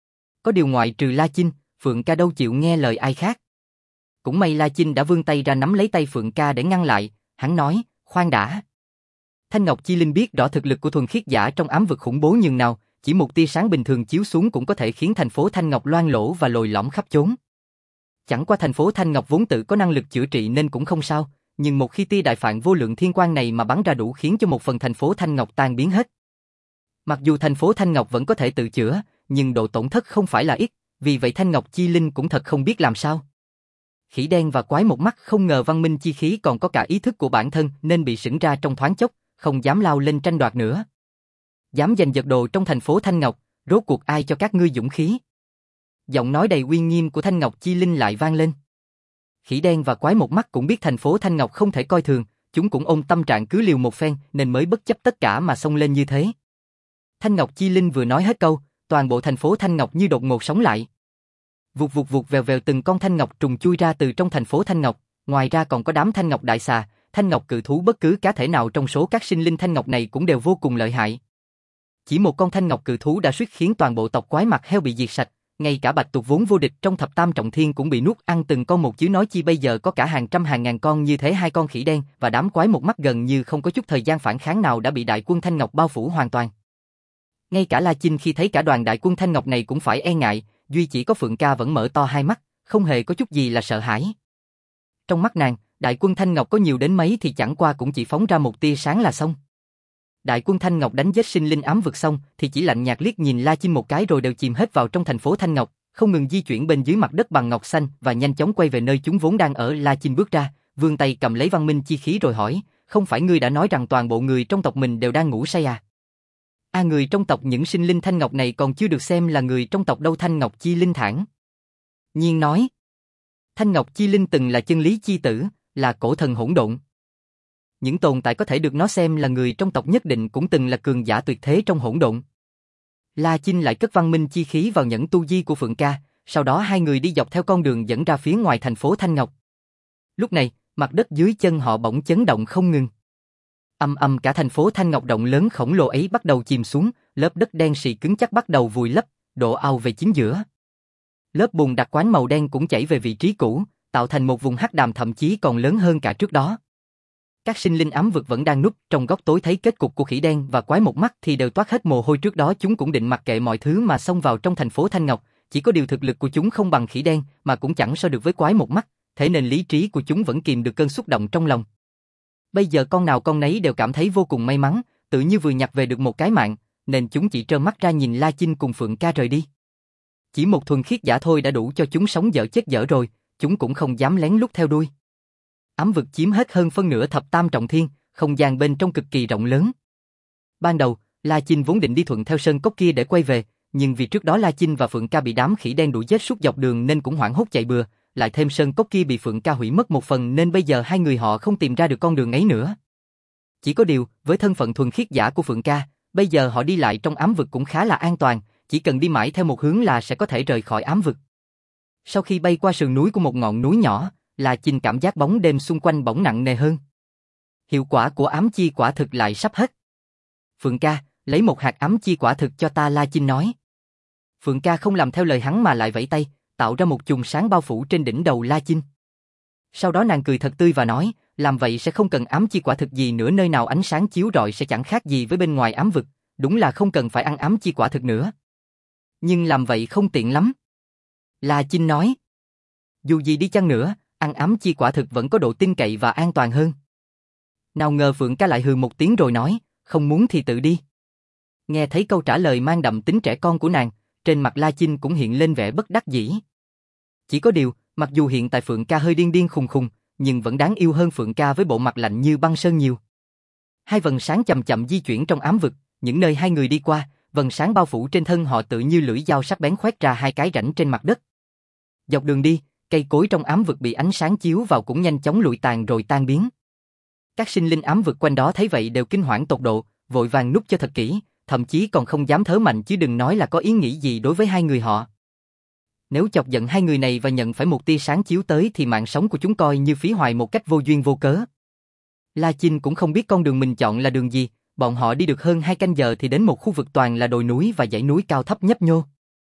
Có điều ngoại trừ La Chinh, Phượng Ca đâu chịu nghe lời ai khác. Cũng may La Chinh đã vươn tay ra nắm lấy tay Phượng Ca để ngăn lại, hắn nói, khoan đã. Thanh Ngọc Chi Linh biết rõ thực lực của thuần khiết giả trong ám vực khủng bố nhường nào, chỉ một tia sáng bình thường chiếu xuống cũng có thể khiến thành phố Thanh Ngọc loang lổ và lồi lõm khắp chốn. Chẳng qua thành phố Thanh Ngọc vốn tự có năng lực chữa trị nên cũng không sao, nhưng một khi tia Đại Phạn Vô Lượng Thiên Quang này mà bắn ra đủ khiến cho một phần thành phố Thanh Ngọc tan biến hết. Mặc dù thành phố Thanh Ngọc vẫn có thể tự chữa, nhưng độ tổn thất không phải là ít, vì vậy Thanh Ngọc Chi Linh cũng thật không biết làm sao. Khỉ đen và Quái Một Mắt không ngờ văn minh chi khí còn có cả ý thức của bản thân nên bị sững ra trong thoáng chốc, không dám lao lên tranh đoạt nữa. Dám giành giật đồ trong thành phố Thanh Ngọc, rốt cuộc ai cho các ngươi dũng khí? Giọng nói đầy uy nghiêm của Thanh Ngọc Chi Linh lại vang lên. Khỉ đen và quái một mắt cũng biết thành phố Thanh Ngọc không thể coi thường, chúng cũng ôm tâm trạng cứ liều một phen nên mới bất chấp tất cả mà xông lên như thế. Thanh Ngọc Chi Linh vừa nói hết câu, toàn bộ thành phố Thanh Ngọc như đột ngột sống lại. Vụt vụt vụt vèo vèo từng con thanh ngọc trùng chui ra từ trong thành phố Thanh Ngọc, ngoài ra còn có đám thanh ngọc đại xà, thanh ngọc cự thú, bất cứ cá thể nào trong số các sinh linh thanh ngọc này cũng đều vô cùng lợi hại. Chỉ một con thanh ngọc cự thú đã suýt khiến toàn bộ tộc quái mặt heo bị diệt sạch, ngay cả bạch tuộc vốn vô địch trong thập tam trọng thiên cũng bị nuốt ăn từng con một, chứ nói chi bây giờ có cả hàng trăm hàng ngàn con như thế. Hai con khỉ đen và đám quái một mắt gần như không có chút thời gian phản kháng nào đã bị đại quân thanh ngọc bao phủ hoàn toàn. Ngay cả La Chinh khi thấy cả đoàn đại quân thanh ngọc này cũng phải e ngại, duy chỉ có Phượng Ca vẫn mở to hai mắt, không hề có chút gì là sợ hãi. Trong mắt nàng, đại quân thanh ngọc có nhiều đến mấy thì chẳng qua cũng chỉ phóng ra một tia sáng là xong. Đại quân thanh ngọc đánh giết sinh linh ám vực xong thì chỉ lạnh nhạt liếc nhìn La Chinh một cái rồi đều chìm hết vào trong thành phố Thanh Ngọc, không ngừng di chuyển bên dưới mặt đất bằng ngọc xanh và nhanh chóng quay về nơi chúng vốn đang ở. La Chinh bước ra, vươn tay cầm lấy văn minh chi khí rồi hỏi, không phải ngươi đã nói rằng toàn bộ người trong tộc mình đều đang ngủ say à? Người trong tộc những sinh linh thanh ngọc này còn chưa được xem là người trong tộc đâu. Thanh Ngọc Chi Linh thản nhiên nói. Thanh Ngọc Chi Linh từng là chân lý chi tử, là cổ thần hỗn độn. Những tồn tại có thể được nó xem là người trong tộc nhất định cũng từng là cường giả tuyệt thế trong hỗn độn. La Chinh lại cất văn minh chi khí vào nhẫn tu di của Phượng Ca, sau đó hai người đi dọc theo con đường dẫn ra phía ngoài thành phố Thanh Ngọc. Lúc này, mặt đất dưới chân họ bỗng chấn động không ngừng. Âm âm cả thành phố Thanh Ngọc động lớn khổng lồ ấy bắt đầu chìm xuống, lớp đất đen sì cứng chắc bắt đầu vùi lấp, đổ ào về chính giữa. Lớp bùn đặc quánh màu đen cũng chảy về vị trí cũ, tạo thành một vùng hắc đàm thậm chí còn lớn hơn cả trước đó. Các sinh linh ám vực vẫn đang núp trong góc tối thấy kết cục của khỉ đen và quái một mắt thì đều toát hết mồ hôi. Trước đó chúng cũng định mặc kệ mọi thứ mà xông vào trong thành phố Thanh Ngọc, chỉ có điều thực lực của chúng không bằng khỉ đen mà cũng chẳng so được với quái một mắt, thế nên lý trí của chúng vẫn kìm được cơn xúc động trong lòng. Bây giờ con nào con nấy đều cảm thấy vô cùng may mắn, tự như vừa nhặt về được một cái mạng, nên chúng chỉ trơ mắt ra nhìn La Chinh cùng Phượng Ca rời đi. Chỉ một thuần khiết giả thôi đã đủ cho chúng sống dở chết dở rồi, chúng cũng không dám lén lút theo đuôi. Ám vực chiếm hết hơn phân nửa thập tam trọng thiên, không gian bên trong cực kỳ rộng lớn. Ban đầu, La Chinh vốn định đi thuận theo sơn cốc kia để quay về, nhưng vì trước đó La Chinh và Phượng Ca bị đám khỉ đen đuổi giết suốt dọc đường nên cũng hoảng hốt chạy bừa, lại thêm sơn cốc kia bị Phượng Ca hủy mất một phần nên bây giờ hai người họ không tìm ra được con đường ấy nữa. Chỉ có điều, với thân phận thuần khiết giả của Phượng Ca, bây giờ họ đi lại trong ám vực cũng khá là an toàn, chỉ cần đi mãi theo một hướng là sẽ có thể rời khỏi ám vực. Sau khi bay qua sườn núi của một ngọn núi nhỏ, La Chinh cảm giác bóng đêm xung quanh bỗng nặng nề hơn. Hiệu quả của ám chi quả thực lại sắp hết. Phượng Ca, lấy một hạt ám chi quả thực cho ta. La Chinh nói. Phượng Ca không làm theo lời hắn mà lại vẫy tay, tạo ra một chùm sáng bao phủ trên đỉnh đầu La Chinh. Sau đó nàng cười thật tươi và nói, làm vậy sẽ không cần ám chi quả thực gì nữa, nơi nào ánh sáng chiếu rọi sẽ chẳng khác gì với bên ngoài ám vực, đúng là không cần phải ăn ám chi quả thực nữa. Nhưng làm vậy không tiện lắm. La Chinh nói. Dù gì đi chăng nữa, ăn ám chi quả thực vẫn có độ tin cậy và an toàn hơn. Nào ngờ Phượng Ca lại hừ một tiếng rồi nói, không muốn thì tự đi. Nghe thấy câu trả lời mang đậm tính trẻ con của nàng, trên mặt La Chinh cũng hiện lên vẻ bất đắc dĩ. Chỉ có điều, mặc dù hiện tại Phượng Ca hơi điên điên khùng khùng, nhưng vẫn đáng yêu hơn Phượng Ca với bộ mặt lạnh như băng sơn nhiều. Hai vầng sáng chậm chậm di chuyển trong ám vực, những nơi hai người đi qua, vầng sáng bao phủ trên thân họ tự như lưỡi dao sắc bén khoét ra hai cái rãnh trên mặt đất. Dọc đường đi, cây cối trong ám vực bị ánh sáng chiếu vào cũng nhanh chóng lụi tàn rồi tan biến. Các sinh linh ám vực quanh đó thấy vậy đều kinh hoảng tột độ, vội vàng núp cho thật kỹ, thậm chí còn không dám thở mạnh chứ đừng nói là có ý nghĩ gì đối với hai người họ. Nếu chọc giận hai người này và nhận phải một tia sáng chiếu tới thì mạng sống của chúng coi như phí hoài một cách vô duyên vô cớ. La Chinh cũng không biết con đường mình chọn là đường gì, bọn họ đi được hơn 2 canh giờ thì đến một khu vực toàn là đồi núi và dãy núi cao thấp nhấp nhô.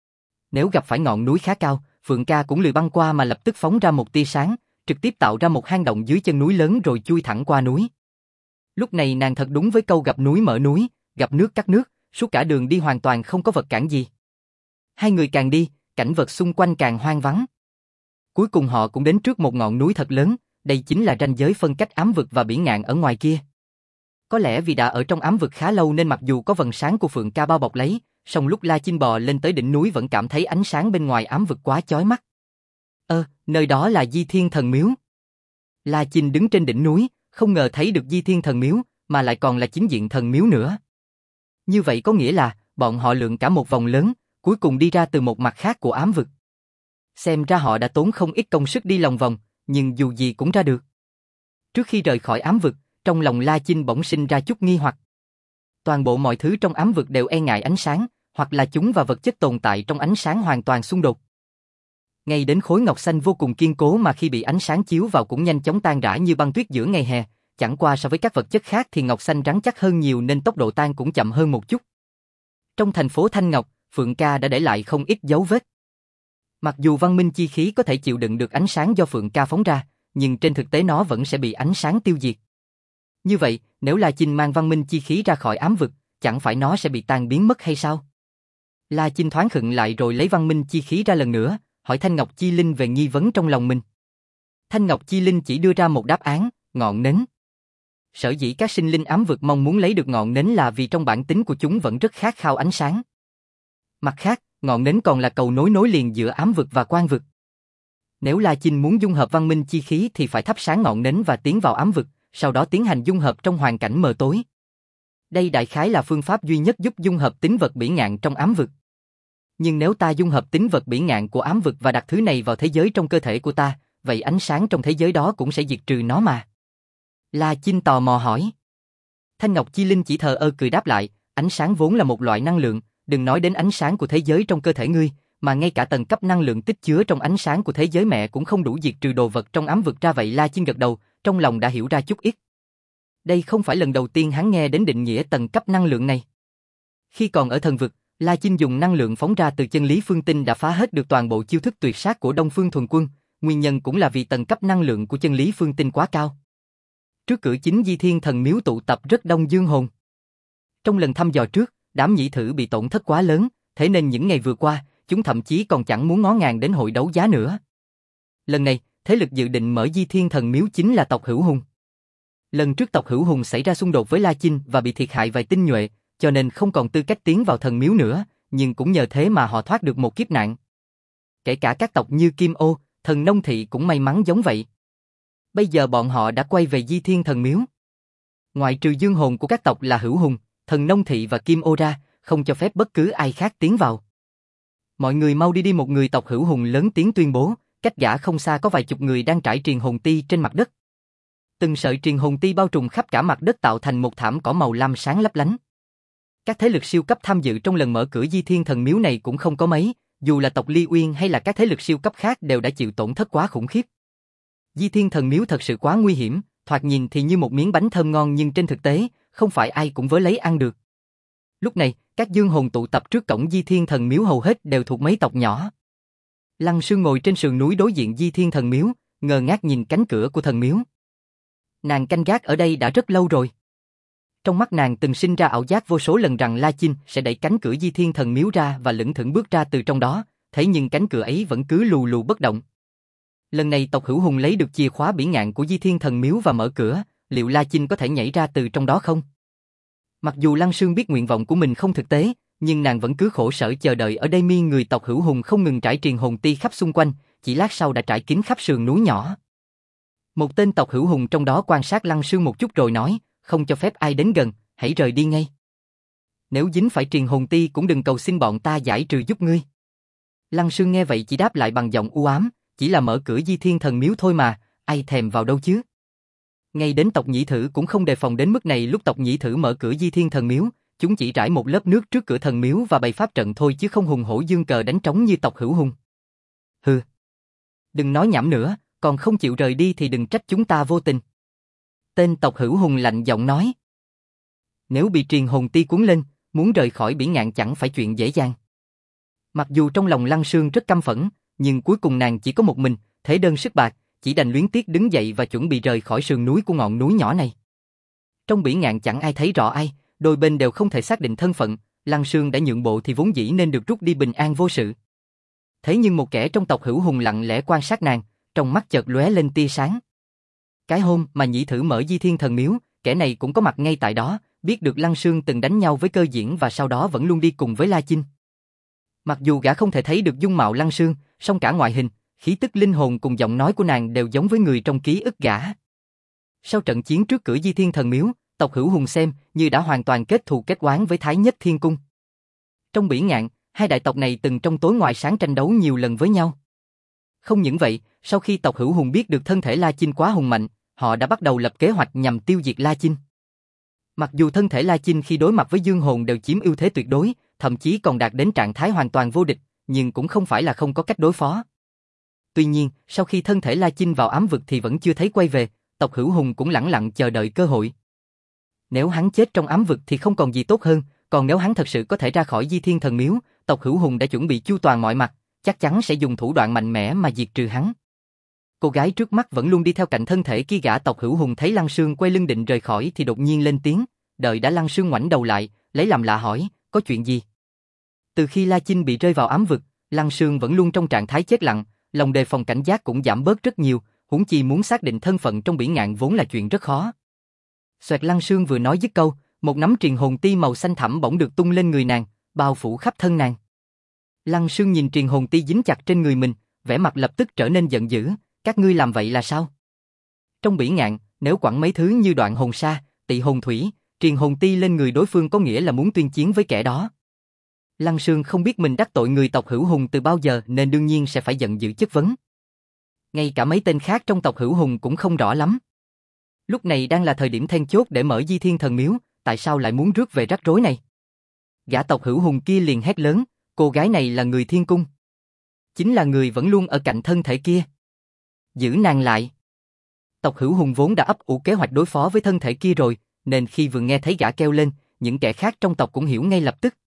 Nếu gặp phải ngọn núi khá cao, Phượng Ca cũng lười băng qua mà lập tức phóng ra một tia sáng, trực tiếp tạo ra một hang động dưới chân núi lớn rồi chui thẳng qua núi. Lúc này nàng thật đúng với câu gặp núi mở núi, gặp nước cắt nước, suốt cả đường đi hoàn toàn không có vật cản gì. Hai người càng đi, cảnh vật xung quanh càng hoang vắng. Cuối cùng họ cũng đến trước một ngọn núi thật lớn, đây chính là ranh giới phân cách ám vực và biển ngạn ở ngoài kia. Có lẽ vì đã ở trong ám vực khá lâu nên mặc dù có vầng sáng của Phượng Ca bao bọc lấy, song lúc La Chinh bò lên tới đỉnh núi vẫn cảm thấy ánh sáng bên ngoài ám vực quá chói mắt. Nơi đó là Di Thiên Thần Miếu. La Chinh đứng trên đỉnh núi, không ngờ thấy được Di Thiên Thần Miếu, mà lại còn là chính diện thần miếu nữa. Như vậy có nghĩa là, bọn họ lượn cả một vòng lớn, cuối cùng đi ra từ một mặt khác của ám vực. Xem ra họ đã tốn không ít công sức đi lòng vòng, nhưng dù gì cũng ra được. Trước khi rời khỏi ám vực, trong lòng La Chinh bỗng sinh ra chút nghi hoặc. Toàn bộ mọi thứ trong ám vực đều e ngại ánh sáng, hoặc là chúng và vật chất tồn tại trong ánh sáng hoàn toàn xung đột. Ngay đến khối ngọc xanh vô cùng kiên cố mà khi bị ánh sáng chiếu vào cũng nhanh chóng tan rã như băng tuyết giữa ngày hè, chẳng qua so với các vật chất khác thì ngọc xanh rắn chắc hơn nhiều nên tốc độ tan cũng chậm hơn một chút. Trong thành phố Thanh Ngọc, Phượng Ca đã để lại không ít dấu vết. Mặc dù văn minh chi khí có thể chịu đựng được ánh sáng do Phượng Ca phóng ra, nhưng trên thực tế nó vẫn sẽ bị ánh sáng tiêu diệt. Như vậy, nếu La Chinh mang văn minh chi khí ra khỏi ám vực, chẳng phải nó sẽ bị tan biến mất hay sao? La Chinh thoáng khựng lại rồi lấy văn minh chi khí ra lần nữa, hỏi Thanh Ngọc Chi Linh về nghi vấn trong lòng mình. Thanh Ngọc Chi Linh chỉ đưa ra một đáp án, ngọn nến. Sở dĩ các sinh linh ám vực mong muốn lấy được ngọn nến là vì trong bản tính của chúng vẫn rất khát khao ánh sáng. Mặt khác, ngọn nến còn là cầu nối liền giữa ám vực và quan vực. Nếu La Chinh muốn dung hợp văn minh chi khí thì phải thắp sáng ngọn nến và tiến vào ám vực, sau đó tiến hành dung hợp trong hoàn cảnh mờ tối. Đây đại khái là phương pháp duy nhất giúp dung hợp tính vật bỉ ngạn trong ám vực. Nhưng nếu ta dung hợp tính vật bỉ ngạn của ám vực và đặt thứ này vào thế giới trong cơ thể của ta, vậy ánh sáng trong thế giới đó cũng sẽ diệt trừ nó mà. La Chinh tò mò hỏi. Thanh Ngọc Chi Linh chỉ thờ ơ cười đáp lại, ánh sáng vốn là một loại năng lượng, đừng nói đến ánh sáng của thế giới trong cơ thể ngươi, mà ngay cả tầng cấp năng lượng tích chứa trong ánh sáng của thế giới mẹ cũng không đủ diệt trừ đồ vật trong ám vực ra vậy. La Chinh gật đầu, trong lòng đã hiểu ra chút ít. Đây không phải lần đầu tiên hắn nghe đến định nghĩa tầng cấp năng lượng này. Khi còn ở thần vực, La Chinh dùng năng lượng phóng ra từ chân lý phương tinh đã phá hết được toàn bộ chiêu thức tuyệt sát của Đông Phương Thuần Quân, nguyên nhân cũng là vì tầng cấp năng lượng của chân lý phương tinh quá cao. Trước cửa chính Di Thiên Thần Miếu tụ tập rất đông dương hồn. Trong lần thăm dò trước, đám nhị thử bị tổn thất quá lớn, thế nên những ngày vừa qua, chúng thậm chí còn chẳng muốn ngó ngàng đến hội đấu giá nữa. Lần này, thế lực dự định mở Di Thiên Thần Miếu chính là tộc Hữu Hùng. Lần trước tộc Hữu Hùng xảy ra xung đột với La Chinh và bị thiệt hại vài tinh nhuệ, cho nên không còn tư cách tiến vào thần miếu nữa, nhưng cũng nhờ thế mà họ thoát được một kiếp nạn. Kể cả các tộc như Kim Ô, Thần Nông Thị cũng may mắn giống vậy. Bây giờ bọn họ đã quay về Di Thiên Thần Miếu. Ngoại trừ dương hồn của các tộc là Hữu Hùng, Thần Nông Thị và Kim Ô ra, không cho phép bất cứ ai khác tiến vào. Mọi người mau đi, một người tộc Hữu Hùng lớn tiếng tuyên bố, cách gã không xa có vài chục người đang trải triền hồn ti trên mặt đất. Từng sợi triền hồn ti bao trùm khắp cả mặt đất tạo thành một thảm cỏ màu lam sáng lấp lánh. Các thế lực siêu cấp tham dự trong lần mở cửa Di Thiên Thần Miếu này cũng không có mấy, dù là tộc Ly Uyên hay là các thế lực siêu cấp khác đều đã chịu tổn thất quá khủng khiếp. Di Thiên Thần Miếu thật sự quá nguy hiểm, thoạt nhìn thì như một miếng bánh thơm ngon nhưng trên thực tế, không phải ai cũng với lấy ăn được. Lúc này, các dương hồn tụ tập trước cổng Di Thiên Thần Miếu hầu hết đều thuộc mấy tộc nhỏ. Lăng Sương ngồi trên sườn núi đối diện Di Thiên Thần Miếu, ngơ ngác nhìn cánh cửa của thần miếu. Nàng canh gác ở đây đã rất lâu rồi. Trong mắt nàng từng sinh ra ảo giác vô số lần rằng La Chinh sẽ đẩy cánh cửa Di Thiên Thần Miếu ra và lững thững bước ra từ trong đó, thế nhưng cánh cửa ấy vẫn cứ lù lù bất động. Lần này tộc Hữu Hùng lấy được chìa khóa bỉ ngạn của Di Thiên Thần Miếu và mở cửa, liệu La Chinh có thể nhảy ra từ trong đó không? Mặc dù Lăng Sương biết nguyện vọng của mình không thực tế, nhưng nàng vẫn cứ khổ sở chờ đợi ở đây. Người tộc Hữu Hùng không ngừng trải triền hồn ti khắp xung quanh, chỉ lát sau đã trải kín khắp sườn núi nhỏ. Một tên tộc Hữu Hùng trong đó quan sát Lăng Sương một chút rồi nói, không cho phép ai đến gần, hãy rời đi ngay. Nếu dính phải triền hồn ti cũng đừng cầu xin bọn ta giải trừ giúp ngươi. Lăng Sương nghe vậy chỉ đáp lại bằng giọng u ám, chỉ là mở cửa Di Thiên Thần Miếu thôi mà, ai thèm vào đâu chứ. Ngay đến tộc Nhị Thử cũng không đề phòng đến mức này. Lúc tộc Nhị Thử mở cửa Di Thiên Thần Miếu, chúng chỉ rải một lớp nước trước cửa thần miếu và bày pháp trận thôi chứ không hùng hổ dương cờ đánh trống như tộc Hữu Hùng. Hừ, đừng nói nhảm nữa, còn không chịu rời đi thì đừng trách chúng ta vô tình. Tên tộc Hữu Hùng lạnh giọng nói. Nếu bị triền hồn ti cuốn lên, muốn rời khỏi bỉ ngạn chẳng phải chuyện dễ dàng. Mặc dù trong lòng Lăng Sương rất căm phẫn, nhưng cuối cùng nàng chỉ có một mình, thế đơn sức bạc, chỉ đành luyến tiếc đứng dậy và chuẩn bị rời khỏi sườn núi của ngọn núi nhỏ này. Trong bỉ ngạn chẳng ai thấy rõ ai, đôi bên đều không thể xác định thân phận, Lăng Sương đã nhượng bộ thì vốn dĩ nên được rút đi bình an vô sự. Thế nhưng một kẻ trong tộc Hữu Hùng lặng lẽ quan sát nàng, trong mắt chợt lóe lên tia sáng. Cái hôm mà Nhị Thử mở Di Thiên Thần Miếu, kẻ này cũng có mặt ngay tại đó, biết được Lăng Sương từng đánh nhau với Cơ Diễn và sau đó vẫn luôn đi cùng với La Chinh. Mặc dù gã không thể thấy được dung mạo Lăng Sương, song cả ngoại hình, khí tức linh hồn cùng giọng nói của nàng đều giống với người trong ký ức gã. Sau trận chiến trước cửa Di Thiên Thần Miếu, tộc Hữu Hùng xem như đã hoàn toàn kết thù kết oán với Thái Nhất Thiên Cung. Trong Bỉ Ngạn, hai đại tộc này từng trong tối ngoài sáng tranh đấu nhiều lần với nhau. Không những vậy, sau khi tộc Hữu Hùng biết được thân thể La Chinh quá hùng mạnh, họ đã bắt đầu lập kế hoạch nhằm tiêu diệt La Chinh. Mặc dù thân thể La Chinh khi đối mặt với Dương Hồn đều chiếm ưu thế tuyệt đối, thậm chí còn đạt đến trạng thái hoàn toàn vô địch, nhưng cũng không phải là không có cách đối phó. Tuy nhiên, sau khi thân thể La Chinh vào ám vực thì vẫn chưa thấy quay về, tộc Hữu Hùng cũng lẳng lặng chờ đợi cơ hội. Nếu hắn chết trong ám vực thì không còn gì tốt hơn, còn nếu hắn thật sự có thể ra khỏi Di Thiên Thần Miếu, tộc Hữu Hùng đã chuẩn bị chu toàn mọi mặt, chắc chắn sẽ dùng thủ đoạn mạnh mẽ mà diệt trừ hắn. Cô gái trước mắt vẫn luôn đi theo cạnh thân thể kia gã tộc Hữu Hùng thấy Lăng Sương quay lưng định rời khỏi thì đột nhiên lên tiếng, đợi đã Lăng Sương ngoảnh đầu lại, lấy làm lạ hỏi, có chuyện gì? Từ khi La Chinh bị rơi vào ám vực, Lăng Sương vẫn luôn trong trạng thái chết lặng, lòng đề phòng cảnh giác cũng giảm bớt rất nhiều, huống chi muốn xác định thân phận trong Bỉ Ngạn vốn là chuyện rất khó. Xoẹt, Lăng Sương vừa nói dứt câu, một nắm truyền hồn ti màu xanh thẳm bỗng được tung lên người nàng, bao phủ khắp thân nàng. Lăng Sương nhìn truyền hồn ti dính chặt trên người mình, vẻ mặt lập tức trở nên giận dữ, các ngươi làm vậy là sao? Trong Bỉ Ngạn, nếu quẳng mấy thứ như đoạn hồn sa, tị hồn thủy, truyền hồn ti lên người đối phương có nghĩa là muốn tuyên chiến với kẻ đó. Lăng Sương không biết mình đắc tội người tộc Hữu Hùng từ bao giờ nên đương nhiên sẽ phải giận dữ chất vấn. Ngay cả mấy tên khác trong tộc Hữu Hùng cũng không rõ lắm. Lúc này đang là thời điểm then chốt để mở Di Thiên Thần Miếu, tại sao lại muốn rước về rắc rối này? Gã tộc Hữu Hùng kia liền hét lớn, cô gái này là người thiên cung. Chính là người vẫn luôn ở cạnh thân thể kia. Giữ nàng lại. Tộc Hữu Hùng vốn đã ấp ủ kế hoạch đối phó với thân thể kia rồi, nên khi vừa nghe thấy gã kêu lên, những kẻ khác trong tộc cũng hiểu ngay lập tức.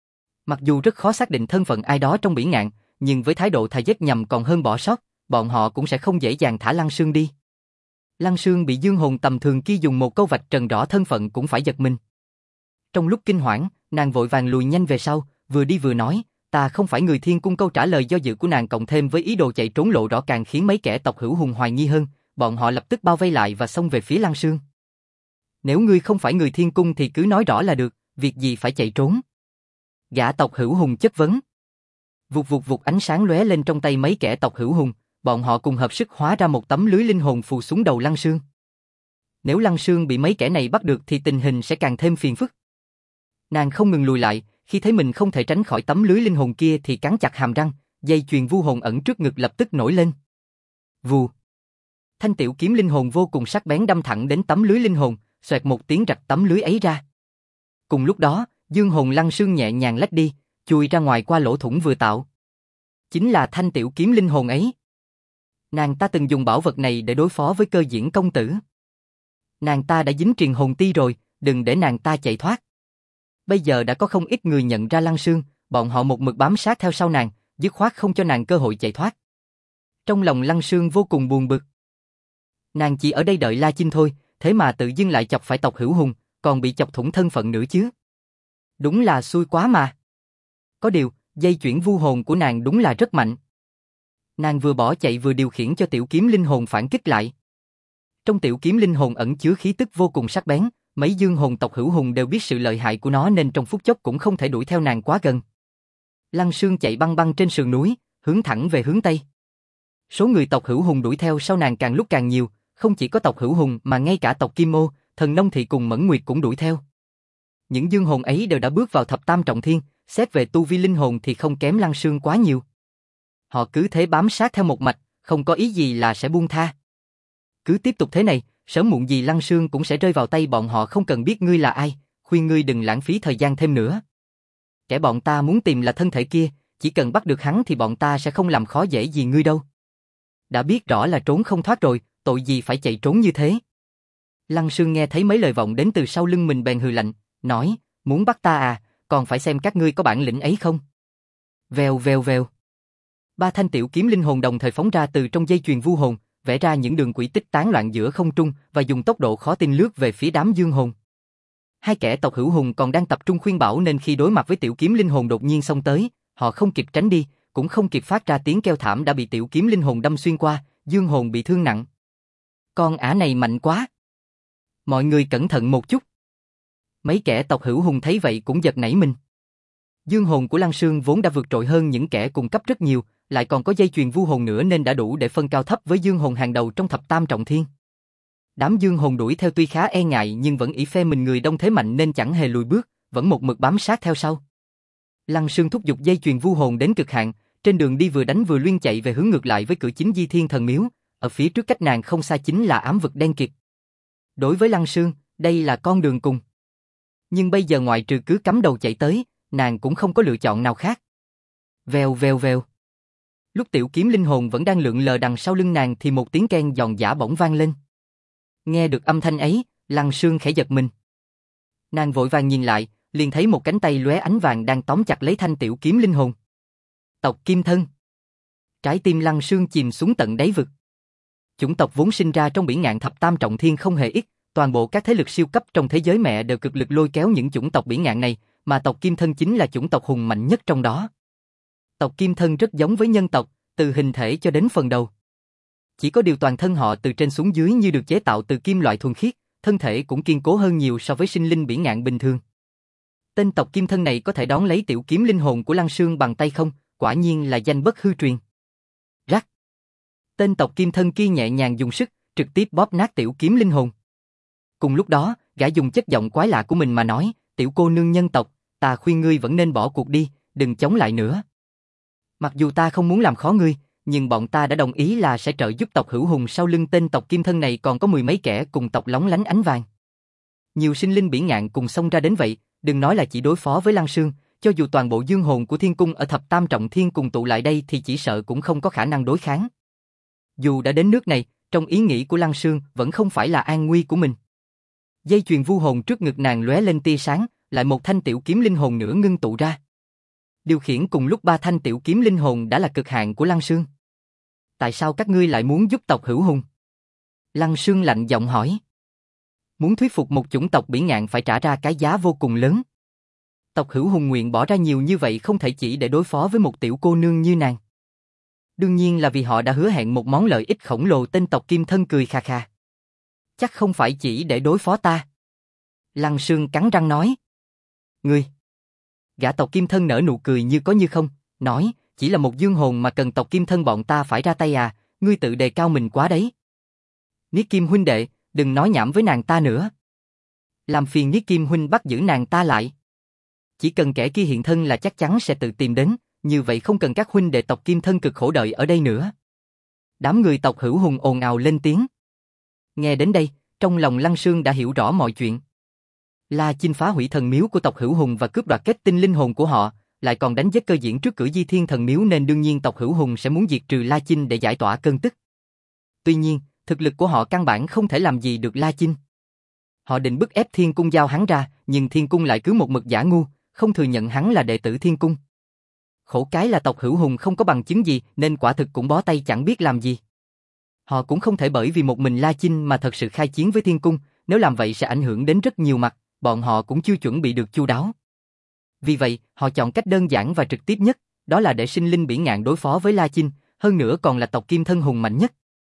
Mặc dù rất khó xác định thân phận ai đó trong Bỉ Ngạn, nhưng với thái độ thà giết nhầm còn hơn bỏ sót, bọn họ cũng sẽ không dễ dàng thả Lăng Sương đi. Lăng Sương bị Dương Hồn tầm thường kia dùng một câu vạch trần rõ thân phận cũng phải giật mình. Trong lúc kinh hoảng, nàng vội vàng lùi nhanh về sau, vừa đi vừa nói, ta không phải người thiên cung. Câu trả lời do dự của nàng cộng thêm với ý đồ chạy trốn lộ rõ càng khiến mấy kẻ tộc Hữu Hùng hoài nghi hơn, bọn họ lập tức bao vây lại và xông về phía Lăng Sương. Nếu ngươi không phải người thiên cung thì cứ nói rõ là được, việc gì phải chạy trốn? Gã tộc Hữu Hùng chất vấn. Vụt vụt vụt, ánh sáng lóe lên trong tay mấy kẻ tộc Hữu Hùng, bọn họ cùng hợp sức hóa ra một tấm lưới linh hồn phù xuống đầu Lăng Sương. Nếu Lăng Sương bị mấy kẻ này bắt được thì tình hình sẽ càng thêm phiền phức. Nàng không ngừng lùi lại, khi thấy mình không thể tránh khỏi tấm lưới linh hồn kia thì cắn chặt hàm răng, dây chuyền vu hồn ẩn trước ngực lập tức nổi lên. Vù. Thanh tiểu kiếm linh hồn vô cùng sắc bén đâm thẳng đến tấm lưới linh hồn, xoẹt một tiếng rạch tấm lưới ấy ra. Cùng lúc đó, dương hồn Lăng Sương nhẹ nhàng lách đi, chui ra ngoài qua lỗ thủng vừa tạo. Chính là thanh tiểu kiếm linh hồn ấy. Nàng ta từng dùng bảo vật này để đối phó với Cơ Diễn công tử. Nàng ta đã dính truyền hồn ti rồi, đừng để nàng ta chạy thoát. Bây giờ đã có không ít người nhận ra Lăng Sương, bọn họ một mực bám sát theo sau nàng, dứt khoát không cho nàng cơ hội chạy thoát. Trong lòng Lăng Sương vô cùng buồn bực. Nàng chỉ ở đây đợi La Chinh thôi, thế mà tự dưng lại chọc phải tộc Hữu Hùng, còn bị chọc thủng thân phận nữa chứ. Đúng là xui quá mà. Có điều, dây chuyển vu hồn của nàng đúng là rất mạnh. Nàng vừa bỏ chạy vừa điều khiển cho tiểu kiếm linh hồn phản kích lại. Trong tiểu kiếm linh hồn ẩn chứa khí tức vô cùng sắc bén, mấy dương hồn tộc Hữu Hùng đều biết sự lợi hại của nó nên trong phút chốc cũng không thể đuổi theo nàng quá gần. Lăng Sương chạy băng băng trên sườn núi, hướng thẳng về hướng Tây. Số người tộc Hữu Hùng đuổi theo sau nàng càng lúc càng nhiều, không chỉ có tộc Hữu Hùng mà ngay cả tộc Kim Ô, Thần Nông Thị cùng Mẫn Nguyệt cũng đuổi theo. Những dương hồn ấy đều đã bước vào thập tam trọng thiên, xét về tu vi linh hồn thì không kém Lăng Sương quá nhiều. Họ cứ thế bám sát theo một mạch, không có ý gì là sẽ buông tha. Cứ tiếp tục thế này, sớm muộn gì Lăng Sương cũng sẽ rơi vào tay bọn họ. Không cần biết ngươi là ai, khuyên ngươi đừng lãng phí thời gian thêm nữa. Kẻ bọn ta muốn tìm là thân thể kia, chỉ cần bắt được hắn thì bọn ta sẽ không làm khó dễ gì ngươi đâu. Đã biết rõ là trốn không thoát rồi, tội gì phải chạy trốn như thế. Lăng Sương nghe thấy mấy lời vọng đến từ sau lưng mình bèn hừ lạnh, nói, muốn bắt ta à, còn phải xem các ngươi có bản lĩnh ấy không. Vèo vèo vèo. Ba thanh tiểu kiếm linh hồn đồng thời phóng ra từ trong dây chuyền vu hồn, vẽ ra những đường quỹ tích tán loạn giữa không trung và dùng tốc độ khó tin lướt về phía đám dương hồn. Hai kẻ tộc Hữu Hùng còn đang tập trung khuyên bảo nên khi đối mặt với tiểu kiếm linh hồn đột nhiên xông tới, họ không kịp tránh đi, cũng không kịp phát ra tiếng kêu thảm đã bị tiểu kiếm linh hồn đâm xuyên qua, dương hồn bị thương nặng. Con ả này mạnh quá. Mọi người cẩn thận một chút. Mấy kẻ tộc Hữu Hùng thấy vậy cũng giật nảy mình. Dương hồn của Lăng Sương vốn đã vượt trội hơn những kẻ cùng cấp rất nhiều, lại còn có dây chuyền vu hồn nữa nên đã đủ để phân cao thấp với dương hồn hàng đầu trong thập tam trọng thiên. Đám dương hồn đuổi theo tuy khá e ngại nhưng vẫn ỷ phe mình người đông thế mạnh nên chẳng hề lùi bước, vẫn một mực bám sát theo sau. Lăng Sương thúc giục dây chuyền vu hồn đến cực hạn, trên đường đi vừa đánh vừa luyên chạy về hướng ngược lại với cửa chính Di Thiên Thần Miếu, ở phía trước cách nàng không xa chính là ám vực đen kịt. Đối với Lăng Sương, đây là con đường cùng. Nhưng bây giờ ngoại trừ cứ cắm đầu chạy tới, nàng cũng không có lựa chọn nào khác. Vèo vèo vèo. Lúc tiểu kiếm linh hồn vẫn đang lượn lờ đằng sau lưng nàng thì một tiếng keng giòn giã bỗng vang lên. Nghe được âm thanh ấy, Lăng Sương khẽ giật mình. Nàng vội vàng nhìn lại, liền thấy một cánh tay lóe ánh vàng đang tóm chặt lấy thanh tiểu kiếm linh hồn. Tộc Kim Thân. Trái tim Lăng Sương chìm xuống tận đáy vực. Chủng tộc vốn sinh ra trong biển ngạn thập tam trọng thiên không hề ít, toàn bộ các thế lực siêu cấp trong thế giới mẹ đều cực lực lôi kéo những chủng tộc biển ngạn này, mà tộc Kim Thân chính là chủng tộc hùng mạnh nhất trong đó. Tộc Kim Thân rất giống với nhân tộc, từ hình thể cho đến phần đầu. Chỉ có điều toàn thân họ từ trên xuống dưới như được chế tạo từ kim loại thuần khiết, thân thể cũng kiên cố hơn nhiều so với sinh linh biển ngạn bình thường. Tên tộc Kim Thân này có thể đón lấy tiểu kiếm linh hồn của Lăng Sương bằng tay không, quả nhiên là danh bất hư truyền. Rắc. Tên tộc Kim Thân kia nhẹ nhàng dùng sức, trực tiếp bóp nát tiểu kiếm linh hồn. Cùng lúc đó, gã dùng chất giọng quái lạ của mình mà nói, tiểu cô nương nhân tộc, ta khuyên ngươi vẫn nên bỏ cuộc đi, đừng chống lại nữa. Mặc dù ta không muốn làm khó ngươi, nhưng bọn ta đã đồng ý là sẽ trợ giúp tộc hữu hùng sau lưng tên tộc Kim Thân này còn có mười mấy kẻ cùng tộc lóng lánh ánh vàng. Nhiều sinh linh biển ngạn cùng xông ra đến vậy, đừng nói là chỉ đối phó với Lăng Sương, cho dù toàn bộ dương hồn của thiên cung ở thập tam trọng thiên cùng tụ lại đây thì chỉ sợ cũng không có khả năng đối kháng. Dù đã đến nước này, trong ý nghĩ của Lăng Sương vẫn không phải là an nguy của mình. Dây chuyền vu hồn trước ngực nàng lóe lên tia sáng, lại một thanh tiểu kiếm linh hồn nữa ngưng tụ ra. Điều khiển cùng lúc ba thanh tiểu kiếm linh hồn đã là cực hạn của Lăng Sương. Tại sao các ngươi lại muốn giúp tộc hữu hùng? Lăng Sương lạnh giọng hỏi. Muốn thuyết phục một chủng tộc biển ngạn phải trả ra cái giá vô cùng lớn. Tộc hữu hùng nguyện bỏ ra nhiều như vậy không thể chỉ để đối phó với một tiểu cô nương như nàng. Đương nhiên là vì họ đã hứa hẹn một món lợi ích khổng lồ. Tên tộc Kim Thân cười khà khà. Chắc không phải chỉ để đối phó ta. Lăng Sương cắn răng nói. Ngươi. Gã tộc Kim Thân nở nụ cười như có như không, nói, chỉ là một dương hồn mà cần tộc Kim Thân bọn ta phải ra tay à, ngươi tự đề cao mình quá đấy. Niết Kim huynh đệ, đừng nói nhảm với nàng ta nữa. Làm phiền Niết Kim huynh bắt giữ nàng ta lại. Chỉ cần kẻ kia hiện thân là chắc chắn sẽ tự tìm đến, như vậy không cần các huynh đệ tộc Kim Thân cực khổ đợi ở đây nữa. Đám người tộc hữu hùng ồn ào lên tiếng. Nghe đến đây, trong lòng Lăng Sương đã hiểu rõ mọi chuyện. La Chinh phá hủy thần miếu của tộc hữu hùng và cướp đoạt kết tinh linh hồn của họ, lại còn đánh giết cơ diễn trước cửa Di Thiên Thần Miếu nên đương nhiên tộc hữu hùng sẽ muốn diệt trừ La Chinh để giải tỏa cơn tức. Tuy nhiên, thực lực của họ căn bản không thể làm gì được La Chinh. Họ định bức ép Thiên Cung giao hắn ra, nhưng Thiên Cung lại cứ một mực giả ngu, không thừa nhận hắn là đệ tử Thiên Cung. Khổ cái là tộc hữu hùng không có bằng chứng gì nên quả thực cũng bó tay chẳng biết làm gì. Họ cũng không thể bởi vì một mình La Chinh mà thật sự khai chiến với Thiên Cung, nếu làm vậy sẽ ảnh hưởng đến rất nhiều mặt, bọn họ cũng chưa chuẩn bị được chu đáo. Vì vậy, họ chọn cách đơn giản và trực tiếp nhất, đó là để sinh linh biển ngạn đối phó với La Chinh, hơn nữa còn là tộc Kim Thân hùng mạnh nhất.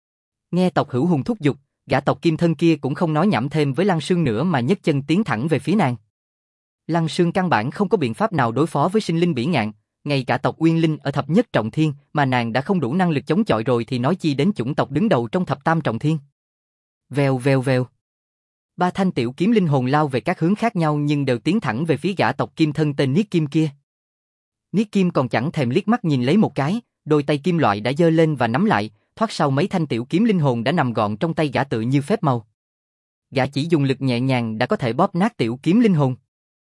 Nghe tộc hữu hùng thúc giục, gã tộc Kim Thân kia cũng không nói nhảm thêm với Lăng Sương nữa mà nhấc chân tiến thẳng về phía nàng. Lăng Sương căn bản không có biện pháp nào đối phó với sinh linh biển ngạn, ngay cả tộc Uyên Linh ở thập nhất trọng thiên mà nàng đã không đủ năng lực chống chọi rồi thì nói chi đến chủng tộc đứng đầu trong thập tam trọng thiên. Vèo vèo vèo. Ba thanh tiểu kiếm linh hồn lao về các hướng khác nhau nhưng đều tiến thẳng về phía gã tộc Kim Thân tên Niết Kim kia. Niết Kim còn chẳng thèm liếc mắt nhìn lấy một cái, đôi tay kim loại đã giơ lên và nắm lại, thoát sau mấy thanh tiểu kiếm linh hồn đã nằm gọn trong tay gã tự như phép màu. Gã chỉ dùng lực nhẹ nhàng đã có thể bóp nát tiểu kiếm linh hồn.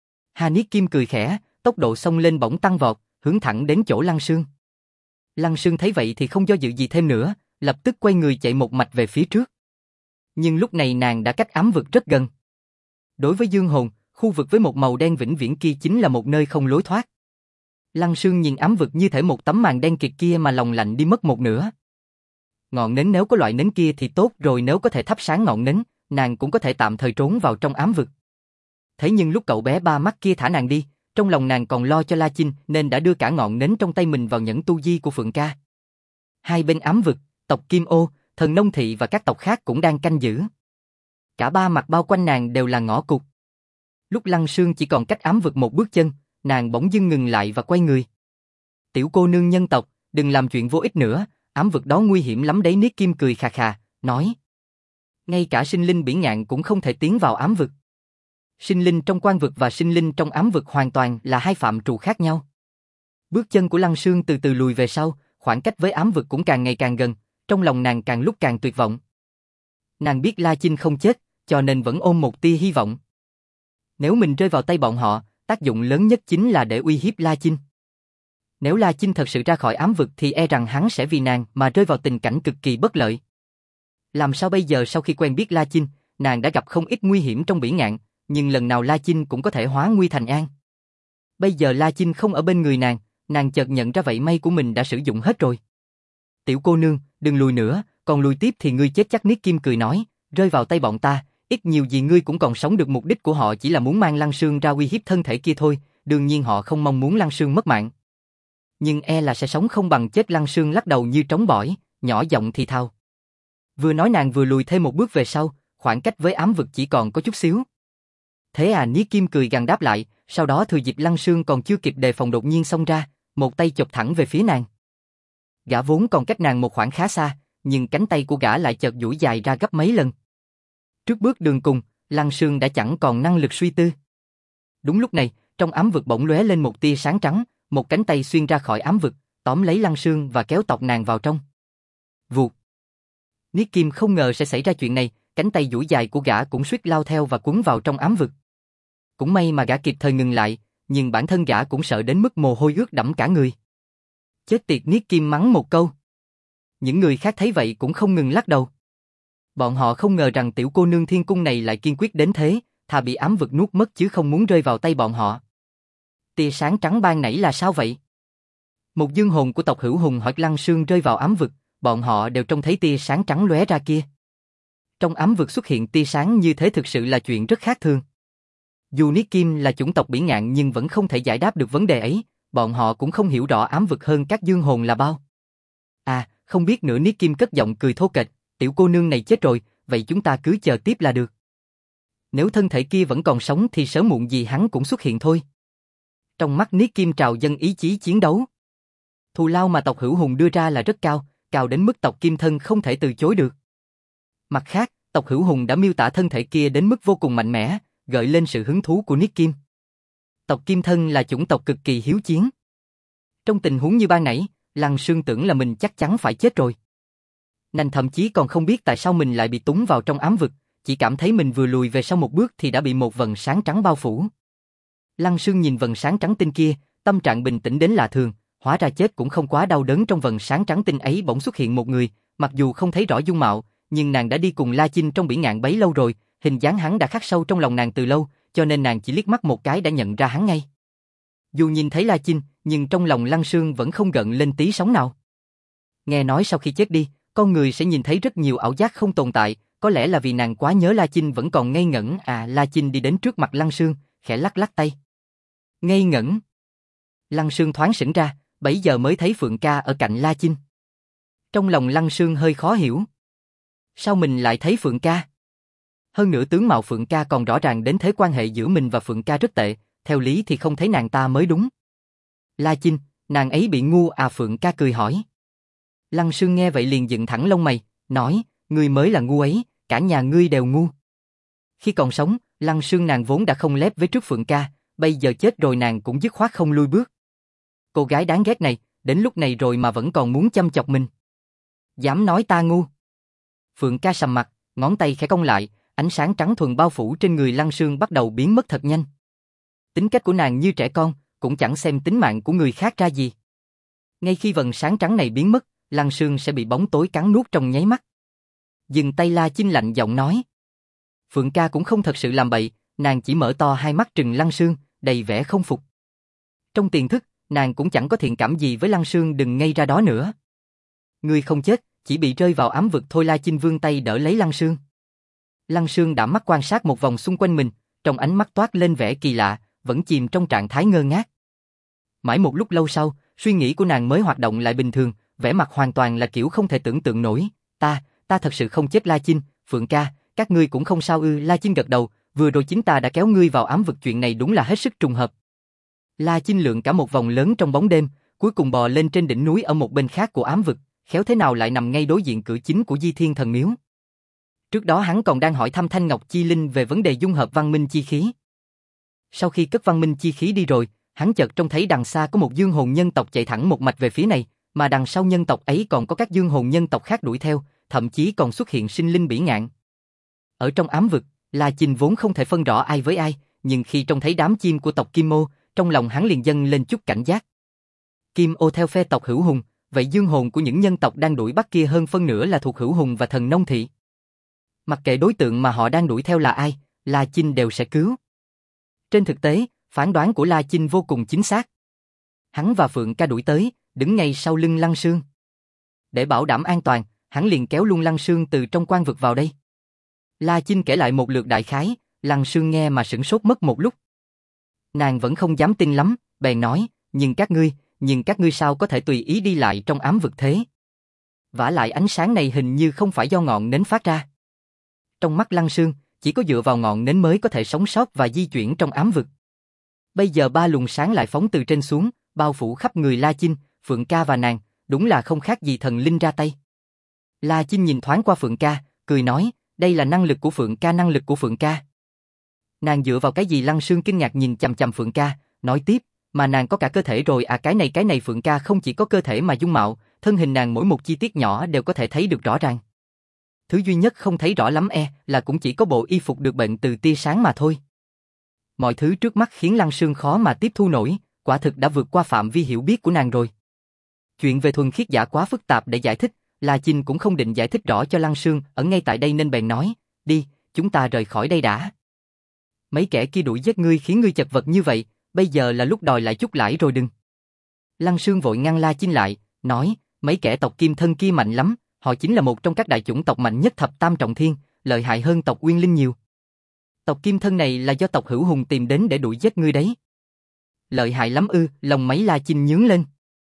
Niết Kim cười khẽ, tốc độ xông lên bỗng tăng vọt, hướng thẳng đến chỗ Lăng Sương. Lăng Sương thấy vậy thì không do dự gì thêm nữa, lập tức quay người chạy một mạch về phía trước. Nhưng lúc này nàng đã cách ám vực rất gần. Đối với dương hồn, khu vực với một màu đen vĩnh viễn kia chính là một nơi không lối thoát. Lăng Sương nhìn ám vực như thể một tấm màn đen kịt kia mà lòng lạnh đi mất một nửa. Ngọn nến nếu có loại nến kia thì tốt rồi, nếu có thể thắp sáng ngọn nến, nàng cũng có thể tạm thời trốn vào trong ám vực. Thế nhưng lúc cậu bé ba mắt kia thả nàng đi, trong lòng nàng còn lo cho La Chinh nên đã đưa cả ngọn nến trong tay mình vào nhẫn tu di của Phượng Ca. Hai bên ám vực, tộc Kim Ô, Thần Nông Thị và các tộc khác cũng đang canh giữ. Cả ba mặt bao quanh nàng đều là ngõ cụt. Lúc Lăng Sương chỉ còn cách ám vực một bước chân, nàng bỗng dưng ngừng lại và quay người. Tiểu cô nương nhân tộc, đừng làm chuyện vô ích nữa, ám vực đó nguy hiểm lắm đấy. Niết Kim cười khà khà, nói. Ngay cả sinh linh biển ngạn cũng không thể tiến vào ám vực. Sinh linh trong quan vực và sinh linh trong ám vực hoàn toàn là hai phạm trù khác nhau. Bước chân của Lăng Sương từ từ lùi về sau, khoảng cách với ám vực cũng càng ngày càng gần, trong lòng nàng càng lúc càng tuyệt vọng. Nàng biết La Chinh không chết, cho nên vẫn ôm một tia hy vọng. Nếu mình rơi vào tay bọn họ, tác dụng lớn nhất chính là để uy hiếp La Chinh. Nếu La Chinh thật sự ra khỏi ám vực thì e rằng hắn sẽ vì nàng mà rơi vào tình cảnh cực kỳ bất lợi. Làm sao bây giờ sau khi quen biết La Chinh, nàng đã gặp không ít nguy hiểm trong bỉ ngạn, nhưng lần nào La Chinh cũng có thể hóa nguy thành an. Bây giờ La Chinh không ở bên người nàng chợt nhận ra vậy may của mình đã sử dụng hết rồi. Tiểu cô nương, đừng lùi nữa, còn lùi tiếp thì ngươi chết chắc. Nick Kim cười nói, rơi vào tay bọn ta, ít nhiều gì ngươi cũng còn sống được. Mục đích của họ chỉ là muốn mang Lăng Sương ra uy hiếp thân thể kia thôi, đương nhiên họ không mong muốn Lăng Sương mất mạng. Nhưng e là sẽ sống không bằng chết. Lăng Sương lắc đầu như trống bỏi, nhỏ giọng thì thào. Vừa nói nàng vừa lùi thêm một bước về sau, khoảng cách với ám vực chỉ còn có chút xíu. Thế à? Nick Kim cười gằn đáp lại, sau đó thừa dịp Lăng Sương còn chưa kịp đề phòng đột nhiên xông ra, một tay chộp thẳng về phía nàng. Gã vốn còn cách nàng một khoảng khá xa, nhưng cánh tay của gã lại chợt duỗi dài ra gấp mấy lần. Trước bước đường cùng, Lăng Sương đã chẳng còn năng lực suy tư. Đúng lúc này, trong ám vực bỗng lóe lên một tia sáng trắng, một cánh tay xuyên ra khỏi ám vực, tóm lấy Lăng Sương và kéo tọc nàng vào trong. Vụt. Nick Kim không ngờ sẽ xảy ra chuyện này, cánh tay duỗi dài của gã cũng suýt lao theo và cuốn vào trong ám vực. Cũng may mà gã kịp thời ngừng lại, nhưng bản thân gã cũng sợ đến mức mồ hôi ướt đẫm cả người. Chết tiệt! Nick Kim mắng một câu. Những người khác thấy vậy cũng không ngừng lắc đầu. Bọn họ không ngờ rằng tiểu cô nương thiên cung này lại kiên quyết đến thế, thà bị ám vực nuốt mất chứ không muốn rơi vào tay bọn họ. Tia sáng trắng ban nãy là sao vậy? Một dương hồn của tộc Hữu Hùng hỏi. Lăng Sương rơi vào ám vực, bọn họ đều trông thấy tia sáng trắng lóe ra kia. Trong ám vực xuất hiện tia sáng như thế thực sự là chuyện rất khác thường. Dù Nick Kim là chủng tộc bỉ ngạn nhưng vẫn không thể giải đáp được vấn đề ấy, bọn họ cũng không hiểu rõ ám vực hơn các dương hồn là bao. À, không biết nữa. Nick Kim cất giọng cười thô kệch, tiểu cô nương này chết rồi, vậy chúng ta cứ chờ tiếp là được. Nếu thân thể kia vẫn còn sống thì sớm muộn gì hắn cũng xuất hiện thôi. Trong mắt Nick Kim trào dâng ý chí chiến đấu. Thù lao mà tộc Hữu Hùng đưa ra là rất cao, cao đến mức tộc Kim Thân không thể từ chối được. Mặt khác, tộc Hữu Hùng đã miêu tả thân thể kia đến mức vô cùng mạnh mẽ, gợi lên sự hứng thú của Nick Kim. Tộc Kim Thân là chủng tộc cực kỳ hiếu chiến. Trong tình huống như ban nãy, Lăng Sương tưởng là mình chắc chắn phải chết rồi. Nàng thậm chí còn không biết tại sao mình lại bị túng vào trong ám vực, chỉ cảm thấy mình vừa lùi về sau một bước thì đã bị một vầng sáng trắng bao phủ. Lăng Sương nhìn vầng sáng trắng tinh kia, tâm trạng bình tĩnh đến lạ thường, hóa ra chết cũng không quá đau đớn. Trong vầng sáng trắng tinh ấy bỗng xuất hiện một người, mặc dù không thấy rõ dung mạo, nhưng nàng đã đi cùng La Chinh trong bỉ ngạn bấy lâu rồi, hình dáng hắn đã khắc sâu trong lòng nàng từ lâu, cho nên nàng chỉ liếc mắt một cái đã nhận ra hắn ngay. Dù nhìn thấy La Chinh, nhưng trong lòng Lăng Sương vẫn không gợn lên tí sóng nào. Nghe nói sau khi chết đi, con người sẽ nhìn thấy rất nhiều ảo giác không tồn tại, có lẽ là vì nàng quá nhớ La Chinh vẫn còn ngây ngẩn. À, La Chinh đi đến trước mặt Lăng Sương, khẽ lắc lắc tay. Ngây ngẩn. Lăng Sương thoáng醒ra, bấy giờ mới thấy Phượng Ca ở cạnh La Chinh. Trong lòng Lăng Sương hơi khó hiểu. Sao mình lại thấy Phượng Ca? Hơn nữa tướng mạo Phượng Ca còn rõ ràng đến thế, quan hệ giữa mình và Phượng Ca rất tệ, theo lý thì không thấy nàng ta mới đúng. La Chinh, nàng ấy bị ngu à? Phượng Ca cười hỏi. Lăng Sương nghe vậy liền dựng thẳng lông mày, nói, ngươi mới là ngu ấy, cả nhà ngươi đều ngu. Khi còn sống, Lăng Sương nàng vốn đã không lép với trước Phượng Ca, bây giờ chết rồi nàng cũng dứt khoát không lui bước. Cô gái đáng ghét này, đến lúc này rồi mà vẫn còn muốn chăm chọc mình. Dám nói ta ngu? Phượng Ca sầm mặt, ngón tay khẽ cong lại, ánh sáng trắng thuần bao phủ trên người Lăng Sương bắt đầu biến mất thật nhanh. Tính cách của nàng như trẻ con, cũng chẳng xem tính mạng của người khác ra gì. Ngay khi vầng sáng trắng này biến mất, Lăng Sương sẽ bị bóng tối cắn nuốt trong nháy mắt. Dừng tay. La Chinh lạnh giọng nói. Phượng Ca cũng không thật sự làm bậy, nàng chỉ mở to hai mắt trừng Lăng Sương, đầy vẻ không phục. Trong tiềm thức, nàng cũng chẳng có thiện cảm gì với Lăng Sương, đừng ngây ra đó nữa. Ngươi không chết, chỉ bị rơi vào ám vực thôi. La Chinh vươn tay đỡ lấy Lăng Sương. Lăng Sương đã mắt quan sát một vòng xung quanh mình, trong ánh mắt toát lên vẻ kỳ lạ, vẫn chìm trong trạng thái ngơ ngác. Mãi một lúc lâu sau, suy nghĩ của nàng mới hoạt động lại bình thường, vẻ mặt hoàn toàn là kiểu không thể tưởng tượng nổi. Ta thật sự không chết. La Chinh, Phượng Ca, các ngươi cũng không sao ư? La Chinh gật đầu, vừa rồi chính ta đã kéo ngươi vào ám vực, chuyện này đúng là hết sức trùng hợp. La Chinh lượn cả một vòng lớn trong bóng đêm, cuối cùng bò lên trên đỉnh núi ở một bên khác của ám vực, khéo thế nào lại nằm ngay đối diện cửa chính của Di Thiên Thần Miếu. Trước đó hắn còn đang hỏi thăm Thanh Ngọc Chi Linh về vấn đề dung hợp văn minh chi khí. Sau khi cất văn minh chi khí đi rồi, Hắn chợt trông thấy đằng xa có một dương hồn nhân tộc chạy thẳng một mạch về phía này, mà đằng sau nhân tộc ấy còn có các dương hồn nhân tộc khác đuổi theo, thậm chí còn xuất hiện sinh linh bỉ ngạn. Ở trong ám vực, La Chinh vốn không thể phân rõ ai với ai, nhưng khi trông thấy đám chim của tộc Kim Ô, trong lòng hắn liền dâng lên chút cảnh giác. Kim Ô theo phe tộc Hữu Hùng, vậy dương hồn của những nhân tộc đang đuổi bắt kia hơn phân nửa là thuộc Hữu Hùng và Thần Nông Thị. Mặc kệ đối tượng mà họ đang đuổi theo là ai, La Chinh đều sẽ cứu. Trên thực tế, phán đoán của La Chinh vô cùng chính xác. Hắn và Phượng Ca đuổi tới, đứng ngay sau lưng Lăng Sương. Để bảo đảm an toàn, hắn liền kéo luôn Lăng Sương từ trong quan vực vào đây. La Chinh kể lại một lượt đại khái, Lăng Sương nghe mà sửng sốt mất một lúc. Nàng vẫn không dám tin lắm, bèn nói, nhưng các ngươi sao có thể tùy ý đi lại trong ám vực thế? Vả lại ánh sáng này hình như không phải do ngọn nến phát ra. Trong mắt Lăng Sương, chỉ có dựa vào ngọn nến mới có thể sống sót và di chuyển trong ám vực. Bây giờ ba luồng sáng lại phóng từ trên xuống, bao phủ khắp người La Chinh, Phượng Ca và nàng, đúng là không khác gì thần linh ra tay. La Chinh nhìn thoáng qua Phượng Ca, cười nói, đây là năng lực của Phượng Ca. Nàng dựa vào cái gì? Lăng Sương kinh ngạc nhìn chằm chằm Phượng Ca, nói tiếp, mà nàng có cả cơ thể rồi à? Cái này Phượng Ca không chỉ có cơ thể mà dung mạo, thân hình nàng mỗi một chi tiết nhỏ đều có thể thấy được rõ ràng. Thứ duy nhất không thấy rõ lắm là cũng chỉ có bộ y phục được bệnh từ tia sáng mà thôi. Mọi thứ trước mắt khiến Lăng Sương khó mà tiếp thu nổi, quả thực đã vượt qua phạm vi hiểu biết của nàng rồi. Chuyện về thuần khiết giả quá phức tạp để giải thích, La Chinh cũng không định giải thích rõ cho Lăng Sương ở ngay tại đây nên bèn nói, đi, chúng ta rời khỏi đây đã. Mấy kẻ kia đuổi giết ngươi khiến ngươi chật vật như vậy, bây giờ là lúc đòi lại chút lãi rồi đừng. Lăng Sương vội ngăn La Chinh lại, nói, mấy kẻ tộc Kim Thân kia mạnh lắm, họ chính là một trong các đại chủng tộc mạnh nhất thập tam trọng thiên, lợi hại hơn tộc Uyên Linh nhiều. Tộc Kim Thân này là do tộc Hữu Hùng tìm đến để đuổi giết ngươi đấy. Lợi hại lắm ư? Lòng mấy La Chinh nhướng lên.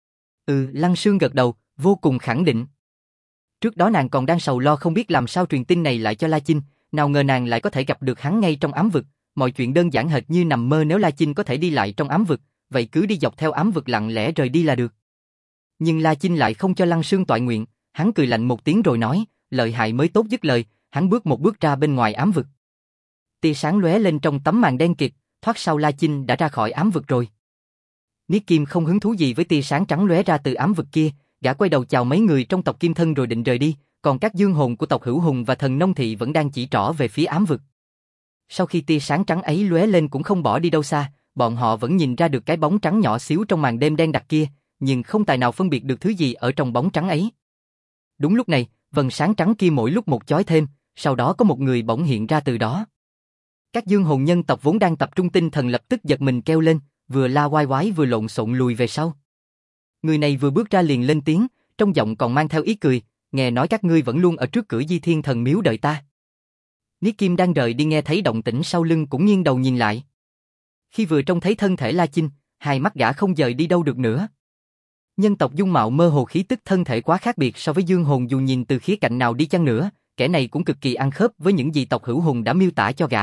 Lăng Sương gật đầu, vô cùng khẳng định. Trước đó nàng còn đang sầu lo không biết làm sao truyền tin này lại cho La Chinh, nào ngờ nàng lại có thể gặp được hắn ngay trong ám vực, mọi chuyện đơn giản hệt như nằm mơ. Nếu La Chinh có thể đi lại trong ám vực, vậy cứ đi dọc theo ám vực lặng lẽ rời đi là được. Nhưng La Chinh lại không cho Lăng Sương toại nguyện, hắn cười lạnh một tiếng rồi nói, lợi hại mới tốt. Dứt lời, hắn bước một bước ra bên ngoài ám vực. Tia sáng lóe lên trong tấm màn đen kịt, thoát sau La Chinh đã ra khỏi ám vực rồi. Niết Kim không hứng thú gì với tia sáng trắng lóe ra từ ám vực kia, gã quay đầu chào mấy người trong tộc Kim Thân rồi định rời đi, còn các dương hồn của tộc Hữu Hùng và Thần Nông Thị vẫn đang chỉ trỏ về phía ám vực. Sau khi tia sáng trắng ấy lóe lên cũng không bỏ đi đâu xa, bọn họ vẫn nhìn ra được cái bóng trắng nhỏ xíu trong màn đêm đen đặc kia, nhưng không tài nào phân biệt được thứ gì ở trong bóng trắng ấy. Đúng lúc này, vầng sáng trắng kia mỗi lúc một chói thêm, sau đó có một người bỗng hiện ra từ đó. Các dương hồn nhân tộc vốn đang tập trung tinh thần lập tức giật mình kêu lên, vừa la oai oái vừa lộn xộn lùi về sau. Người này vừa bước ra liền lên tiếng, trong giọng còn mang theo ý cười, nghe nói các ngươi vẫn luôn ở trước cửa Di Thiên Thần Miếu đợi ta. Niết Kim đang rời đi nghe thấy động tĩnh sau lưng cũng nghiêng đầu nhìn lại. Khi vừa trông thấy thân thể La Chinh, hai mắt gã không dời đi đâu được nữa. Nhân tộc dung mạo mơ hồ, khí tức thân thể quá khác biệt so với dương hồn, dù nhìn từ khía cạnh nào đi chăng nữa, kẻ này cũng cực kỳ ăn khớp với những gì tộc Hữu Hùng đã miêu tả cho gã.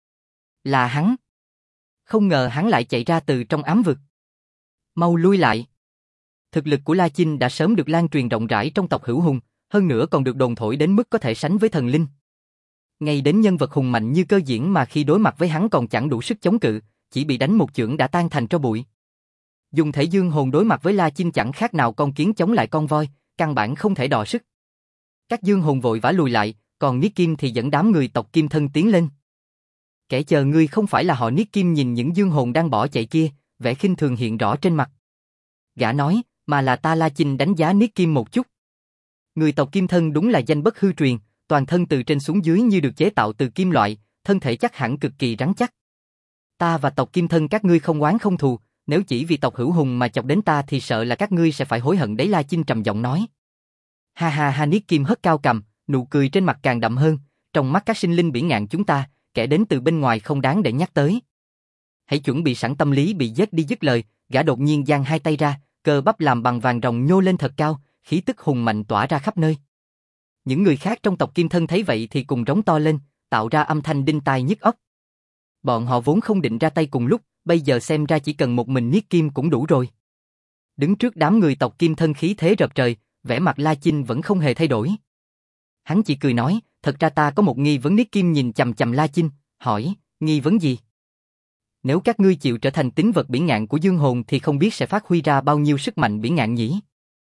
Là hắn. Không ngờ hắn lại chạy ra từ trong ám vực. Mau lui lại. Thực lực của La Chinh đã sớm được lan truyền rộng rãi trong tộc Hữu Hùng, hơn nữa còn được đồn thổi đến mức có thể sánh với thần linh. Ngay đến nhân vật hùng mạnh như Cơ Diễn mà khi đối mặt với hắn còn chẳng đủ sức chống cự, chỉ bị đánh một chưởng đã tan thành tro bụi. Dùng thể dương hồn đối mặt với La Chinh chẳng khác nào con kiến chống lại con voi, căn bản không thể đọ sức. Các dương hồn vội vã lùi lại, còn Niết Kim thì dẫn đám người tộc Kim Thân tiến lên. Kẻ chờ ngươi không phải là họ? Niết Kim nhìn những dương hồn đang bỏ chạy kia, vẻ khinh thường hiện rõ trên mặt. Gã nói, mà là ta. La Chinh đánh giá Niết Kim một chút. Người tộc Kim Thân đúng là danh bất hư truyền, toàn thân từ trên xuống dưới như được chế tạo từ kim loại, thân thể chắc hẳn cực kỳ rắn chắc. Ta và tộc Kim Thân các ngươi không oán không thù, nếu chỉ vì tộc Hữu Hùng mà chọc đến ta thì sợ là các ngươi sẽ phải hối hận đấy. La Chinh trầm giọng nói. Ha ha ha. Niết Kim hất cao cằm, nụ cười trên mặt càng đậm hơn, trong mắt các sinh linh bỉ ngạn chúng ta, kẻ đến từ bên ngoài không đáng để nhắc tới. Hãy chuẩn bị sẵn tâm lý bị giết đi. Dứt lời, gã đột nhiên giang hai tay ra, cơ bắp làm bằng vàng ròng nhô lên thật cao, khí tức hùng mạnh tỏa ra khắp nơi. Những người khác trong tộc Kim Thân thấy vậy thì cùng rống to lên, tạo ra âm thanh đinh tai nhức óc. Bọn họ vốn không định ra tay cùng lúc, bây giờ xem ra chỉ cần một mình Niết Kim cũng đủ rồi. Đứng trước đám người tộc Kim Thân khí thế rập trời, vẻ mặt La Chinh vẫn không hề thay đổi. Hắn chỉ cười nói, thật ra ta có một nghi vấn. Niết Kim nhìn chằm chằm La Chinh, hỏi, nghi vấn gì? Nếu các ngươi chịu trở thành tín vật bỉ ngạn của dương hồn thì không biết sẽ phát huy ra bao nhiêu sức mạnh bỉ ngạn nhỉ?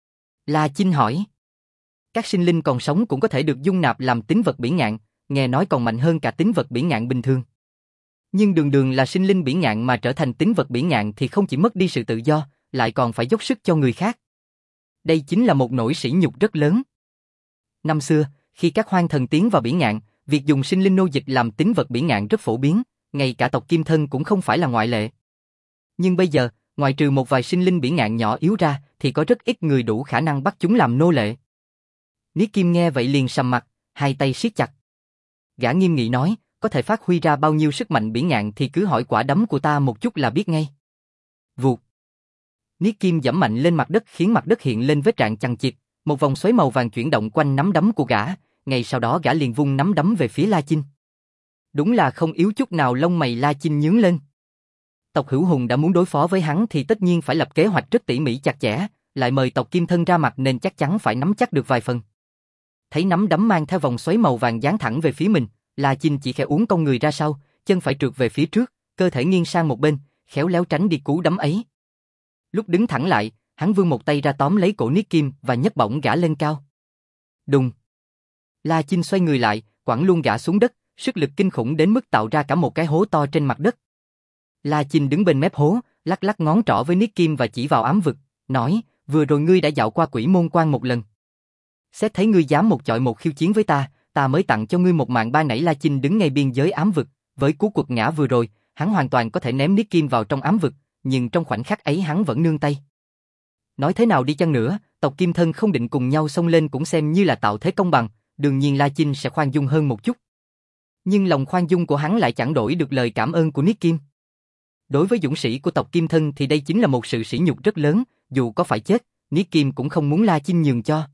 La Chinh hỏi. Các sinh linh còn sống cũng có thể được dung nạp làm tín vật bỉ ngạn, nghe nói còn mạnh hơn cả tín vật bỉ ngạn bình thường. Nhưng đường đường là sinh linh bỉ ngạn mà trở thành tín vật bỉ ngạn thì không chỉ mất đi sự tự do, lại còn phải dốc sức cho người khác. Đây chính là một nỗi sỉ nhục rất lớn. Năm xưa, khi các hoang thần tiến vào bỉ ngạn, việc dùng sinh linh nô dịch làm tín vật bỉ ngạn rất phổ biến, ngay cả tộc Kim Thân cũng không phải là ngoại lệ. Nhưng bây giờ, ngoại trừ một vài sinh linh bỉ ngạn nhỏ yếu ra, thì có rất ít người đủ khả năng bắt chúng làm nô lệ. Niết Kim nghe vậy liền sầm mặt, hai tay siết chặt. Gã nghiêm nghị nói, có thể phát huy ra bao nhiêu sức mạnh bỉ ngạn thì cứ hỏi quả đấm của ta một chút là biết ngay. Vụt. Niết Kim giẫm mạnh lên mặt đất khiến mặt đất hiện lên vết rạn chằng chịt, một vòng xoáy màu vàng chuyển động quanh nắm đấm của gã, ngay sau đó gã liền vung nắm đấm về phía La Chinh. Đúng là không yếu chút nào, lông mày La Chinh nhướng lên. Tộc Hữu Hùng đã muốn đối phó với hắn thì tất nhiên phải lập kế hoạch rất tỉ mỉ chặt chẽ, lại mời tộc Kim Thân ra mặt nên chắc chắn phải nắm chắc được vài phần. Thấy nắm đấm mang theo vòng xoáy màu vàng giáng thẳng về phía mình, La Chinh chỉ khẽ uốn cong người ra sau, chân phải trượt về phía trước, cơ thể nghiêng sang một bên, khéo léo tránh đi cú đấm ấy. Lúc đứng thẳng lại, hắn vươn một tay ra tóm lấy cổ Niết Kim và nhấc bổng gã lên cao. Đùng. La Chinh xoay người lại, quẳng luôn gã xuống đất, sức lực kinh khủng đến mức tạo ra cả một cái hố to trên mặt đất. La Chinh đứng bên mép hố, lắc lắc ngón trỏ với Niết Kim và chỉ vào ám vực, nói, vừa rồi ngươi đã dạo qua Quỷ Môn Quan một lần. Xét thấy ngươi dám một chọi một khiêu chiến với ta mới tặng cho ngươi một mạng ba nãy. La Chinh đứng ngay biên giới ám vực, với cú quật ngã vừa rồi, hắn hoàn toàn có thể ném Niết Kim vào trong ám vực, nhưng trong khoảnh khắc ấy hắn vẫn nương tay. Nói thế nào đi chăng nữa, tộc Kim Thân không định cùng nhau xông lên cũng xem như là tạo thế công bằng, đương nhiên La Chinh sẽ khoan dung hơn một chút. Nhưng lòng khoan dung của hắn lại chẳng đổi được lời cảm ơn của Niết Kim. Đối với dũng sĩ của tộc Kim Thân thì đây chính là một sự sỉ nhục rất lớn, dù có phải chết, Niết Kim cũng không muốn La Chinh nhường cho.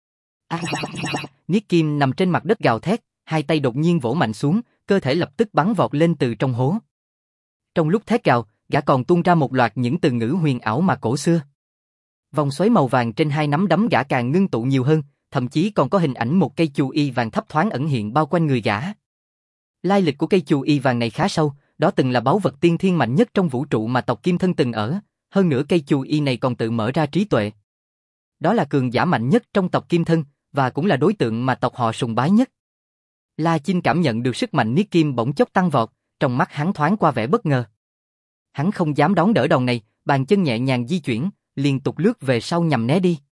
Niết Kim nằm trên mặt đất gào thét, hai tay đột nhiên vỗ mạnh xuống, cơ thể lập tức bắn vọt lên từ trong hố. Trong lúc thét gào, gã còn tung ra một loạt những từ ngữ huyền ảo mà cổ xưa. Vòng xoáy màu vàng trên hai nắm đấm gã càng ngưng tụ nhiều hơn, thậm chí còn có hình ảnh một cây chù y vàng thấp thoáng ẩn hiện bao quanh người gã. Lai lịch của cây chù y vàng này khá sâu, đó từng là báu vật tiên thiên mạnh nhất trong vũ trụ mà tộc Kim Thân từng ở, hơn nữa cây chù y này còn tự mở ra trí tuệ. Đó là cường giả mạnh nhất trong tộc Kim Thân, và cũng là đối tượng mà tộc họ sùng bái nhất. La Chinh cảm nhận được sức mạnh Niết Kim bỗng chốc tăng vọt, trong mắt hắn thoáng qua vẻ bất ngờ. Hắn không dám đón đỡ đòn này, bàn chân nhẹ nhàng di chuyển, liên tục lướt về sau nhằm né đi.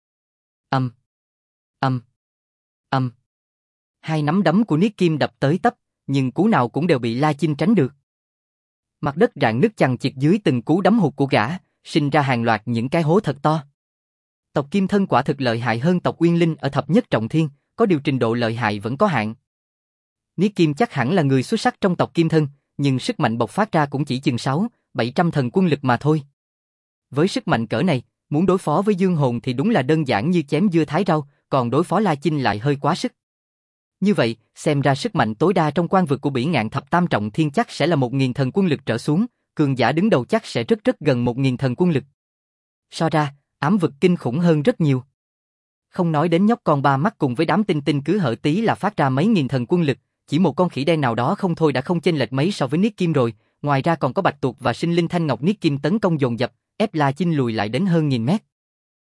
Hai nắm đấm của Niết Kim đập tới tấp, nhưng cú nào cũng đều bị La Chinh tránh được. Mặt đất rạn nứt chằng chịt dưới từng cú đấm hụt của gã, sinh ra hàng loạt những cái hố thật to. Tộc Kim Thân quả thực lợi hại hơn tộc Uyên Linh ở thập nhất trọng thiên, có điều trình độ lợi hại vẫn có hạn. Niết Kim chắc hẳn là người xuất sắc trong tộc Kim Thân, nhưng sức mạnh bộc phát ra cũng chỉ chừng 600-700 thần quân lực mà thôi. Với sức mạnh cỡ này, muốn đối phó với Dương Hồn thì đúng là đơn giản như chém dưa thái rau, còn đối phó La Chinh lại hơi quá sức. Như vậy, xem ra sức mạnh tối đa trong quan vực của Bỉ Ngạn thập tam trọng thiên chắc sẽ là 1000 thần quân lực trở xuống, cường giả đứng đầu chắc sẽ rất gần 1000 thần quân lực. So ra, ám vực kinh khủng hơn rất nhiều. Không nói đến nhóc con ba mắt cùng với đám tinh tinh cứ hở tí là phát ra mấy nghìn thần quân lực, chỉ một con khỉ đen nào đó không thôi đã không chênh lệch mấy so với Niết Kim rồi, ngoài ra còn có Bạch Tuộc và sinh linh thanh ngọc Niết Kim tấn công dồn dập, ép La Chinh lùi lại đến hơn 1000 mét.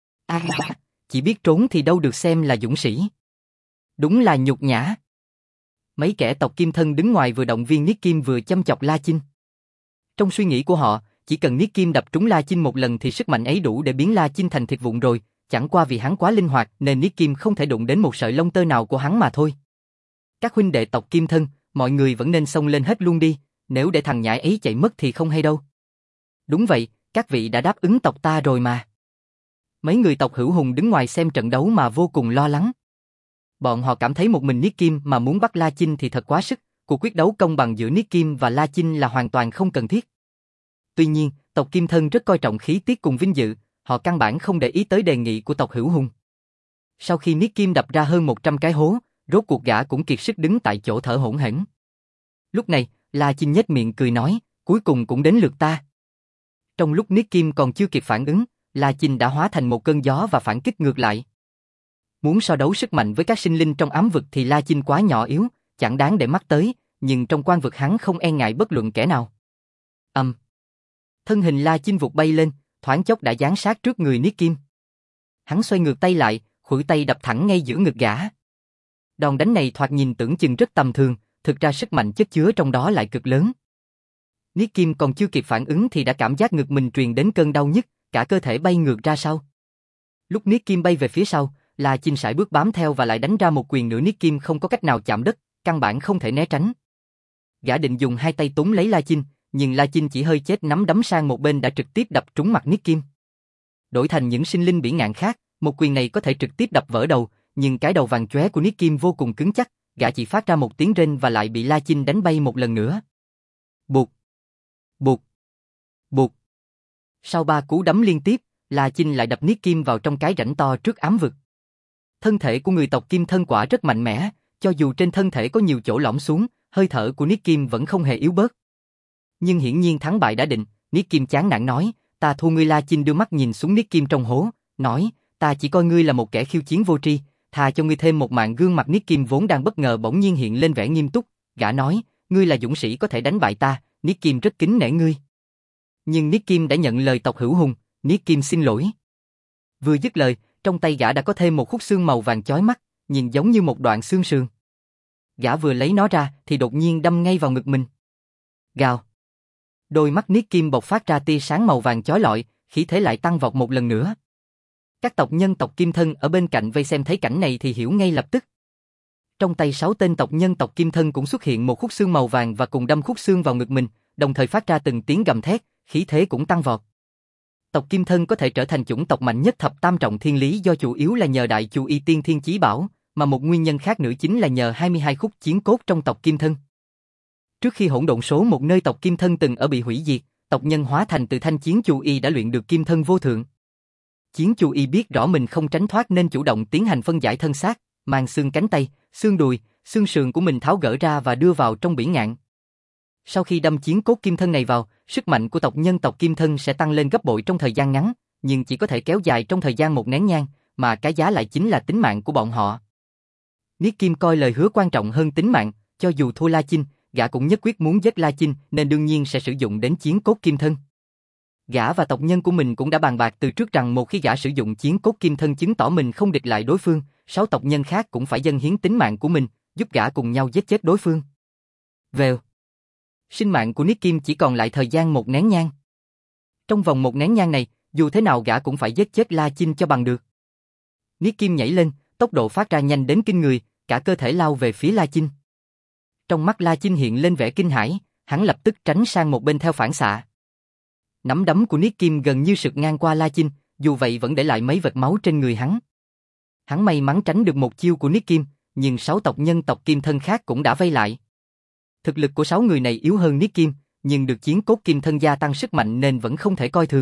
Chỉ biết trốn thì đâu được xem là dũng sĩ. Đúng là nhục nhã. Mấy kẻ tộc Kim Thân đứng ngoài vừa động viên Niết Kim vừa châm chọc La Chinh. Trong suy nghĩ của họ, chỉ cần Niết Kim đập trúng La Chinh một lần thì sức mạnh ấy đủ để biến La Chinh thành thịt vụn rồi, chẳng qua vì hắn quá linh hoạt nên Niết Kim không thể đụng đến một sợi lông tơ nào của hắn mà thôi. Các huynh đệ tộc Kim Thân, mọi người vẫn nên xông lên hết luôn đi, nếu để thằng nhãi ấy chạy mất thì không hay đâu. Đúng vậy, các vị đã đáp ứng tộc ta rồi mà. Mấy người tộc Hữu Hùng đứng ngoài xem trận đấu mà vô cùng lo lắng. Bọn họ cảm thấy một mình Niết Kim mà muốn bắt La Chinh thì thật quá sức, cuộc quyết đấu công bằng giữa Niết Kim và La Chinh là hoàn toàn không cần thiết. Tuy nhiên, tộc Kim Thân rất coi trọng khí tiết cùng vinh dự, họ căn bản không để ý tới đề nghị của tộc Hữu Hùng. Sau khi Niết Kim đập ra hơn 100 cái hố, rốt cuộc gã cũng kiệt sức đứng tại chỗ thở hổn hển. Lúc này, La Chinh nhếch miệng cười nói, cuối cùng cũng đến lượt ta. Trong lúc Niết Kim còn chưa kịp phản ứng, La Chinh đã hóa thành một cơn gió và phản kích ngược lại. Muốn so đấu sức mạnh với các sinh linh trong ám vực thì La Chinh quá nhỏ yếu, chẳng đáng để mắt tới, nhưng trong quan vực hắn không e ngại bất luận kẻ nào. Thân hình La Chinh vụt bay lên, thoáng chốc đã giáng sát trước người Nick Kim. Hắn xoay ngược tay lại, khuỷu tay đập thẳng ngay giữa ngực gã. Đòn đánh này thoạt nhìn tưởng chừng rất tầm thường, thực ra sức mạnh chất chứa trong đó lại cực lớn. Nick Kim còn chưa kịp phản ứng thì đã cảm giác ngực mình truyền đến cơn đau nhức, cả cơ thể bay ngược ra sau. Lúc Nick Kim bay về phía sau, La Chinh sải bước bám theo và lại đánh ra một quyền nữa. Nick Kim không có cách nào chạm đất, căn bản không thể né tránh. Gã định dùng hai tay túm lấy La Chinh, nhưng La Chinh chỉ hơi chết nắm đấm sang một bên đã trực tiếp đập trúng mặt Nick Kim. Đổi thành những sinh linh bỉ ngạn khác, một quyền này có thể trực tiếp đập vỡ đầu, nhưng cái đầu vàng chóe của Nick Kim vô cùng cứng chắc, gã chỉ phát ra một tiếng rên và lại bị La Chinh đánh bay một lần nữa. Bụt, bụt, bụt. Sau 3 cú đấm liên tiếp, La Chinh lại đập Nick Kim vào trong cái rãnh to trước ám vực. Thân thể của người tộc Kim thân quả rất mạnh mẽ, cho dù trên thân thể có nhiều chỗ lõm xuống, hơi thở của Nick Kim vẫn không hề yếu bớt. Nhưng hiển nhiên thắng bại đã định, Nick Kim chán nản nói, ta thua ngươi. La Chinh đưa mắt nhìn xuống Nick Kim trong hố, nói, ta chỉ coi ngươi là một kẻ khiêu chiến vô tri, thà cho ngươi thêm một mạng. Gương mặt Nick Kim vốn đang bất ngờ bỗng nhiên hiện lên vẻ nghiêm túc, gã nói, ngươi là dũng sĩ có thể đánh bại ta, Nick Kim rất kính nể ngươi. Nhưng Nick Kim đã nhận lời tộc hữu hùng, Nick Kim xin lỗi. Vừa dứt lời, trong tay gã đã có thêm một khúc xương màu vàng chói mắt, nhìn giống như một đoạn xương sườn. Gã vừa lấy nó ra thì đột nhiên đâm ngay vào ngực mình. Gào. Đôi mắt Nick Kim bộc phát ra tia sáng màu vàng chói lọi, khí thế lại tăng vọt một lần nữa. Các tộc nhân tộc Kim thân ở bên cạnh vây xem thấy cảnh này thì hiểu ngay lập tức. Trong tay 6 tên tộc nhân tộc Kim thân cũng xuất hiện một khúc xương màu vàng và cùng đâm khúc xương vào ngực mình, đồng thời phát ra từng tiếng gầm thét, khí thế cũng tăng vọt. Tộc Kim thân có thể trở thành chủng tộc mạnh nhất thập tam trọng thiên lý do chủ yếu là nhờ đại chu y tiên thiên chí bảo, mà một nguyên nhân khác nữa chính là nhờ 22 khúc chiến cốt trong tộc Kim thân. Trước khi hỗn độn số một nơi tộc Kim thân từng ở bị hủy diệt, tộc nhân hóa thành từ thanh chiến chu y đã luyện được Kim thân vô thượng. Chiến chu y biết rõ mình không tránh thoát nên chủ động tiến hành phân giải thân xác, mang xương cánh tay, xương đùi, xương sườn của mình tháo gỡ ra và đưa vào trong bỉ ngạn. Sau khi đâm chiến cốt Kim thân này vào, sức mạnh của tộc nhân tộc Kim thân sẽ tăng lên gấp bội trong thời gian ngắn, nhưng chỉ có thể kéo dài trong thời gian một nén nhang, mà cái giá lại chính là tính mạng của bọn họ. Nick Kim coi lời hứa quan trọng hơn tính mạng, cho dù thua La Chinh, gã cũng nhất quyết muốn giết La Chinh nên đương nhiên sẽ sử dụng đến chiến cốt Kim thân. Gã và tộc nhân của mình cũng đã bàn bạc từ trước rằng một khi gã sử dụng chiến cốt Kim thân chứng tỏ mình không địch lại đối phương, 6 tộc nhân khác cũng phải dâng hiến tính mạng của mình, giúp gã cùng nhau giết chết đối phương. Vèo. Sinh mạng của Nick Kim chỉ còn lại thời gian một nén nhang. Trong vòng một nén nhang này, dù thế nào gã cũng phải giết chết La Chinh cho bằng được. Nick Kim nhảy lên, tốc độ phát ra nhanh đến kinh người, cả cơ thể lao về phía La Chinh. Trong mắt La Chinh hiện lên vẻ kinh hãi, hắn lập tức tránh sang một bên theo phản xạ. Nắm đấm của Nick Kim gần như sượt ngang qua La Chinh, dù vậy vẫn để lại mấy vệt máu trên người hắn. Hắn may mắn tránh được một chiêu của Nick Kim, nhưng 6 tộc nhân tộc Kim thân khác cũng đã vây lại. Thực lực của 6 người này yếu hơn Nick Kim, nhưng được chiến cốt Kim thân gia tăng sức mạnh nên vẫn không thể coi thường.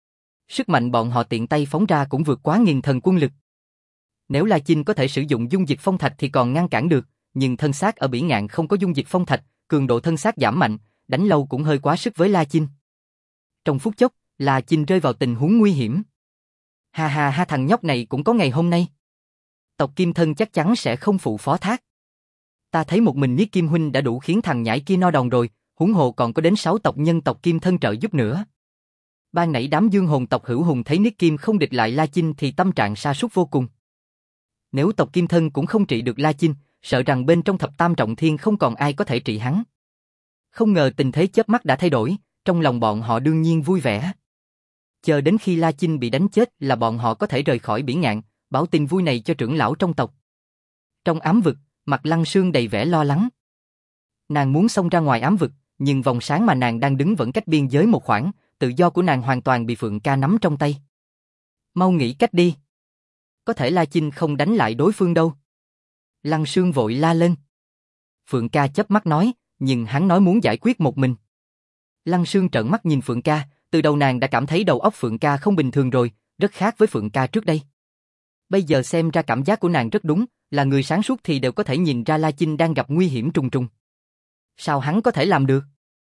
Sức mạnh bọn họ tiện tay phóng ra cũng vượt quá nghìn thần quân lực. Nếu La Chinh có thể sử dụng dung dịch phong thạch thì còn ngăn cản được, nhưng thân xác ở bỉ ngạn không có dung dịch phong thạch, cường độ thân xác giảm mạnh, đánh lâu cũng hơi quá sức với La Chinh. Trong phút chốc, La Chinh rơi vào tình huống nguy hiểm. Ha ha ha, thằng nhóc này cũng có ngày hôm nay. Tộc Kim thân chắc chắn sẽ không phụ phó thác. Ta thấy một mình Nick Kim huynh đã đủ khiến thằng nhãi kia no đòn rồi, huống hồ còn có đến 6 tộc nhân tộc Kim thân trợ giúp nữa. Ban nãy đám dương hồn tộc hữu hùng thấy Nick Kim không địch lại La Chinh thì tâm trạng sa sút vô cùng. Nếu tộc Kim thân cũng không trị được La Chinh, sợ rằng bên trong thập tam trọng thiên không còn ai có thể trị hắn. Không ngờ tình thế chớp mắt đã thay đổi, trong lòng bọn họ đương nhiên vui vẻ. Chờ đến khi La Chinh bị đánh chết là bọn họ có thể rời khỏi bỉ ngạn, báo tin vui này cho trưởng lão trong tộc. Trong ám vực, mặt Lăng Sương đầy vẻ lo lắng. Nàng muốn xông ra ngoài ám vực, nhưng vòng sáng mà nàng đang đứng vẫn cách biên giới một khoảng, tự do của nàng hoàn toàn bị Phượng Ca nắm trong tay. Mau nghĩ cách đi. Có thể La Chinh không đánh lại đối phương đâu. Lăng Sương vội la lên. Phượng Ca chớp mắt nói, nhưng hắn nói muốn giải quyết một mình. Lăng Sương trợn mắt nhìn Phượng Ca, từ đầu nàng đã cảm thấy đầu óc Phượng Ca không bình thường rồi, rất khác với Phượng Ca trước đây. Bây giờ xem ra cảm giác của nàng rất đúng, là người sáng suốt thì đều có thể nhìn ra La Chinh đang gặp nguy hiểm trùng trùng. Sao hắn có thể làm được?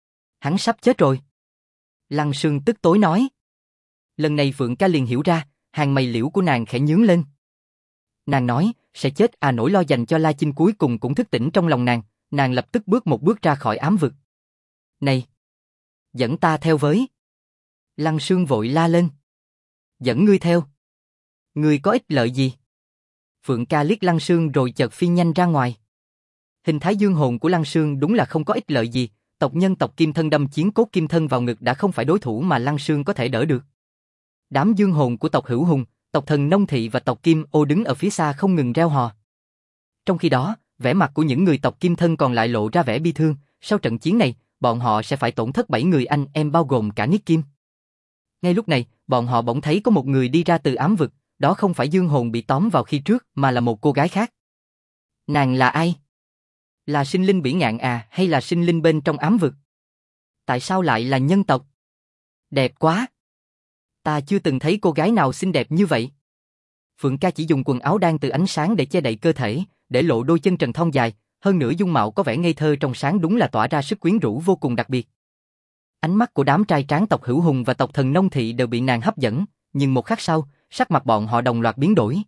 Hắn sắp chết rồi. Lăng Sương tức tối nói. Lần này Phượng Ca liền hiểu ra, hàng mày liễu của nàng khẽ nhướng lên. Nàng nói, sẽ chết à, nỗi lo dành cho La Chinh cuối cùng cũng thức tỉnh trong lòng nàng lập tức bước một bước ra khỏi ám vực. Này! Dẫn ta theo với. Lăng Sương vội la lên. Dẫn ngươi theo. Ngươi có ích lợi gì? Phượng Ca liếc Lăng Sương rồi chợt phi nhanh ra ngoài. Hình thái dương hồn của Lăng Sương đúng là không có ích lợi gì, tộc nhân tộc Kim Thân đâm chiến cốt Kim Thân vào ngực đã không phải đối thủ mà Lăng Sương có thể đỡ được. Đám dương hồn của tộc Hữu Hùng, tộc Thần Nông Thị và tộc Kim Ô đứng ở phía xa không ngừng reo hò. Trong khi đó, vẻ mặt của những người tộc Kim Thân còn lại lộ ra vẻ bi thương, sau trận chiến này, bọn họ sẽ phải tổn thất 7 người anh em bao gồm cả Nick Kim. Ngay lúc này, bọn họ bỗng thấy có một người đi ra từ ám vực, đó không phải dương hồn bị tóm vào khi trước mà là một cô gái khác. Nàng là ai? Là sinh linh bỉ ngạn à hay là sinh linh bên trong ám vực? Tại sao lại là nhân tộc? Đẹp quá! Ta chưa từng thấy cô gái nào xinh đẹp như vậy. Phượng Ca chỉ dùng quần áo đan từ ánh sáng để che đậy cơ thể, để lộ đôi chân trần thon dài, hơn nữa dung mạo có vẻ ngây thơ trong sáng đúng là tỏa ra sức quyến rũ vô cùng đặc biệt. Ánh mắt của đám trai tráng tộc Hữu Hùng và tộc Thần Nông Thị đều bị nàng hấp dẫn, nhưng một khắc sau, sắc mặt bọn họ đồng loạt biến đổi.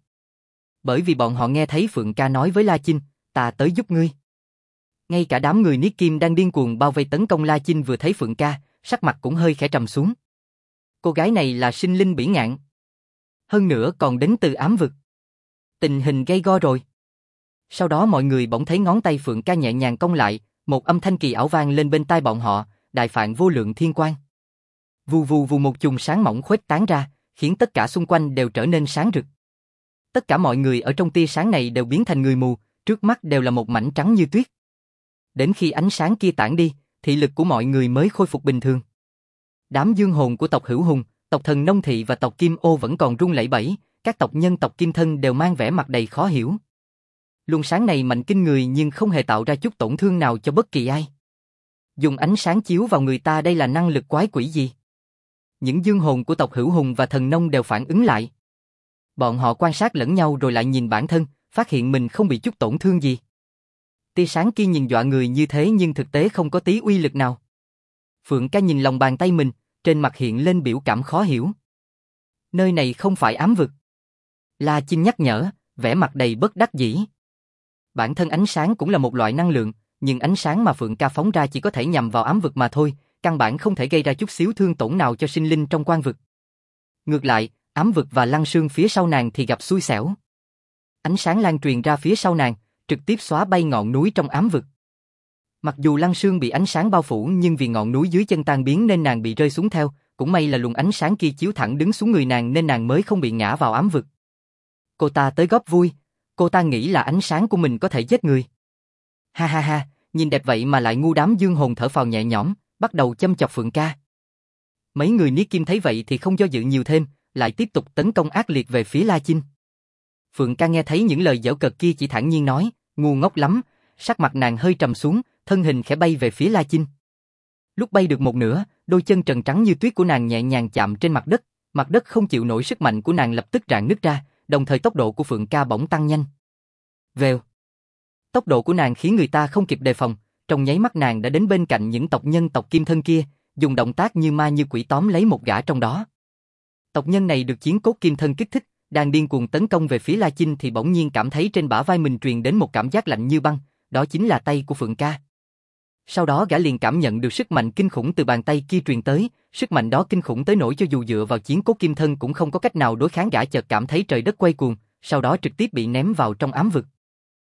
Bởi vì bọn họ nghe thấy Phượng Ca nói với La Chinh, ta tới giúp ngươi. Ngay cả đám người Nick Kim đang điên cuồng bao vây tấn công La Chinh vừa thấy Phượng Ca, sắc mặt cũng hơi khẽ trầm xuống. Cô gái này là sinh linh bỉ ngạn. Hơn nữa còn đến từ ám vực. Tình hình gay go rồi. Sau đó mọi người bỗng thấy ngón tay Phượng Ca nhẹ nhàng cong lại, một âm thanh kỳ ảo vang lên bên tai bọn họ, đại phạn vô lượng thiên quang. Vù vù vù một chùm sáng mỏng khuếch tán ra, khiến tất cả xung quanh đều trở nên sáng rực. Tất cả mọi người ở trong tia sáng này đều biến thành người mù, trước mắt đều là một mảnh trắng như tuyết. Đến khi ánh sáng kia tản đi, thị lực của mọi người mới khôi phục bình thường. Đám dương hồn của tộc Hữu Hùng, tộc Thần Nông Thị và tộc Kim Ô vẫn còn run lẩy bẩy, các tộc nhân tộc Kim Thân đều mang vẻ mặt đầy khó hiểu. Luồng sáng này mạnh kinh người nhưng không hề tạo ra chút tổn thương nào cho bất kỳ ai. Dùng ánh sáng chiếu vào người ta đây là năng lực quái quỷ gì? Những dương hồn của tộc Hữu Hùng và Thần Nông đều phản ứng lại. Bọn họ quan sát lẫn nhau rồi lại nhìn bản thân, phát hiện mình không bị chút tổn thương gì. Tia sáng kia nhìn dọa người như thế nhưng thực tế không có tí uy lực nào. Phượng Ca nhìn lòng bàn tay mình, trên mặt hiện lên biểu cảm khó hiểu. Nơi này không phải ám vực. La Chinh nhắc nhở, vẻ mặt đầy bất đắc dĩ. Bản thân ánh sáng cũng là một loại năng lượng, nhưng ánh sáng mà Phượng Ca phóng ra chỉ có thể nhằm vào ám vực mà thôi, căn bản không thể gây ra chút xíu thương tổn nào cho sinh linh trong quan vực. Ngược lại, ám vực và Lăng Sương phía sau nàng thì gặp xui xẻo. Ánh sáng lan truyền ra phía sau nàng, trực tiếp xóa bay ngọn núi trong ám vực. Mặc dù Lăng Sương bị ánh sáng bao phủ nhưng vì ngọn núi dưới chân tan biến nên nàng bị rơi xuống theo, cũng may là luồng ánh sáng kia chiếu thẳng đứng xuống người nàng nên nàng mới không bị ngã vào ám vực. Cô ta tới góp vui, cô ta nghĩ là ánh sáng của mình có thể giết người. Ha ha ha, nhìn đẹp vậy mà lại ngu, đám dương hồn thở phào nhẹ nhõm, bắt đầu châm chọc Phượng Ca. Mấy người Nick Kim thấy vậy thì không do dự nhiều thêm, lại tiếp tục tấn công ác liệt về phía La Chinh. Phượng Ca nghe thấy những lời giễu cợt kia chỉ thản nhiên nói, ngu ngốc lắm, sắc mặt nàng hơi trầm xuống, thân hình khẽ bay về phía La Chinh. Lúc bay được một nửa, đôi chân trần trắng như tuyết của nàng nhẹ nhàng chạm trên mặt đất không chịu nổi sức mạnh của nàng lập tức rạn nứt ra, đồng thời tốc độ của Phượng Ca bỗng tăng nhanh. Vèo. Tốc độ của nàng khiến người ta không kịp đề phòng, trong nháy mắt nàng đã đến bên cạnh những tộc nhân tộc Kim Thân kia, dùng động tác như ma như quỷ tóm lấy một gã trong đó. Tộc nhân này được chiến cốt Kim Thân kích thích, đang điên cuồng tấn công về phía La Chinh thì bỗng nhiên cảm thấy trên bả vai mình truyền đến một cảm giác lạnh như băng, đó chính là tay của Phượng Ca. Sau đó gã liền cảm nhận được sức mạnh kinh khủng từ bàn tay kia truyền tới, sức mạnh đó kinh khủng tới nỗi cho dù dựa vào chiến cốt Kim Thân cũng không có cách nào đối kháng. Gã chợt cảm thấy trời đất quay cuồng, sau đó trực tiếp bị ném vào trong ám vực.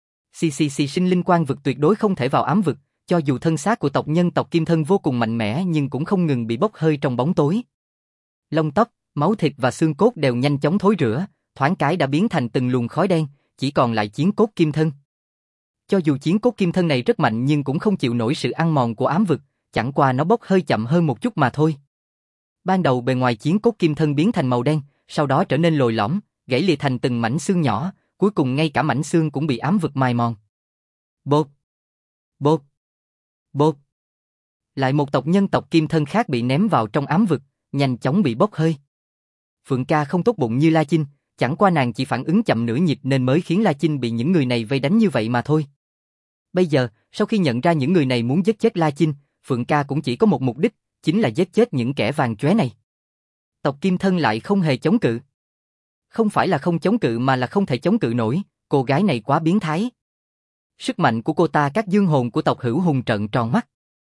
Sinh linh quan vực tuyệt đối không thể vào ám vực, cho dù thân xác của tộc nhân tộc Kim Thân vô cùng mạnh mẽ nhưng cũng không ngừng bị bốc hơi trong bóng tối. Lông tóc, máu thịt và xương cốt đều nhanh chóng thối rữa, thoáng cái đã biến thành từng luồng khói đen, chỉ còn lại chiến cốt Kim Thân. Cho dù chiến cốt Kim Thân này rất mạnh nhưng cũng không chịu nổi sự ăn mòn của ám vực, chẳng qua nó bốc hơi chậm hơn một chút mà thôi. Ban đầu bề ngoài chiến cốt Kim Thân biến thành màu đen, sau đó trở nên lồi lõm, gãy lìa thành từng mảnh xương nhỏ, cuối cùng ngay cả mảnh xương cũng bị ám vực mài mòn. Bột, bột, bột. Lại một tộc nhân tộc Kim Thân khác bị ném vào trong ám vực, nhanh chóng bị bốc hơi. Phượng Ca không tốt bụng như La Chinh, chẳng qua nàng chỉ phản ứng chậm nửa nhịp nên mới khiến La Chinh bị những người này vây đánh như vậy mà thôi. Bây giờ, sau khi nhận ra những người này muốn giết chết La Chinh, Phượng Ca cũng chỉ có một mục đích, chính là giết chết những kẻ vàng chóe này. Tộc Kim Thân lại không hề chống cự. Không phải là không chống cự mà là không thể chống cự nổi, cô gái này quá biến thái. Sức mạnh của cô ta, các dương hồn của tộc Hữu Hùng trợn tròn mắt.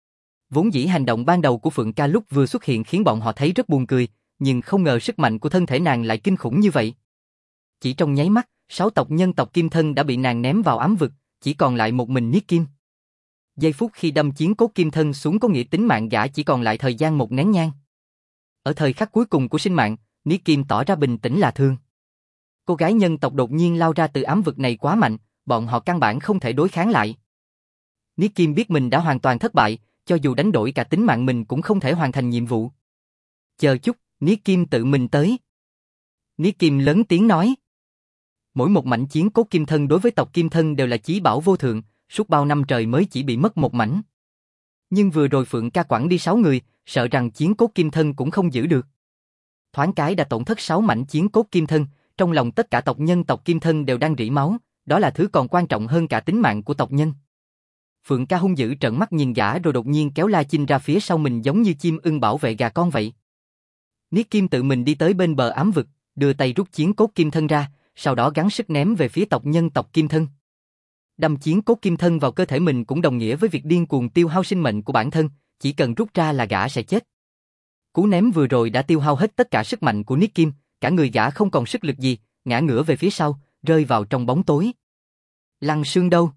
Vốn dĩ hành động ban đầu của Phượng Ca lúc vừa xuất hiện khiến bọn họ thấy rất buồn cười, nhưng không ngờ sức mạnh của thân thể nàng lại kinh khủng như vậy. Chỉ trong nháy mắt, 6 tộc nhân tộc Kim Thân đã bị nàng ném vào ám vực, chỉ còn lại một mình Niết Kim. Giây phút khi đâm chiến cốt Kim Thân xuống có nghĩa tính mạng gã chỉ còn lại thời gian một nén nhang. Ở thời khắc cuối cùng của sinh mạng, Niết Kim tỏ ra bình tĩnh lạ thường. Cô gái nhân tộc đột nhiên lao ra từ ám vực này quá mạnh, bọn họ căn bản không thể đối kháng lại. Niết Kim biết mình đã hoàn toàn thất bại, cho dù đánh đổi cả tính mạng mình cũng không thể hoàn thành nhiệm vụ. Chờ chút, Niết Kim tự mình tới. Niết Kim lớn tiếng nói. Mỗi một mảnh chiến cốt Kim Thân đối với tộc Kim Thân đều là chí bảo vô thượng, suốt bao năm trời mới chỉ bị mất một mảnh. Nhưng vừa rồi Phượng Ca quẳng đi 6 người, sợ rằng chiến cốt Kim Thân cũng không giữ được. Thoáng cái đã tổn thất 6 mảnh chiến cốt Kim Thân, trong lòng tất cả tộc nhân tộc Kim Thân đều đang rỉ máu, đó là thứ còn quan trọng hơn cả tính mạng của tộc nhân. Phượng Ca hung dữ trợn mắt nhìn gã rồi đột nhiên kéo La Chinh ra phía sau mình giống như chim ưng bảo vệ gà con vậy. Niết Kim tự mình đi tới bên bờ ám vực, đưa tay rút chiến cốt Kim Thân ra, sau đó gắng sức ném về phía tộc nhân tộc Kim Thân. Đâm chiến cốt Kim Thân vào cơ thể mình cũng đồng nghĩa với việc điên cuồng tiêu hao sinh mệnh của bản thân, chỉ cần rút ra là gã sẽ chết. Cú ném vừa rồi đã tiêu hao hết tất cả sức mạnh của Niết Kim, cả người gã không còn sức lực gì, ngã ngửa về phía sau, rơi vào trong bóng tối. Lăng Sương đâu?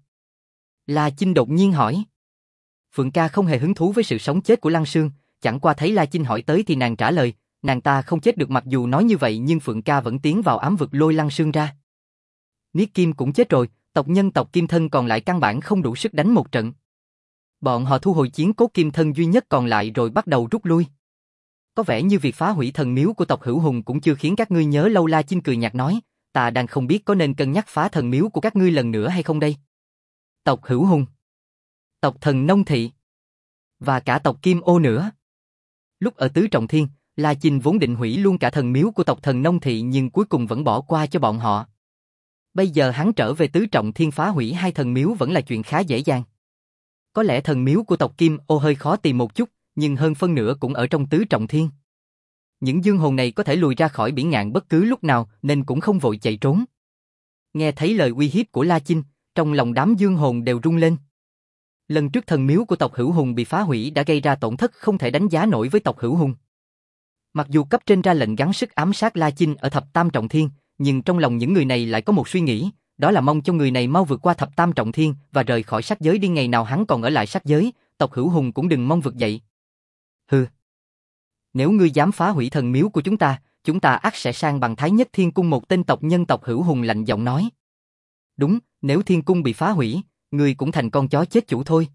La Chinh đột nhiên hỏi. Phượng Ca không hề hứng thú với sự sống chết của Lăng Sương, chẳng qua thấy La Chinh hỏi tới thì nàng trả lời, nàng ta không chết được. Mặc dù nói như vậy nhưng Phượng Ca vẫn tiến vào ám vực lôi Lăng Sương ra. Niết Kim cũng chết rồi, tộc nhân tộc Kim Thân còn lại căn bản không đủ sức đánh một trận. Bọn họ thu hồi chiến cốt Kim Thân duy nhất còn lại rồi bắt đầu rút lui. Có vẻ như việc phá hủy thần miếu của tộc Hữu Hùng cũng chưa khiến các ngươi nhớ lâu. La Chinh cười nhạt nói, ta đang không biết có nên cân nhắc phá thần miếu của các ngươi lần nữa hay không đây. Tộc Hữu Hùng, tộc Thần Nông Thị và cả tộc Kim Ô nữa. Lúc ở Tứ Trọng Thiên, La Chinh vốn định hủy luôn cả thần miếu của tộc Thần Nông Thị nhưng cuối cùng vẫn bỏ qua cho bọn họ. Bây giờ hắn trở về Tứ Trọng Thiên phá hủy 2 thần miếu vẫn là chuyện khá dễ dàng. Có lẽ thần miếu của tộc Kim Ô hơi khó tìm một chút, nhưng hơn phân nửa cũng ở trong Tứ Trọng Thiên. Những dương hồn này có thể lùi ra khỏi biển ngạn bất cứ lúc nào nên cũng không vội chạy trốn. Nghe thấy lời uy hiếp của La Chinh, trong lòng đám dương hồn đều rung lên. Lần trước thần miếu của tộc Hữu Hùng bị phá hủy đã gây ra tổn thất không thể đánh giá nổi với tộc Hữu Hùng. Mặc dù cấp trên ra lệnh gắng sức ám sát La Chinh ở Thập Tam Trọng Thiên, nhưng trong lòng những người này lại có một suy nghĩ, đó là mong cho người này mau vượt qua Thập Tam Trọng Thiên và rời khỏi sát giới đi. Ngày nào hắn còn ở lại sát giới, tộc Hữu Hùng cũng đừng mong vực dậy. Hừ. Nếu ngươi dám phá hủy thần miếu của chúng ta ắt sẽ sang bằng Thái Nhất Thiên Cung. Một tên tộc nhân tộc Hữu Hùng lạnh giọng nói. Đúng, nếu Thiên Cung bị phá hủy, ngươi cũng thành con chó chết chủ thôi.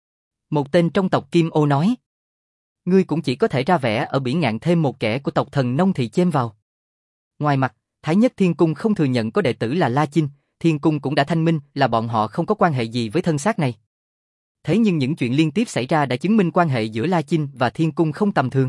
Một tên trong tộc Kim Ô nói. Ngươi cũng chỉ có thể ra vẻ ở biển ngạn thêm một kẻ của tộc Thần Nông Thị chêm vào. Ngoài mặt, Thái Nhất Thiên Cung không thừa nhận có đệ tử là La Chinh, Thiên Cung cũng đã thanh minh là bọn họ không có quan hệ gì với thân xác này. Thế nhưng những chuyện liên tiếp xảy ra đã chứng minh quan hệ giữa La Chinh và Thiên Cung không tầm thường.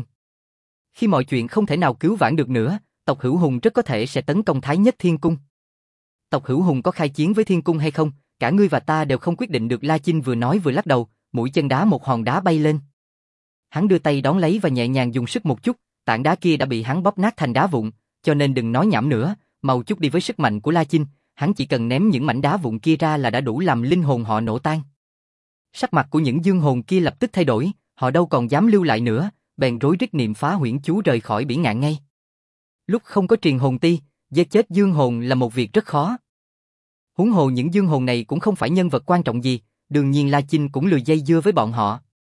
Khi mọi chuyện không thể nào cứu vãn được nữa, tộc Hữu Hùng rất có thể sẽ tấn công Thái Nhất Thiên Cung. Tộc Hữu Hùng có khai chiến với Thiên Cung hay không, cả ngươi và ta đều không quyết định được. La Chinh vừa nói vừa lắc đầu, mũi chân đá một hòn đá bay lên. Hắn đưa tay đón lấy và nhẹ nhàng dùng sức một chút, tảng đá kia đã bị hắn bóp nát thành đá vụn, cho nên đừng nói nhảm nữa, mau chút đi. Với sức mạnh của La Chinh, hắn chỉ cần ném những mảnh đá vụn kia ra là đã đủ làm linh hồn họ nổ tan. Sắc mặt của những dương hồn kia lập tức thay đổi, họ đâu còn dám lưu lại nữa, bèn rối rít niệm phá huyễn chú rời khỏi biển ngạn ngay. Lúc không có truyền hồn ti, giết chết dương hồn là một việc rất khó. Huống hồ những dương hồn này cũng không phải nhân vật quan trọng gì, đương nhiên La Chinh cũng lười dây dưa với bọn họ.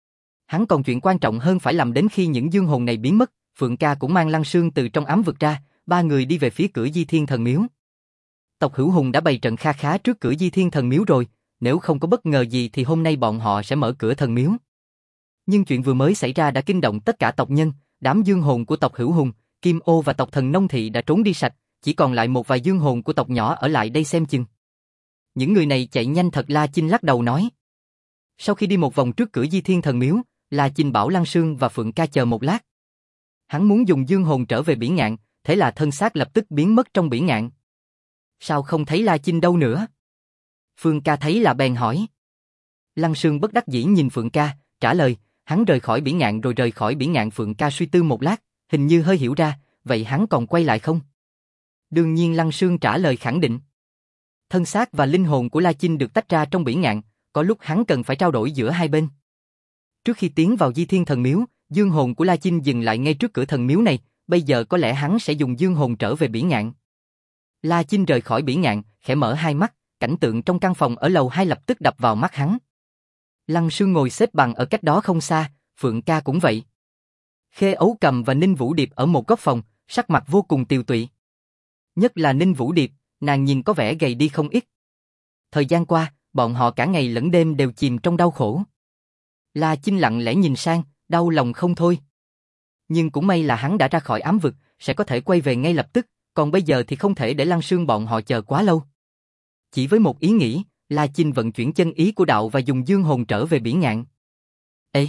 Hắn còn chuyện quan trọng hơn phải làm. Đến khi những dương hồn này biến mất, Phượng Ca cũng mang Lăng Sương từ trong ám vực ra, 3 người đi về phía cửa Di Thiên Thần Miếu. Tộc Hữu Hùng đã bày trận kha khá trước cửa Di Thiên Thần Miếu rồi, nếu không có bất ngờ gì thì hôm nay bọn họ sẽ mở cửa thần miếu. Nhưng chuyện vừa mới xảy ra đã kinh động tất cả tộc nhân, đám dương hồn của tộc Hữu Hùng, Kim Ô và tộc Thần Nông Thị đã trốn đi sạch, chỉ còn lại một vài dương hồn của tộc nhỏ ở lại đây xem chừng. Những người này chạy nhanh thật. La Chinh lắc đầu nói. Sau khi đi một vòng trước cửa Di Thiên Thần Miếu, La Chinh bảo Lăng Sương và Phượng Ca chờ một lát. Hắn muốn dùng dương hồn trở về biển ngạn, thế là thân xác lập tức biến mất trong biển ngạn. Sao không thấy La Chinh đâu nữa? Phượng Ca thấy là bèn hỏi. Lăng Sương bất đắc dĩ nhìn Phượng Ca, trả lời, hắn rời khỏi biển ngạn rồi. Rời khỏi biển ngạn? Phượng Ca suy tư một lát, hình như hơi hiểu ra, vậy hắn còn quay lại không? Đương nhiên, Lăng Sương trả lời khẳng định. Thân xác và linh hồn của La Chinh được tách ra trong biển ngạn, có lúc hắn cần phải trao đổi giữa hai bên. Trước khi tiến vào Di Thiên Thần Miếu, dương hồn của La Chinh dừng lại ngay trước cửa thần miếu này, bây giờ có lẽ hắn sẽ dùng dương hồn trở về Bỉ Ngạn. La Chinh rời khỏi Bỉ Ngạn, khẽ mở hai mắt, cảnh tượng trong căn phòng ở lầu 2 lập tức đập vào mắt hắn. Lăng Sương ngồi xếp bằng ở cách đó không xa, Phượng Ca cũng vậy. Khê Ấu Cầm và Ninh Vũ Điệp ở một góc phòng, sắc mặt vô cùng tiều tụy. Nhất là Ninh Vũ Điệp, nàng nhìn có vẻ gầy đi không ít. Thời gian qua, bọn họ cả ngày lẫn đêm đều chìm trong đau khổ. La Chinh lặng lẽ nhìn sang, đau lòng không thôi. Nhưng cũng may là hắn đã ra khỏi ám vực, sẽ có thể quay về ngay lập tức, còn bây giờ thì không thể để Lăng Sương bọn họ chờ quá lâu. Chỉ với một ý nghĩ, La Chinh vận chuyển chân ý của đạo và dùng dương hồn trở về Bỉ Ngạn. Ê!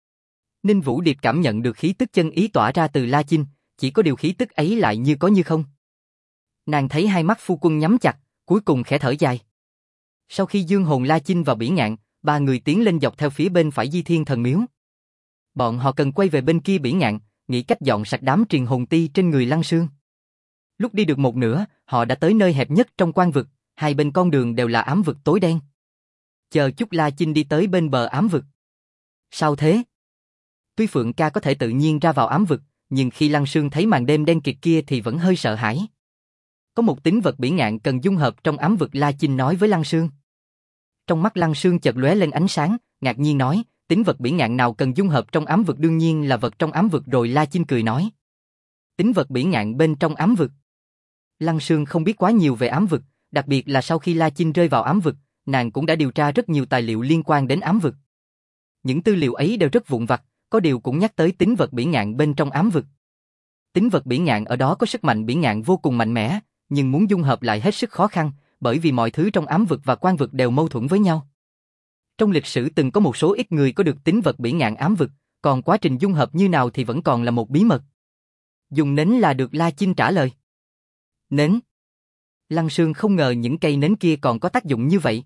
Ninh Vũ Điệp cảm nhận được khí tức chân ý tỏa ra từ La Chinh, chỉ có điều khí tức ấy lại như có như không. Nàng thấy hai mắt phu quân nhắm chặt, cuối cùng khẽ thở dài. Sau khi dương hồn La Chinh vào Bỉ Ngạn, ba người tiến lên dọc theo phía bên phải Di Thiên Thần Miếu. Bọn họ cần quay về bên kia Bỉ Ngạn, nghĩ cách dọn sạch đám truyền hồn ti trên người Lăng Sương. Lúc đi được một nửa, họ đã tới nơi hẹp nhất trong quan vực, hai bên con đường đều là ám vực tối đen. Chờ chút La Chinh đi tới bên bờ ám vực. Sao thế? Tuy Phượng Ca có thể tự nhiên ra vào ám vực, nhưng khi Lăng Sương thấy màn đêm đen kịt kia thì vẫn hơi sợ hãi. Có một tính vật Bỉ Ngạn cần dung hợp trong ám vực, La Chinh nói với Lăng Sương. Trong mắt Lăng Sương chợt lóe lên ánh sáng, ngạc nhiên nói, tính vật Bỉ Ngạn nào cần dung hợp trong ám vực, đương nhiên là vật trong ám vực rồi. La Chinh cười nói. Tính vật Bỉ Ngạn bên trong ám vực. Lăng Sương không biết quá nhiều về ám vực, đặc biệt là sau khi La Chinh rơi vào ám vực, nàng cũng đã điều tra rất nhiều tài liệu liên quan đến ám vực. Những tư liệu ấy đều rất vụn vặt, có điều cũng nhắc tới tính vật Bỉ Ngạn bên trong ám vực. Tính vật Bỉ Ngạn ở đó có sức mạnh Bỉ Ngạn vô cùng mạnh mẽ, nhưng muốn dung hợp lại hết sức khó khăn, bởi vì mọi thứ trong ám vực và quan vực đều mâu thuẫn với nhau. Trong lịch sử từng có một số ít người có được tính vật Bỉ Ngạn ám vực, còn quá trình dung hợp như nào thì vẫn còn là một bí mật. Dùng nến là được, La Chinh trả lời. Nến? Lăng Sương không ngờ những cây nến kia còn có tác dụng như vậy.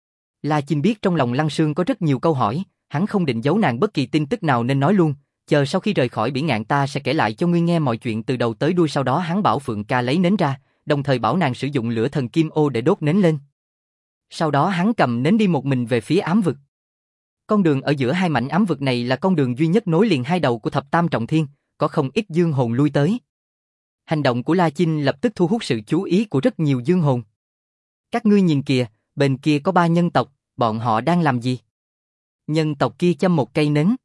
La Chinh biết trong lòng Lăng Sương có rất nhiều câu hỏi, hắn không định giấu nàng bất kỳ tin tức nào nên nói luôn, chờ sau khi rời khỏi Bỉ Ngạn ta sẽ kể lại cho ngươi nghe mọi chuyện từ đầu tới đuôi. Sau đó hắn bảo Phượng Ca lấy nến ra, đồng thời bảo nàng sử dụng lửa thần kim ô để đốt nến lên. Sau đó hắn cầm nến đi một mình về phía ám vực. Con đường ở giữa hai mảnh ám vực này là con đường duy nhất nối liền hai đầu của thập tam trọng thiên, có không ít dương hồn lui tới. Hành động của La Chinh lập tức thu hút sự chú ý của rất nhiều dương hồn. Các ngươi nhìn kìa, bên kia có ba nhân tộc, bọn họ đang làm gì? Nhân tộc kia châm một cây nến.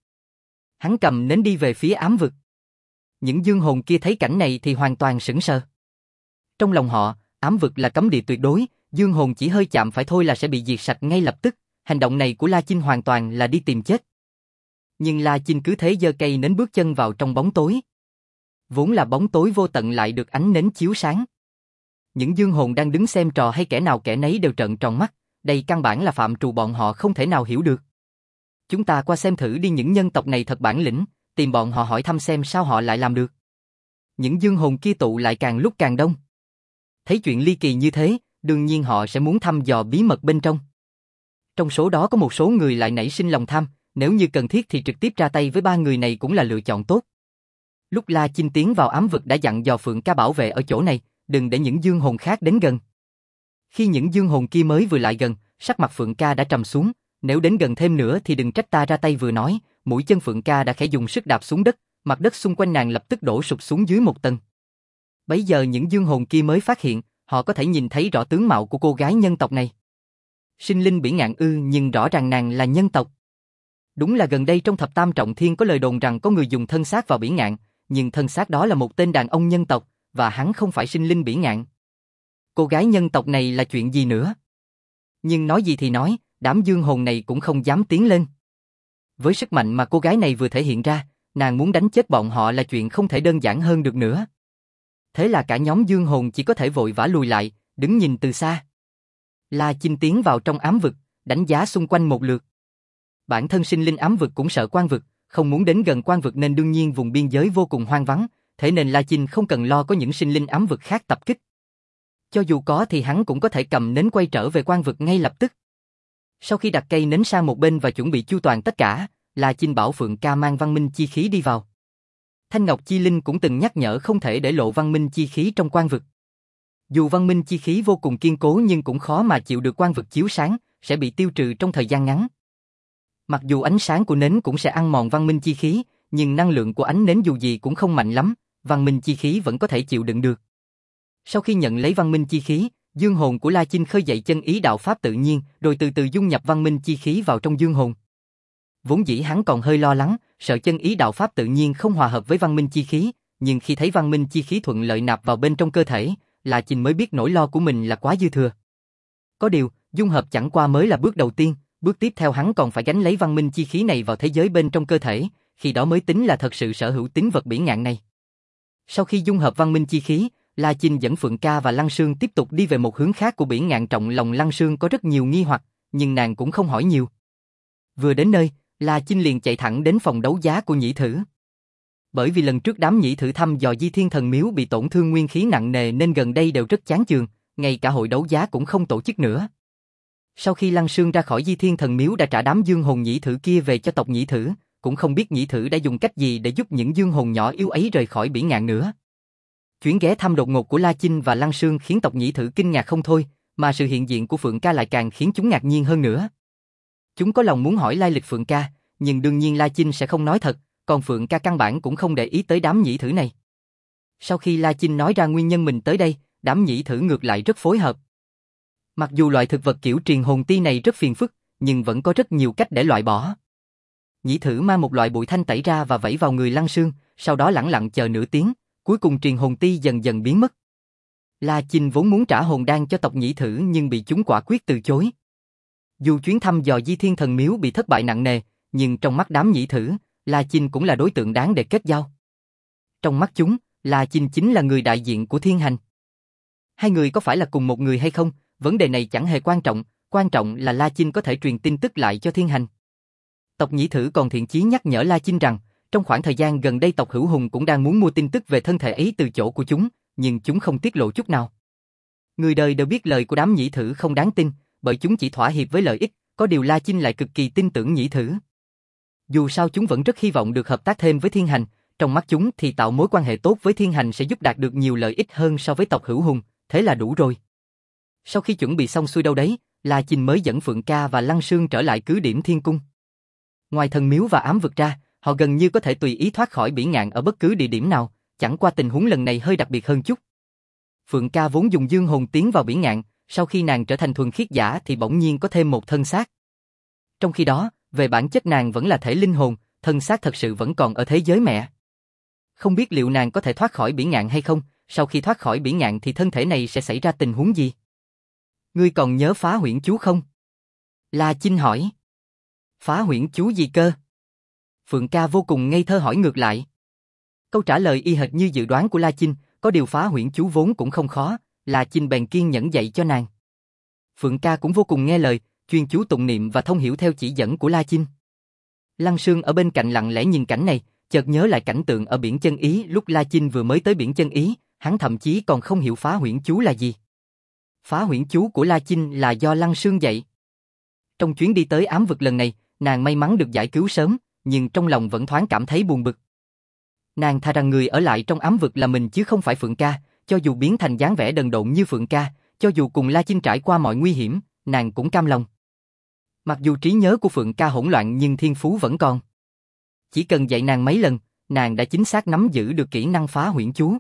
Hắn cầm nến đi về phía ám vực. Những dương hồn kia thấy cảnh này thì hoàn toàn sững sờ. Trong lòng họ, ám vực là cấm địa tuyệt đối, dương hồn chỉ hơi chạm phải thôi là sẽ bị diệt sạch ngay lập tức. Hành động này của La Chinh hoàn toàn là đi tìm chết. Nhưng La Chinh cứ thế giơ cây nến bước chân vào trong bóng tối. Vốn là bóng tối vô tận lại được ánh nến chiếu sáng. Những dương hồn đang đứng xem trò hay kẻ nào kẻ nấy đều trợn tròn mắt, đây căn bản là phạm trù bọn họ không thể nào hiểu được. Chúng ta qua xem thử đi, những nhân tộc này thật bản lĩnh, tìm bọn họ hỏi thăm xem sao họ lại làm được. Những dương hồn kia tụ lại càng lúc càng đông. Thấy chuyện ly kỳ như thế, đương nhiên họ sẽ muốn thăm dò bí mật bên trong. Trong số đó có một số người lại nảy sinh lòng tham, nếu như cần thiết thì trực tiếp ra tay với ba người này cũng là lựa chọn tốt. Lúc La Chinh tiến vào ám vực đã dặn dò Phượng Ca bảo vệ ở chỗ này, đừng để những dương hồn khác đến gần. Khi những dương hồn kia mới vừa lại gần, sắc mặt Phượng Ca đã trầm xuống, nếu đến gần thêm nữa thì đừng trách ta ra tay. Vừa nói, mũi chân Phượng Ca đã khẽ dùng sức đạp xuống đất, mặt đất xung quanh nàng lập tức đổ sụp xuống dưới một tầng. Bấy giờ những dương hồn kia mới phát hiện, họ có thể nhìn thấy rõ tướng mạo của cô gái nhân tộc này. Sinh linh Bỉ Ngạn ư? Nhưng rõ ràng nàng là nhân tộc. Đúng là gần đây trong thập tam trọng thiên có lời đồn rằng có người dùng thân xác vào Bỉ Ngạn, nhưng thân xác đó là một tên đàn ông nhân tộc, và hắn không phải sinh linh Bỉ Ngạn. Cô gái nhân tộc này là chuyện gì nữa? Nhưng nói gì thì nói, đám dương hồn này cũng không dám tiến lên. Với sức mạnh mà cô gái này vừa thể hiện ra, nàng muốn đánh chết bọn họ là chuyện không thể đơn giản hơn được nữa. Thế là cả nhóm dương hồn chỉ có thể vội vã lùi lại, đứng nhìn từ xa. La Chinh tiến vào trong ám vực, đánh giá xung quanh một lượt. Bản thân sinh linh ám vực cũng sợ quan vực, không muốn đến gần quan vực nên đương nhiên vùng biên giới vô cùng hoang vắng, thế nên La Chinh không cần lo có những sinh linh ám vực khác tập kích. Cho dù có thì hắn cũng có thể cầm nến quay trở về quan vực ngay lập tức. Sau khi đặt cây nến sang một bên và chuẩn bị chu toàn tất cả, La Chinh bảo Phượng Ca mang văn minh chi khí đi vào. Thanh Ngọc Chi Linh cũng từng nhắc nhở không thể để lộ văn minh chi khí trong quan vực. Dù văn minh chi khí vô cùng kiên cố nhưng cũng khó mà chịu được quan vực chiếu sáng, sẽ bị tiêu trừ trong thời gian ngắn. Mặc dù ánh sáng của nến cũng sẽ ăn mòn văn minh chi khí, nhưng năng lượng của ánh nến dù gì cũng không mạnh lắm, văn minh chi khí vẫn có thể chịu đựng được. Sau khi nhận lấy văn minh chi khí, dương hồn của La Chinh khơi dậy chân ý đạo pháp tự nhiên, rồi từ từ dung nhập văn minh chi khí vào trong dương hồn. Vốn dĩ hắn còn hơi lo lắng, sợ chân ý đạo pháp tự nhiên không hòa hợp với văn minh chi khí, nhưng khi thấy văn minh chi khí thuận lợi nạp vào bên trong cơ thể, La Chinh mới biết nỗi lo của mình là quá dư thừa. Có điều, dung hợp chẳng qua mới là bước đầu tiên, bước tiếp theo hắn còn phải gánh lấy văn minh chi khí này vào thế giới bên trong cơ thể, khi đó mới tính là thật sự sở hữu tín vật bỉ ngạn này. Sau khi dung hợp văn minh chi khí, La Chinh dẫn Phượng Ca và Lăng Sương tiếp tục đi về một hướng khác của bỉ ngạn. Trong lòng Lăng Sương có rất nhiều nghi hoặc, nhưng nàng cũng không hỏi nhiều. Vừa đến nơi, La Chinh liền chạy thẳng đến phòng đấu giá của Nhĩ Thử. Bởi vì lần trước đám Nhĩ Thử thăm dò Di Thiên Thần Miếu bị tổn thương nguyên khí nặng nề nên gần đây đều rất chán chường, ngay cả hội đấu giá cũng không tổ chức nữa. Sau khi Lăng Sương ra khỏi Di Thiên Thần Miếu đã trả đám dương hồn Nhĩ Thử kia về cho tộc Nhĩ Thử, cũng không biết Nhĩ Thử đã dùng cách gì để giúp những dương hồn nhỏ yếu ấy rời khỏi bỉ ngạn nữa. Chuyến ghé thăm đột ngột của La Chinh và Lăng Sương khiến tộc Nhĩ Thử kinh ngạc không thôi, mà sự hiện diện của Phượng Ca lại càng khiến chúng ngạc nhiên hơn nữa. Chúng có lòng muốn hỏi lai lịch Phượng Ca, nhưng đương nhiên La Chinh sẽ không nói thật, còn Phượng Ca căn bản cũng không để ý tới đám Nhĩ Thử này. Sau khi La Chinh nói ra nguyên nhân mình tới đây, đám Nhĩ Thử ngược lại rất phối hợp. Mặc dù loại thực vật kiểu truyền hồn ti này rất phiền phức, nhưng vẫn có rất nhiều cách để loại bỏ. Nhĩ Thử mang một loại bụi thanh tẩy ra và vẩy vào người Lăng Sương, sau đó lẳng lặng chờ nửa tiếng, cuối cùng truyền hồn ti dần dần biến mất. La Chinh vốn muốn trả hồn đan cho tộc Nhĩ Thử nhưng bị chúng quả quyết từ chối. Dù chuyến thăm dò Di Thiên Thần Miếu bị thất bại nặng nề, nhưng trong mắt đám Nhĩ Thử, La Chinh cũng là đối tượng đáng để kết giao. Trong mắt chúng, La Chinh chính là người đại diện của Thiên Hành. Hai người có phải là cùng một người hay không, vấn đề này chẳng hề quan trọng là La Chinh có thể truyền tin tức lại cho Thiên Hành. Tộc Nhĩ Thử còn thiện chí nhắc nhở La Chinh rằng, trong khoảng thời gian gần đây tộc Hữu Hùng cũng đang muốn mua tin tức về thân thể ấy từ chỗ của chúng, nhưng chúng không tiết lộ chút nào. Người đời đều biết lời của đám Nhĩ Thử không đáng tin, bởi chúng chỉ thỏa hiệp với lợi ích, có điều La Chinh lại cực kỳ tin tưởng Nhĩ Thử. Dù sao chúng vẫn rất hy vọng được hợp tác thêm với Thiên Hành, trong mắt chúng thì tạo mối quan hệ tốt với Thiên Hành sẽ giúp đạt được nhiều lợi ích hơn so với tộc Hữu Hùng, thế là đủ rồi. Sau khi chuẩn bị xong xuôi đâu đấy, La Chinh mới dẫn Phượng Ca và Lăng Sương trở lại cứ điểm Thiên Cung. Ngoài thần miếu và ám vực ra, họ gần như có thể tùy ý thoát khỏi bỉ ngạn ở bất cứ địa điểm nào, chẳng qua tình huống lần này hơi đặc biệt hơn chút. Phượng Ca vốn dùng dương hồn tiến vào bỉ ngạn, sau khi nàng trở thành thuần khiết giả thì bỗng nhiên có thêm một thân xác. Trong khi đó, về bản chất nàng vẫn là thể linh hồn, thân xác thật sự vẫn còn ở thế giới mẹ. Không biết liệu nàng có thể thoát khỏi bỉ ngạn hay không, sau khi thoát khỏi bỉ ngạn thì thân thể này sẽ xảy ra tình huống gì? Ngươi còn nhớ phá huyễn chú không? La Chinh hỏi. Phá huyễn chú gì cơ? Phượng Ca vô cùng ngây thơ hỏi ngược lại. Câu trả lời y hệt như dự đoán của La Chinh, có điều phá huyễn chú vốn cũng không khó, La Chinh bèn kiên nhẫn dạy cho nàng. Phượng Ca cũng vô cùng nghe lời, chuyên chú tụng niệm và thông hiểu theo chỉ dẫn của La Chinh. Lăng Sương ở bên cạnh lặng lẽ nhìn cảnh này, chợt nhớ lại cảnh tượng ở biển Chân Ý lúc La Chinh vừa mới tới biển Chân Ý, hắn thậm chí còn không hiểu phá huyễn chú là gì. Phá huyễn chú của La Chinh là do Lăng Sương dạy. Trong chuyến đi tới ám vực lần này, nàng may mắn được giải cứu sớm, nhưng trong lòng vẫn thoáng cảm thấy buồn bực. Nàng thà rằng người ở lại trong ám vực là mình chứ không phải Phượng Ca, cho dù biến thành dáng vẻ đần độn như Phượng Ca, cho dù cùng La Chinh trải qua mọi nguy hiểm, nàng cũng cam lòng. Mặc dù trí nhớ của Phượng Ca hỗn loạn nhưng thiên phú vẫn còn. Chỉ cần dạy nàng mấy lần, nàng đã chính xác nắm giữ được kỹ năng phá huyễn chú.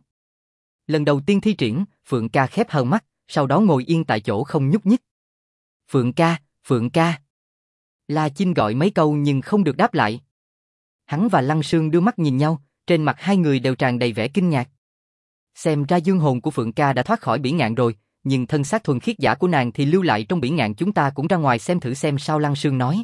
Lần đầu tiên thi triển, Phượng Ca khép hờ mắt, sau đó ngồi yên tại chỗ không nhúc nhích. Phượng Ca, Phượng Ca. La Chinh gọi mấy câu nhưng không được đáp lại. Hắn và Lăng Sương đưa mắt nhìn nhau, trên mặt hai người đều tràn đầy vẻ kinh ngạc. Xem ra dương hồn của Phượng Ca đã thoát khỏi bỉ ngạn rồi, nhưng thân xác thuần khiết giả của nàng thì lưu lại trong bỉ ngạn, chúng ta cũng ra ngoài xem thử xem sao. Lăng Sương nói.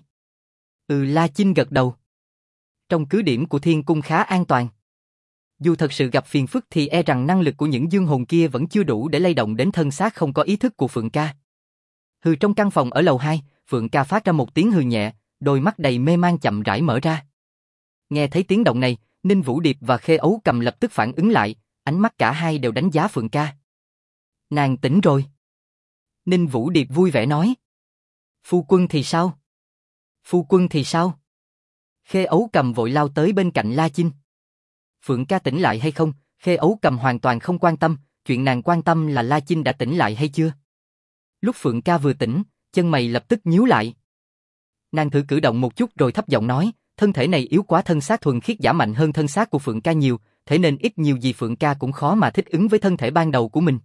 La Chinh gật đầu. Trong cứ điểm của Thiên Cung khá an toàn. Dù thật sự gặp phiền phức thì e rằng năng lực của những dương hồn kia vẫn chưa đủ để lay động đến thân xác không có ý thức của Phượng Ca. Hừ, trong căn phòng ở lầu 2, Phượng Ca phát ra một tiếng hừ nhẹ, đôi mắt đầy mê man chậm rãi mở ra. Nghe thấy tiếng động này, Ninh Vũ Điệp và Khê Ấu Cầm lập tức phản ứng lại, ánh mắt cả hai đều đánh giá Phượng Ca. Nàng tỉnh rồi. Ninh Vũ Điệp vui vẻ nói. Phu quân thì sao? Phu quân thì sao? Khê Ấu Cầm vội lao tới bên cạnh La Chinh. Phượng Ca tỉnh lại hay không, Khê Ấu Cầm hoàn toàn không quan tâm, chuyện nàng quan tâm là La Chinh đã tỉnh lại hay chưa. Lúc Phượng Ca vừa tỉnh, chân mày lập tức nhíu lại. Nàng thử cử động một chút rồi thấp giọng nói, thân thể này yếu quá, thân xác thuần khiết giả mạnh hơn thân xác của Phượng ca nhiều, thế nên ít nhiều gì Phượng ca cũng khó mà thích ứng với thân thể ban đầu của mình.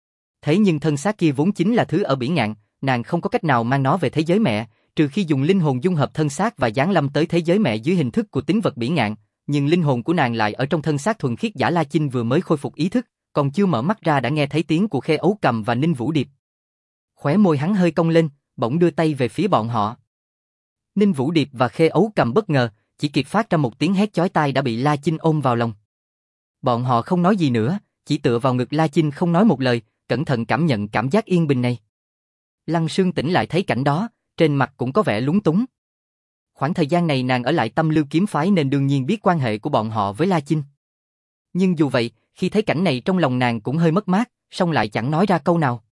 Thế nhưng thân xác kia vốn chính là thứ ở Bỉ Ngạn, nàng không có cách nào mang nó về thế giới mẹ, trừ khi dùng linh hồn dung hợp thân xác và giáng lâm tới thế giới mẹ dưới hình thức của tính vật Bỉ Ngạn, nhưng linh hồn của nàng lại ở trong thân xác thuần khiết giả La Chinh vừa mới khôi phục ý thức, còn chưa mở mắt ra đã nghe thấy tiếng của Khê Ấu Cầm và Ninh Vũ Điệp. Khóe môi hắn hơi cong lên, bỗng đưa tay về phía bọn họ. Ninh Vũ Điệp và Khê Ấu Cầm bất ngờ, chỉ kịp phát ra một tiếng hét chói tai đã bị La Chinh ôm vào lòng. Bọn họ không nói gì nữa, chỉ tựa vào ngực La Chinh không nói một lời, cẩn thận cảm nhận cảm giác yên bình này. Lăng Sương tỉnh lại thấy cảnh đó, trên mặt cũng có vẻ lúng túng. Khoảng thời gian này nàng ở lại Tâm Lưu kiếm phái nên đương nhiên biết quan hệ của bọn họ với La Chinh. Nhưng dù vậy, khi thấy cảnh này trong lòng nàng cũng hơi mất mát, song lại chẳng nói ra câu nào.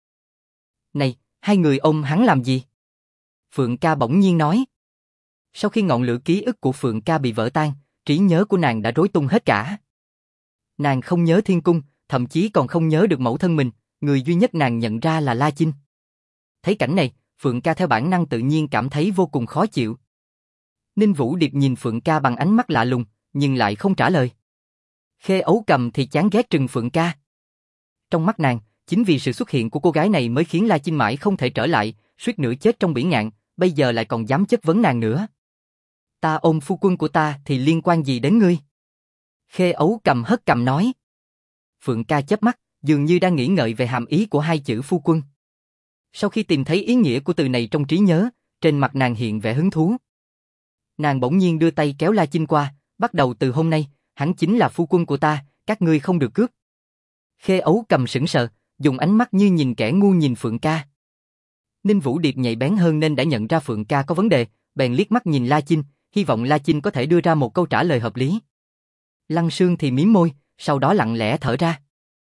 Này, hai người ôm hắn làm gì? Phượng ca bỗng nhiên nói. Sau khi ngọn lửa ký ức của Phượng ca bị vỡ tan, trí nhớ của nàng đã rối tung hết cả. Nàng không nhớ thiên cung, thậm chí còn không nhớ được mẫu thân mình, người duy nhất nàng nhận ra là La Chinh. Thấy cảnh này, Phượng ca theo bản năng tự nhiên cảm thấy vô cùng khó chịu. Ninh Vũ Điệp nhìn Phượng ca bằng ánh mắt lạ lùng, nhưng lại không trả lời. Khê Ấu Cầm thì chán ghét trừng Phượng ca. Trong mắt nàng, chính vì sự xuất hiện của cô gái này mới khiến La Chinh mãi không thể trở lại, suýt nữa chết trong Bỉ Ngạn, bây giờ lại còn dám chất vấn nàng nữa. Ta ôm phu quân của ta thì liên quan gì đến ngươi? Khê Ấu Cầm hất cằm nói. Phượng ca chớp mắt, dường như đang nghĩ ngợi về hàm ý của hai chữ phu quân. Sau khi tìm thấy ý nghĩa của từ này trong trí nhớ, trên mặt nàng hiện vẻ hứng thú. Nàng bỗng nhiên đưa tay kéo La Chinh qua, bắt đầu từ hôm nay, hắn chính là phu quân của ta, các ngươi không được cướp. Khê Ấu Cầm sững sờ, dùng ánh mắt như nhìn kẻ ngu nhìn Phượng ca. Ninh Vũ Điệp nhạy bén hơn nên đã nhận ra Phượng ca có vấn đề, bèn liếc mắt nhìn La Chinh, hy vọng La Chinh có thể đưa ra một câu trả lời hợp lý. Lăng Sương thì mím môi, sau đó lặng lẽ thở ra.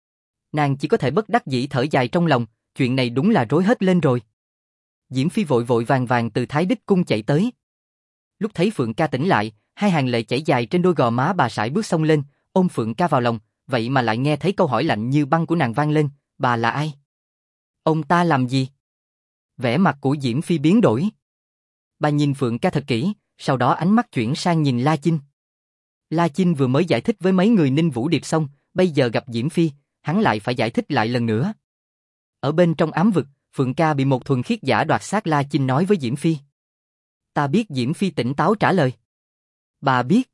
Nàng chỉ có thể bất đắc dĩ thở dài trong lòng, chuyện này đúng là rối hết lên rồi. Diễm Phi vội vội vàng vàng từ Thái Đích cung chạy tới. Lúc thấy Phượng ca tỉnh lại, hai hàng lệ chảy dài trên đôi gò má bà sải bước xông lên, ôm Phượng ca vào lòng, vậy mà lại nghe thấy câu hỏi lạnh như băng của nàng vang lên, bà là ai? Ông ta làm gì? Vẻ mặt của Diễm Phi biến đổi. Bà nhìn Phượng ca thật kỹ, sau đó ánh mắt chuyển sang nhìn La Chinh. La Chinh vừa mới giải thích với mấy người Ninh Vũ Điệp xong, bây giờ gặp Diễm Phi, hắn lại phải giải thích lại lần nữa. Ở bên trong ám vực, Phượng ca bị một thuần khiết giả đoạt xác. La Chinh nói với Diễm Phi. Ta biết. Diễm Phi tỉnh táo trả lời. Bà biết?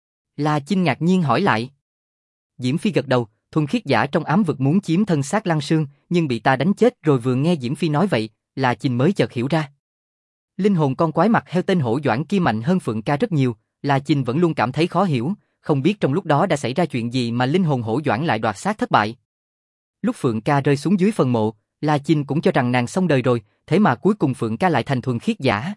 La Chinh ngạc nhiên hỏi lại. Diễm Phi gật đầu, thuần khiết giả trong ám vực muốn chiếm thân xác Lăng Sương, nhưng bị ta đánh chết rồi. Vừa nghe Diễm Phi nói vậy, La Chinh mới chợt hiểu ra. Linh hồn con quái mặt heo tên hổ doãn kia mạnh hơn Phượng ca rất nhiều, La Chinh vẫn luôn cảm thấy khó hiểu, không biết trong lúc đó đã xảy ra chuyện gì mà linh hồn hổ doãn lại đoạt xác thất bại. Lúc Phượng ca rơi xuống dưới phần mộ, La Chinh cũng cho rằng nàng xong đời rồi, thế mà cuối cùng Phượng ca lại thành thuần khiết giả.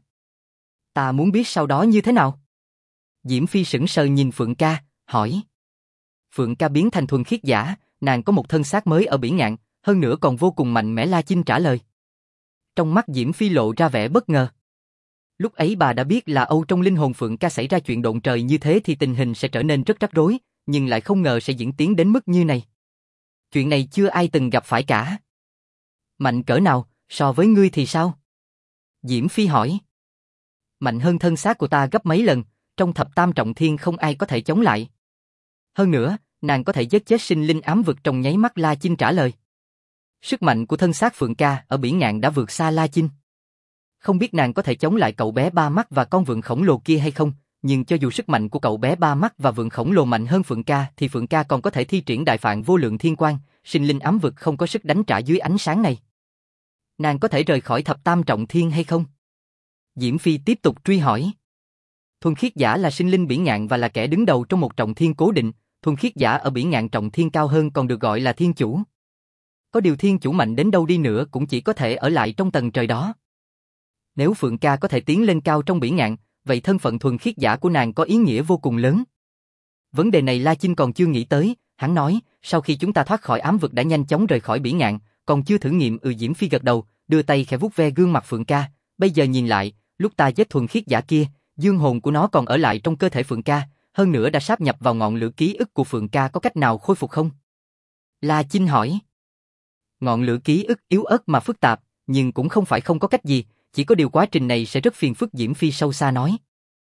Ta muốn biết sau đó như thế nào? Diễm Phi sững sờ nhìn Phượng ca, hỏi. Phượng ca biến thành thuần khiết giả, nàng có một thân xác mới ở Bỉ Ngạn, hơn nữa còn vô cùng mạnh mẽ. La Chinh trả lời. Trong mắt Diễm Phi lộ ra vẻ bất ngờ. Lúc ấy bà đã biết là Âu trong linh hồn Phượng ca xảy ra chuyện động trời như thế thì tình hình sẽ trở nên rất rắc rối, nhưng lại không ngờ sẽ diễn tiến đến mức như này. Chuyện này chưa ai từng gặp phải cả. Mạnh cỡ nào, so với ngươi thì sao? Diễm Phi hỏi. Mạnh hơn thân xác của ta gấp mấy lần, trong thập tam trọng thiên không ai có thể chống lại. Hơn nữa, nàng có thể giết chết sinh linh ám vực trong nháy mắt. La Chinh trả lời. Sức mạnh của thân xác Phượng ca ở Bỉ Ngạn đã vượt xa La Chinh. Không biết nàng có thể chống lại cậu bé ba mắt và con vượn khổng lồ kia hay không, nhưng cho dù sức mạnh của cậu bé ba mắt và vượn khổng lồ mạnh hơn Phượng ca thì Phượng ca còn có thể thi triển đại phạn vô lượng thiên quang, sinh linh ám vực không có sức đánh trả dưới ánh sáng này. Nàng có thể rời khỏi thập tam trọng thiên hay không? Diễm Phi tiếp tục truy hỏi. Thuần khiết giả là sinh linh Bỉ Ngạn và là kẻ đứng đầu trong một trọng thiên cố định, thuần khiết giả ở Bỉ Ngạn trọng thiên cao hơn còn được gọi là thiên chủ. Có điều thiên chủ mạnh đến đâu đi nữa cũng chỉ có thể ở lại trong tầng trời đó. Nếu Phượng ca có thể tiến lên cao trong Bỉ Ngạn, vậy thân phận thuần khiết giả của nàng có ý nghĩa vô cùng lớn. Vấn đề này La Chinh còn chưa nghĩ tới, hắn nói, sau khi chúng ta thoát khỏi ám vực đã nhanh chóng rời khỏi Bỉ Ngạn, còn chưa thử nghiệm. Diễm Phi gật đầu, đưa tay khẽ vuốt ve gương mặt Phượng ca, bây giờ nhìn lại, lúc ta giết thuần khiết giả kia, dương hồn của nó còn ở lại trong cơ thể Phượng ca, hơn nữa đã sáp nhập vào ngọn lửa ký ức của Phượng ca, có cách nào khôi phục không? La Chinh hỏi. Ngọn lửa ký ức yếu ớt mà phức tạp, nhưng cũng không phải không có cách gì, chỉ có điều quá trình này sẽ rất phiền phức, Diễm Phi sâu xa nói.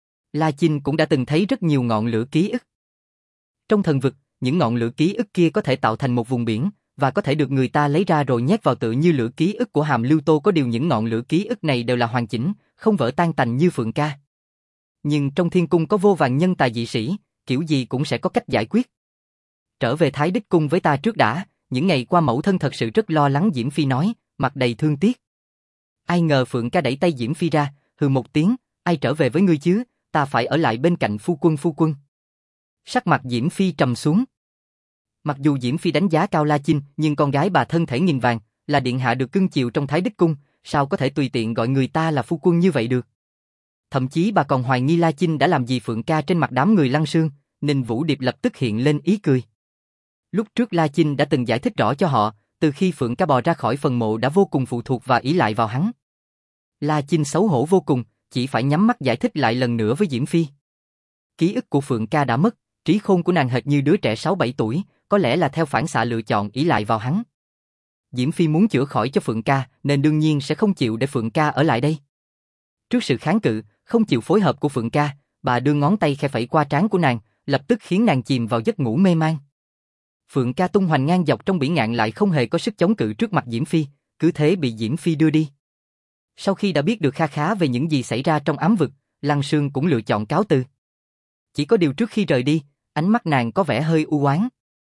La Chinh cũng đã từng thấy rất nhiều ngọn lửa ký ức. Trong thần vực, những ngọn lửa ký ức kia có thể tạo thành một vùng biển, và có thể được người ta lấy ra rồi nhét vào tựa như lửa ký ức của Hàm Lưu Tô, có điều những ngọn lửa ký ức này đều là hoàn chỉnh, không vỡ tan tành như Phượng Ca. Nhưng trong thiên cung có vô vàn nhân tài dị sĩ, kiểu gì cũng sẽ có cách giải quyết. Trở về Thái Đích Cung với ta trước đã, những ngày qua mẫu thân thật sự rất lo lắng, Diễm Phi nói, mặt đầy thương tiếc. Ai ngờ Phượng Ca đẩy tay Diễm Phi ra, hừ một tiếng, ai trở về với ngươi chứ, ta phải ở lại bên cạnh phu quân. Sắc mặt Diễm Phi trầm xuống. Mặc dù Diễm Phi đánh giá cao La Chinh, nhưng con gái bà thân thể nghìn vàng, là điện hạ được cưng chiều trong Thái Đích Cung, sao có thể tùy tiện gọi người ta là phu quân như vậy được. Thậm chí bà còn hoài nghi La Chinh đã làm gì Phượng Ca trên mặt đám người Lăng Sương, Ninh Vũ Điệp lập tức hiện lên ý cười. Lúc trước La Chinh đã từng giải thích rõ cho họ, từ khi Phượng Ca bò ra khỏi phần mộ đã vô cùng phụ thuộc và ỷ lại vào hắn. La Chinh xấu hổ vô cùng, chỉ phải nhắm mắt giải thích lại lần nữa với Diễm Phi. Ký ức của Phượng Ca đã mất, trí khôn của nàng hệt như đứa trẻ 6-7 tuổi, có lẽ là theo phản xạ lựa chọn ỷ lại vào hắn. Diễm Phi muốn chữa khỏi cho Phượng Ca, nên đương nhiên sẽ không chịu để Phượng Ca ở lại đây. Trước sự kháng cự, không chịu phối hợp của Phượng Ca, bà đưa ngón tay khẽ phẩy qua trán của nàng, lập tức khiến nàng chìm vào giấc ngủ mê man. Phượng Ca tung hoành ngang dọc trong biển ngạn lại không hề có sức chống cự trước mặt Diễm Phi, cứ thế bị Diễm Phi đưa đi. Sau khi đã biết được kha khá về những gì xảy ra trong ám vực, Lăng Sương cũng lựa chọn cáo từ. Chỉ có điều trước khi rời đi, ánh mắt nàng có vẻ hơi u oán.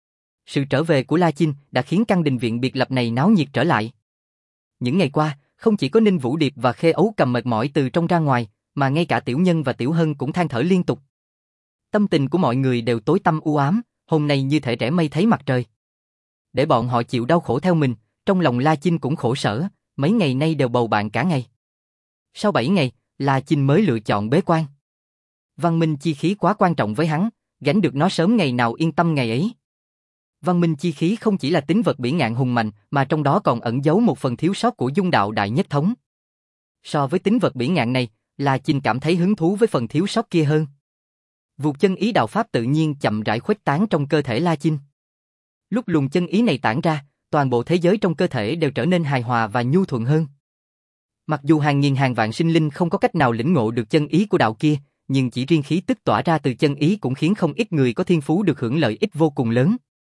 Sự trở về của La Chinh đã khiến căn đình viện biệt lập này náo nhiệt trở lại. Những ngày qua, không chỉ có Ninh Vũ Điệp và Khê Ấu Cầm mệt mỏi từ trong ra ngoài, mà ngay cả Tiểu Nhân và Tiểu Hân cũng than thở liên tục. Tâm tình của mọi người đều tối tăm u ám, hôm nay như thể rẽ mây thấy mặt trời. Để bọn họ chịu đau khổ theo mình, trong lòng La Chinh cũng khổ sở, mấy ngày nay đều bầu bạn cả ngày. Sau 7 ngày, La Chinh mới lựa chọn bế quan. Văn minh chi khí quá quan trọng với hắn, gánh được nó sớm ngày nào yên tâm ngày ấy. Văn minh chi khí không chỉ là tính vật bỉ ngạn hùng mạnh, mà trong đó còn ẩn giấu một phần thiếu sót của dung đạo đại nhất thống. So với tính vật bỉ ngạn này, La Chinh cảm thấy hứng thú với phần thiếu sót kia hơn. Vụt chân ý đạo pháp tự nhiên chậm rãi khuếch tán trong cơ thể La Chinh. Lúc luồng chân ý này tản ra, toàn bộ thế giới trong cơ thể đều trở nên hài hòa và nhu thuận hơn. Mặc dù hàng nghìn hàng vạn sinh linh không có cách nào lĩnh ngộ được chân ý của đạo kia, nhưng chỉ riêng khí tức tỏa ra từ chân ý cũng khiến không ít người có thiên phú được hưởng lợi ích vô cùng lớn.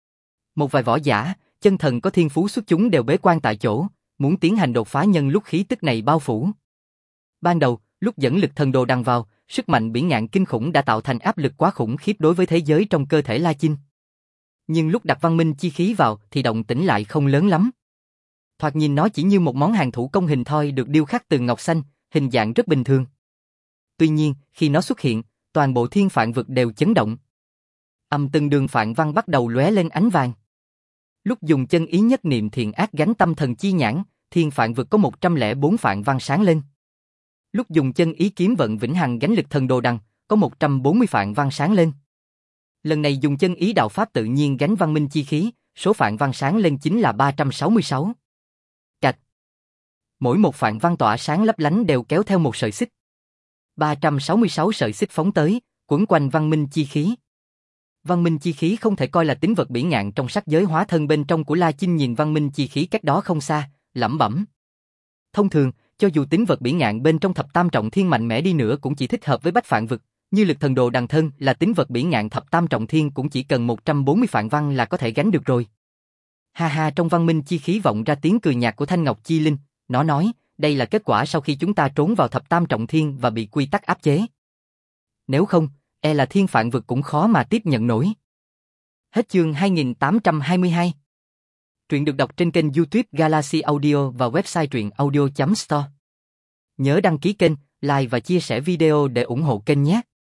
Một vài võ giả, chân thần có thiên phú xuất chúng đều bế quan tại chỗ, muốn tiến hành đột phá nhân lúc khí tức này bao phủ. Ban đầu, lúc dẫn lực thần đồ đằng vào, sức mạnh biển ngạn kinh khủng đã tạo thành áp lực quá khủng khiếp đối với thế giới trong cơ thể La Chinh. Nhưng lúc đặt văn minh chi khí vào thì động tĩnh lại không lớn lắm. Thoạt nhìn nó chỉ như một món hàng thủ công hình thoi được điêu khắc từ ngọc xanh, hình dạng rất bình thường. Tuy nhiên, khi nó xuất hiện, toàn bộ thiên phạn vực đều chấn động. Từng đường phạn văn bắt đầu lóe lên ánh vàng. Lúc dùng chân ý nhất niệm thiện ác gánh tâm thần chi nhãn, thiên phạn vực có 104 phạn văn sáng lên. Lúc dùng chân ý kiếm vận vĩnh hằng gánh lực thần đồ đằng, có 140 phạn văn sáng lên. Lần này dùng chân ý đạo pháp tự nhiên gánh văn minh chi khí, số phạn văn sáng lên chính là 366. Cạch. Mỗi một phạn văn tỏa sáng lấp lánh đều kéo theo một sợi xích. 366 sợi xích phóng tới, quấn quanh văn minh chi khí. Văn minh chi khí không thể coi là tính vật bỉ ngạn trong sắc giới hóa thân bên trong của La Chinh, nhìn văn minh chi khí cách đó không xa, lẩm bẩm. Thông thường, cho dù tính vật bỉ ngạn bên trong thập tam trọng thiên mạnh mẽ đi nữa cũng chỉ thích hợp với bách phạn vực, như lực thần đồ đằng thân là tính vật bỉ ngạn thập tam trọng thiên cũng chỉ cần 140 phạn văn là có thể gánh được rồi. Ha ha, trong văn minh chi khí vọng ra tiếng cười nhạt của Thanh Ngọc Chi Linh, nó nói, đây là kết quả sau khi chúng ta trốn vào thập tam trọng thiên và bị quy tắc áp chế. Nếu không, e là thiên phạn vực cũng khó mà tiếp nhận nổi. Hết chương 2822. Truyện được đọc trên kênh YouTube Galaxy Audio và website truyệnaudio.store. Nhớ đăng ký kênh, like và chia sẻ video để ủng hộ kênh nhé.